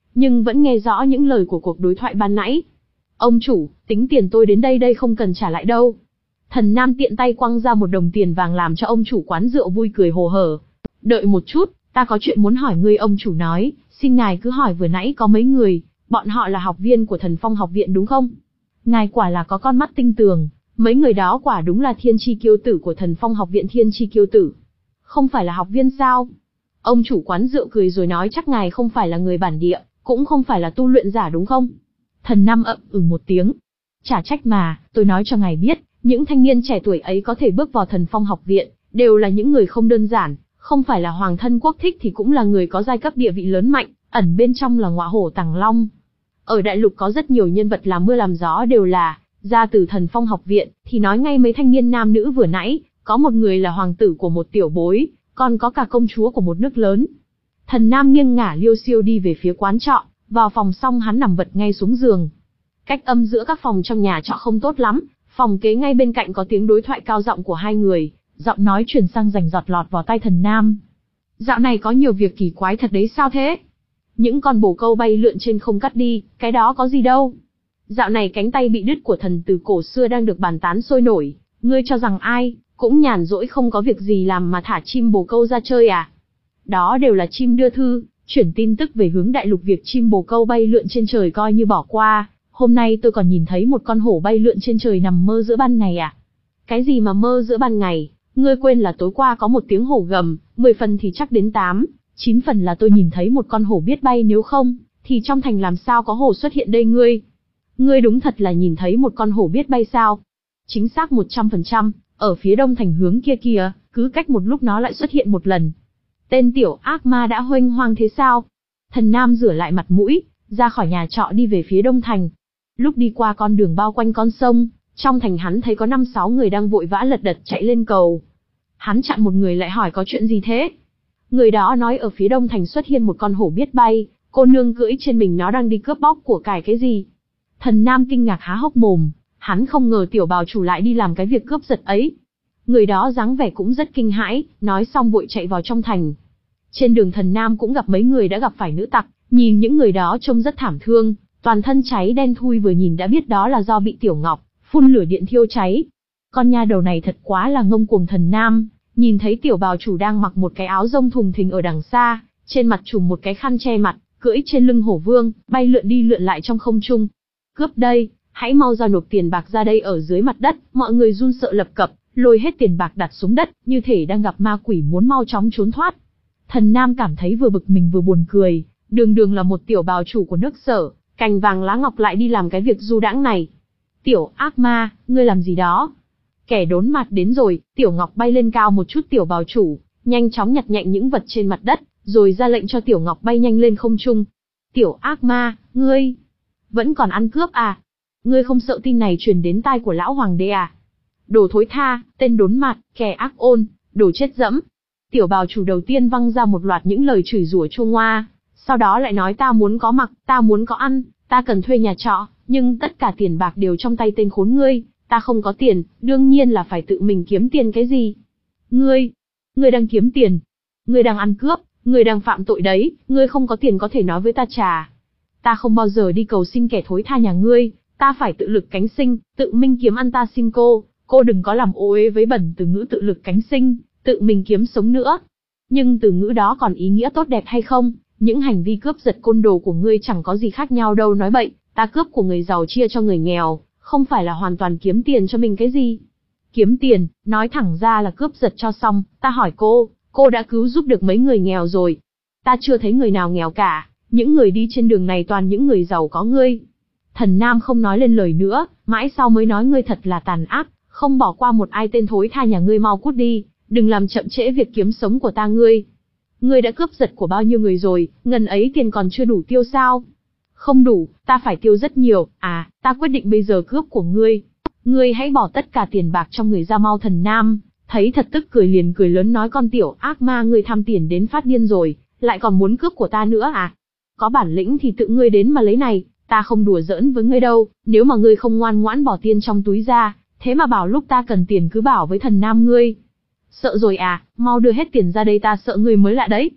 S1: nhưng vẫn nghe rõ những lời của cuộc đối thoại ban nãy. Ông chủ, tính tiền tôi đến đây đây không cần trả lại đâu. Thần Nam tiện tay quăng ra một đồng tiền vàng làm cho ông chủ quán rượu vui cười hồ hởi. Đợi một chút, ta có chuyện muốn hỏi ngươi. Ông chủ nói, xin ngài cứ hỏi. Vừa nãy có mấy người, bọn họ là học viên của Thần Phong học viện đúng không? Ngài quả là có con mắt tinh tường, mấy người đó quả đúng là thiên chi kiêu tử của Thần Phong học viện. Thiên chi kiêu tử? Không phải là học viên sao? Ông chủ quán rượu cười rồi nói, chắc ngài không phải là người bản địa, cũng không phải là tu luyện giả đúng không? Thần Nam ậm ừ một tiếng. Chả trách mà, tôi nói cho ngài biết, những thanh niên trẻ tuổi ấy có thể bước vào Thần Phong học viện, đều là những người không đơn giản, không phải là hoàng thân quốc thích thì cũng là người có giai cấp địa vị lớn mạnh, ẩn bên trong là ngọa hổ tàng long. Ở đại lục có rất nhiều nhân vật làm mưa làm gió đều là ra từ Thần Phong học viện, thì nói ngay mấy thanh niên nam nữ vừa nãy, có một người là hoàng tử của một tiểu bối, còn có cả công chúa của một nước lớn. Thần Nam nghiêng ngả liêu xiêu đi về phía quán trọ, vào phòng xong hắn nằm vật ngay xuống giường. Cách âm giữa các phòng trong nhà trọ không tốt lắm, phòng kế ngay bên cạnh có tiếng đối thoại cao giọng của hai người, giọng nói truyền sang rành rọt lọt vào tai Thần Nam. Dạo này có nhiều việc kỳ quái thật đấy. Sao thế? Những con bồ câu bay lượn trên không cắt đi, cái đó có gì đâu. Dạo này cánh tay bị đứt của thần từ cổ xưa đang được bàn tán sôi nổi, ngươi cho rằng ai cũng nhàn rỗi không có việc gì làm mà thả chim bồ câu ra chơi à? Đó đều là chim đưa thư, chuyển tin tức về hướng đại lục. Việc chim bồ câu bay lượn trên trời coi như bỏ qua, hôm nay tôi còn nhìn thấy một con hổ bay lượn trên trời nằm mơ giữa ban ngày à? Cái gì mà mơ giữa ban ngày, ngươi quên là tối qua có một tiếng hổ gầm, mười phần thì chắc đến tám, chín phần là tôi nhìn thấy một con hổ biết bay, nếu không, thì trong thành làm sao có hổ xuất hiện đây ngươi? Ngươi đúng thật là nhìn thấy một con hổ biết bay sao? Chính xác một trăm phần trăm, ở phía đông thành hướng kia kìa, cứ cách một lúc nó lại xuất hiện một lần. Tên tiểu ác ma đã huênh hoang thế sao? Thần Nam rửa lại mặt mũi, ra khỏi nhà trọ đi về phía đông thành. Lúc đi qua con đường bao quanh con sông, trong thành hắn thấy có năm sáu người đang vội vã lật đật chạy lên cầu. Hắn chặn một người lại hỏi có chuyện gì thế? Người đó nói ở phía đông thành xuất hiện một con hổ biết bay, cô nương cưỡi trên mình nó đang đi cướp bóc của cải cái gì. Thần Nam kinh ngạc há hốc mồm, hắn không ngờ tiểu bào chủ lại đi làm cái việc cướp giật ấy. Người đó dáng vẻ cũng rất kinh hãi, nói xong vội chạy vào trong thành. Trên đường Thần Nam cũng gặp mấy người đã gặp phải nữ tặc, nhìn những người đó trông rất thảm thương, toàn thân cháy đen thui, vừa nhìn đã biết đó là do bị Tiểu Ngọc phun lửa điện thiêu cháy. Con nha đầu này thật quá là ngông cuồng. Thần Nam nhìn thấy tiểu bào chủ đang mặc một cái áo rông thùng thình ở đằng xa, trên mặt trùm một cái khăn che mặt, cưỡi trên lưng hổ vương, bay lượn đi lượn lại trong không trung. Cướp đây, hãy mau ra nộp tiền bạc ra đây. Ở dưới mặt đất, mọi người run sợ lập cập, lôi hết tiền bạc đặt xuống đất, như thể đang gặp ma quỷ muốn mau chóng trốn thoát. Thần Nam cảm thấy vừa bực mình vừa buồn cười, đường đường là một tiểu bào chủ của nước Sở, cành vàng lá ngọc lại đi làm cái việc du đãng này. Tiểu ác ma, ngươi làm gì đó? Kẻ đốn mặt đến rồi. Tiểu Ngọc bay lên cao một chút. Tiểu bào chủ nhanh chóng nhặt nhạnh những vật trên mặt đất, rồi ra lệnh cho Tiểu Ngọc bay nhanh lên không trung. Tiểu ác ma, ngươi vẫn còn ăn cướp à? Ngươi không sợ tin này truyền đến tai của lão hoàng đế à? Đồ thối tha, tên đốn mặt, kẻ ác ôn, đồ chết dẫm. Tiểu bào chủ đầu tiên văng ra một loạt những lời chửi rủa chua ngoa, sau đó lại nói ta muốn có mặc, ta muốn có ăn, ta cần thuê nhà trọ, nhưng tất cả tiền bạc đều trong tay tên khốn ngươi, ta không có tiền, đương nhiên là phải tự mình kiếm tiền. Cái gì? Ngươi, ngươi đang kiếm tiền? Ngươi đang ăn cướp, ngươi đang phạm tội đấy, ngươi không có tiền có thể nói với ta trả. Ta không bao giờ đi cầu xin kẻ thối tha nhà ngươi, ta phải tự lực cánh sinh, tự mình kiếm ăn. Ta xin cô, cô đừng có làm ô uế với bẩn từ ngữ tự lực cánh sinh, tự mình kiếm sống nữa. Nhưng từ ngữ đó còn ý nghĩa tốt đẹp hay không? Những hành vi cướp giật côn đồ của ngươi chẳng có gì khác nhau đâu. Nói bậy, ta cướp của người giàu chia cho người nghèo, không phải là hoàn toàn kiếm tiền cho mình cái gì? Kiếm tiền, nói thẳng ra là cướp giật cho xong. Ta hỏi cô, cô đã cứu giúp được mấy người nghèo rồi? Ta chưa thấy người nào nghèo cả, những người đi trên đường này toàn những người giàu có. Ngươi. Thần Nam không nói lên lời nữa, mãi sau mới nói, ngươi thật là tàn ác, không bỏ qua một ai. Tên thối tha nhà ngươi mau cút đi, đừng làm chậm trễ việc kiếm sống của ta. Ngươi, ngươi đã cướp giật của bao nhiêu người rồi, ngần ấy tiền còn chưa đủ tiêu sao? Không đủ, ta phải tiêu rất nhiều. À, ta quyết định bây giờ cướp của ngươi. Ngươi hãy bỏ tất cả tiền bạc trong người ra mau. Thần Nam thấy thật tức cười, liền cười lớn nói, con tiểu ác ma, ngươi tham tiền đến phát điên rồi, lại còn muốn cướp của ta nữa à? Có bản lĩnh thì tự ngươi đến mà lấy này, ta không đùa giỡn với ngươi đâu. Nếu mà ngươi không ngoan ngoãn bỏ tiền trong túi ra, thế mà bảo lúc ta cần tiền cứ bảo với Thần Nam ngươi. Sợ rồi à, mau đưa hết tiền ra đây, ta sợ ngươi mới lạ đấy.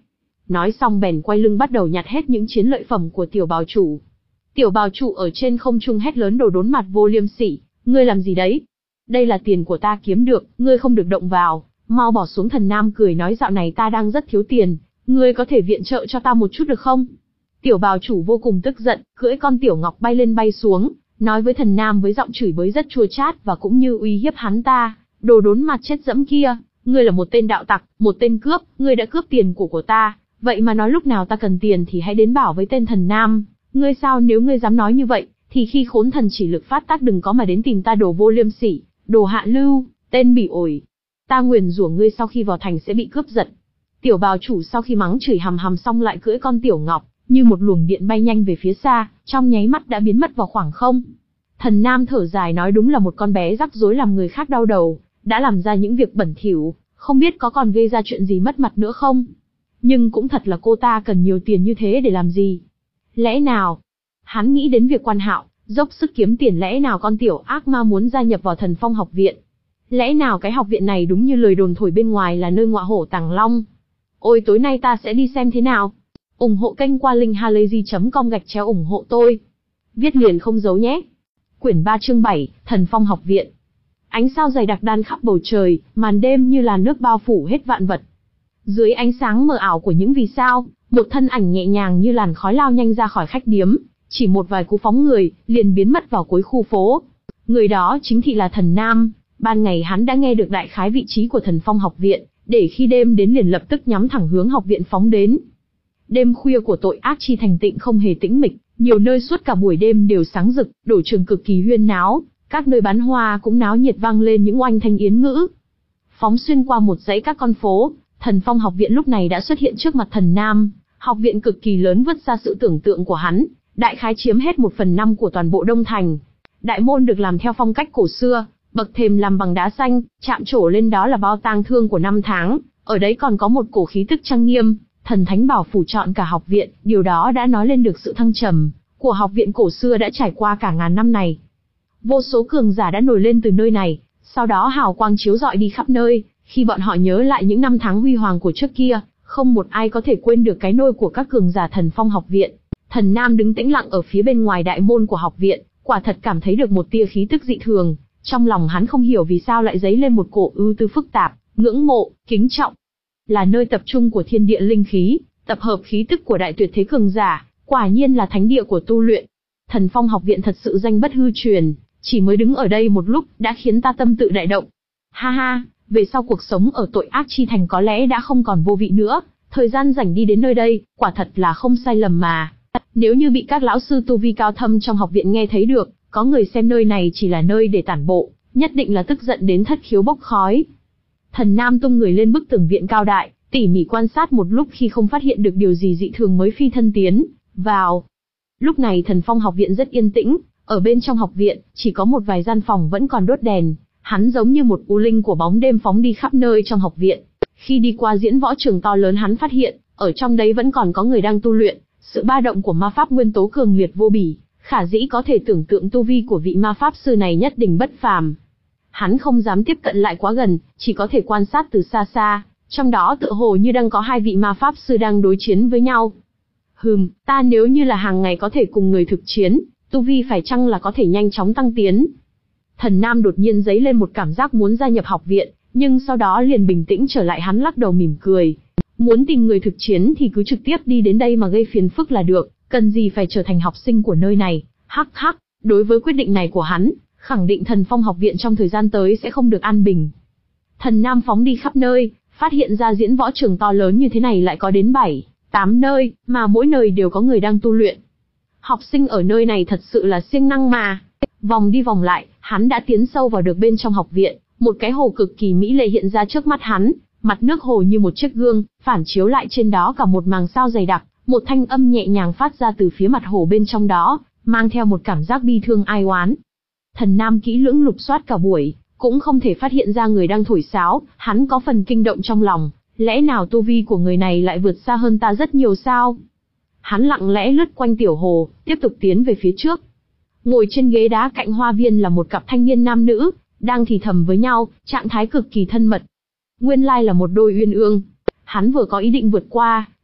S1: nói xong bèn quay lưng bắt đầu nhặt hết những chiến lợi phẩm của tiểu bào chủ. Tiểu bào chủ ở trên không trung hét lớn đồ đốn mặt vô liêm sỉ, ngươi làm gì đấy? Đây là tiền của ta kiếm được, ngươi không được động vào, mau bỏ xuống. Thần Nam cười nói dạo này ta đang rất thiếu tiền, ngươi có thể viện trợ cho ta một chút được không? Tiểu bào chủ vô cùng tức giận, cưỡi con tiểu ngọc bay lên bay xuống, nói với Thần Nam với giọng chửi bới rất chua chát và cũng như uy hiếp hắn ta, đồ đốn mặt chết dẫm kia, ngươi là một tên đạo tặc, một tên cướp, ngươi đã cướp tiền của của ta, vậy mà nói lúc nào ta cần tiền thì hãy đến bảo với tên Thần Nam, ngươi sao nếu ngươi dám nói như vậy, thì khi khốn thần chỉ lực phát tác đừng có mà đến tìm ta đồ vô liêm sỉ, đồ hạ lưu, tên bỉ ổi. Ta nguyền rủa ngươi sau khi vào thành sẽ bị cướp giật. Tiểu bào chủ sau khi mắng chửi hầm hầm xong lại cưỡi con tiểu ngọc, như một luồng điện bay nhanh về phía xa, trong nháy mắt đã biến mất vào khoảng không. Thần Nam thở dài nói đúng là một con bé rắc rối làm người khác đau đầu, đã làm ra những việc bẩn thỉu, không biết có còn gây ra chuyện gì mất mặt nữa không. Nhưng cũng thật là cô ta cần nhiều tiền như thế để làm gì? Lẽ nào? Hắn nghĩ đến việc Quan Hạo, dốc sức kiếm tiền, lẽ nào con tiểu ác ma muốn gia nhập vào Thần Phong học viện? Lẽ nào cái học viện này đúng như lời đồn thổi bên ngoài là nơi ngọa hổ tàng long? Ôi tối nay ta sẽ đi xem thế nào. ủng hộ kênh qua linkhalazy chấm com gạch chéo ủng hộ tôi. Viết liền không giấu nhé. Quyển ba chương bảy, Thần Phong học viện. Ánh sao dày đặc đan khắp bầu trời, màn đêm như làn nước bao phủ hết vạn vật. Dưới ánh sáng mờ ảo của những vì sao, một thân ảnh nhẹ nhàng như làn khói lao nhanh ra khỏi khách điếm, chỉ một vài cú phóng người, liền biến mất vào cuối khu phố. Người đó chính thị là Thần Nam. Ban ngày hắn đã nghe được đại khái vị trí của Thần Phong học viện, để khi đêm đến liền lập tức nhắm thẳng hướng học viện phóng đến. Đêm khuya của tội ác chi thành tịnh không hề tĩnh mịch, nhiều nơi suốt cả buổi đêm đều sáng rực, đổ trường cực kỳ huyên náo, các nơi bán hoa cũng náo nhiệt vang lên những oanh thanh yến ngữ. Phóng xuyên qua một dãy các con phố, Thần Phong học viện lúc này đã xuất hiện trước mặt Thần Nam. Học viện cực kỳ lớn vượt xa sự tưởng tượng của hắn, đại khái chiếm hết một phần năm của toàn bộ Đông Thành. Đại môn được làm theo phong cách cổ xưa, bậc thềm làm bằng đá xanh, chạm trổ lên đó là bao tang thương của năm tháng, ở đấy còn có một cổ khí tức trang nghiêm, thần thánh bảo phủ trọn cả học viện, điều đó đã nói lên được sự thăng trầm của học viện cổ xưa đã trải qua cả ngàn năm này. Vô số cường giả đã nổi lên từ nơi này, sau đó hào quang chiếu rọi đi khắp nơi, khi bọn họ nhớ lại những năm tháng huy hoàng của trước kia, không một ai có thể quên được cái nôi của các cường giả Thần Phong học viện. Thần Nam đứng tĩnh lặng ở phía bên ngoài đại môn của học viện, quả thật cảm thấy được một tia khí tức dị thường, trong lòng hắn không hiểu vì sao lại dấy lên một cổ ưu tư phức tạp, ngưỡng mộ, kính trọng. Là nơi tập trung của thiên địa linh khí, tập hợp khí tức của đại tuyệt thế cường giả, quả nhiên là thánh địa của tu luyện. Thần Phong học viện thật sự danh bất hư truyền, chỉ mới đứng ở đây một lúc đã khiến ta tâm tự đại động. Ha ha, về sau cuộc sống ở tội ác chi thành có lẽ đã không còn vô vị nữa, thời gian rảnh đi đến nơi đây, quả thật là không sai lầm mà. Nếu như bị các lão sư tu vi cao thâm trong học viện nghe thấy được, có người xem nơi này chỉ là nơi để tản bộ, nhất định là tức giận đến thất khiếu bốc khói. Thần Nam tung người lên bức tường viện cao đại, tỉ mỉ quan sát một lúc, khi không phát hiện được điều gì dị thường mới phi thân tiến vào. Lúc này Thần Phong học viện rất yên tĩnh, ở bên trong học viện, chỉ có một vài gian phòng vẫn còn đốt đèn, hắn giống như một u linh của bóng đêm phóng đi khắp nơi trong học viện. Khi đi qua diễn võ trường to lớn hắn phát hiện, ở trong đấy vẫn còn có người đang tu luyện, sự ba động của ma pháp nguyên tố cường liệt vô bỉ, khả dĩ có thể tưởng tượng tu vi của vị ma pháp sư này nhất định bất phàm. Hắn không dám tiếp cận lại quá gần, chỉ có thể quan sát từ xa xa, trong đó tựa hồ như đang có hai vị ma pháp sư đang đối chiến với nhau. Hừm, ta nếu như là hàng ngày có thể cùng người thực chiến, tu vi phải chăng là có thể nhanh chóng tăng tiến. Thần Nam đột nhiên dấy lên một cảm giác muốn gia nhập học viện, nhưng sau đó liền bình tĩnh trở lại, hắn lắc đầu mỉm cười. Muốn tìm người thực chiến thì cứ trực tiếp đi đến đây mà gây phiền phức là được, cần gì phải trở thành học sinh của nơi này. Hắc hắc, đối với quyết định này của hắn, khẳng định Thần Phong học viện trong thời gian tới sẽ không được an bình. Thần Nam phóng đi khắp nơi, phát hiện ra diễn võ trường to lớn như thế này lại có đến bảy, tám nơi, mà mỗi nơi đều có người đang tu luyện. Học sinh ở nơi này thật sự là siêng năng mà. Vòng đi vòng lại, hắn đã tiến sâu vào được bên trong học viện, một cái hồ cực kỳ mỹ lệ hiện ra trước mắt hắn, mặt nước hồ như một chiếc gương, phản chiếu lại trên đó cả một màng sao dày đặc, một thanh âm nhẹ nhàng phát ra từ phía mặt hồ bên trong đó, mang theo một cảm giác bi thương ai oán. Thần Nam kỹ lưỡng lục soát cả buổi, cũng không thể phát hiện ra người đang thổi sáo, hắn có phần kinh động trong lòng, lẽ nào tu vi của người này lại vượt xa hơn ta rất nhiều sao? Hắn lặng lẽ lướt quanh tiểu hồ, tiếp tục tiến về phía trước. Ngồi trên ghế đá cạnh hoa viên là một cặp thanh niên nam nữ, đang thì thầm với nhau, trạng thái cực kỳ thân mật. Nguyên lai là một đôi uyên ương. Hắn vừa có ý định vượt qua,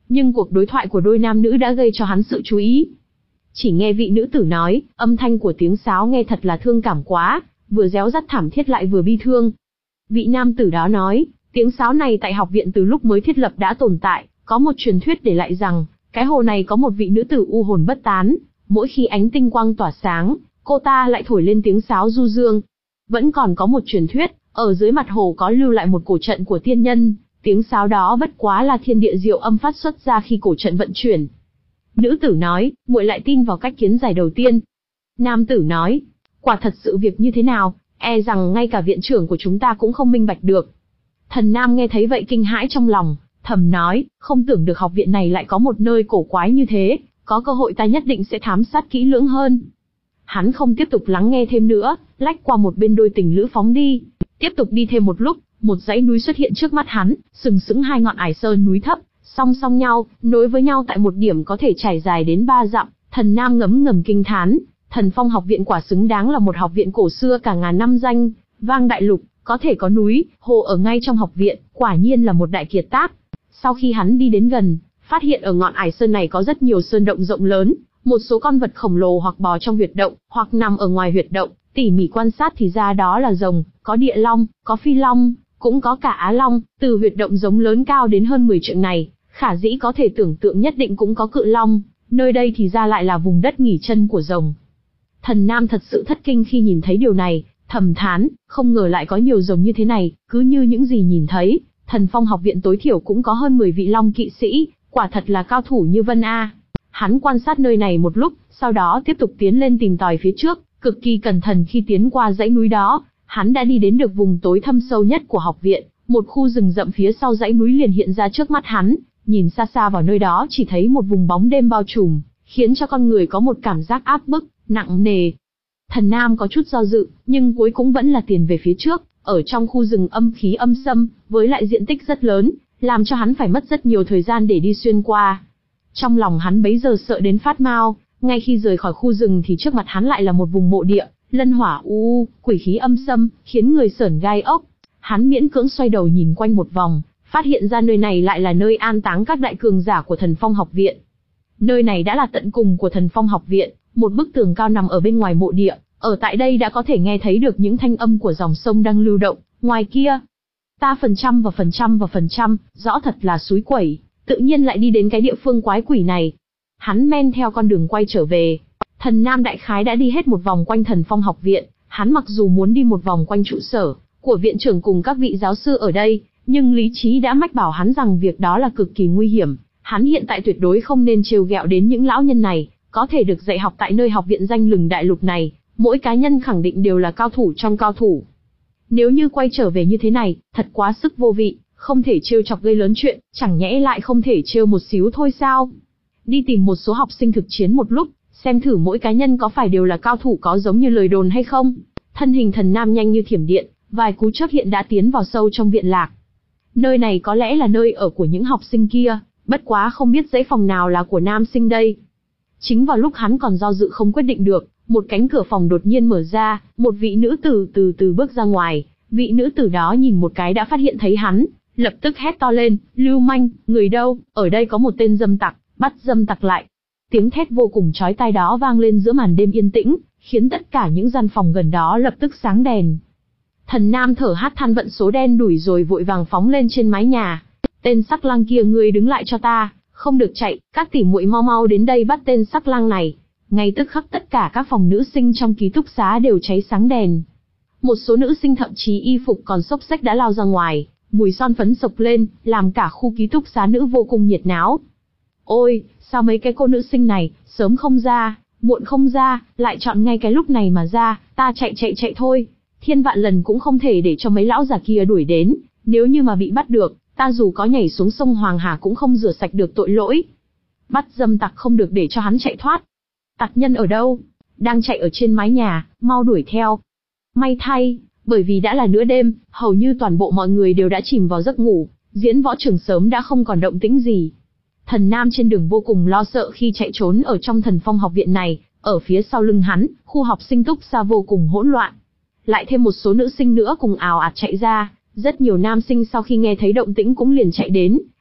S1: Nhưng cuộc đối thoại của đôi nam nữ đã gây cho hắn sự chú ý. Chỉ nghe vị nữ tử nói, âm thanh của tiếng sáo nghe thật là thương cảm quá, vừa réo rắt thảm thiết lại vừa bi thương. Vị nam tử đó nói, tiếng sáo này tại học viện từ lúc mới thiết lập đã tồn tại, có một truyền thuyết để lại rằng, cái hồ này có một vị nữ tử u hồn bất tán, mỗi khi ánh tinh quang tỏa sáng, cô ta lại thổi lên tiếng sáo du dương. Vẫn còn có một truyền thuyết, ở dưới mặt hồ có lưu lại một cổ trận của tiên nhân, tiếng sáo đó bất quá là thiên địa diệu âm phát xuất ra khi cổ trận vận chuyển. Nữ tử nói, muội lại tin vào cách kiến giải đầu tiên. Nam tử nói, quả thật sự việc như thế nào, e rằng ngay cả viện trưởng của chúng ta cũng không minh bạch được. Thần nam nghe thấy vậy kinh hãi trong lòng, thầm nói, không tưởng được học viện này lại có một nơi cổ quái như thế, có cơ hội ta nhất định sẽ thám sát kỹ lưỡng hơn. Hắn không tiếp tục lắng nghe thêm nữa, lách qua một bên đôi tình lữ phóng đi. Tiếp tục đi thêm một lúc, một dãy núi xuất hiện trước mắt hắn, sừng sững hai ngọn ải sơn núi thấp, song song nhau, nối với nhau tại một điểm có thể trải dài đến ba dặm. Thần nam ngấm ngầm kinh thán, Thần Phong học viện quả xứng đáng là một học viện cổ xưa cả ngàn năm danh vang đại lục, có thể có núi, hồ ở ngay trong học viện, quả nhiên là một đại kiệt tác. Sau khi hắn đi đến gần, phát hiện ở ngọn ải sơn này có rất nhiều sơn động rộng lớn, một số con vật khổng lồ hoặc bò trong huyệt động, hoặc nằm ở ngoài huyệt động, tỉ mỉ quan sát thì ra đó là rồng, có địa long, có phi long, cũng có cả á long. Từ huyệt động giống lớn cao đến hơn mười trượng này, khả dĩ có thể tưởng tượng nhất định cũng có cự long, nơi đây thì ra lại là vùng đất nghỉ chân của rồng. Thần nam thật sự thất kinh khi nhìn thấy điều này, thầm thán, không ngờ lại có nhiều rồng như thế này, cứ như những gì nhìn thấy, Thần Phong học viện tối thiểu cũng có hơn mười vị long kỵ sĩ, quả thật là cao thủ như vân a. Hắn quan sát nơi này một lúc, sau đó tiếp tục tiến lên tìm tòi phía trước, cực kỳ cẩn thận. Khi tiến qua dãy núi đó, hắn đã đi đến được vùng tối thâm sâu nhất của học viện, một khu rừng rậm phía sau dãy núi liền hiện ra trước mắt hắn, nhìn xa xa vào nơi đó chỉ thấy một vùng bóng đêm bao trùm, khiến cho con người có một cảm giác áp bức, nặng nề. Thần nam có chút do dự, nhưng cuối cũng vẫn là tiền về phía trước, ở trong khu rừng âm khí âm xâm, với lại diện tích rất lớn, làm cho hắn phải mất rất nhiều thời gian để đi xuyên qua. Trong lòng hắn bấy giờ sợ đến phát mao, ngay khi rời khỏi khu rừng thì trước mặt hắn lại là một vùng mộ địa, lân hỏa u u, quỷ khí âm xâm, khiến người sởn gai ốc. Hắn miễn cưỡng xoay đầu nhìn quanh một vòng, phát hiện ra nơi này lại là nơi an táng các đại cường giả của Thần Phong học viện. Nơi này đã là tận cùng của Thần Phong học viện, một bức tường cao nằm ở bên ngoài mộ địa, ở tại đây đã có thể nghe thấy được những thanh âm của dòng sông đang lưu động. Ngoài kia, ta phần trăm và phần trăm và phần trăm, rõ thật là suối quẩy, tự nhiên lại đi đến cái địa phương quái quỷ này. Hắn men theo con đường quay trở về. Thần nam đại khái đã đi hết một vòng quanh Thần Phong học viện, hắn mặc dù muốn đi một vòng quanh trụ sở của viện trưởng cùng các vị giáo sư ở đây, nhưng lý trí đã mách bảo hắn rằng việc đó là cực kỳ nguy hiểm. Hắn hiện tại tuyệt đối không nên trêu ghẹo đến những lão nhân này, có thể được dạy học tại nơi học viện danh lừng đại lục này, mỗi cá nhân khẳng định đều là cao thủ trong cao thủ. Nếu như quay trở về như thế này, thật quá sức vô vị, không thể trêu chọc gây lớn chuyện, chẳng nhẽ lại không thể trêu một xíu thôi sao? Đi tìm một số học sinh thực chiến một lúc, xem thử mỗi cá nhân có phải đều là cao thủ có giống như lời đồn hay không. Thân hình thần nam nhanh như thiểm điện, vài cú chớp hiện đã tiến vào sâu trong viện lạc. Nơi này có lẽ là nơi ở của những học sinh kia, bất quá không biết dãy phòng nào là của nam sinh đây. Chính vào lúc hắn còn do dự không quyết định được, một cánh cửa phòng đột nhiên mở ra, một vị nữ tử từ từ bước ra ngoài. Vị nữ tử đó nhìn một cái đã phát hiện thấy hắn, lập tức hét to lên, lưu manh, người đâu, ở đây có một tên dâm tặc, bắt dâm tặc lại. Tiếng thét vô cùng chói tai đó vang lên giữa màn đêm yên tĩnh, khiến tất cả những gian phòng gần đó lập tức sáng đèn. Thần nam thở hắt than vận số đen đủi rồi vội vàng phóng lên trên mái nhà. Tên sắc lang kia, ngươi đứng lại cho ta, không được chạy, các tỷ muội mau mau đến đây bắt tên sắc lang này. Ngay tức khắc tất cả các phòng nữ sinh trong ký túc xá đều cháy sáng đèn. Một số nữ sinh thậm chí y phục còn xốc xếch đã lao ra ngoài, mùi son phấn sộc lên, làm cả khu ký túc xá nữ vô cùng nhiệt náo. Ôi, sao mấy cái cô nữ sinh này, sớm không ra, muộn không ra, lại chọn ngay cái lúc này mà ra, ta chạy chạy chạy thôi. Thiên vạn lần cũng không thể để cho mấy lão già kia đuổi đến, nếu như mà bị bắt được, ta dù có nhảy xuống sông Hoàng Hà cũng không rửa sạch được tội lỗi. Bắt dâm tặc không được để cho hắn chạy thoát. Tặc nhân ở đâu? Đang chạy ở trên mái nhà, mau đuổi theo. May thay, bởi vì đã là nửa đêm, hầu như toàn bộ mọi người đều đã chìm vào giấc ngủ, Diễn Võ Trường sớm đã không còn động tĩnh gì. Thần nam trên đường vô cùng lo sợ khi chạy trốn ở trong Thần Phong học viện này, ở phía sau lưng hắn, khu học sinh túc xa vô cùng hỗn loạn. Lại thêm một số nữ sinh nữa cùng ào ạt chạy ra, rất nhiều nam sinh sau khi nghe thấy động tĩnh cũng liền chạy đến,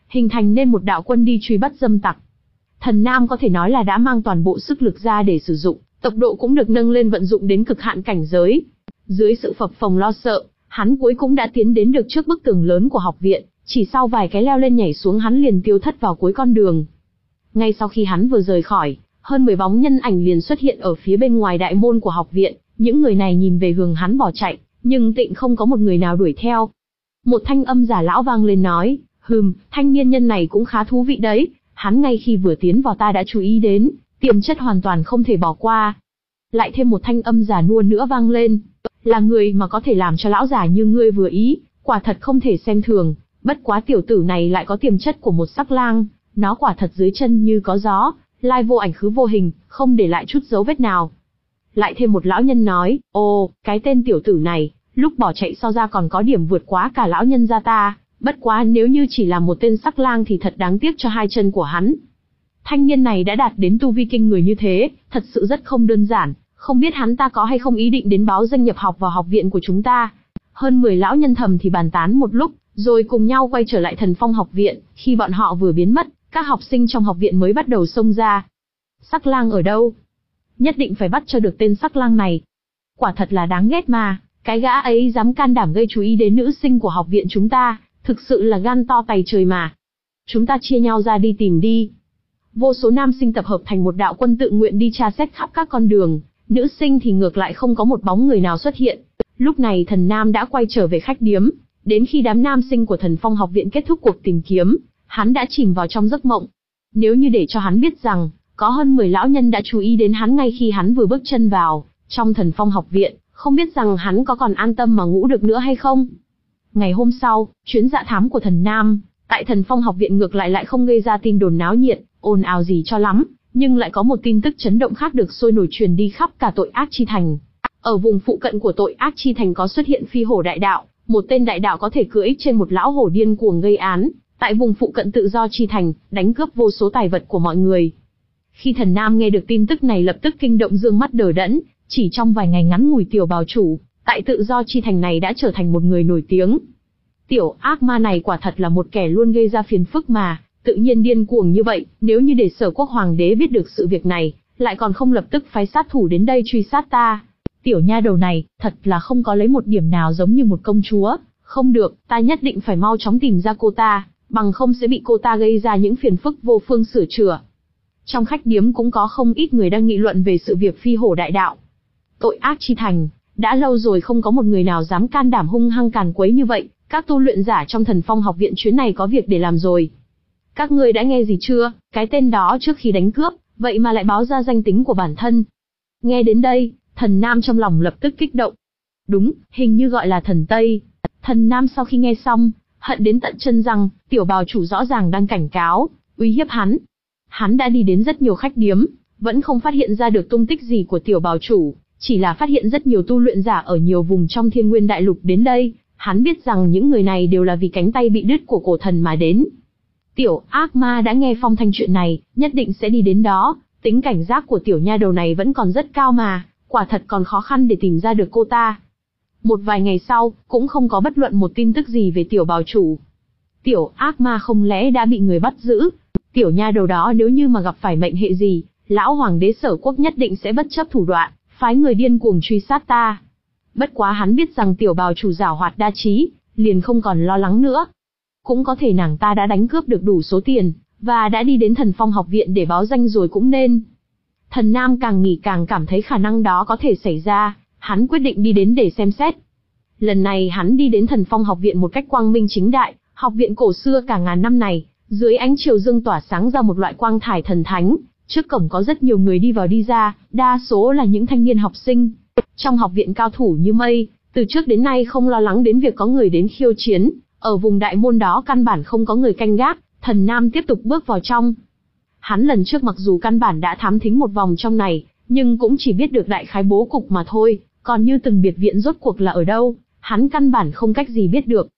S1: hình thành nên một đạo quân đi truy bắt dâm tặc. Thần Nam có thể nói là đã mang toàn bộ sức lực ra để sử dụng, tốc độ cũng được nâng lên vận dụng đến cực hạn cảnh giới. Dưới sự phập phồng lo sợ, hắn cuối cùng đã tiến đến được trước bức tường lớn của học viện, chỉ sau vài cái leo lên nhảy xuống hắn liền tiêu thất vào cuối con đường. Ngay sau khi hắn vừa rời khỏi, hơn mười bóng nhân ảnh liền xuất hiện ở phía bên ngoài đại môn của học viện, những người này nhìn về hướng hắn bỏ chạy, nhưng tịnh không có một người nào đuổi theo. Một thanh âm già lão vang lên nói, hừm, thanh niên nhân này cũng khá thú vị đấy, hắn ngay khi vừa tiến vào ta đã chú ý đến, tiềm chất hoàn toàn không thể bỏ qua. Lại thêm một thanh âm già nua nữa vang lên, là người mà có thể làm cho lão già như ngươi vừa ý, quả thật không thể xem thường, bất quá tiểu tử này lại có tiềm chất của một sắc lang, nó quả thật dưới chân như có gió, lai vô ảnh khứ vô hình, không để lại chút dấu vết nào. Lại thêm một lão nhân nói, ồ, cái tên tiểu tử này, lúc bỏ chạy so ra còn có điểm vượt quá cả lão nhân gia ta, bất quá nếu như chỉ là một tên sắc lang thì thật đáng tiếc cho hai chân của hắn. Thanh niên này đã đạt đến tu vi kinh người như thế, thật sự rất không đơn giản, không biết hắn ta có hay không ý định đến báo danh nhập học vào học viện của chúng ta. Hơn mười lão nhân thầm thì bàn tán một lúc, rồi cùng nhau quay trở lại Thần Phong học viện, khi bọn họ vừa biến mất, các học sinh trong học viện mới bắt đầu xông ra. Sắc lang ở đâu? Nhất định phải bắt cho được tên sắc lang này. Quả thật là đáng ghét mà, cái gã ấy dám can đảm gây chú ý đến nữ sinh của học viện chúng ta, thực sự là gan to tày trời mà. Chúng ta chia nhau ra đi tìm đi. Vô số nam sinh tập hợp thành một đạo quân tự nguyện đi tra xét khắp các con đường, nữ sinh thì ngược lại không có một bóng người nào xuất hiện. Lúc này Thần Nam đã quay trở về khách điếm, đến khi đám nam sinh của Thần Phong học viện kết thúc cuộc tìm kiếm, hắn đã chìm vào trong giấc mộng. Nếu như để cho hắn biết rằng, có hơn mười lão nhân đã chú ý đến hắn ngay khi hắn vừa bước chân vào trong Thần Phong học viện, không biết rằng hắn có còn an tâm mà ngủ được nữa hay không. Ngày hôm sau, chuyến dã thám của Thần Nam, tại Thần Phong học viện ngược lại lại không gây ra tin đồn náo nhiệt, ồn ào gì cho lắm, nhưng lại có một tin tức chấn động khác được sôi nổi truyền đi khắp cả Tội Ác Chi Thành. Ở vùng phụ cận của Tội Ác Chi Thành có xuất hiện phi hổ đại đạo, một tên đại đạo có thể cưỡi trên một lão hổ điên cuồng gây án, tại vùng phụ cận Tự Do Chi Thành, đánh cướp vô số tài vật của mọi người. Khi Thần Nam nghe được tin tức này lập tức kinh động dương mắt đờ đẫn, chỉ trong vài ngày ngắn ngủi tiểu bào chủ, tại Tự Do Chi Thành này đã trở thành một người nổi tiếng. Tiểu ác ma này quả thật là một kẻ luôn gây ra phiền phức mà, tự nhiên điên cuồng như vậy, nếu như để Sở Quốc Hoàng đế biết được sự việc này, lại còn không lập tức phái sát thủ đến đây truy sát ta. Tiểu nha đầu này, thật là không có lấy một điểm nào giống như một công chúa, không được, ta nhất định phải mau chóng tìm ra cô ta, bằng không sẽ bị cô ta gây ra những phiền phức vô phương sửa chữa. Trong khách điếm cũng có không ít người đang nghị luận về sự việc phi hổ đại đạo. Tội Ác Chi Thành, đã lâu rồi không có một người nào dám can đảm hung hăng càn quấy như vậy, các tu luyện giả trong Thần Phong học viện chuyến này có việc để làm rồi. Các ngươi đã nghe gì chưa, cái tên đó trước khi đánh cướp, vậy mà lại báo ra danh tính của bản thân. Nghe đến đây, Thần Nam trong lòng lập tức kích động. Đúng, hình như gọi là Thần Tây. Thần Nam sau khi nghe xong, hận đến tận chân răng, tiểu bào chủ rõ ràng đang cảnh cáo, uy hiếp hắn. Hắn đã đi đến rất nhiều khách điếm, vẫn không phát hiện ra được tung tích gì của tiểu bào chủ, chỉ là phát hiện rất nhiều tu luyện giả ở nhiều vùng trong Thiên Nguyên Đại Lục đến đây, hắn biết rằng những người này đều là vì cánh tay bị đứt của cổ thần mà đến. Tiểu ác ma đã nghe phong thanh chuyện này, nhất định sẽ đi đến đó, tính cảnh giác của tiểu nha đầu này vẫn còn rất cao mà, quả thật còn khó khăn để tìm ra được cô ta. Một vài ngày sau, cũng không có bất luận một tin tức gì về tiểu bào chủ. Tiểu ác ma không lẽ đã bị người bắt giữ? Tiểu nha đầu đó nếu như mà gặp phải mệnh hệ gì, lão hoàng đế Sở Quốc nhất định sẽ bất chấp thủ đoạn, phái người điên cuồng truy sát ta. Bất quá hắn biết rằng tiểu bào chủ giảo hoạt đa trí, liền không còn lo lắng nữa. Cũng có thể nàng ta đã đánh cướp được đủ số tiền, và đã đi đến Thần Phong học viện để báo danh rồi cũng nên. Thần Nam càng nghĩ càng cảm thấy khả năng đó có thể xảy ra, hắn quyết định đi đến để xem xét. Lần này hắn đi đến Thần Phong học viện một cách quang minh chính đại, học viện cổ xưa cả ngàn năm này, dưới ánh chiều dương tỏa sáng ra một loại quang thải thần thánh, trước cổng có rất nhiều người đi vào đi ra, đa số là những thanh niên học sinh. Trong học viện cao thủ như mây, từ trước đến nay không lo lắng đến việc có người đến khiêu chiến, ở vùng đại môn đó căn bản không có người canh gác, Thần Nam tiếp tục bước vào trong. Hắn lần trước mặc dù căn bản đã thám thính một vòng trong này, nhưng cũng chỉ biết được đại khái bố cục mà thôi, còn như từng biệt viện rốt cuộc là ở đâu, hắn căn bản không cách gì biết được.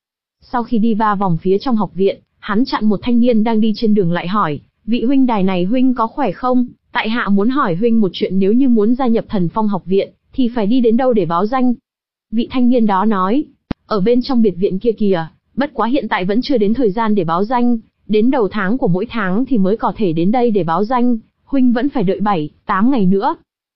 S1: Sau khi đi va vòng phía trong học viện, hắn chặn một thanh niên đang đi trên đường lại hỏi, vị huynh đài này huynh có khỏe không? Tại hạ muốn hỏi huynh một chuyện, nếu như muốn gia nhập Thần Phong học viện, thì phải đi đến đâu để báo danh? Vị thanh niên đó nói, ở bên trong biệt viện kia kìa, Bất quá hiện tại vẫn chưa đến thời gian để báo danh, đến đầu tháng của mỗi tháng thì mới có thể đến đây để báo danh, huynh vẫn phải đợi bảy, tám ngày nữa.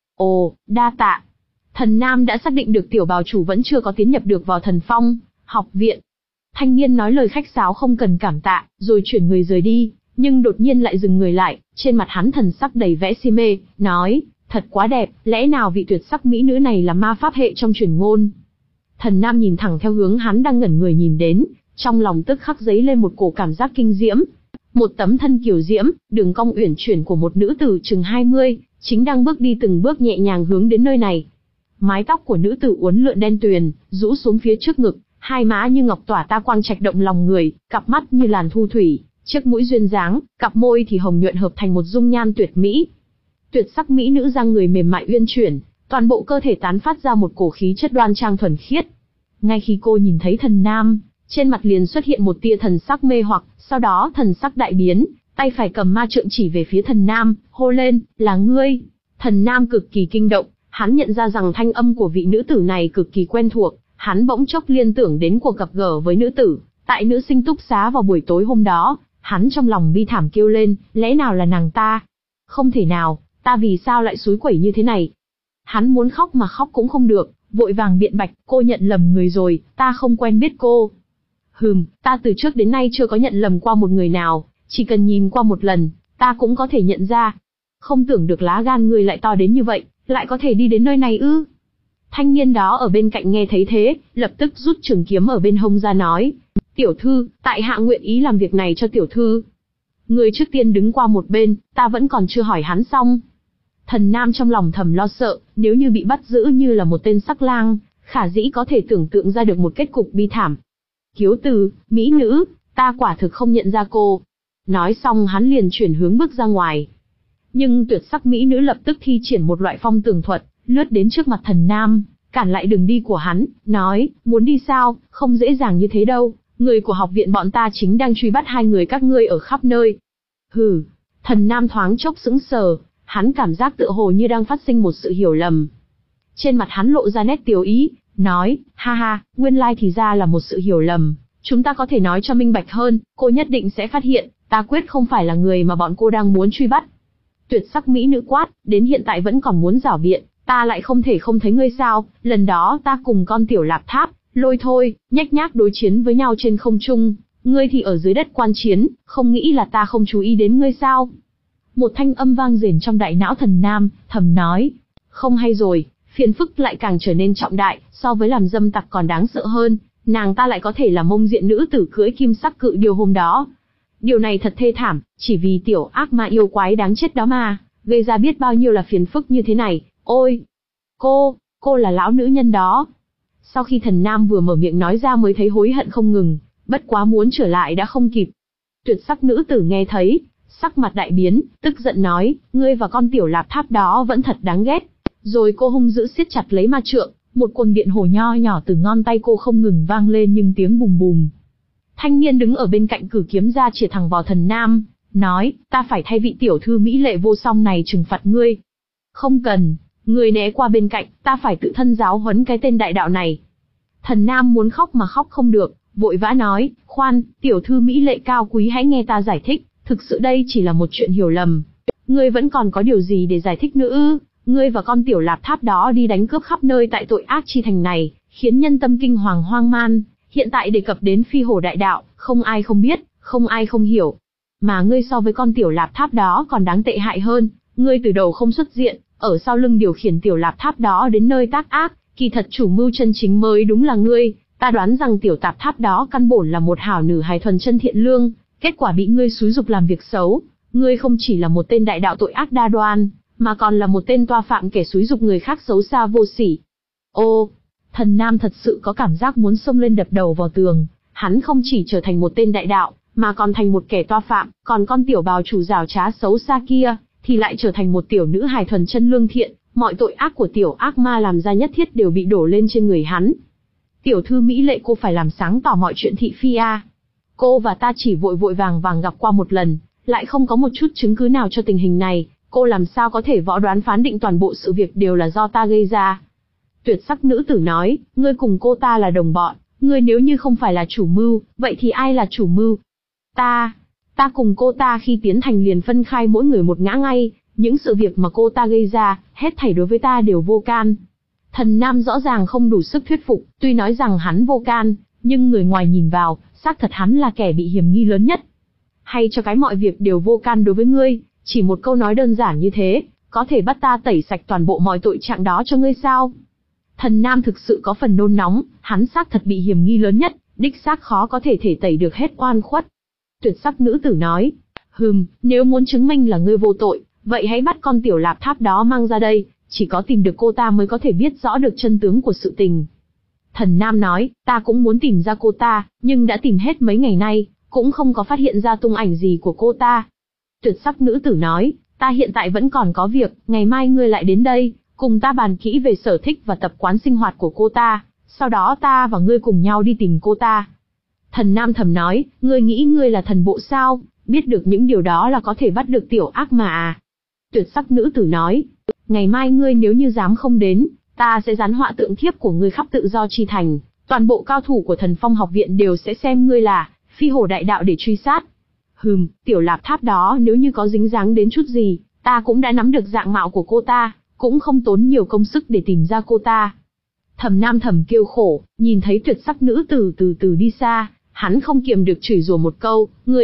S1: Ồ, đa tạ. Thần Nam đã xác định được tiểu bào chủ vẫn chưa có tiến nhập được vào Thần Phong học viện. Thanh niên nói lời khách sáo không cần cảm tạ, rồi chuyển người rời đi, nhưng đột nhiên lại dừng người lại, trên mặt hắn thần sắc đầy vẻ si mê, nói, thật quá đẹp, lẽ nào vị tuyệt sắc mỹ nữ này là ma pháp hệ trong truyền ngôn. Thần Nam nhìn thẳng theo hướng hắn đang ngẩn người nhìn đến, trong lòng tức khắc dấy lên một cổ cảm giác kinh diễm. Một tấm thân kiều diễm, đường cong uyển chuyển của một nữ tử chừng hai mươi, chính đang bước đi từng bước nhẹ nhàng hướng đến nơi này. Mái tóc của nữ tử uốn lượn đen tuyền, rũ xuống phía trước ngực, hai má như ngọc tỏa ta quang trạch động lòng người, cặp mắt như làn thu thủy, chiếc mũi duyên dáng, cặp môi thì hồng nhuận hợp thành một dung nhan tuyệt mỹ. Tuyệt sắc mỹ nữ dáng người mềm mại uyên chuyển, toàn bộ cơ thể tán phát ra một cổ khí chất đoan trang thuần khiết. Ngay khi cô nhìn thấy Thần Nam, trên mặt liền xuất hiện một tia thần sắc mê hoặc, sau đó thần sắc đại biến, tay phải cầm ma trượng chỉ về phía Thần Nam, hô lên, là ngươi. Thần Nam cực kỳ kinh động, hắn nhận ra rằng thanh âm của vị nữ tử này cực kỳ quen thuộc, hắn bỗng chốc liên tưởng đến cuộc gặp gỡ với nữ tử, tại nữ sinh túc xá vào buổi tối hôm đó, hắn trong lòng bi thảm kêu lên, lẽ nào là nàng ta? Không thể nào, ta vì sao lại xúi quẩy như thế này? Hắn muốn khóc mà khóc cũng không được, vội vàng biện bạch, cô nhận lầm người rồi, ta không quen biết cô. Hừm, ta từ trước đến nay chưa có nhận lầm qua một người nào, chỉ cần nhìn qua một lần, ta cũng có thể nhận ra. Không tưởng được lá gan ngươi lại to đến như vậy, lại có thể đi đến nơi này ư? Thanh niên đó ở bên cạnh nghe thấy thế, lập tức rút trường kiếm ở bên hông ra nói, tiểu thư, tại hạ nguyện ý làm việc này cho tiểu thư. Người trước tiên đứng qua một bên, ta vẫn còn chưa hỏi hắn xong. Thần Nam trong lòng thầm lo sợ, nếu như bị bắt giữ như là một tên sắc lang, khả dĩ có thể tưởng tượng ra được một kết cục bi thảm. Kiếu từ, mỹ nữ, ta quả thực không nhận ra cô. Nói xong hắn liền chuyển hướng bước ra ngoài. Nhưng tuyệt sắc mỹ nữ lập tức thi triển một loại phong tường thuật, lướt đến trước mặt Thần Nam, cản lại đường đi của hắn, nói, muốn đi sao, không dễ dàng như thế đâu, người của học viện bọn ta chính đang truy bắt hai người các ngươi ở khắp nơi. Hừ, Thần Nam thoáng chốc sững sờ, hắn cảm giác tựa hồ như đang phát sinh một sự hiểu lầm. Trên mặt hắn lộ ra nét tiếu ý, nói, ha ha, nguyên lai thì ra là một sự hiểu lầm, chúng ta có thể nói cho minh bạch hơn, cô nhất định sẽ phát hiện, ta quyết không phải là người mà bọn cô đang muốn truy bắt. Tuyệt sắc mỹ nữ quát, đến hiện tại vẫn còn muốn giảo biện, ta lại không thể không thấy ngươi sao, lần đó ta cùng con tiểu lạp tháp, lôi thôi, nhách nhác đối chiến với nhau trên không trung, ngươi thì ở dưới đất quan chiến, không nghĩ là ta không chú ý đến ngươi sao. Một thanh âm vang rền trong đại não Thần Nam, thầm nói, không hay rồi, phiền phức lại càng trở nên trọng đại, so với làm dâm tặc còn đáng sợ hơn, nàng ta lại có thể là mông diện nữ tử cưỡi kim sắc cự điêu hôm đó. Điều này thật thê thảm, chỉ vì tiểu ác ma yêu quái đáng chết đó mà, gây ra biết bao nhiêu là phiền phức như thế này, ôi! Cô, cô là lão nữ nhân đó. Sau khi Thần Nam vừa mở miệng nói ra mới thấy hối hận không ngừng, bất quá muốn trở lại đã không kịp. Tuyệt sắc nữ tử nghe thấy, sắc mặt đại biến, tức giận nói, ngươi và con tiểu lạp tháp đó vẫn thật đáng ghét. Rồi cô hung dữ siết chặt lấy ma trượng, một cuồng điện hổ nho nhỏ từ ngón tay cô không ngừng vang lên nhưng tiếng bùm bùm. Thanh niên đứng ở bên cạnh cử kiếm ra chĩa thẳng vào Thần Nam, nói, ta phải thay vị tiểu thư mỹ lệ vô song này trừng phạt ngươi. Không cần, ngươi né qua bên cạnh, ta phải tự thân giáo huấn cái tên đại đạo này. Thần Nam muốn khóc mà khóc không được, vội vã nói, khoan, tiểu thư mỹ lệ cao quý hãy nghe ta giải thích, thực sự đây chỉ là một chuyện hiểu lầm. Ngươi vẫn còn có điều gì để giải thích nữa ư? Ngươi và con tiểu lạp tháp đó đi đánh cướp khắp nơi tại tội ác chi thành này, khiến nhân tâm kinh hoàng hoang man. Hiện tại đề cập đến phi hổ đại đạo, không ai không biết, không ai không hiểu. Mà ngươi so với con tiểu lạp tháp đó còn đáng tệ hại hơn, ngươi từ đầu không xuất diện, ở sau lưng điều khiển tiểu lạp tháp đó đến nơi tác ác, kỳ thật chủ mưu chân chính mới đúng là ngươi. Ta đoán rằng tiểu tạp tháp đó căn bổn là một hảo nữ hài thuần chân thiện lương, kết quả bị ngươi xúi dục làm việc xấu. Ngươi không chỉ là một tên đại đạo tội ác đa đoan, mà còn là một tên toa phạm kẻ xúi dục người khác xấu xa vô sỉ. Ô, Thần Nam thật sự có cảm giác muốn xông lên đập đầu vào tường, hắn không chỉ trở thành một tên đại đạo, mà còn thành một kẻ toa phạm, còn con tiểu bào chủ giảo trá xấu xa kia, thì lại trở thành một tiểu nữ hài thuần chân lương thiện, mọi tội ác của tiểu ác ma làm ra nhất thiết đều bị đổ lên trên người hắn. Tiểu thư mỹ lệ, cô phải làm sáng tỏ mọi chuyện thị phi a. Cô và ta chỉ vội vội vàng vàng gặp qua một lần, lại không có một chút chứng cứ nào cho tình hình này, cô làm sao có thể võ đoán phán định toàn bộ sự việc đều là do ta gây ra. Tuyệt sắc nữ tử nói, ngươi cùng cô ta là đồng bọn, Ngươi nếu như không phải là chủ mưu, vậy thì ai là chủ mưu? Ta, ta cùng cô ta khi tiến thành liền phân khai mỗi người một ngã ngay, những sự việc mà cô ta gây ra, hết thảy đối với ta đều vô can. Thần Nam rõ ràng không đủ sức thuyết phục, tuy nói rằng hắn vô can, nhưng người ngoài nhìn vào, xác thật hắn là kẻ bị hiểm nghi lớn nhất. Hay cho cái mọi việc đều vô can đối với ngươi, chỉ một câu nói đơn giản như thế, có thể bắt ta tẩy sạch toàn bộ mọi tội trạng đó cho ngươi sao? Thần Nam thực sự có phần nôn nóng, hắn xác thật bị hiểm nghi lớn nhất, đích xác khó có thể thể tẩy được hết oan khuất. Tuyệt sắc nữ tử nói, hừm, nếu muốn chứng minh là ngươi vô tội, vậy hãy bắt con tiểu lạp tháp đó mang ra đây, chỉ có tìm được cô ta mới có thể biết rõ được chân tướng của sự tình. Thần Nam nói, ta cũng muốn tìm ra cô ta, nhưng đã tìm hết mấy ngày nay, cũng không có phát hiện ra tung ảnh gì của cô ta. Tuyệt sắc nữ tử nói, ta hiện tại vẫn còn có việc, ngày mai ngươi lại đến đây, cùng ta bàn kỹ về sở thích và tập quán sinh hoạt của cô ta, sau đó ta và ngươi cùng nhau đi tìm cô ta. Thần Nam thầm nói, ngươi nghĩ ngươi là thần bộ sao, biết được những điều đó là có thể bắt được tiểu ác mà à. Tuyệt sắc nữ tử nói, ngày mai ngươi nếu như dám không đến, ta sẽ dán họa tượng thiếp của ngươi khắp tự do chi thành, toàn bộ cao thủ của Thần Phong học viện đều sẽ xem ngươi là phi hổ đại đạo để truy sát. Hừm, tiểu lạp tháp đó nếu như có dính dáng đến chút gì, ta cũng đã nắm được dạng mạo của cô ta, cũng không tốn nhiều công sức để tìm ra cô ta. Thẩm Nam thầm kêu khổ, nhìn thấy tuyệt sắc nữ tử từ từ đi xa, hắn không kiềm được chửi rủa một câu, ngươi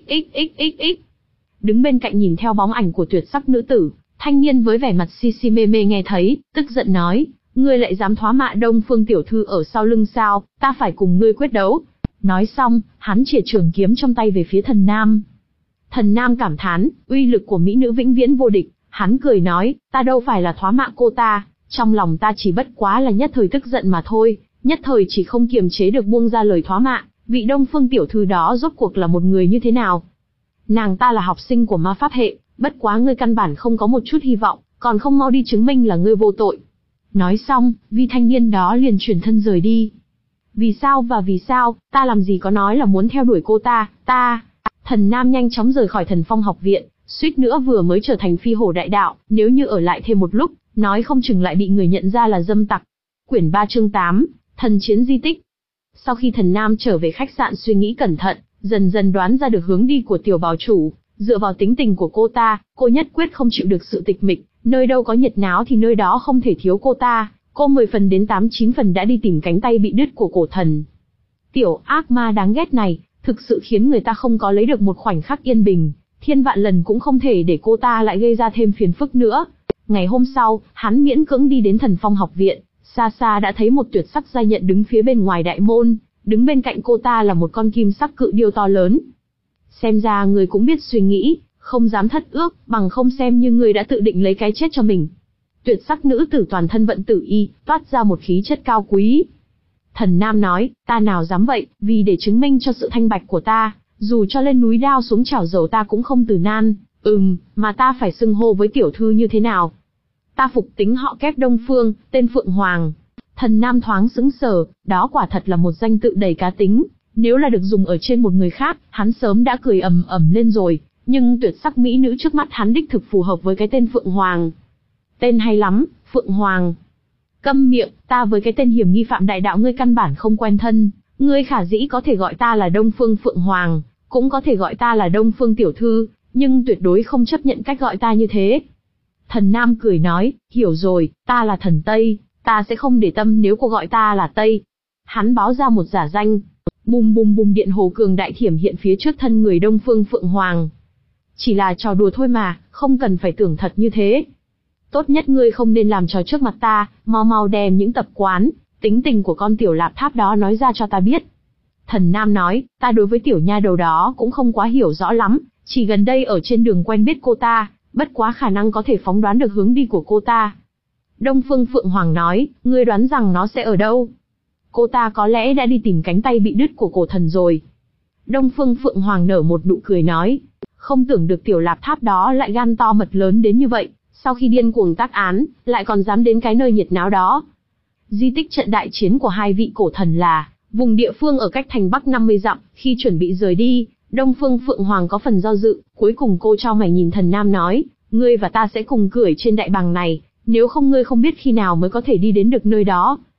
S1: xxxxxx. Đứng bên cạnh nhìn theo bóng ảnh của tuyệt sắc nữ tử, thanh niên với vẻ mặt si si mê mê nghe thấy, tức giận nói, ngươi lại dám thoá mạ Đông Phương tiểu thư ở sau lưng sao, ta phải cùng ngươi quyết đấu. Nói xong, hắn chìa trường kiếm trong tay về phía Thần Nam. Thần Nam cảm thán, uy lực của mỹ nữ vĩnh viễn vô địch, hắn cười nói, ta đâu phải là thoá mạ cô ta, trong lòng ta chỉ bất quá là nhất thời tức giận mà thôi, nhất thời chỉ không kiềm chế được buông ra lời thoá mạ, vị Đông Phương tiểu thư đó rốt cuộc là một người như thế nào? Nàng ta là học sinh của ma pháp hệ, bất quá ngươi căn bản không có một chút hy vọng, còn không mau đi chứng minh là ngươi vô tội. Nói xong, vi thanh niên đó liền chuyển thân rời đi. Vì sao và vì sao, ta làm gì có nói là muốn theo đuổi cô ta, ta... Thần Nam nhanh chóng rời khỏi Thần Phong học viện, suýt nữa vừa mới trở thành phi hổ đại đạo, nếu như ở lại thêm một lúc, nói không chừng lại bị người nhận ra là dâm tặc. Quyển ba chương tám, Thần chiến di tích. Sau khi Thần Nam trở về khách sạn suy nghĩ cẩn thận, dần dần đoán ra được hướng đi của tiểu bảo chủ, dựa vào tính tình của cô ta, cô nhất quyết không chịu được sự tịch mịch, nơi đâu có nhiệt náo thì nơi đó không thể thiếu cô ta, cô mười phần đến tám chín phần đã đi tìm cánh tay bị đứt của cổ thần. Tiểu ác ma đáng ghét này, thực sự khiến người ta không có lấy được một khoảnh khắc yên bình, thiên vạn lần cũng không thể để cô ta lại gây ra thêm phiền phức nữa. Ngày hôm sau, hắn miễn cưỡng đi đến Thần Phong học viện, xa xa đã thấy một tuyệt sắc giai nhận đứng phía bên ngoài đại môn, đứng bên cạnh cô ta là một con kim sắc cự điêu to lớn. Xem ra người cũng biết suy nghĩ, không dám thất ước, bằng không xem như người đã tự định lấy cái chết cho mình. Tuyệt sắc nữ tử toàn thân vận tử y, toát ra một khí chất cao quý. Thần Nam nói, ta nào dám vậy, vì để chứng minh cho sự thanh bạch của ta, dù cho lên núi đao xuống chảo dầu ta cũng không từ nan. Ừm, mà ta phải xưng hô với tiểu thư như thế nào? Ta phục tính họ kép Đông Phương, tên Phượng Hoàng. Thần Nam thoáng sững sờ, đó quả thật là một danh tự đầy cá tính, nếu là được dùng ở trên một người khác, hắn sớm đã cười ầm ầm lên rồi, nhưng tuyệt sắc mỹ nữ trước mắt hắn đích thực phù hợp với cái tên Phượng Hoàng. Tên hay lắm, Phượng Hoàng. Câm miệng, ta với cái tên hiểm nghi phạm đại đạo ngươi căn bản không quen thân, ngươi khả dĩ có thể gọi ta là Đông Phương Phượng Hoàng, cũng có thể gọi ta là Đông Phương tiểu thư, nhưng tuyệt đối không chấp nhận cách gọi ta như thế. Thần Nam cười nói, hiểu rồi, ta là thần Tây, ta sẽ không để tâm nếu cô gọi ta là Tây. Hắn báo ra một giả danh. Bùm bùm bùm điện hồ cường đại thiểm hiện phía trước thân người Đông Phương Phượng Hoàng. Chỉ là trò đùa thôi mà, không cần phải tưởng thật như thế. Tốt nhất ngươi không nên làm trò trước mặt ta, mau mau đem những tập quán, tính tình của con tiểu lạp tháp đó nói ra cho ta biết. Thần Nam nói, ta đối với tiểu nha đầu đó cũng không quá hiểu rõ lắm, chỉ gần đây ở trên đường quen biết cô ta, bất quá khả năng có thể phóng đoán được hướng đi của cô ta. Đông Phương Phượng Hoàng nói, ngươi đoán rằng nó sẽ ở đâu? Cô ta có lẽ đã đi tìm cánh tay bị đứt của cổ thần rồi. Đông Phương Phượng Hoàng nở một nụ cười nói, không tưởng được tiểu lạp tháp đó lại gan to mật lớn đến như vậy, sau khi điên cuồng tác án, lại còn dám đến cái nơi nhiệt náo đó. Di tích trận đại chiến của hai vị cổ thần là vùng địa phương ở cách thành Bắc năm mươi dặm, khi chuẩn bị rời đi, Đông Phương Phượng Hoàng có phần do dự, cuối cùng cô trao mày nhìn Thần Nam nói, ngươi và ta sẽ cùng cưỡi trên đại bàng này, nếu không ngươi không biết khi nào mới có thể đi đến được nơi đó.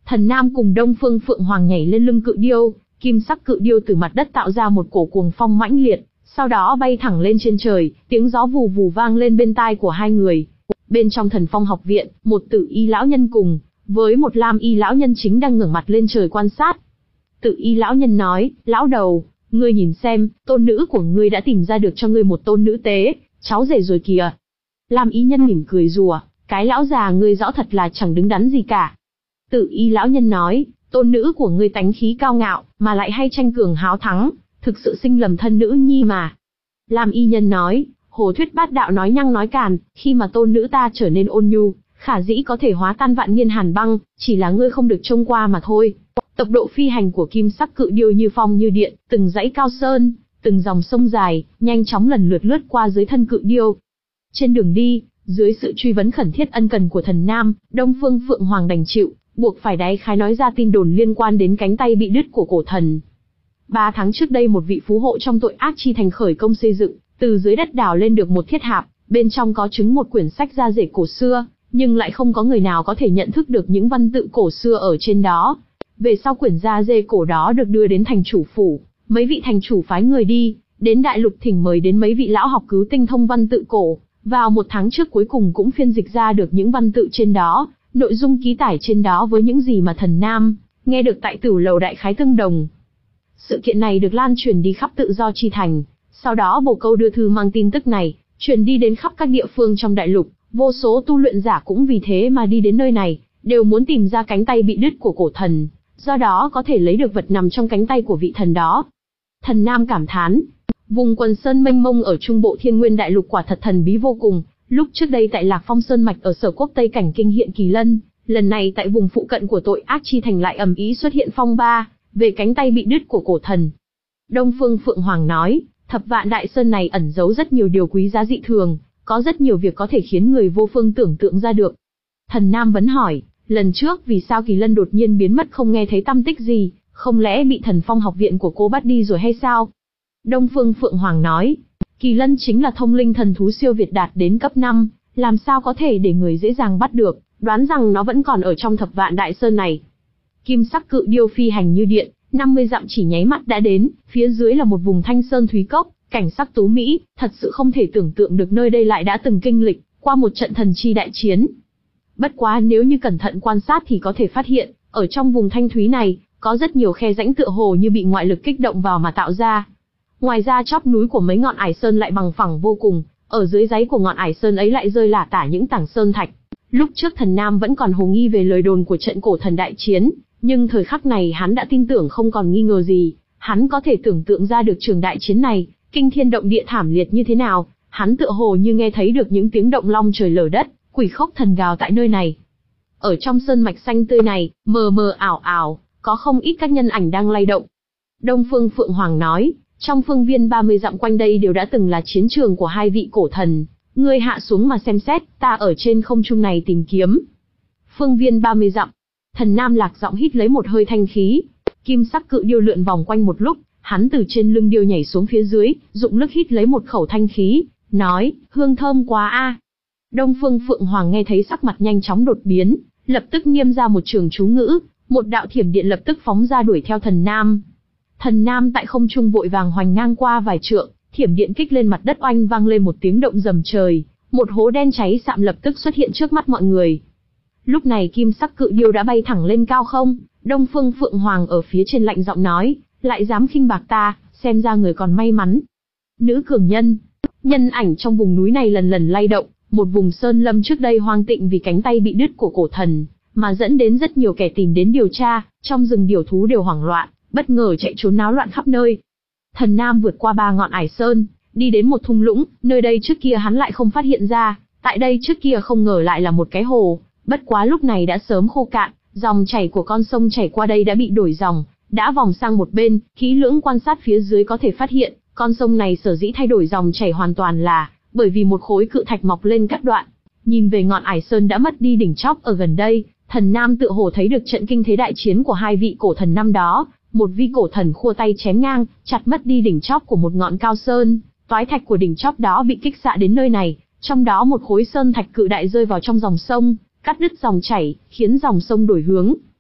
S1: Thần Nam cùng Đông Phương Phượng Hoàng nhảy lên lưng cự điêu, kim sắc cự điêu từ mặt đất tạo ra một cổ cuồng phong mãnh liệt, sau đó bay thẳng lên trên trời, tiếng gió vù vù vang lên bên tai của hai người. Bên trong Thần Phong học viện, một Tử Y lão nhân cùng với một Lam Y lão nhân chính đang ngẩng mặt lên trời quan sát. Tử Y lão nhân nói, lão đầu, ngươi nhìn xem, tôn nữ của ngươi đã tìm ra được cho ngươi một tôn nữ tế, cháu rể rồi kìa. Lam Y nhân mỉm cười rùa, cái lão già ngươi rõ thật là chẳng đứng đắn gì cả. Tử Y lão nhân nói, tôn nữ của ngươi tánh khí cao ngạo, mà lại hay tranh cường háo thắng, thực sự sinh lầm thân nữ nhi mà. Lam Y nhân nói, Hồ thuyết bát đạo nói nhăng nói càn, khi mà tôn nữ ta trở nên ôn nhu, khả dĩ có thể hóa tan vạn niên hàn băng, chỉ là ngươi không được trông qua mà thôi. Tốc độ phi hành của kim sắc cự điêu như phong như điện, từng dãy cao sơn, từng dòng sông dài, nhanh chóng lần lượt lướt qua dưới thân cự điêu. Trên đường đi, dưới sự truy vấn khẩn thiết ân cần của Thần Nam, Đông Phương Phượng Hoàng đành chịu, buộc phải đáy khái nói ra tin đồn liên quan đến cánh tay bị đứt của cổ thần. Ba tháng trước đây một vị phú hộ trong tội ác chi thành khởi công xây dựng, từ dưới đất đào lên được một thiết hạp, bên trong có trứng một quyển sách da dẻ cổ xưa, nhưng lại không có người nào có thể nhận thức được những văn tự cổ xưa ở trên đó. Về sau quyển da dê cổ đó được đưa đến thành chủ phủ, mấy vị thành chủ phái người đi, đến đại lục thỉnh mời đến mấy vị lão học cứu tinh thông văn tự cổ, vào một tháng trước cuối cùng cũng phiên dịch ra được những văn tự trên đó, nội dung ký tải trên đó với những gì mà Thần Nam nghe được tại Tửu Lầu đại khái tương đồng. Sự kiện này được lan truyền đi khắp Tự Do chi thành, sau đó bồ câu đưa thư mang tin tức này, truyền đi đến khắp các địa phương trong đại lục, vô số tu luyện giả cũng vì thế mà đi đến nơi này, đều muốn tìm ra cánh tay bị đứt của cổ thần, do đó có thể lấy được vật nằm trong cánh tay của vị thần đó. Thần Nam cảm thán, vùng quần sơn mênh mông ở trung bộ Thiên Nguyên đại lục quả thật thần bí vô cùng, lúc trước đây tại Lạc Phong Sơn mạch ở Sở Quốc Tây cảnh kinh hiện kỳ lân, lần này tại vùng phụ cận của tội ác chi thành lại ầm ĩ xuất hiện phong ba, về cánh tay bị đứt của cổ thần. Đông Phương Phượng Hoàng nói, Thập Vạn Đại Sơn này ẩn giấu rất nhiều điều quý giá dị thường, có rất nhiều việc có thể khiến người vô phương tưởng tượng ra được. Thần Nam vấn hỏi, lần trước vì sao kỳ lân đột nhiên biến mất không nghe thấy tăm tích gì, không lẽ bị Thần Phong học viện của cô bắt đi rồi hay sao? Đông Phương Phượng Hoàng nói, kỳ lân chính là thông linh thần thú siêu việt đạt đến cấp năm, làm sao có thể để người dễ dàng bắt được, đoán rằng nó vẫn còn ở trong Thập Vạn Đại Sơn này. Kim sắc cự điêu phi hành như điện, năm mươi dặm chỉ nháy mắt đã đến, phía dưới là một vùng thanh sơn thúy cốc, cảnh sắc tú mỹ, thật sự không thể tưởng tượng được nơi đây lại đã từng kinh lịch qua một trận thần chi đại chiến. Bất quá nếu như cẩn thận quan sát thì có thể phát hiện, ở trong vùng thanh thúy này, có rất nhiều khe rãnh tựa hồ như bị ngoại lực kích động vào mà tạo ra. Ngoài ra chóp núi của mấy ngọn ải sơn lại bằng phẳng vô cùng, ở dưới đáy của ngọn ải sơn ấy lại rơi lả tả những tảng sơn thạch. Lúc trước Thần Nam vẫn còn hồ nghi về lời đồn của trận cổ thần đại chiến, nhưng thời khắc này hắn đã tin tưởng không còn nghi ngờ gì, hắn có thể tưởng tượng ra được trường đại chiến này, kinh thiên động địa thảm liệt như thế nào, hắn tựa hồ như nghe thấy được những tiếng động long trời lở đất, quỷ khóc thần gào tại nơi này. Ở trong sơn mạch xanh tươi này, mờ mờ ảo ảo, có không ít các nhân ảnh đang lay động. Đông Phương Phượng Hoàng nói, trong phương viên ba mươi dặm quanh đây đều đã từng là chiến trường của hai vị cổ thần, ngươi hạ xuống mà xem xét, ta ở trên không trung này tìm kiếm. Phương viên ba mươi dặm, Thần Nam lạc giọng hít lấy một hơi thanh khí, kim sắc cự điêu lượn vòng quanh một lúc, hắn từ trên lưng điêu nhảy xuống phía dưới, dụng lực hít lấy một khẩu thanh khí, nói, hương thơm quá a. Đông Phương Phượng Hoàng nghe thấy sắc mặt nhanh chóng đột biến, lập tức nghiêm ra một trường chú ngữ, một đạo thiểm điện lập tức phóng ra đuổi theo Thần Nam. Thần Nam tại không trung vội vàng hoành ngang qua vài trượng, thiểm điện kích lên mặt đất oanh vang lên một tiếng động rầm trời, một hố đen cháy sạm lập tức xuất hiện trước mắt mọi người. Lúc này kim sắc cự điêu đã bay thẳng lên cao không, Đông Phương Phượng Hoàng ở phía trên lạnh giọng nói, lại dám khinh bạc ta, xem ra người còn may mắn. Nữ cường nhân, nhân ảnh trong vùng núi này lần lần lay động, một vùng sơn lâm trước đây hoang tịnh vì cánh tay bị đứt của cổ thần, mà dẫn đến rất nhiều kẻ tìm đến điều tra, trong rừng điểu thú đều hoảng loạn, bất ngờ chạy trốn náo loạn khắp nơi. Thần Nam vượt qua ba ngọn ải sơn, đi đến một thung lũng, nơi đây trước kia hắn lại không phát hiện ra, tại đây trước kia không ngờ lại là một cái hồ, bất quá lúc này đã sớm khô cạn, dòng chảy của con sông chảy qua đây đã bị đổi dòng, đã vòng sang một bên, kỹ lưỡng quan sát phía dưới có thể phát hiện, con sông này sở dĩ thay đổi dòng chảy hoàn toàn là bởi vì một khối cự thạch mọc lên cắt đoạn. Nhìn về ngọn ải sơn đã mất đi đỉnh chóp ở gần đây, Thần Nam tựa hồ thấy được trận kinh thế đại chiến của hai vị cổ thần năm đó, một vị cổ thần khua tay chém ngang, chặt mất đi đỉnh chóp của một ngọn cao sơn, toái thạch của đỉnh chóp đó bị kích xạ đến nơi này, trong đó một khối sơn thạch cự đại rơi vào trong dòng sông, cắt đứt dòng chảy, khiến dòng sông đổi hướng.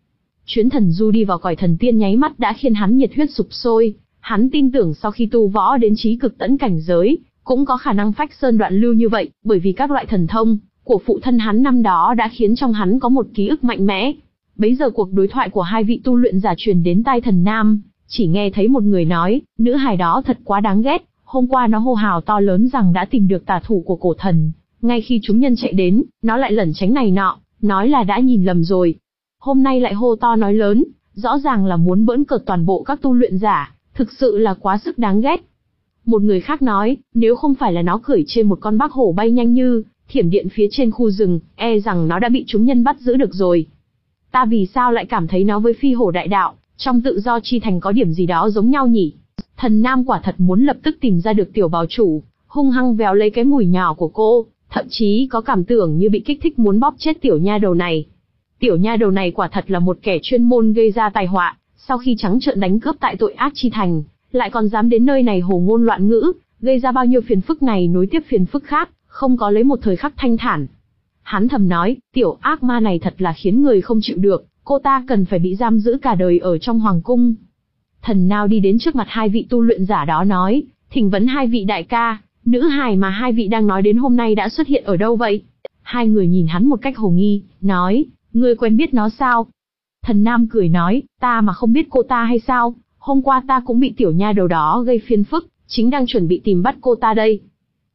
S1: Chuyến thần du đi vào cõi thần tiên nháy mắt đã khiến hắn nhiệt huyết sục sôi, hắn tin tưởng sau khi tu võ đến chí cực tẫn cảnh giới, cũng có khả năng phách sơn đoạn lưu như vậy, bởi vì các loại thần thông của phụ thân hắn năm đó đã khiến trong hắn có một ký ức mạnh mẽ. Bấy giờ cuộc đối thoại của hai vị tu luyện giả truyền đến tai Thần Nam, chỉ nghe thấy một người nói, nữ hài đó thật quá đáng ghét, hôm qua nó hô hào to lớn rằng đã tìm được tà thủ của cổ thần, ngay khi chúng nhân chạy đến, nó lại lẩn tránh này nọ, nói là đã nhìn lầm rồi. Hôm nay lại hô to nói lớn, rõ ràng là muốn bỡn cợt toàn bộ các tu luyện giả, thực sự là quá sức đáng ghét. Một người khác nói, nếu không phải là nó khởi trên một con bác hổ bay nhanh như thiểm điện phía trên khu rừng, e rằng nó đã bị chúng nhân bắt giữ được rồi. Ta vì sao lại cảm thấy nó với phi hổ đại đạo, trong tự do chi thành có điểm gì đó giống nhau nhỉ? Thần Nam quả thật muốn lập tức tìm ra được tiểu bào chủ, hung hăng véo lấy cái mùi nhỏ của cô, thậm chí có cảm tưởng như bị kích thích muốn bóp chết tiểu nha đầu này. Tiểu nha đầu này quả thật là một kẻ chuyên môn gây ra tai họa, sau khi trắng trợn đánh cướp tại tội ác chi thành, lại còn dám đến nơi này hồ ngôn loạn ngữ, gây ra bao nhiêu phiền phức này nối tiếp phiền phức khác, không có lấy một thời khắc thanh thản. Hắn thầm nói, tiểu ác ma này thật là khiến người không chịu được, cô ta cần phải bị giam giữ cả đời ở trong hoàng cung. Thần Nao đi đến trước mặt hai vị tu luyện giả đó nói, thỉnh vấn hai vị đại ca, nữ hài mà hai vị đang nói đến hôm nay đã xuất hiện ở đâu vậy? Hai người nhìn hắn một cách hồ nghi, nói, ngươi quen biết nó sao? Thần Nam cười nói, ta mà không biết cô ta hay sao, hôm qua ta cũng bị tiểu nha đầu đó gây phiền phức, chính đang chuẩn bị tìm bắt cô ta đây.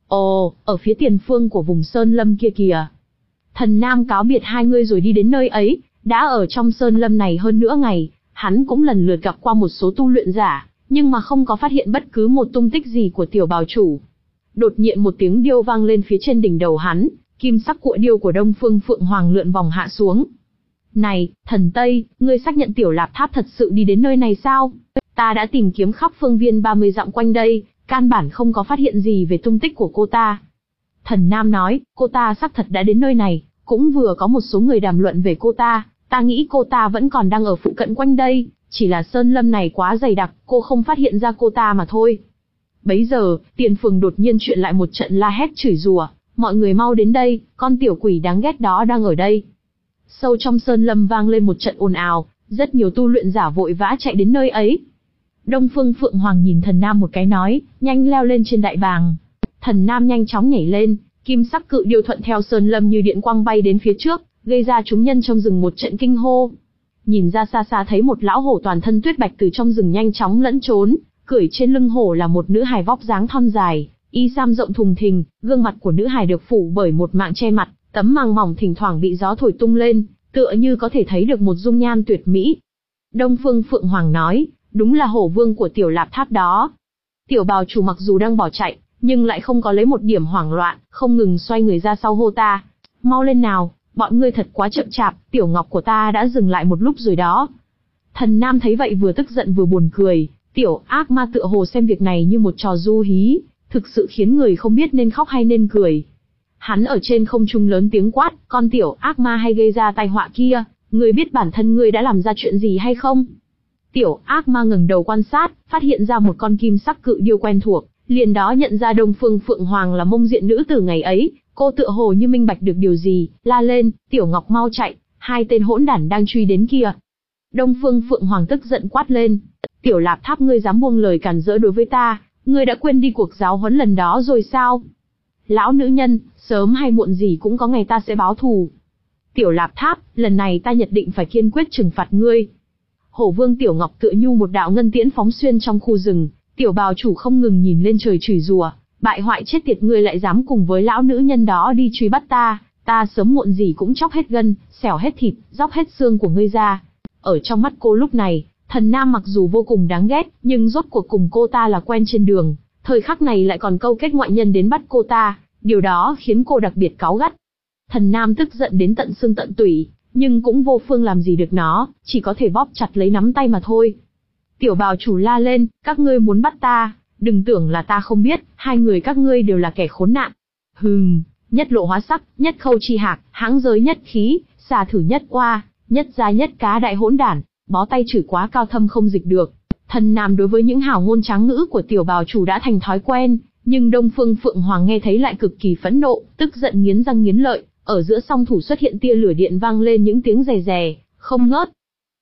S1: Ồ, ở phía tiền phương của vùng sơn lâm kia kìa. Thần Nam cáo biệt hai người rồi đi đến nơi ấy, đã ở trong sơn lâm này hơn nửa ngày, hắn cũng lần lượt gặp qua một số tu luyện giả, nhưng mà không có phát hiện bất cứ một tung tích gì của tiểu bào chủ. Đột nhiên một tiếng điêu vang lên phía trên đỉnh đầu hắn, kim sắc cuội điêu của Đông Phương Phượng Hoàng lượn vòng hạ xuống. Này, thần Tây, ngươi xác nhận tiểu Lạp Tháp thật sự đi đến nơi này sao? Ta đã tìm kiếm khắp phương viên ba mươi dặm quanh đây, căn bản không có phát hiện gì về tung tích của cô ta. Thần Nam nói, cô ta xác thật đã đến nơi này, cũng vừa có một số người đàm luận về cô ta, ta nghĩ cô ta vẫn còn đang ở phụ cận quanh đây, chỉ là sơn lâm này quá dày đặc, cô không phát hiện ra cô ta mà thôi. Bấy giờ, tiền phường đột nhiên chuyện lại một trận la hét chửi rủa, mọi người mau đến đây, con tiểu quỷ đáng ghét đó đang ở đây. Sâu trong sơn lâm vang lên một trận ồn ào, rất nhiều tu luyện giả vội vã chạy đến nơi ấy. Đông Phương Phượng Hoàng nhìn Thần Nam một cái nói, nhanh leo lên trên đại bàng. Thần Nam nhanh chóng nhảy lên, kim sắc cự điêu thuận theo sơn lâm như điện quang bay đến phía trước, gây ra chúng nhân trong rừng một trận kinh hô. Nhìn ra xa xa thấy một lão hổ toàn thân tuyết bạch từ trong rừng nhanh chóng lẫn trốn, cưỡi trên lưng hổ là một nữ hài vóc dáng thon dài, y sam rộng thùng thình, gương mặt của nữ hài được phủ bởi một mạng che mặt, tấm màng mỏng thỉnh thoảng bị gió thổi tung lên, tựa như có thể thấy được một dung nhan tuyệt mỹ. Đông Phương Phượng Hoàng nói, đúng là hổ vương của tiểu Lạp Tháp đó. Tiểu bào chủ mặc dù đang bỏ chạy, nhưng lại không có lấy một điểm hoảng loạn, không ngừng xoay người ra sau hô ta. Mau lên nào, bọn ngươi thật quá chậm chạp, tiểu ngọc của ta đã dừng lại một lúc rồi đó. Thần Nam thấy vậy vừa tức giận vừa buồn cười, tiểu ác ma tựa hồ xem việc này như một trò du hí, thực sự khiến người không biết nên khóc hay nên cười. Hắn ở trên không trung lớn tiếng quát, con tiểu ác ma hay gây ra tai họa kia, ngươi biết bản thân ngươi đã làm ra chuyện gì hay không? Tiểu ác ma ngẩng đầu quan sát, phát hiện ra một con kim sắc cự điêu quen thuộc, liền đó nhận ra Đông Phương Phượng Hoàng là mông diện nữ tử ngày ấy, cô tựa hồ như minh bạch được điều gì, la lên, tiểu ngọc mau chạy, hai tên hỗn đản đang truy đến kia. Đông Phương Phượng Hoàng tức giận quát lên, tiểu Lạp Tháp ngươi dám buông lời cản rỡ đối với ta, ngươi đã quên đi cuộc giáo huấn lần đó rồi sao? Lão nữ nhân, sớm hay muộn gì cũng có ngày ta sẽ báo thù. Tiểu Lạp Tháp, lần này ta nhất định phải kiên quyết trừng phạt ngươi. Hổ vương Tiểu Ngọc tựa nhu một đạo ngân tiễn phóng xuyên trong khu rừng, tiểu bào chủ không ngừng nhìn lên trời chửi rủa, bại hoại chết tiệt, ngươi lại dám cùng với lão nữ nhân đó đi truy bắt ta, ta sớm muộn gì cũng chóc hết gân, xẻo hết thịt, róc hết xương của ngươi ra. Ở trong mắt cô lúc này, Thần Nam mặc dù vô cùng đáng ghét, nhưng rốt cuộc cùng cô ta là quen trên đường, thời khắc này lại còn câu kết ngoại nhân đến bắt cô ta, điều đó khiến cô đặc biệt cáu gắt. Thần Nam tức giận đến tận xương tận tủy, nhưng cũng vô phương làm gì được nó, chỉ có thể bóp chặt lấy nắm tay mà thôi. Tiểu bào chủ la lên, các ngươi muốn bắt ta, đừng tưởng là ta không biết, hai người các ngươi đều là kẻ khốn nạn. Hừm, nhất lộ hóa sắc, nhất khâu chi hạc, hãng giới nhất khí, xà thử nhất oa, nhất gia nhất cá đại hỗn đản, bó tay chửi quá cao thâm không dịch được. Thần Nam đối với những hào ngôn tráng ngữ của tiểu bào chủ đã thành thói quen, nhưng Đông Phương Phượng Hoàng nghe thấy lại cực kỳ phẫn nộ, tức giận nghiến răng nghiến lợi, ở giữa song thủ xuất hiện tia lửa điện vang lên những tiếng rè rè, không ngớt.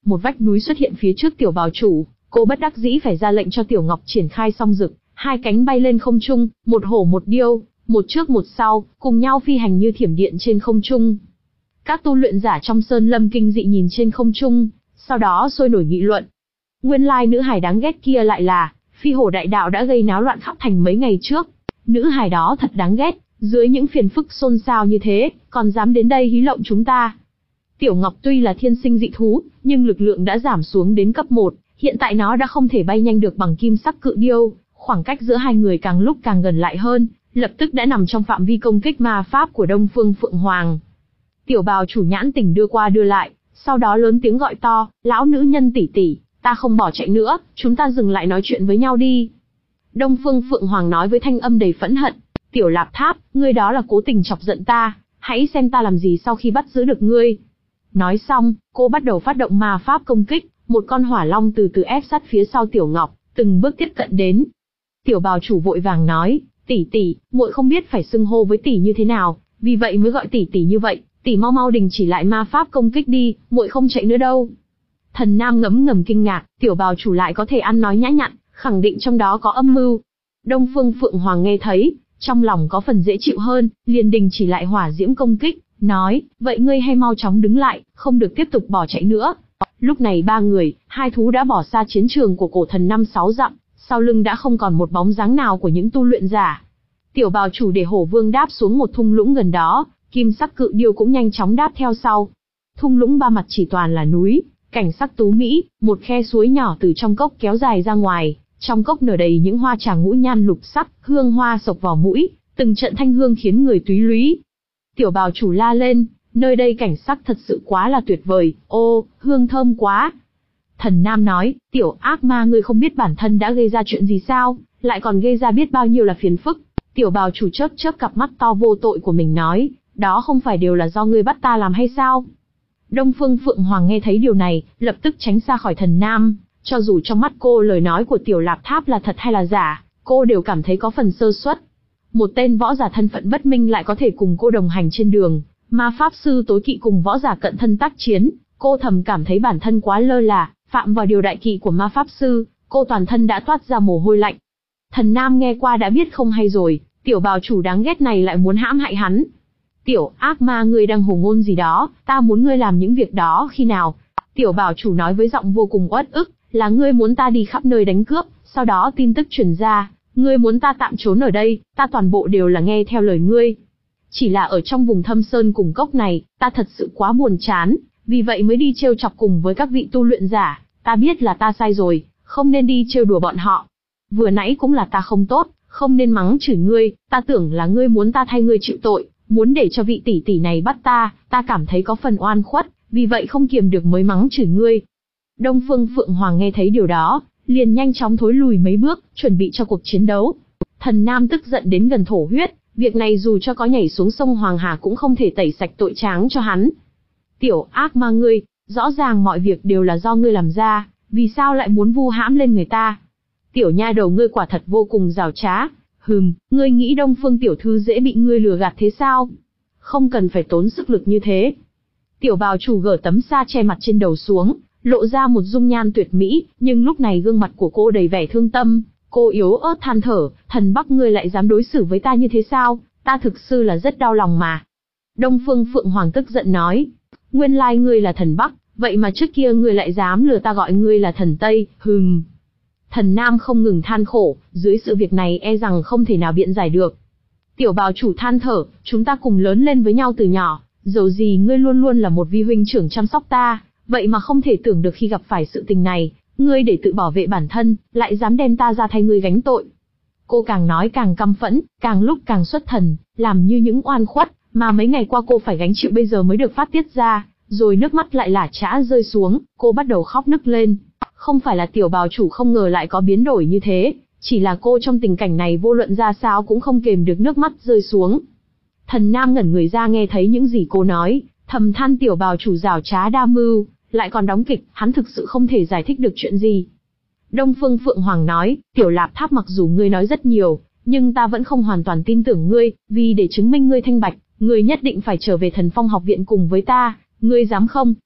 S1: một vách núi xuất hiện phía trước tiểu bào chủ, cô bất đắc dĩ phải ra lệnh cho Tiểu Ngọc triển khai song dực, hai cánh bay lên không trung, một hổ một điêu, một trước một sau, cùng nhau phi hành như thiểm điện trên không trung. Các tu luyện giả trong sơn lâm kinh dị nhìn trên không trung, sau đó sôi nổi nghị luận. Nguyên lai nữ hài đáng ghét kia lại là Phi Hổ đại đạo đã gây náo loạn khắp thành mấy ngày trước. Nữ hài đó thật đáng ghét, dưới những phiền phức xôn xao như thế, còn dám đến đây hí lộng chúng ta. Tiểu Ngọc tuy là thiên sinh dị thú, nhưng lực lượng đã giảm xuống đến cấp một, hiện tại nó đã không thể bay nhanh được bằng kim sắc cự điêu, khoảng cách giữa hai người càng lúc càng gần lại hơn, lập tức đã nằm trong phạm vi công kích ma pháp của Đông Phương Phượng Hoàng. Tiểu bào chủ nhãn tỉnh đưa qua đưa lại, sau đó lớn tiếng gọi to, lão nữ nhân tỷ tỷ, ta không bỏ chạy nữa, chúng ta dừng lại nói chuyện với nhau đi. Đông Phương Phượng Hoàng nói với thanh âm đầy phẫn hận, Tiểu Lạp Tháp, ngươi đó là cố tình chọc giận ta, hãy xem ta làm gì sau khi bắt giữ được ngươi. Nói xong, cô bắt đầu phát động ma pháp công kích, một con hỏa long từ từ ép sát phía sau Tiểu Ngọc, từng bước tiếp cận đến. Tiểu bào chủ vội vàng nói, tỷ tỷ, muội không biết phải xưng hô với tỷ như thế nào, vì vậy mới gọi tỷ tỷ như vậy, tỷ mau mau đình chỉ lại ma pháp công kích đi, muội không chạy nữa đâu. Thần Nam ngấm ngầm kinh ngạc, tiểu bào chủ lại có thể ăn nói nhã nhặn, khẳng định trong đó có âm mưu. Đông Phương Phượng Hoàng nghe thấy, trong lòng có phần dễ chịu hơn, liền đình chỉ lại hỏa diễm công kích, nói, vậy ngươi hay mau chóng đứng lại, không được tiếp tục bỏ chạy nữa. Lúc này ba người, hai thú đã bỏ xa chiến trường của cổ thần năm sáu dặm, sau lưng đã không còn một bóng dáng nào của những tu luyện giả. Tiểu bào chủ để hổ vương đáp xuống một thung lũng gần đó, kim sắc cự điêu cũng nhanh chóng đáp theo sau. Thung lũng ba mặt chỉ toàn là núi, cảnh sắc tú mỹ, một khe suối nhỏ từ trong cốc kéo dài ra ngoài, trong cốc nở đầy những hoa trà ngũ nhan lục sắc, hương hoa sộc vào mũi, từng trận thanh hương khiến người túy lúy. Tiểu bào chủ la lên, nơi đây cảnh sắc thật sự quá là tuyệt vời, ô, hương thơm quá. Thần Nam nói, tiểu ác ma ngươi không biết bản thân đã gây ra chuyện gì sao, lại còn gây ra biết bao nhiêu là phiền phức. Tiểu bào chủ chớp chớp cặp mắt to vô tội của mình nói, đó không phải đều là do ngươi bắt ta làm hay sao? Đông Phương Phượng Hoàng nghe thấy điều này, lập tức tránh xa khỏi Thần Nam, cho dù trong mắt cô lời nói của Tiểu Lạp Tháp là thật hay là giả, cô đều cảm thấy có phần sơ suất. Một tên võ giả thân phận bất minh lại có thể cùng cô đồng hành trên đường, ma pháp sư tối kỵ cùng võ giả cận thân tác chiến, cô thầm cảm thấy bản thân quá lơ là, phạm vào điều đại kỵ của ma pháp sư, cô toàn thân đã toát ra mồ hôi lạnh. Thần Nam nghe qua đã biết không hay rồi, tiểu bào chủ đáng ghét này lại muốn hãm hại hắn. Tiểu ác ma ngươi đang hồ ngôn gì đó, ta muốn ngươi làm những việc đó khi nào? Tiểu bào chủ nói với giọng vô cùng uất ức, là ngươi muốn ta đi khắp nơi đánh cướp, sau đó tin tức truyền ra, ngươi muốn ta tạm trốn ở đây, ta toàn bộ đều là nghe theo lời ngươi. Chỉ là ở trong vùng thâm sơn cùng cốc này, ta thật sự quá buồn chán, vì vậy mới đi trêu chọc cùng với các vị tu luyện giả, ta biết là ta sai rồi, không nên đi trêu đùa bọn họ. Vừa nãy cũng là ta không tốt, không nên mắng chửi ngươi, ta tưởng là ngươi muốn ta thay ngươi chịu tội, muốn để cho vị tỷ tỷ này bắt ta, ta cảm thấy có phần oan khuất, vì vậy không kiềm được mới mắng chửi ngươi. Đông Phương Phượng Hoàng nghe thấy điều đó, liền nhanh chóng thối lùi mấy bước, chuẩn bị cho cuộc chiến đấu. Thần Nam tức giận đến gần thổ huyết, việc này dù cho có nhảy xuống sông Hoàng Hà cũng không thể tẩy sạch tội tráng cho hắn. Tiểu ác ma ngươi, rõ ràng mọi việc đều là do ngươi làm ra, vì sao lại muốn vu hãm lên người ta? Tiểu nha đầu ngươi quả thật vô cùng giảo trá, hừm, ngươi nghĩ Đông Phương tiểu thư dễ bị ngươi lừa gạt thế sao? Không cần phải tốn sức lực như thế. Tiểu bào chủ gỡ tấm sa che mặt trên đầu xuống, lộ ra một dung nhan tuyệt mỹ, nhưng lúc này gương mặt của cô đầy vẻ thương tâm, cô yếu ớt than thở, thần Bắc ngươi lại dám đối xử với ta như thế sao, ta thực sự là rất đau lòng mà. Đông Phương Phượng Hoàng tức giận nói, nguyên lai ngươi là thần Bắc, vậy mà trước kia ngươi lại dám lừa ta gọi ngươi là thần Tây, hừm. Thần Nam không ngừng than khổ, dưới sự việc này e rằng không thể nào biện giải được. Tiểu bào chủ than thở, chúng ta cùng lớn lên với nhau từ nhỏ, dầu gì ngươi luôn luôn là một vi huynh trưởng chăm sóc ta, vậy mà không thể tưởng được khi gặp phải sự tình này, ngươi để tự bảo vệ bản thân, lại dám đem ta ra thay ngươi gánh tội. Cô càng nói càng căm phẫn, càng lúc càng xuất thần, làm như những oan khuất, mà mấy ngày qua cô phải gánh chịu bây giờ mới được phát tiết ra, rồi nước mắt lại lả chã rơi xuống, cô bắt đầu khóc nức lên. Không phải là tiểu bào chủ không ngờ lại có biến đổi như thế, chỉ là cô trong tình cảnh này vô luận ra sao cũng không kềm được nước mắt rơi xuống. Thần Nam ngẩn người ra nghe thấy những gì cô nói, thầm than tiểu bào chủ giảo trá đa mưu, lại còn đóng kịch, hắn thực sự không thể giải thích được chuyện gì. Đông Phương Phượng Hoàng nói, Tiểu Lạp Tháp mặc dù ngươi nói rất nhiều, nhưng ta vẫn không hoàn toàn tin tưởng ngươi, vì để chứng minh ngươi thanh bạch, ngươi nhất định phải trở về Thần Phong học viện cùng với ta, ngươi dám không?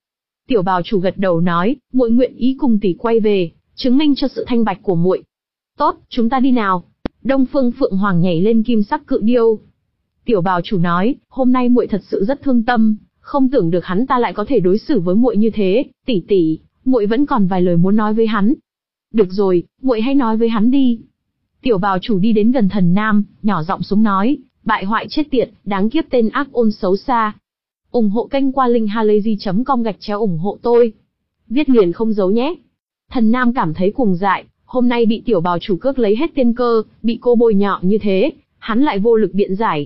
S1: Tiểu bào chủ gật đầu nói, muội nguyện ý cùng tỷ quay về, chứng minh cho sự thanh bạch của muội. Tốt, chúng ta đi nào. Đông Phương Phượng Hoàng nhảy lên kim sắc cự điêu. Tiểu bào chủ nói, hôm nay muội thật sự rất thương tâm, không tưởng được hắn ta lại có thể đối xử với muội như thế, tỷ tỷ, muội vẫn còn vài lời muốn nói với hắn. Được rồi, muội hãy nói với hắn đi. Tiểu bào chủ đi đến gần Thần Nam, nhỏ giọng xuống nói, bại hoại chết tiệt, đáng kiếp tên ác ôn xấu xa. ủng hộ kênh qua linkhalazy chấm com gạch chéo ủng hộ tôi. Viết liền không giấu nhé. Thần Nam cảm thấy cuồng dại, hôm nay bị tiểu bào chủ cướp lấy hết tiên cơ, bị cô bôi nhọ như thế, hắn lại vô lực biện giải.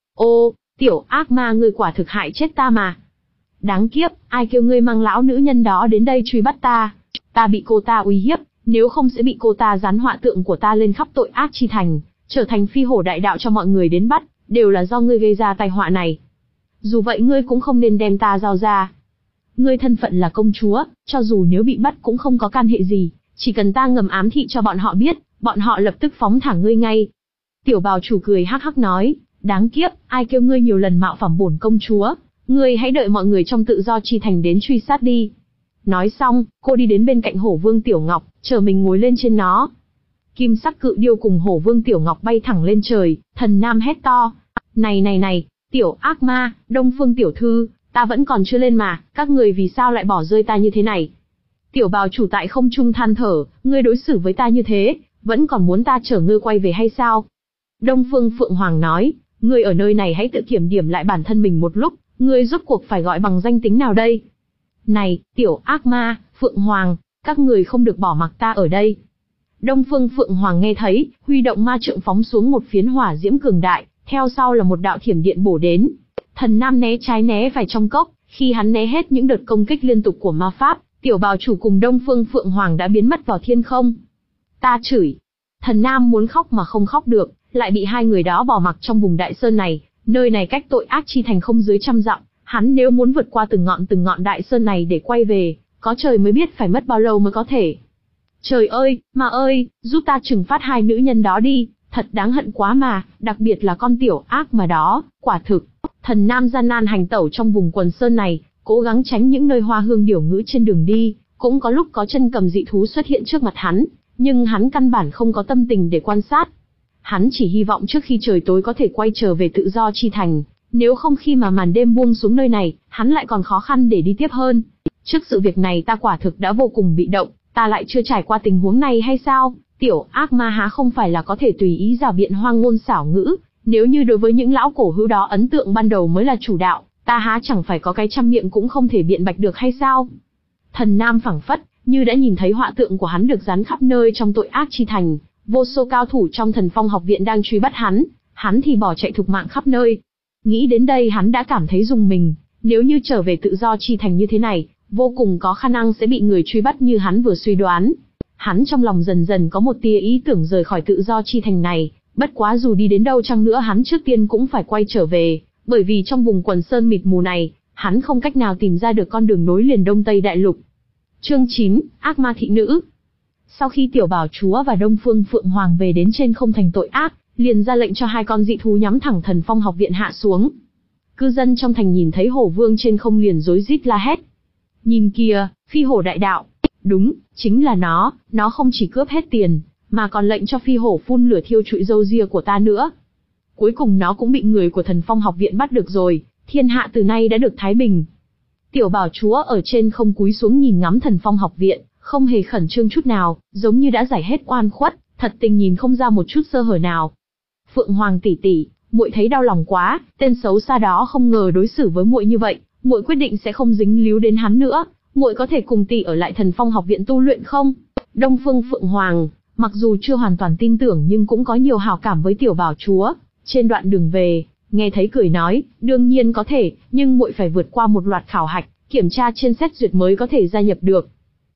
S1: Ô, tiểu ác ma ngươi quả thực hại chết ta mà. Đáng kiếp, ai kêu ngươi mang lão nữ nhân đó đến đây truy bắt ta. Ta bị cô ta uy hiếp, nếu không sẽ bị cô ta dán họa tượng của ta lên khắp tội ác chi thành, trở thành phi hổ đại đạo cho mọi người đến bắt, đều là do ngươi gây ra tai họa này. Dù vậy ngươi cũng không nên đem ta giao ra. Ngươi thân phận là công chúa, cho dù nếu bị bắt cũng không có can hệ gì, chỉ cần ta ngầm ám thị cho bọn họ biết, bọn họ lập tức phóng thẳng ngươi ngay. Tiểu bào chủ cười hắc hắc nói, đáng kiếp, ai kêu ngươi nhiều lần mạo phẩm bổn công chúa, ngươi hãy đợi mọi người trong tự do chi thành đến truy sát đi. Nói xong, cô đi đến bên cạnh hổ vương Tiểu Ngọc, chờ mình ngồi lên trên nó. Kim sắc cự điêu cùng hổ vương Tiểu Ngọc bay thẳng lên trời, Thần Nam hét to. Này này này, tiểu ác ma, Đông Phương tiểu thư, ta vẫn còn chưa lên mà, các người vì sao lại bỏ rơi ta như thế này? Tiểu bào chủ tại không trung than thở, ngươi đối xử với ta như thế, vẫn còn muốn ta chở ngươi quay về hay sao? Đông Phương Phượng Hoàng nói, ngươi ở nơi này hãy tự kiểm điểm lại bản thân mình một lúc, ngươi rốt cuộc phải gọi bằng danh tính nào đây? Này, tiểu ác ma, Phượng Hoàng, các người không được bỏ mặc ta ở đây. Đông Phương Phượng Hoàng nghe thấy, huy động ma trượng phóng xuống một phiến hỏa diễm cường đại, theo sau là một đạo thiểm điện bổ đến. Thần Nam né trái né phải trong cốc, khi hắn né hết những đợt công kích liên tục của ma pháp, tiểu bào chủ cùng Đông Phương Phượng Hoàng đã biến mất vào thiên không. Ta chửi. Thần Nam muốn khóc mà không khóc được, lại bị hai người đó bỏ mặc trong vùng đại sơn này, nơi này cách tội ác chi thành không dưới trăm dặm, hắn nếu muốn vượt qua từng ngọn từng ngọn đại sơn này để quay về, có trời mới biết phải mất bao lâu mới có thể. Trời ơi, ma ơi, giúp ta trừng phạt hai nữ nhân đó đi, thật đáng hận quá mà, đặc biệt là con tiểu ác mà đó, quả thực. Thần Nam gian nan hành tẩu trong vùng quần sơn này, cố gắng tránh những nơi hoa hương điểu ngữ trên đường đi, cũng có lúc có chân cầm dị thú xuất hiện trước mặt hắn, nhưng hắn căn bản không có tâm tình để quan sát. Hắn chỉ hy vọng trước khi trời tối có thể quay trở về tự do chi thành, nếu không khi mà màn đêm buông xuống nơi này, hắn lại còn khó khăn để đi tiếp hơn. Trước sự việc này ta quả thực đã vô cùng bị động, ta lại chưa trải qua tình huống này hay sao? Tiểu ác ma há không phải là có thể tùy ý rào biện hoang ngôn xảo ngữ, nếu như đối với những lão cổ hữu đó ấn tượng ban đầu mới là chủ đạo, ta há chẳng phải có cái trăm miệng cũng không thể biện bạch được hay sao? Thần Nam phảng phất như đã nhìn thấy họa tượng của hắn được dán khắp nơi trong tội ác chi thành, vô số cao thủ trong Thần Phong học viện đang truy bắt hắn, hắn thì bỏ chạy thục mạng khắp nơi. Nghĩ đến đây hắn đã cảm thấy rùng mình, nếu như trở về tự do chi thành như thế này, vô cùng có khả năng sẽ bị người truy bắt như hắn vừa suy đoán. Hắn trong lòng dần dần có một tia ý tưởng rời khỏi tự do chi thành này, bất quá dù đi đến đâu chăng nữa hắn trước tiên cũng phải quay trở về, bởi vì trong vùng quần sơn mịt mù này, hắn không cách nào tìm ra được con đường nối liền Đông Tây Đại Lục. Chương chín, Ác Ma thị nữ. Sau khi tiểu bảo chúa và Đông Phương Phượng Hoàng về đến trên không thành tội ác, liền ra lệnh cho hai con dị thú nhắm thẳng Thần Phong học viện hạ xuống. Cư dân trong thành nhìn thấy hổ vương trên không liền rối rít la hét. Nhìn kìa, phi hổ đại đạo. Đúng, chính là nó, nó không chỉ cướp hết tiền, mà còn lệnh cho phi hổ phun lửa thiêu trụi râu ria của ta nữa. Cuối cùng nó cũng bị người của Thần Phong học viện bắt được rồi, thiên hạ từ nay đã được thái bình. Tiểu bảo chúa ở trên không cúi xuống nhìn ngắm Thần Phong học viện, không hề khẩn trương chút nào, giống như đã giải hết oan khuất, thật tình nhìn không ra một chút sơ hở nào. Phượng Hoàng tỷ tỷ, muội thấy đau lòng quá, tên xấu xa đó không ngờ đối xử với muội như vậy, muội quyết định sẽ không dính líu đến hắn nữa, muội có thể cùng tỷ ở lại Thần Phong học viện tu luyện không? Đông Phương Phượng Hoàng, mặc dù chưa hoàn toàn tin tưởng nhưng cũng có nhiều hảo cảm với tiểu bảo chúa, trên đoạn đường về, nghe thấy cười nói, đương nhiên có thể, nhưng muội phải vượt qua một loạt khảo hạch, kiểm tra trên xét duyệt mới có thể gia nhập được.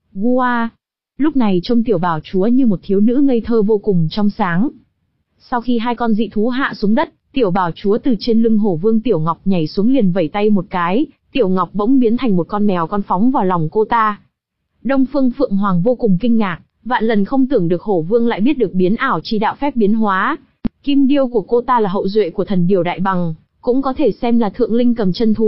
S1: Gua! Lúc này trông tiểu bảo chúa như một thiếu nữ ngây thơ vô cùng trong sáng. Sau khi hai con dị thú hạ xuống đất, tiểu bảo chúa từ trên lưng hổ vương Tiểu Ngọc nhảy xuống liền vẩy tay một cái, Tiểu Ngọc bỗng biến thành một con mèo con phóng vào lòng cô ta. Đông Phương Phượng Hoàng vô cùng kinh ngạc, vạn lần không tưởng được hổ vương lại biết được biến ảo chi đạo phép biến hóa. Kim điêu của cô ta là hậu duệ của thần điểu đại bằng, cũng có thể xem là thượng linh cầm chân thú,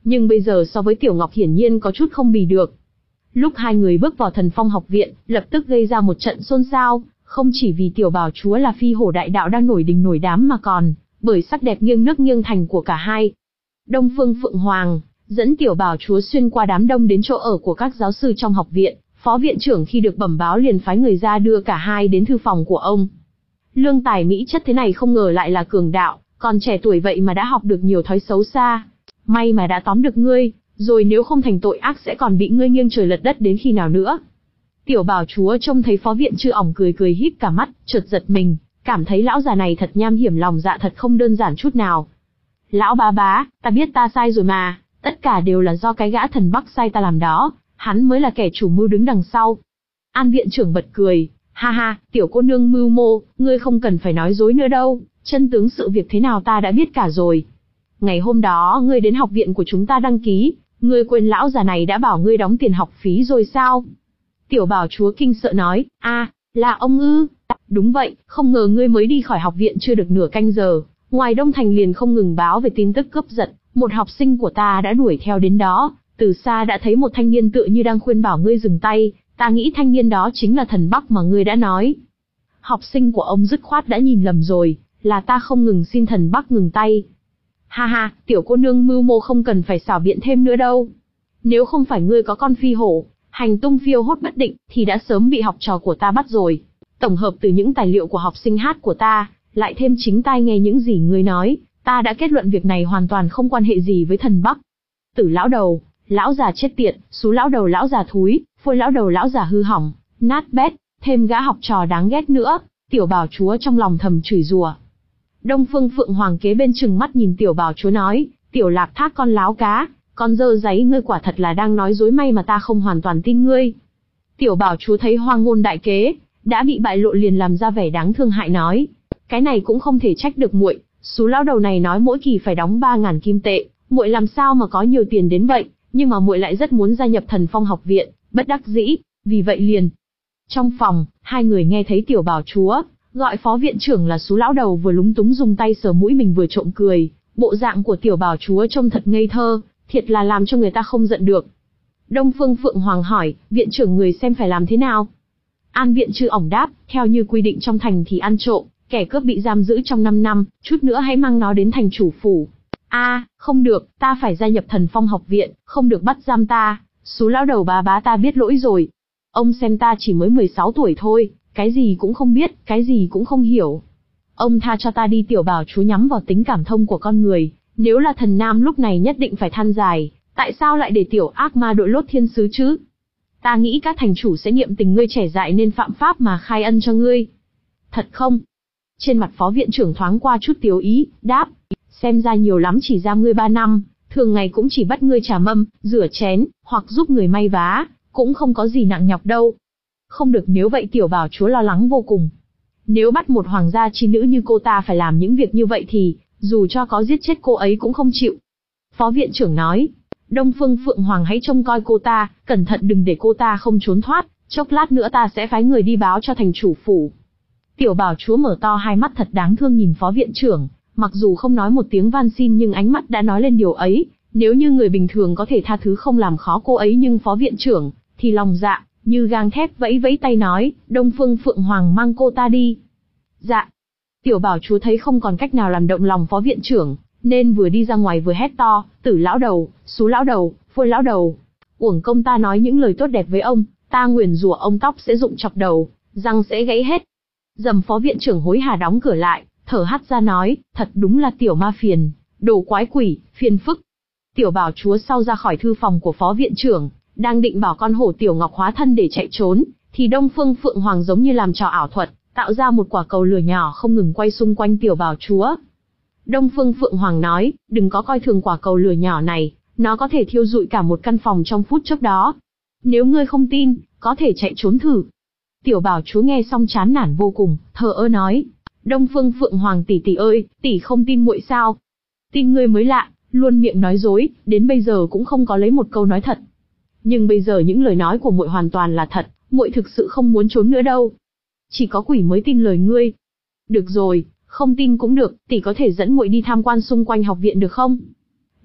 S1: nhưng bây giờ so với Tiểu Ngọc hiển nhiên có chút không bì được. Lúc hai người bước vào Thần Phong học viện, lập tức gây ra một trận xôn xao, không chỉ vì Tiểu Bảo Chúa là phi hổ đại đạo đang nổi đình nổi đám mà còn bởi sắc đẹp nghiêng nước nghiêng thành của cả hai. Đông Phương Phượng Hoàng dẫn Tiểu Bảo Chúa xuyên qua đám đông đến chỗ ở của các giáo sư trong học viện, phó viện trưởng khi được bẩm báo liền phái người ra đưa cả hai đến thư phòng của ông. Lương tài mỹ chất thế này không ngờ lại là cường đạo, còn trẻ tuổi vậy mà đã học được nhiều thói xấu xa. May mà đã tóm được ngươi, rồi nếu không thành tội ác sẽ còn bị ngươi nghiêng trời lật đất đến khi nào nữa. Tiểu Bảo Chúa trông thấy phó viện trưởng ỏng cười cười híp cả mắt, chợt giật mình, cảm thấy lão già này thật nham hiểm, lòng dạ thật không đơn giản chút nào. Lão bá bá, ta biết ta sai rồi mà, tất cả đều là do cái gã thần Bắc sai ta làm đó, hắn mới là kẻ chủ mưu đứng đằng sau. An viện trưởng bật cười, ha ha, tiểu cô nương mưu mô, ngươi không cần phải nói dối nữa đâu, chân tướng sự việc thế nào ta đã biết cả rồi. Ngày hôm đó ngươi đến học viện của chúng ta đăng ký, ngươi quên lão già này đã bảo ngươi đóng tiền học phí rồi sao? Tiểu Bảo Chúa kinh sợ nói, a, là ông ư? Đúng vậy, không ngờ ngươi mới đi khỏi học viện chưa được nửa canh giờ, ngoài Đông Thành liền không ngừng báo về tin tức cướp giật, một học sinh của ta đã đuổi theo đến đó, từ xa đã thấy một thanh niên tựa như đang khuyên bảo ngươi dừng tay, ta nghĩ thanh niên đó chính là thần Bắc mà ngươi đã nói. Học sinh của ông dứt khoát đã nhìn lầm rồi, là ta không ngừng xin thần Bắc ngừng tay. Ha ha, tiểu cô nương mưu mô không cần phải xảo biện thêm nữa đâu. Nếu không phải ngươi có con phi hổ, hành tung phiêu hốt bất định, thì đã sớm bị học trò của ta bắt rồi. Tổng hợp từ những tài liệu của học sinh hát của ta, lại thêm chính tai nghe những gì ngươi nói, ta đã kết luận việc này hoàn toàn không quan hệ gì với thần Bắc. Tử lão đầu, lão già chết tiệt, xú lão đầu lão già thúi, phôi lão đầu lão già hư hỏng, nát bét, thêm gã học trò đáng ghét nữa, Tiểu Bảo Chúa trong lòng thầm chửi rủa. Đông Phương Phượng Hoàng kế bên trừng mắt nhìn Tiểu Bảo Chúa nói, Tiểu Lạc Thác con láo cá, con dơ giấy, ngươi quả thật là đang nói dối, may mà ta không hoàn toàn tin ngươi. Tiểu Bảo Chúa thấy hoang ngôn đại kế đã bị bại lộ liền làm ra vẻ đáng thương hại nói, cái này cũng không thể trách được muội, xú lão đầu này nói mỗi kỳ phải đóng ba ngàn kim tệ, muội làm sao mà có nhiều tiền đến vậy, nhưng mà muội lại rất muốn gia nhập Thần Phong học viện, bất đắc dĩ, vì vậy liền. Trong phòng, hai người nghe thấy Tiểu Bảo Chúa gọi phó viện trưởng là xú lão đầu, vừa lúng túng dùng tay sờ mũi mình vừa trộm cười, bộ dạng của Tiểu Bảo Chúa trông thật ngây thơ, thiệt là làm cho người ta không giận được. Đông Phương Phượng Hoàng hỏi, viện trưởng người xem phải làm thế nào? An viện chư ỏng đáp, theo như quy định trong thành thì ăn trộm, kẻ cướp bị giam giữ trong năm năm, chút nữa hãy mang nó đến thành chủ phủ. A, à, không được, ta phải gia nhập Thần Phong học viện, không được bắt giam ta, xú lão đầu bá bá ta biết lỗi rồi. Ông xem ta chỉ mới mười sáu tuổi thôi, cái gì cũng không biết, cái gì cũng không hiểu. Ông tha cho ta đi. Tiểu Bảo Chúa nhắm vào tính cảm thông của con người, nếu là thần nam lúc này nhất định phải than dài, tại sao lại để tiểu ác ma đội lốt thiên sứ chứ? Ta nghĩ các thành chủ sẽ niệm tình ngươi trẻ dại nên phạm pháp mà khai ân cho ngươi. Thật không? Trên mặt phó viện trưởng thoáng qua chút tiếu ý, đáp, xem ra nhiều lắm chỉ giam ngươi ba năm, thường ngày cũng chỉ bắt ngươi trà mâm, rửa chén, hoặc giúp người may vá, cũng không có gì nặng nhọc đâu. Không được, nếu vậy Tiểu Bảo Chúa lo lắng vô cùng. Nếu bắt một hoàng gia chi nữ như cô ta phải làm những việc như vậy thì, dù cho có giết chết cô ấy cũng không chịu. Phó viện trưởng nói, Đông Phương Phượng Hoàng hãy trông coi cô ta, cẩn thận đừng để cô ta không trốn thoát, chốc lát nữa ta sẽ phái người đi báo cho thành chủ phủ. Tiểu Bảo Chúa mở to hai mắt thật đáng thương nhìn phó viện trưởng, mặc dù không nói một tiếng van xin nhưng ánh mắt đã nói lên điều ấy. Nếu như người bình thường có thể tha thứ không làm khó cô ấy, nhưng phó viện trưởng thì lòng dạ như gang thép, vẫy vẫy tay nói, Đông Phương Phượng Hoàng mang cô ta đi. Dạ. Tiểu Bảo Chúa thấy không còn cách nào làm động lòng phó viện trưởng, nên vừa đi ra ngoài vừa hét to, tử lão đầu, xú lão đầu, phôi lão đầu. Uổng công ta nói những lời tốt đẹp với ông, ta nguyền rủa ông tóc sẽ rụng chọc đầu, răng sẽ gãy hết. Dầm phó viện trưởng hối hả đóng cửa lại, thở hắt ra nói, thật đúng là tiểu ma phiền, đồ quái quỷ, phiền phức. Tiểu Bảo Chúa sau ra khỏi thư phòng của phó viện trưởng, đang định bảo con hổ Tiểu Ngọc hóa thân để chạy trốn, thì Đông Phương Phượng Hoàng giống như làm trò ảo thuật, tạo ra một quả cầu lửa nhỏ không ngừng quay xung quanh Tiểu Bảo Chúa. Đông Phương Phượng Hoàng nói, đừng có coi thường quả cầu lửa nhỏ này, nó có thể thiêu rụi cả một căn phòng trong phút chốc đó. Nếu ngươi không tin, có thể chạy trốn thử. Tiểu Bảo Chúa nghe xong chán nản vô cùng, thờ ơ nói, Đông Phương Phượng Hoàng tỷ tỷ ơi, tỷ không tin muội sao? Tin ngươi mới lạ, luôn miệng nói dối, đến bây giờ cũng không có lấy một câu nói thật. Nhưng bây giờ những lời nói của muội hoàn toàn là thật, muội thực sự không muốn trốn nữa đâu. Chỉ có quỷ mới tin lời ngươi. Được rồi, không tin cũng được, tỷ có thể dẫn muội đi tham quan xung quanh học viện được không?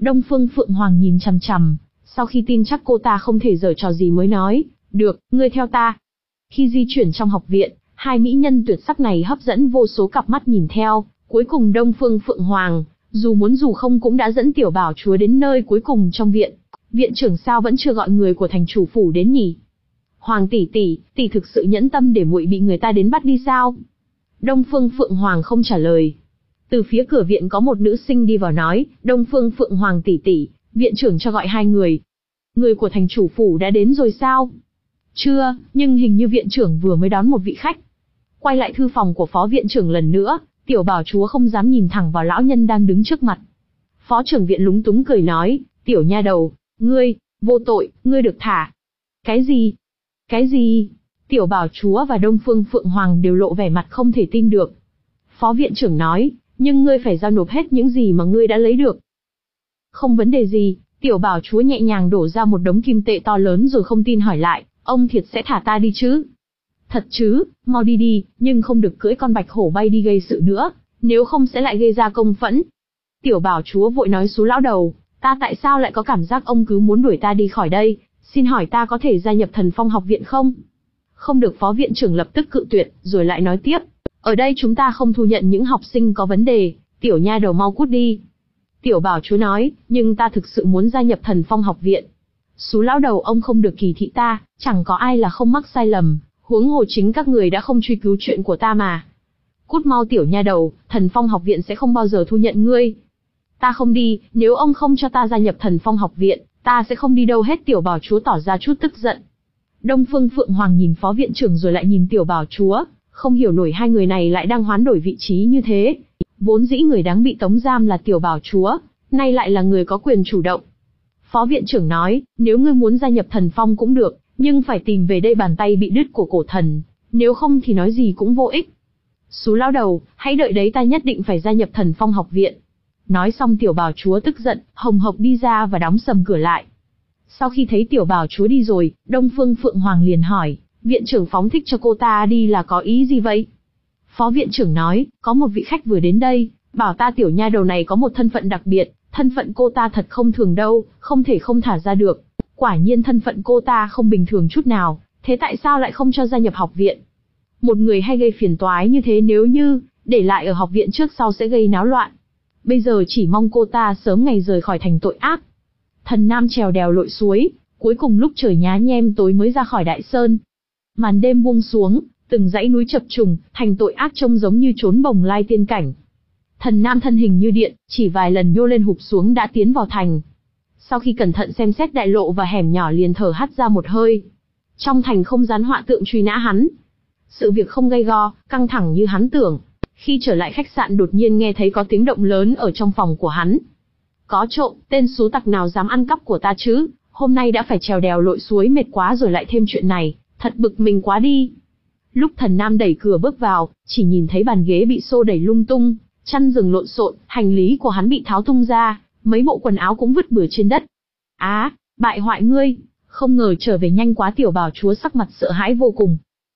S1: Đông Phương Phượng Hoàng nhìn chằm chằm, sau khi tin chắc cô ta không thể giở trò gì mới nói, được, ngươi theo ta. Khi di chuyển trong học viện, hai mỹ nhân tuyệt sắc này hấp dẫn vô số cặp mắt nhìn theo, cuối cùng Đông Phương Phượng Hoàng, dù muốn dù không cũng đã dẫn tiểu bảo chúa đến nơi cuối cùng trong viện. Viện trưởng sao vẫn chưa gọi người của thành chủ phủ đến nhỉ? Hoàng tỷ tỷ, tỷ thực sự nhẫn tâm để muội bị người ta đến bắt đi sao? Đông Phương Phượng Hoàng không trả lời. Từ phía cửa viện có một nữ sinh đi vào nói, Đông Phương Phượng Hoàng tỷ tỷ, viện trưởng cho gọi hai người. Người của thành chủ phủ đã đến rồi sao? Chưa, nhưng hình như viện trưởng vừa mới đón một vị khách. Quay lại thư phòng của phó viện trưởng lần nữa, tiểu bảo chúa không dám nhìn thẳng vào lão nhân đang đứng trước mặt. Phó trưởng viện lúng túng cười nói, tiểu nha đầu, ngươi, vô tội, ngươi được thả. Cái gì? Cái gì? Tiểu bảo chúa và Đông Phương Phượng Hoàng đều lộ vẻ mặt không thể tin được. Phó viện trưởng nói, nhưng ngươi phải giao nộp hết những gì mà ngươi đã lấy được. Không vấn đề gì, tiểu bảo chúa nhẹ nhàng đổ ra một đống kim tệ to lớn rồi không tin hỏi lại, ông thiệt sẽ thả ta đi chứ? Thật chứ, mau đi đi, nhưng không được cưỡi con bạch hổ bay đi gây sự nữa, nếu không sẽ lại gây ra công phẫn. Tiểu bảo chúa vội nói xú lão đầu, ta tại sao lại có cảm giác ông cứ muốn đuổi ta đi khỏi đây, xin hỏi ta có thể gia nhập Thần Phong học viện không? Không được, phó viện trưởng lập tức cự tuyệt, rồi lại nói tiếp, ở đây chúng ta không thu nhận những học sinh có vấn đề, tiểu nha đầu mau cút đi. Tiểu bảo chúa nói, nhưng ta thực sự muốn gia nhập Thần Phong học viện. Xú lão đầu, ông không được kỳ thị ta, chẳng có ai là không mắc sai lầm, huống hồ chính các người đã không truy cứu chuyện của ta mà. Cút mau tiểu nha đầu, Thần Phong học viện sẽ không bao giờ thu nhận ngươi. Ta không đi, nếu ông không cho ta gia nhập Thần Phong học viện, ta sẽ không đi đâu hết. Tiểu bảo chúa tỏ ra chút tức giận. Đông Phương Phượng Hoàng nhìn phó viện trưởng rồi lại nhìn tiểu bảo chúa, không hiểu nổi hai người này lại đang hoán đổi vị trí như thế. Vốn dĩ người đáng bị tống giam là tiểu bảo chúa, nay lại là người có quyền chủ động. Phó viện trưởng nói, nếu ngươi muốn gia nhập Thần Phong cũng được, nhưng phải tìm về đây bàn tay bị đứt của cổ thần, nếu không thì nói gì cũng vô ích. Xú lão đầu, hãy đợi đấy, ta nhất định phải gia nhập Thần Phong học viện. Nói xong tiểu bảo chúa tức giận, hồng hộc đi ra và đóng sầm cửa lại. Sau khi thấy tiểu bảo chúa đi rồi, Đông Phương Phượng Hoàng liền hỏi, viện trưởng phóng thích cho cô ta đi là có ý gì vậy? Phó viện trưởng nói, có một vị khách vừa đến đây, bảo ta tiểu nha đầu này có một thân phận đặc biệt, thân phận cô ta thật không thường đâu, không thể không thả ra được. Quả nhiên thân phận cô ta không bình thường chút nào, thế tại sao lại không cho gia nhập học viện? Một người hay gây phiền toái như thế nếu như để lại ở học viện trước sau sẽ gây náo loạn. Bây giờ chỉ mong cô ta sớm ngày rời khỏi thành tội ác. Thần Nam trèo đèo lội suối, cuối cùng lúc trời nhá nhem tối mới ra khỏi Đại Sơn. Màn đêm buông xuống, từng dãy núi chập trùng, thành tội ác trông giống như trốn bồng lai tiên cảnh. Thần Nam thân hình như điện, chỉ vài lần nhô lên hụp xuống đã tiến vào thành. Sau khi cẩn thận xem xét đại lộ và hẻm nhỏ liền thở hắt ra một hơi. Trong thành không dán họa tượng truy nã hắn. Sự việc không gay go, căng thẳng như hắn tưởng. Khi trở lại khách sạn đột nhiên nghe thấy có tiếng động lớn ở trong phòng của hắn. Có trộm, tên số tặc nào dám ăn cắp của ta chứ, hôm nay đã phải trèo đèo lội suối mệt quá rồi lại thêm chuyện này, thật bực mình quá đi. Lúc Thần Nam đẩy cửa bước vào, chỉ nhìn thấy bàn ghế bị xô đẩy lung tung, chăn giường lộn xộn, hành lý của hắn bị tháo tung ra, mấy bộ quần áo cũng vứt bừa trên đất. Á, à, bại hoại ngươi, không ngờ trở về nhanh quá. Tiểu bảo chúa sắc mặt sợ hãi vô cùng.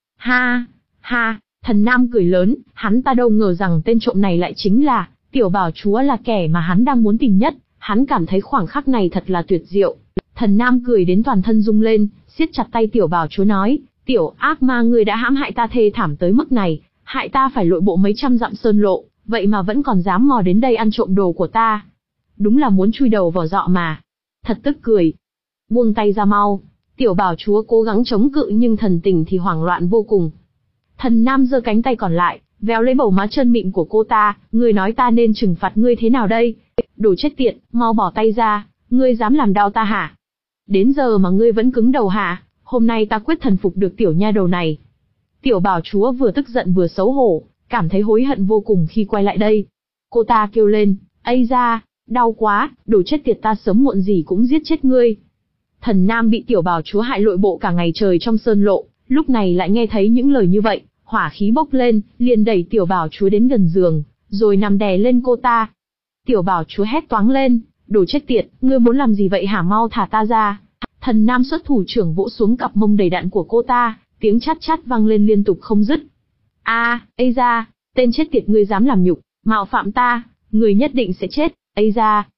S1: Ha, ha, Thần Nam cười lớn, hắn ta đâu ngờ rằng tên trộm này lại chính là tiểu bảo chúa, là kẻ mà hắn đang muốn tìm nhất. Hắn cảm thấy khoảng khắc này thật là tuyệt diệu. Thần Nam cười đến toàn thân rung lên, siết chặt tay tiểu bảo chúa nói, tiểu ác ma, ngươi đã hãm hại ta thê thảm tới mức này, hại ta phải lội bộ mấy trăm dặm sơn lộ, vậy mà vẫn còn dám mò đến đây ăn trộm đồ của ta. Đúng là muốn chui đầu vào dọ mà. Thật tức cười. Buông tay ra mau. Tiểu bảo chúa cố gắng chống cự nhưng thần tình thì hoảng loạn vô cùng. Thần Nam giơ cánh tay còn lại, véo lấy bầu má trơn mịn của cô ta, ngươi nói ta nên trừng phạt ngươi thế nào đây? Đồ chết tiệt, mau bỏ tay ra, ngươi dám làm đau ta hả? Đến giờ mà ngươi vẫn cứng đầu hả? Hôm nay ta quyết thần phục được tiểu nha đầu này. Tiểu bảo chúa vừa tức giận vừa xấu hổ, cảm thấy hối hận vô cùng khi quay lại đây. Cô ta kêu lên, ây da, đau quá, đồ chết tiệt, ta sớm muộn gì cũng giết chết ngươi. Thần Nam bị tiểu bảo chúa hại lội bộ cả ngày trời trong sơn lộ, lúc này lại nghe thấy những lời như vậy, hỏa khí bốc lên, liền đẩy tiểu bảo chúa đến gần giường, rồi nằm đè lên cô ta. Tiểu bảo chúa hét toáng lên, đồ chết tiệt, ngươi muốn làm gì vậy hả, mau thả ta ra. Thần Nam xuất thủ trưởng vỗ xuống cặp mông đầy đặn của cô ta, tiếng chát chát vang lên liên tục không dứt. A, ây da, tên chết tiệt, ngươi dám làm nhục, mạo phạm ta, ngươi nhất định sẽ chết, ây da.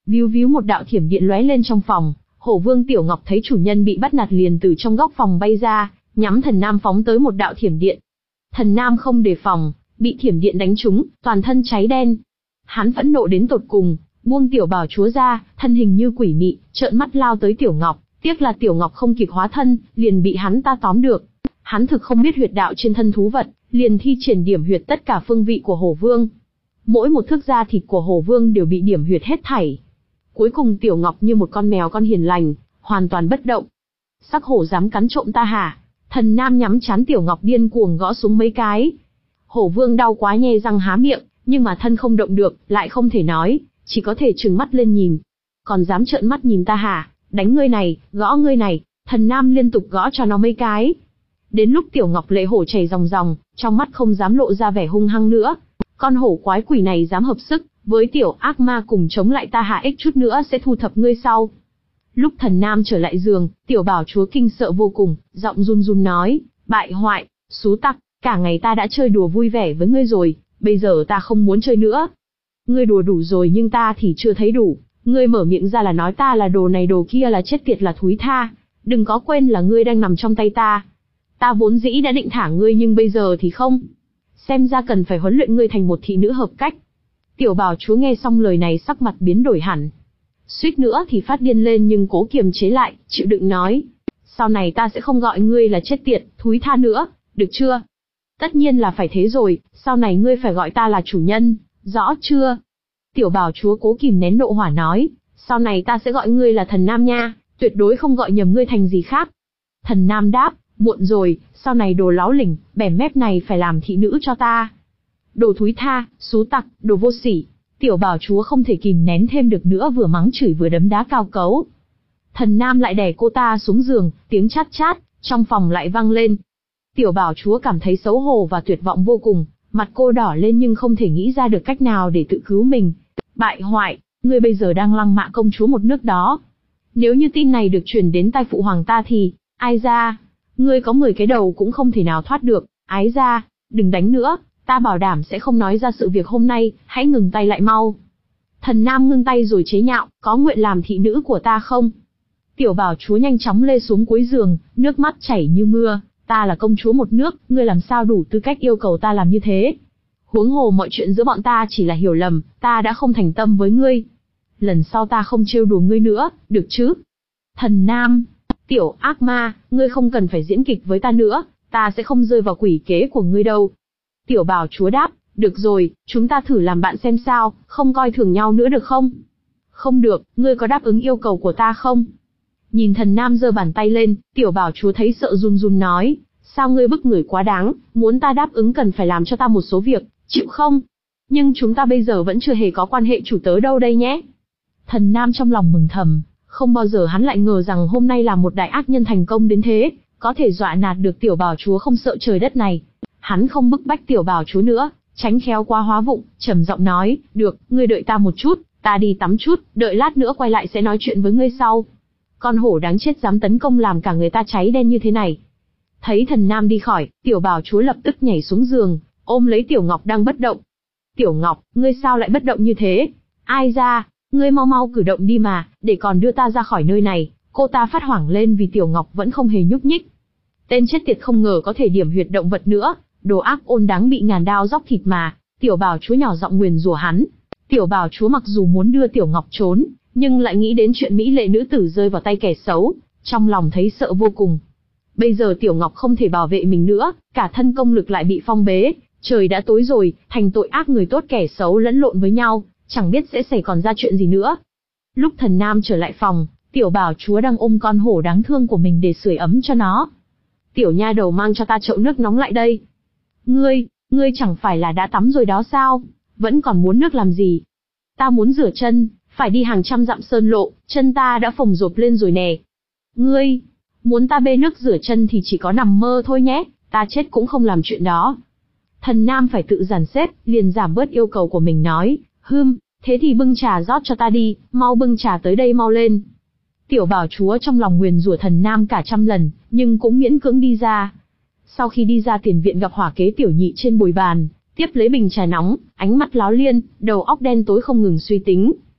S1: Víu víu một đạo thiểm điện lóe lên trong phòng, Hổ Vương Tiểu Ngọc thấy chủ nhân bị bắt nạt liền từ trong góc phòng bay ra, nhắm Thần Nam phóng tới một đạo thiểm điện. Thần Nam không đề phòng, bị thiểm điện đánh trúng, toàn thân cháy đen. Hắn phẫn nộ đến tột cùng, buông Tiểu Bảo Chúa ra, thân hình như quỷ mị, trợn mắt lao tới Tiểu Ngọc, tiếc là Tiểu Ngọc không kịp hóa thân, liền bị hắn ta tóm được. Hắn thực không biết huyệt đạo trên thân thú vật, liền thi triển điểm huyệt tất cả phương vị của Hổ Vương. Mỗi một thước da thịt của Hổ Vương đều bị điểm huyệt hết thảy. Cuối cùng Tiểu Ngọc như một con mèo con hiền lành, hoàn toàn bất động. Sắc hổ dám cắn trộm ta hả? Thần Nam nhắm trán Tiểu Ngọc điên cuồng gõ xuống mấy cái. Hổ Vương đau quá nhe răng há miệng, nhưng mà thân không động được, lại không thể nói, chỉ có thể trừng mắt lên nhìn. Còn dám trợn mắt nhìn ta hả? Đánh ngươi này, gõ ngươi này. Thần Nam liên tục gõ cho nó mấy cái. Đến lúc Tiểu Ngọc lệ hổ chảy ròng ròng, trong mắt không dám lộ ra vẻ hung hăng nữa. Con hổ quái quỷ này dám hợp sức với Tiểu ác ma cùng chống lại ta hả, ích chút nữa sẽ thu thập ngươi sau. Lúc Thần Nam trở lại giường, Tiểu Bảo Chúa kinh sợ vô cùng, giọng run run nói, bại hoại, xú tặc, cả ngày ta đã chơi đùa vui vẻ với ngươi rồi, bây giờ ta không muốn chơi nữa. Ngươi đùa đủ rồi nhưng ta thì chưa thấy đủ, ngươi mở miệng ra là nói ta là đồ này đồ kia là chết tiệt là thúi tha, đừng có quên là ngươi đang nằm trong tay ta. Ta vốn dĩ đã định thả ngươi nhưng bây giờ thì không. Xem ra cần phải huấn luyện ngươi thành một thị nữ hợp cách. Tiểu Bảo Chúa nghe xong lời này sắc mặt biến đổi hẳn. Suýt nữa thì phát điên lên nhưng cố kiềm chế lại, chịu đựng nói. Sau này ta sẽ không gọi ngươi là chết tiệt, thúi tha nữa, được chưa? Tất nhiên là phải thế rồi, sau này ngươi phải gọi ta là chủ nhân, rõ chưa? Tiểu Bảo Chúa cố kìm nén nộ hỏa nói, sau này ta sẽ gọi ngươi là Thần Nam nha, tuyệt đối không gọi nhầm ngươi thành gì khác. Thần Nam đáp, muộn rồi, sau này đồ láo lỉnh, bẻ mép này phải làm thị nữ cho ta. Đồ thúi tha, xú tặc, đồ vô sỉ. Tiểu Bảo Chúa không thể kìm nén thêm được nữa, vừa mắng chửi vừa đấm đá cao cấu. Thần Nam lại đè cô ta xuống giường, tiếng chát chát, trong phòng lại vang lên. Tiểu Bảo Chúa cảm thấy xấu hổ và tuyệt vọng vô cùng, mặt cô đỏ lên nhưng không thể nghĩ ra được cách nào để tự cứu mình. Bại hoại, ngươi bây giờ đang lăng mạ công chúa một nước đó. Nếu như tin này được truyền đến tai phụ hoàng ta thì, ai ra, ngươi có mười cái đầu cũng không thể nào thoát được, ái ra, đừng đánh nữa. Ta bảo đảm sẽ không nói ra sự việc hôm nay, hãy ngừng tay lại mau. Thần Nam ngưng tay rồi chế nhạo, có nguyện làm thị nữ của ta không? Tiểu Bảo Chúa nhanh chóng lê xuống cuối giường, nước mắt chảy như mưa, ta là công chúa một nước, ngươi làm sao đủ tư cách yêu cầu ta làm như thế? Huống hồ mọi chuyện giữa bọn ta chỉ là hiểu lầm, ta đã không thành tâm với ngươi. Lần sau ta không trêu đùa ngươi nữa, được chứ? Thần Nam, tiểu ác ma, ngươi không cần phải diễn kịch với ta nữa, ta sẽ không rơi vào quỷ kế của ngươi đâu. Tiểu Bảo Chúa đáp, được rồi, chúng ta thử làm bạn xem sao, không coi thường nhau nữa được không? Không được, ngươi có đáp ứng yêu cầu của ta không? Nhìn Thần Nam giơ bàn tay lên, Tiểu Bảo Chúa thấy sợ run run nói, sao ngươi bức người quá đáng, muốn ta đáp ứng cần phải làm cho ta một số việc, chịu không? Nhưng chúng ta bây giờ vẫn chưa hề có quan hệ chủ tớ đâu đây nhé. Thần Nam trong lòng mừng thầm, không bao giờ hắn lại ngờ rằng hôm nay là một đại ác nhân thành công đến thế, có thể dọa nạt được Tiểu Bảo Chúa không sợ trời đất này. Hắn không bức bách Tiểu Bảo Chúa nữa, tránh khéo qua hóa vụng, trầm giọng nói, được, ngươi đợi ta một chút, ta đi tắm chút, đợi lát nữa quay lại sẽ nói chuyện với ngươi sau. Con hổ đáng chết dám tấn công làm cả người ta cháy đen như thế này. Thấy Thần Nam đi khỏi, Tiểu Bảo Chúa lập tức nhảy xuống giường, ôm lấy Tiểu Ngọc đang bất động. Tiểu Ngọc, ngươi sao lại bất động như thế? Ai ra, ngươi mau mau cử động đi mà, để còn đưa ta ra khỏi nơi này. Cô ta phát hoảng lên vì Tiểu Ngọc vẫn không hề nhúc nhích. Tên chết tiệt không ngờ có thể điểm huyệt động vật nữa. Đồ ác ôn đáng bị ngàn đao róc thịt mà. Tiểu Bảo Chúa nhỏ giọng nguyền rủa hắn. Tiểu Bảo Chúa mặc dù muốn đưa Tiểu Ngọc trốn, nhưng lại nghĩ đến chuyện mỹ lệ nữ tử rơi vào tay kẻ xấu, trong lòng thấy sợ vô cùng. Bây giờ Tiểu Ngọc không thể bảo vệ mình nữa, cả thân công lực lại bị phong bế, trời đã tối rồi, thành tội ác người tốt kẻ xấu lẫn lộn với nhau, chẳng biết sẽ xảy còn ra chuyện gì nữa. Lúc Thần Nam trở lại phòng, Tiểu Bảo Chúa đang ôm con hổ đáng thương của mình để sưởi ấm cho nó. Tiểu nha đầu mang cho ta chậu nước nóng lại đây. Ngươi, ngươi chẳng phải là đã tắm rồi đó sao? Vẫn còn muốn nước làm gì? Ta muốn rửa chân, phải đi hàng trăm dặm sơn lộ, chân ta đã phồng rộp lên rồi nè. Ngươi, muốn ta bê nước rửa chân thì chỉ có nằm mơ thôi nhé, ta chết cũng không làm chuyện đó. Thần Nam phải tự dàn xếp, liền giảm bớt yêu cầu của mình nói, hưm, thế thì bưng trà rót cho ta đi, mau bưng trà tới đây mau lên. Tiểu Bảo Chúa trong lòng nguyền rủa Thần Nam cả trăm lần, nhưng cũng miễn cưỡng đi ra. Sau khi đi ra tiền viện gặp hỏa kế Tiểu Nhị trên bồi bàn, tiếp lấy bình trà nóng, ánh mắt láo liên, đầu óc đen tối không ngừng suy tính.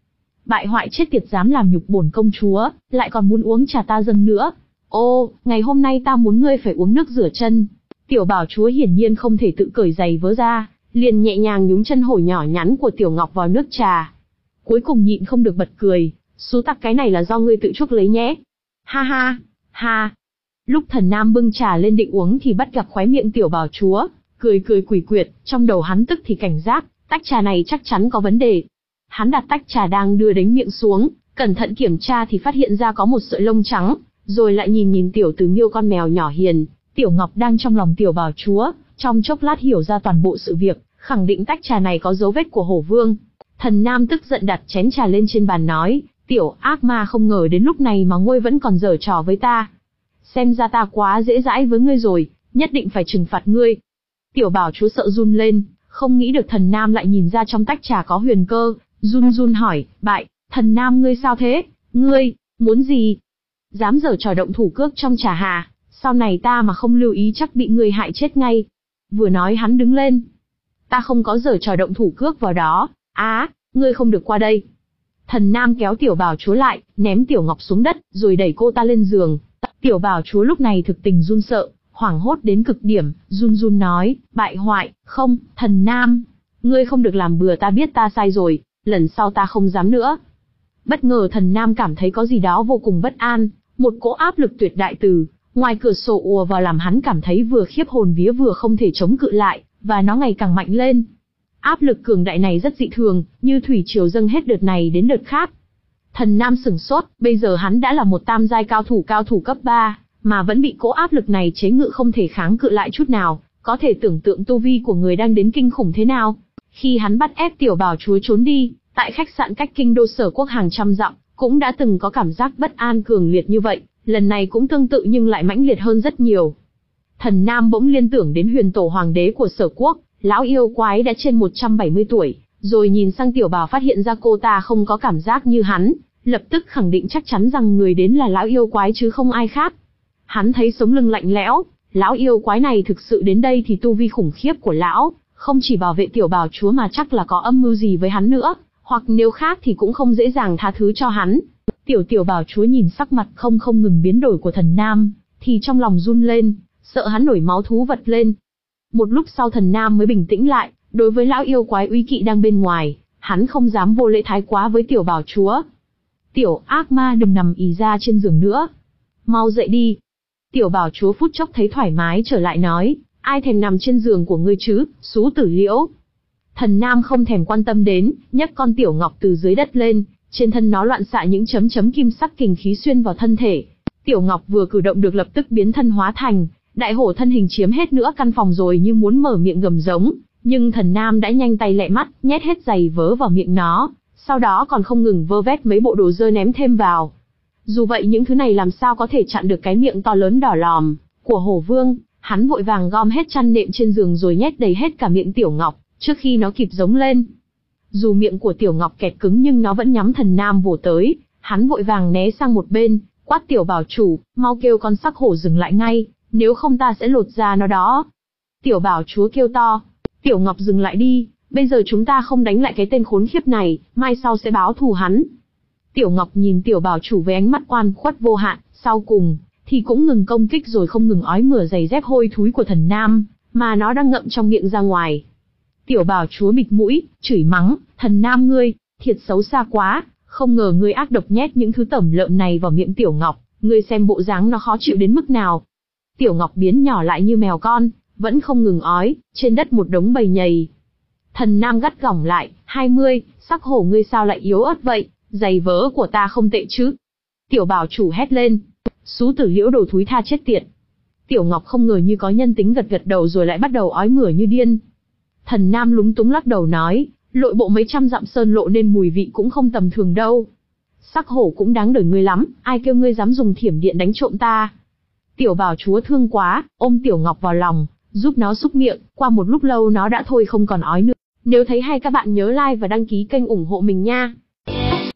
S1: bại hoại chết tiệt dám làm nhục bổn công chúa, lại còn muốn uống trà ta dâng nữa. Ô, ngày hôm nay ta muốn ngươi phải uống nước rửa chân. Tiểu bảo chúa hiển nhiên không thể tự cởi giày vớ ra, liền nhẹ nhàng nhúng chân hổ nhỏ nhắn của Tiểu Ngọc vào nước trà. Cuối cùng nhịn không được bật cười, số tắc cái này là do ngươi tự chuốc lấy nhé. Ha ha, ha. Lúc Thần Nam bưng trà lên định uống thì bắt gặp khóe miệng Tiểu bảo chúa, cười cười quỷ quyệt, trong đầu hắn tức thì cảnh giác, tách trà này chắc chắn có vấn đề. Hắn đặt tách trà đang đưa đến miệng xuống, cẩn thận kiểm tra thì phát hiện ra có một sợi lông trắng, rồi lại nhìn nhìn Tiểu Từ Miêu con mèo nhỏ hiền, Tiểu Ngọc đang trong lòng Tiểu bảo chúa, trong chốc lát hiểu ra toàn bộ sự việc, khẳng định tách trà này có dấu vết của Hổ Vương. Thần Nam tức giận đặt chén trà lên trên bàn nói, Tiểu ác ma, không ngờ đến lúc này mà ngươi vẫn còn giở trò với ta. Xem ra ta quá dễ dãi với ngươi rồi, nhất định phải trừng phạt ngươi. Tiểu bảo chúa sợ run lên, không nghĩ được Thần Nam lại nhìn ra trong tách trà có huyền cơ, run run hỏi, bại, Thần Nam ngươi sao thế, ngươi, muốn gì? Dám giở trò động thủ cước trong trà hà, sau này ta mà không lưu ý chắc bị ngươi hại chết ngay. Vừa nói hắn đứng lên. Ta không có giở trò động thủ cước vào đó, á, ngươi không được qua đây. Thần Nam kéo Tiểu bảo chúa lại, ném Tiểu Ngọc xuống đất, rồi đẩy cô ta lên giường. Tiểu bảo chúa lúc này thực tình run sợ, hoảng hốt đến cực điểm, run run nói, bại hoại, không, Thần Nam, ngươi không được làm bừa, ta biết ta sai rồi, lần sau ta không dám nữa. Bất ngờ Thần Nam cảm thấy có gì đó vô cùng bất an, một cỗ áp lực tuyệt đại từ ngoài cửa sổ ùa vào làm hắn cảm thấy vừa khiếp hồn vía vừa không thể chống cự lại, và nó ngày càng mạnh lên. Áp lực cường đại này rất dị thường, như thủy triều dâng hết đợt này đến đợt khác. Thần Nam sửng sốt, bây giờ hắn đã là một tam giai cao thủ cao thủ cấp ba, mà vẫn bị cỗ áp lực này chế ngự không thể kháng cự lại chút nào, có thể tưởng tượng tu vi của người đang đến kinh khủng thế nào. Khi hắn bắt ép Tiểu bảo chúa trốn đi, tại khách sạn cách kinh đô Sở Quốc hàng trăm dặm, cũng đã từng có cảm giác bất an cường liệt như vậy, lần này cũng tương tự nhưng lại mãnh liệt hơn rất nhiều. Thần Nam bỗng liên tưởng đến huyền tổ hoàng đế của Sở Quốc, lão yêu quái đã trên một trăm bảy mươi tuổi, rồi nhìn sang Tiểu bảo phát hiện ra cô ta không có cảm giác như hắn, lập tức khẳng định chắc chắn rằng người đến là lão yêu quái chứ không ai khác. Hắn thấy sống lưng lạnh lẽo, lão yêu quái này thực sự đến đây thì tu vi khủng khiếp của lão, không chỉ bảo vệ Tiểu bảo chúa mà chắc là có âm mưu gì với hắn nữa, hoặc nếu khác thì cũng không dễ dàng tha thứ cho hắn. Tiểu Tiểu bảo chúa nhìn sắc mặt không không ngừng biến đổi của Thần Nam, thì trong lòng run lên, sợ hắn nổi máu thú vật lên. Một lúc sau Thần Nam mới bình tĩnh lại, đối với lão yêu quái uy kỵ đang bên ngoài, hắn không dám vô lễ thái quá với Tiểu bảo chúa. Tiểu ác ma, đừng nằm ì ra trên giường nữa, mau dậy đi. Tiểu bảo chúa phút chốc thấy thoải mái trở lại nói, ai thèm nằm trên giường của ngươi chứ, xú tử liễu. Thần Nam không thèm quan tâm đến, nhấc con Tiểu Ngọc từ dưới đất lên, trên thân nó loạn xạ những chấm chấm kim sắc kình khí xuyên vào thân thể. Tiểu Ngọc vừa cử động được lập tức biến thân hóa thành đại hổ, thân hình chiếm hết nữa căn phòng rồi như muốn mở miệng gầm giống, nhưng Thần Nam đã nhanh tay lẹ mắt, nhét hết giày vớ vào miệng nó, sau đó còn không ngừng vơ vét mấy bộ đồ dơ ném thêm vào. Dù vậy những thứ này làm sao có thể chặn được cái miệng to lớn đỏ lòm của Hổ Vương, hắn vội vàng gom hết chăn nệm trên giường rồi nhét đầy hết cả miệng Tiểu Ngọc, trước khi nó kịp giống lên. Dù miệng của Tiểu Ngọc kẹt cứng nhưng nó vẫn nhắm Thần Nam vồ tới, hắn vội vàng né sang một bên, quát Tiểu bảo chủ, mau kêu con sắc hổ dừng lại ngay, nếu không ta sẽ lột da nó đó. Tiểu bảo chúa kêu to, Tiểu Ngọc dừng lại đi, bây giờ chúng ta không đánh lại cái tên khốn khiếp này, mai sau sẽ báo thù hắn. Tiểu Ngọc nhìn Tiểu bảo chủ với ánh mắt oan khuất vô hạn, sau cùng thì cũng ngừng công kích rồi không ngừng ói mửa giày dép hôi thúi của Thần Nam, mà nó đang ngậm trong miệng ra ngoài. Tiểu bảo chúa bịt mũi, chửi mắng, Thần Nam ngươi, thiệt xấu xa quá, không ngờ ngươi ác độc nhét những thứ tẩm lợm này vào miệng Tiểu Ngọc, ngươi xem bộ dáng nó khó chịu đến mức nào. Tiểu Ngọc biến nhỏ lại như mèo con, vẫn không ngừng ói, trên đất một đống bầy nhầy. Thần Nam gắt gỏng lại, hai mươi, sắc hổ ngươi sao lại yếu ớt vậy, giày vớ của ta không tệ chứ. Tiểu bảo chủ hét lên, xú tử liễu đồ thúi tha chết tiệt. Tiểu Ngọc không ngờ như có nhân tính gật gật đầu rồi lại bắt đầu ói mửa như điên. Thần Nam lúng túng lắc đầu nói, lội bộ mấy trăm dặm sơn lộ nên mùi vị cũng không tầm thường đâu. Sắc hổ cũng đáng đời ngươi lắm, ai kêu ngươi dám dùng thiểm điện đánh trộm ta. Tiểu bảo chúa thương quá, ôm Tiểu Ngọc vào lòng, giúp nó xúc miệng, qua một lúc lâu nó đã thôi không còn ói nữa. Nếu thấy hay các bạn nhớ like và đăng ký kênh ủng hộ mình nha.